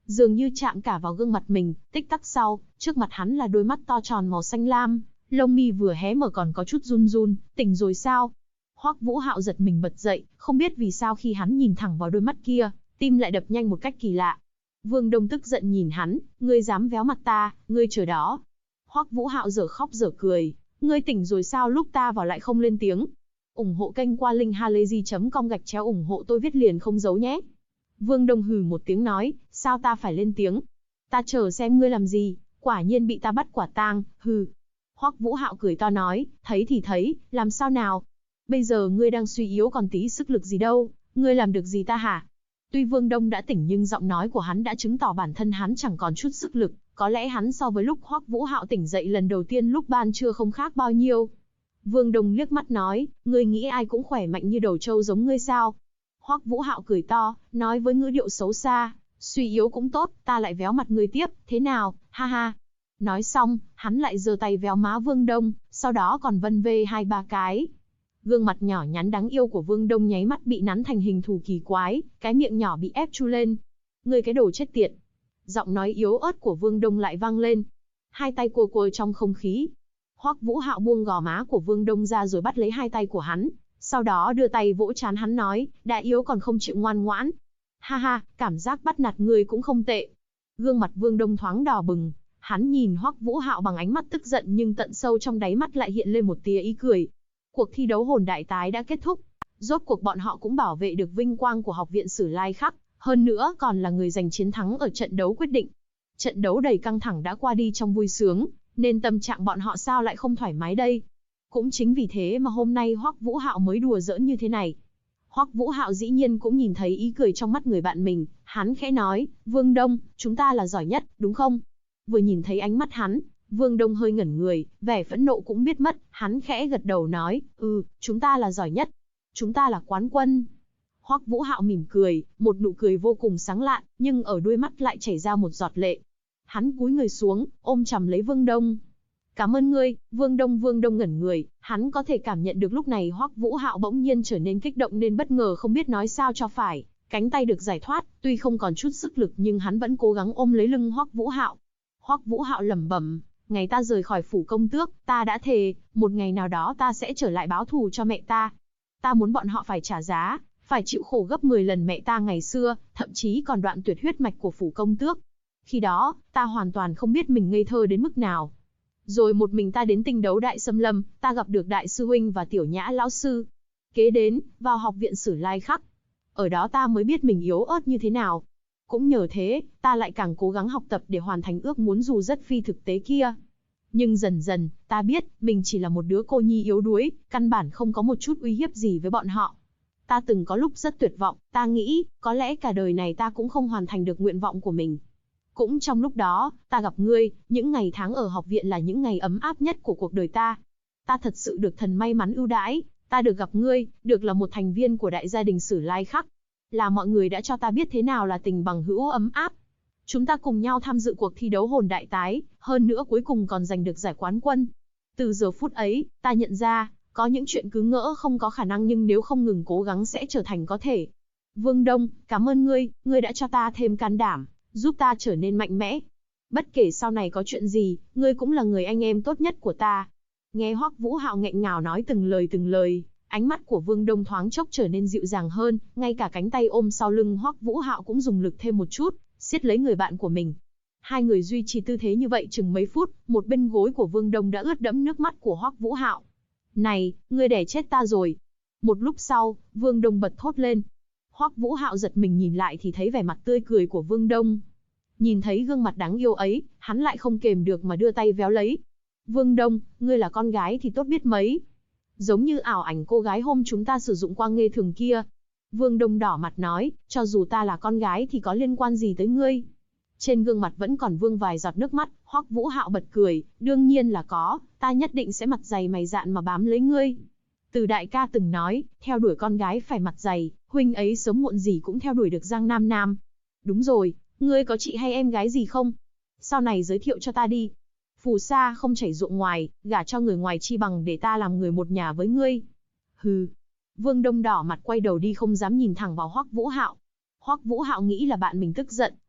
dường như chạm cả vào gương mặt mình. Tích tắc sau, trước mặt hắn là đôi mắt to tròn màu xanh lam, lông mi vừa hé mở còn có chút run run. Tỉnh rồi sao? Hoắc Vũ Hạo giật mình bật dậy, không biết vì sao khi hắn nhìn thẳng vào đôi mắt kia, tim lại đập nhanh một cách kỳ lạ. Vương Đông tức giận nhìn hắn, ngươi dám véo mặt ta, ngươi chờ đó. Hoắc Vũ Hạo dở khóc dở cười, ngươi tỉnh rồi sao lúc ta vào lại không lên tiếng. Ủng hộ kênh qua linkhalazy.com/ủng hộ tôi viết liền không giấu nhé. Vương Đông hừ một tiếng nói, sao ta phải lên tiếng? Ta chờ xem ngươi làm gì, quả nhiên bị ta bắt quả tang, hừ. Hoắc Vũ Hạo cười to nói, thấy thì thấy, làm sao nào? Bây giờ ngươi đang suy yếu còn tí sức lực gì đâu, ngươi làm được gì ta hả? Tuy Vương Đông đã tỉnh nhưng giọng nói của hắn đã chứng tỏ bản thân hắn chẳng còn chút sức lực, có lẽ hắn so với lúc Hoắc Vũ Hạo tỉnh dậy lần đầu tiên lúc ban trưa không khác bao nhiêu. Vương Đông liếc mắt nói, ngươi nghĩ ai cũng khỏe mạnh như đầu trâu giống ngươi sao? Hoắc Vũ Hạo cười to, nói với ngữ điệu xấu xa, suy yếu cũng tốt, ta lại véo mặt ngươi tiếp, thế nào, ha ha. Nói xong, hắn lại giơ tay véo má Vương Đông, sau đó còn vân vê 2-3 cái. Gương mặt nhỏ nhắn đáng yêu của Vương Đông nháy mắt bị nắn thành hình thù kỳ quái, cái miệng nhỏ bị ép chu lên. Ngươi cái đồ chết tiệt. Giọng nói yếu ớt của Vương Đông lại vang lên. Hai tay cua cua trong không khí. Hoắc Vũ Hạo buông gò má của Vương Đông ra rồi bắt lấy hai tay của hắn, sau đó đưa tay vỗ trán hắn nói, đã yếu còn không chịu ngoan ngoãn. Ha ha, cảm giác bắt nạt ngươi cũng không tệ. Gương mặt Vương Đông thoáng đỏ bừng, hắn nhìn Hoắc Vũ Hạo bằng ánh mắt tức giận nhưng tận sâu trong đáy mắt lại hiện lên một tia ý cười. Cuộc thi đấu hồn đại tái đã kết thúc, rốt cuộc bọn họ cũng bảo vệ được vinh quang của học viện Sử Lai Khắc, hơn nữa còn là người giành chiến thắng ở trận đấu quyết định. Trận đấu đầy căng thẳng đã qua đi trong vui sướng, nên tâm trạng bọn họ sao lại không thoải mái đây? Cũng chính vì thế mà hôm nay Hoắc Vũ Hạo mới đùa giỡn như thế này. Hoắc Vũ Hạo dĩ nhiên cũng nhìn thấy ý cười trong mắt người bạn mình, hắn khẽ nói, Vương Đông, chúng ta là giỏi nhất, đúng không? Vừa nhìn thấy ánh mắt hắn, Vương Đông hơi ngẩn người, vẻ phẫn nộ cũng biết mất, hắn khẽ gật đầu nói, chúng ta là giỏi nhất, chúng ta là quán quân. Hoắc Vũ Hạo mỉm cười, một nụ cười vô cùng sáng lạn, nhưng ở đuôi mắt lại chảy ra một giọt lệ. Hắn cúi người xuống, ôm chầm lấy Vương Đông. Cảm ơn ngươi, Vương Đông. Vương Đông ngẩn người, hắn có thể cảm nhận được lúc này Hoắc Vũ Hạo bỗng nhiên trở nên kích động nên bất ngờ không biết nói sao cho phải. Cánh tay được giải thoát, tuy không còn chút sức lực nhưng hắn vẫn cố gắng ôm lấy lưng Hoắc Vũ Hạo. Hoắc Vũ Hạo lẩm bẩm, ngày ta rời khỏi phủ công tước, ta đã thề, một ngày nào đó ta sẽ trở lại báo thù cho mẹ ta. Ta muốn bọn họ phải trả giá, phải chịu khổ gấp 10 lần mẹ ta ngày xưa, thậm chí còn đoạn tuyệt huyết mạch của phủ công tước. Khi đó, ta hoàn toàn không biết mình ngây thơ đến mức nào. Rồi một mình ta đến tinh đấu đại xâm lâm, ta gặp được đại sư huynh và tiểu nhã lão sư. Kế đến, vào học viện Sử Lai Khắc. Ở đó ta mới biết mình yếu ớt như thế nào. Cũng nhờ thế, ta lại càng cố gắng học tập để hoàn thành ước muốn dù rất phi thực tế kia. Nhưng dần dần, ta biết, mình chỉ là một đứa cô nhi yếu đuối, căn bản không có một chút uy hiếp gì với bọn họ. Ta từng có lúc rất tuyệt vọng, ta nghĩ, có lẽ cả đời này ta cũng không hoàn thành được nguyện vọng của mình. Cũng trong lúc đó, ta gặp ngươi, những ngày tháng ở học viện là những ngày ấm áp nhất của cuộc đời ta. Ta thật sự được thần may mắn ưu đãi, ta được gặp ngươi, được là một thành viên của đại gia đình Sử Lai Khắc. Là mọi người đã cho ta biết thế nào là tình bằng hữu ấm áp. Chúng ta cùng nhau tham dự cuộc thi đấu hồn đại tái, hơn nữa cuối cùng còn giành được giải quán quân. Từ giờ phút ấy, ta nhận ra, có những chuyện cứ ngỡ không có khả năng nhưng nếu không ngừng cố gắng sẽ trở thành có thể. Vương Đông, cảm ơn ngươi đã cho ta thêm can đảm, giúp ta trở nên mạnh mẽ. Bất kể sau này có chuyện gì, ngươi cũng là người anh em tốt nhất của ta. Nghe Hoắc Vũ Hạo nghẹn ngào nói từng lời, ánh mắt của Vương Đông thoáng chốc trở nên dịu dàng hơn, ngay cả cánh tay ôm sau lưng Hoắc Vũ Hạo cũng dùng lực thêm một chút, siết lấy người bạn của mình. Hai người duy trì tư thế như vậy chừng mấy phút, một bên gối của Vương Đông đã ướt đẫm nước mắt của Hoắc Vũ Hạo. Này, ngươi đẻ chết ta rồi. Một lúc sau, Vương Đông bật thốt lên. Hoắc Vũ Hạo giật mình nhìn lại thì thấy vẻ mặt tươi cười của Vương Đông. Nhìn thấy gương mặt đáng yêu ấy, hắn lại không kềm được mà đưa tay véo lấy. Vương Đông, ngươi là con gái thì tốt biết mấy. Giống như ảo ảnh cô gái hôm chúng ta sử dụng qua nghê thường kia. Vương Đông đỏ mặt nói, cho dù ta là con gái thì có liên quan gì tới ngươi. Trên gương mặt vẫn còn vương vài giọt nước mắt, Hoắc Vũ Hạo bật cười, đương nhiên là có, ta nhất định sẽ mặt dày mày dạn mà bám lấy ngươi. Từ đại ca từng nói, theo đuổi con gái phải mặt dày, huynh ấy sớm muộn gì cũng theo đuổi được Giang Nam Nam. Đúng rồi, ngươi có chị hay em gái gì không? Sau này giới thiệu cho ta đi. Phù sa không chảy ruộng ngoài, gả cho người ngoài chi bằng để ta làm người một nhà với ngươi. Hừ. Vương Đông đỏ mặt quay đầu đi không dám nhìn thẳng vào Hoắc Vũ Hạo. Hoắc Vũ Hạo nghĩ là bạn mình tức giận,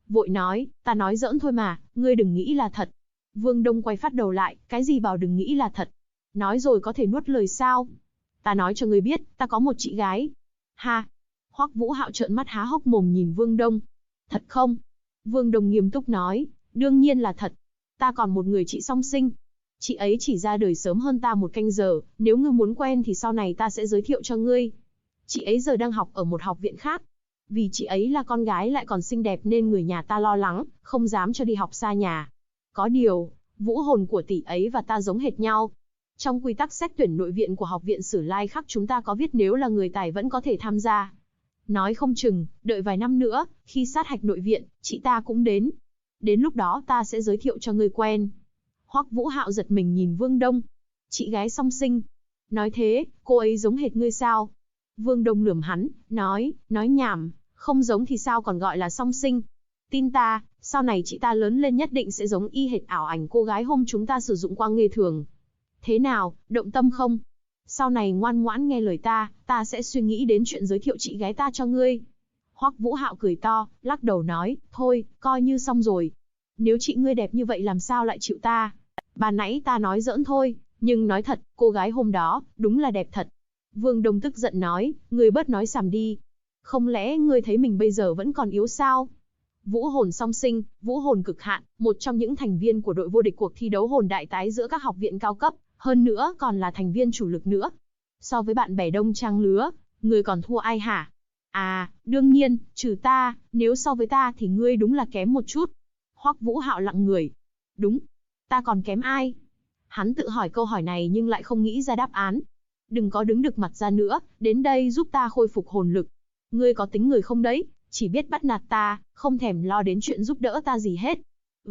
vội nói, ta nói giỡn thôi mà, ngươi đừng nghĩ là thật. Vương Đông quay phát đầu lại, cái gì bảo đừng nghĩ là thật. Nói rồi có thể nuốt lời sao? Ta nói cho ngươi biết, ta có một chị gái. Ha! Hoắc Vũ Hạo trợn mắt há hốc mồm nhìn Vương Đông. Thật không? Vương Đông nghiêm túc nói, đương nhiên là thật. Ta còn một người chị song sinh. Chị ấy chỉ ra đời sớm hơn ta một canh giờ, nếu ngươi muốn quen thì sau này ta sẽ giới thiệu cho ngươi. Chị ấy giờ đang học ở một học viện khác. Vì chị ấy là con gái lại còn xinh đẹp nên người nhà ta lo lắng, không dám cho đi học xa nhà. Có điều, vũ hồn của tỷ ấy và ta giống hệt nhau. Trong quy tắc xét tuyển nội viện của học viện Sử Lai Khắc chúng ta có viết nếu là người tài vẫn có thể tham gia. Nói không chừng, đợi vài năm nữa, khi sát hạch nội viện, chị ta cũng đến. Đến lúc đó ta sẽ giới thiệu cho ngươi quen. Hoắc Vũ Hạo giật mình nhìn Vương Đông. Chị gái song sinh. Nói thế, cô ấy giống hệt ngươi sao? Vương Đông lườm hắn, nói nhảm, không giống thì sao còn gọi là song sinh. Tin ta, sau này chị ta lớn lên nhất định sẽ giống y hệt ảo ảnh cô gái hôm chúng ta sử dụng qua nghề thường. Thế nào, động tâm không? Sau này ngoan ngoãn nghe lời ta sẽ suy nghĩ đến chuyện giới thiệu chị gái ta cho ngươi. Hoắc Vũ Hạo cười to, lắc đầu nói, thôi, coi như xong rồi. Nếu chị ngươi đẹp như vậy làm sao lại chịu ta? Bà nãy ta nói giỡn thôi, nhưng nói thật, cô gái hôm đó, đúng là đẹp thật. Vương Đông tức giận nói, ngươi bớt nói xàm đi. Không lẽ ngươi thấy mình bây giờ vẫn còn yếu sao? Vũ hồn song sinh, vũ hồn cực hạn, một trong những thành viên của đội vô địch cuộc thi đấu hồn đại tái giữa các học viện cao cấp, hơn nữa còn là thành viên chủ lực nữa. So với bạn bè đồng trang lứa, ngươi còn thua ai hả? À, đương nhiên, trừ ta, nếu so với ta thì ngươi đúng là kém một chút. Hoắc Vũ Hạo lặng người. Đúng, ta còn kém ai? Hắn tự hỏi câu hỏi này nhưng lại không nghĩ ra đáp án. Đừng có đứng đực mặt ra nữa, đến đây giúp ta khôi phục hồn lực. Ngươi có tính người không đấy, chỉ biết bắt nạt ta, không thèm lo đến chuyện giúp đỡ ta gì hết.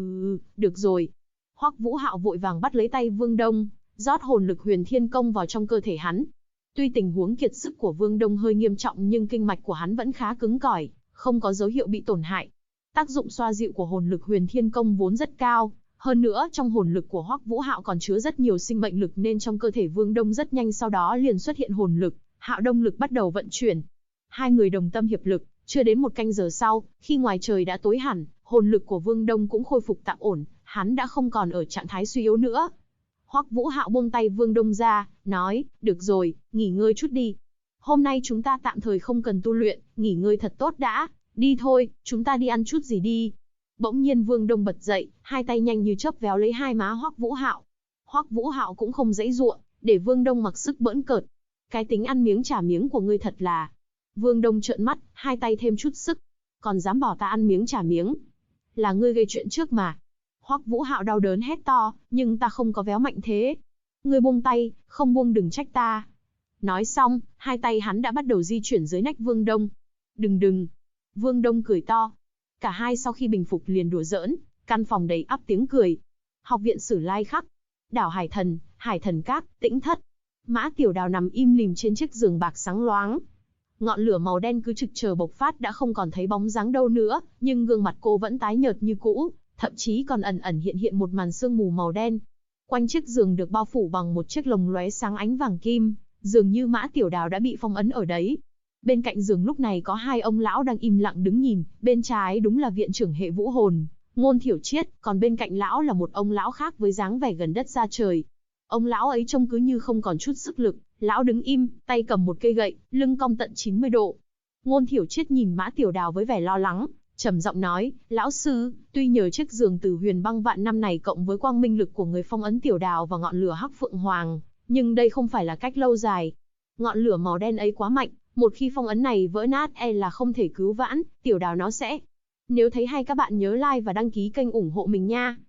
Được rồi. Hoắc Vũ Hạo vội vàng bắt lấy tay Vương Đông, rót hồn lực Huyền Thiên Công vào trong cơ thể hắn. Tuy tình huống kiệt sức của Vương Đông hơi nghiêm trọng nhưng kinh mạch của hắn vẫn khá cứng cỏi, không có dấu hiệu bị tổn hại. Tác dụng xoa dịu của hồn lực Huyền Thiên Công vốn rất cao, hơn nữa trong hồn lực của Hoắc Vũ Hạo còn chứa rất nhiều sinh mệnh lực nên trong cơ thể Vương Đông rất nhanh sau đó liền xuất hiện hồn lực, Hạo Đông lực bắt đầu vận chuyển. Hai người đồng tâm hiệp lực, chưa đến một canh giờ sau, khi ngoài trời đã tối hẳn, hồn lực của Vương Đông cũng khôi phục tạm ổn, hắn đã không còn ở trạng thái suy yếu nữa. Hoắc Vũ Hạo buông tay Vương Đông ra, nói, được rồi, nghỉ ngơi chút đi. Hôm nay chúng ta tạm thời không cần tu luyện, nghỉ ngơi thật tốt đã, đi thôi, chúng ta đi ăn chút gì đi. Bỗng nhiên Vương Đông bật dậy, hai tay nhanh như chớp véo lấy hai má Hoắc Vũ Hạo. Hoắc Vũ Hạo cũng không giãy giụa, để Vương Đông mặc sức bỡn cợt. Cái tính ăn miếng trả miếng của ngươi thật là... Vương Đông trợn mắt, hai tay thêm chút sức. Còn dám bỏ ta ăn miếng trả miếng. Là ngươi gây chuyện trước mà. Hoắc Vũ Hạo đau đớn hét to, nhưng ta không có véo mạnh thế. Ngươi buông tay, không buông đừng trách ta. Nói xong, hai tay hắn đã bắt đầu di chuyển dưới nách Vương Đông. Đừng. Vương Đông cười to. Cả hai sau khi bình phục liền đùa giỡn, căn phòng đầy ắp tiếng cười. Học viện Sử Lai Khắc. Đảo Hải Thần Các, Tĩnh Thất. Mã Tiểu Đào nằm im lìm trên chiếc giường bạc sáng loáng. Ngọn lửa màu đen cứ trực chờ bộc phát đã không còn thấy bóng dáng đâu nữa, nhưng gương mặt cô vẫn tái nhợt như cũ, thậm chí còn ẩn ẩn hiện một màn sương mù màu đen. Quanh chiếc giường được bao phủ bằng một chiếc lồng lóe sáng ánh vàng kim, dường như Mã Tiểu Đào đã bị phong ấn ở đấy. Bên cạnh giường lúc này có hai ông lão đang im lặng đứng nhìn, bên trái đúng là viện trưởng hệ vũ hồn, Ngôn Thiểu Triết, còn bên cạnh lão là một ông lão khác với dáng vẻ gần đất xa trời. Ông lão ấy trông cứ như không còn chút sức lực, lão đứng im, tay cầm một cây gậy, lưng cong tận 90 độ. Ngôn Thiểu Triết nhìn Mã Tiểu Đào với vẻ lo lắng, trầm giọng nói, lão sư, tuy nhờ chiếc giường từ Huyền Băng Vạn năm này cộng với quang minh lực của người phong ấn Tiểu Đào và ngọn lửa Hắc Phượng Hoàng, nhưng đây không phải là cách lâu dài. Ngọn lửa màu đen ấy quá mạnh, một khi phong ấn này vỡ nát là không thể cứu vãn, Tiểu Đào nó sẽ... Nếu thấy hay các bạn nhớ like và đăng ký kênh ủng hộ mình nha.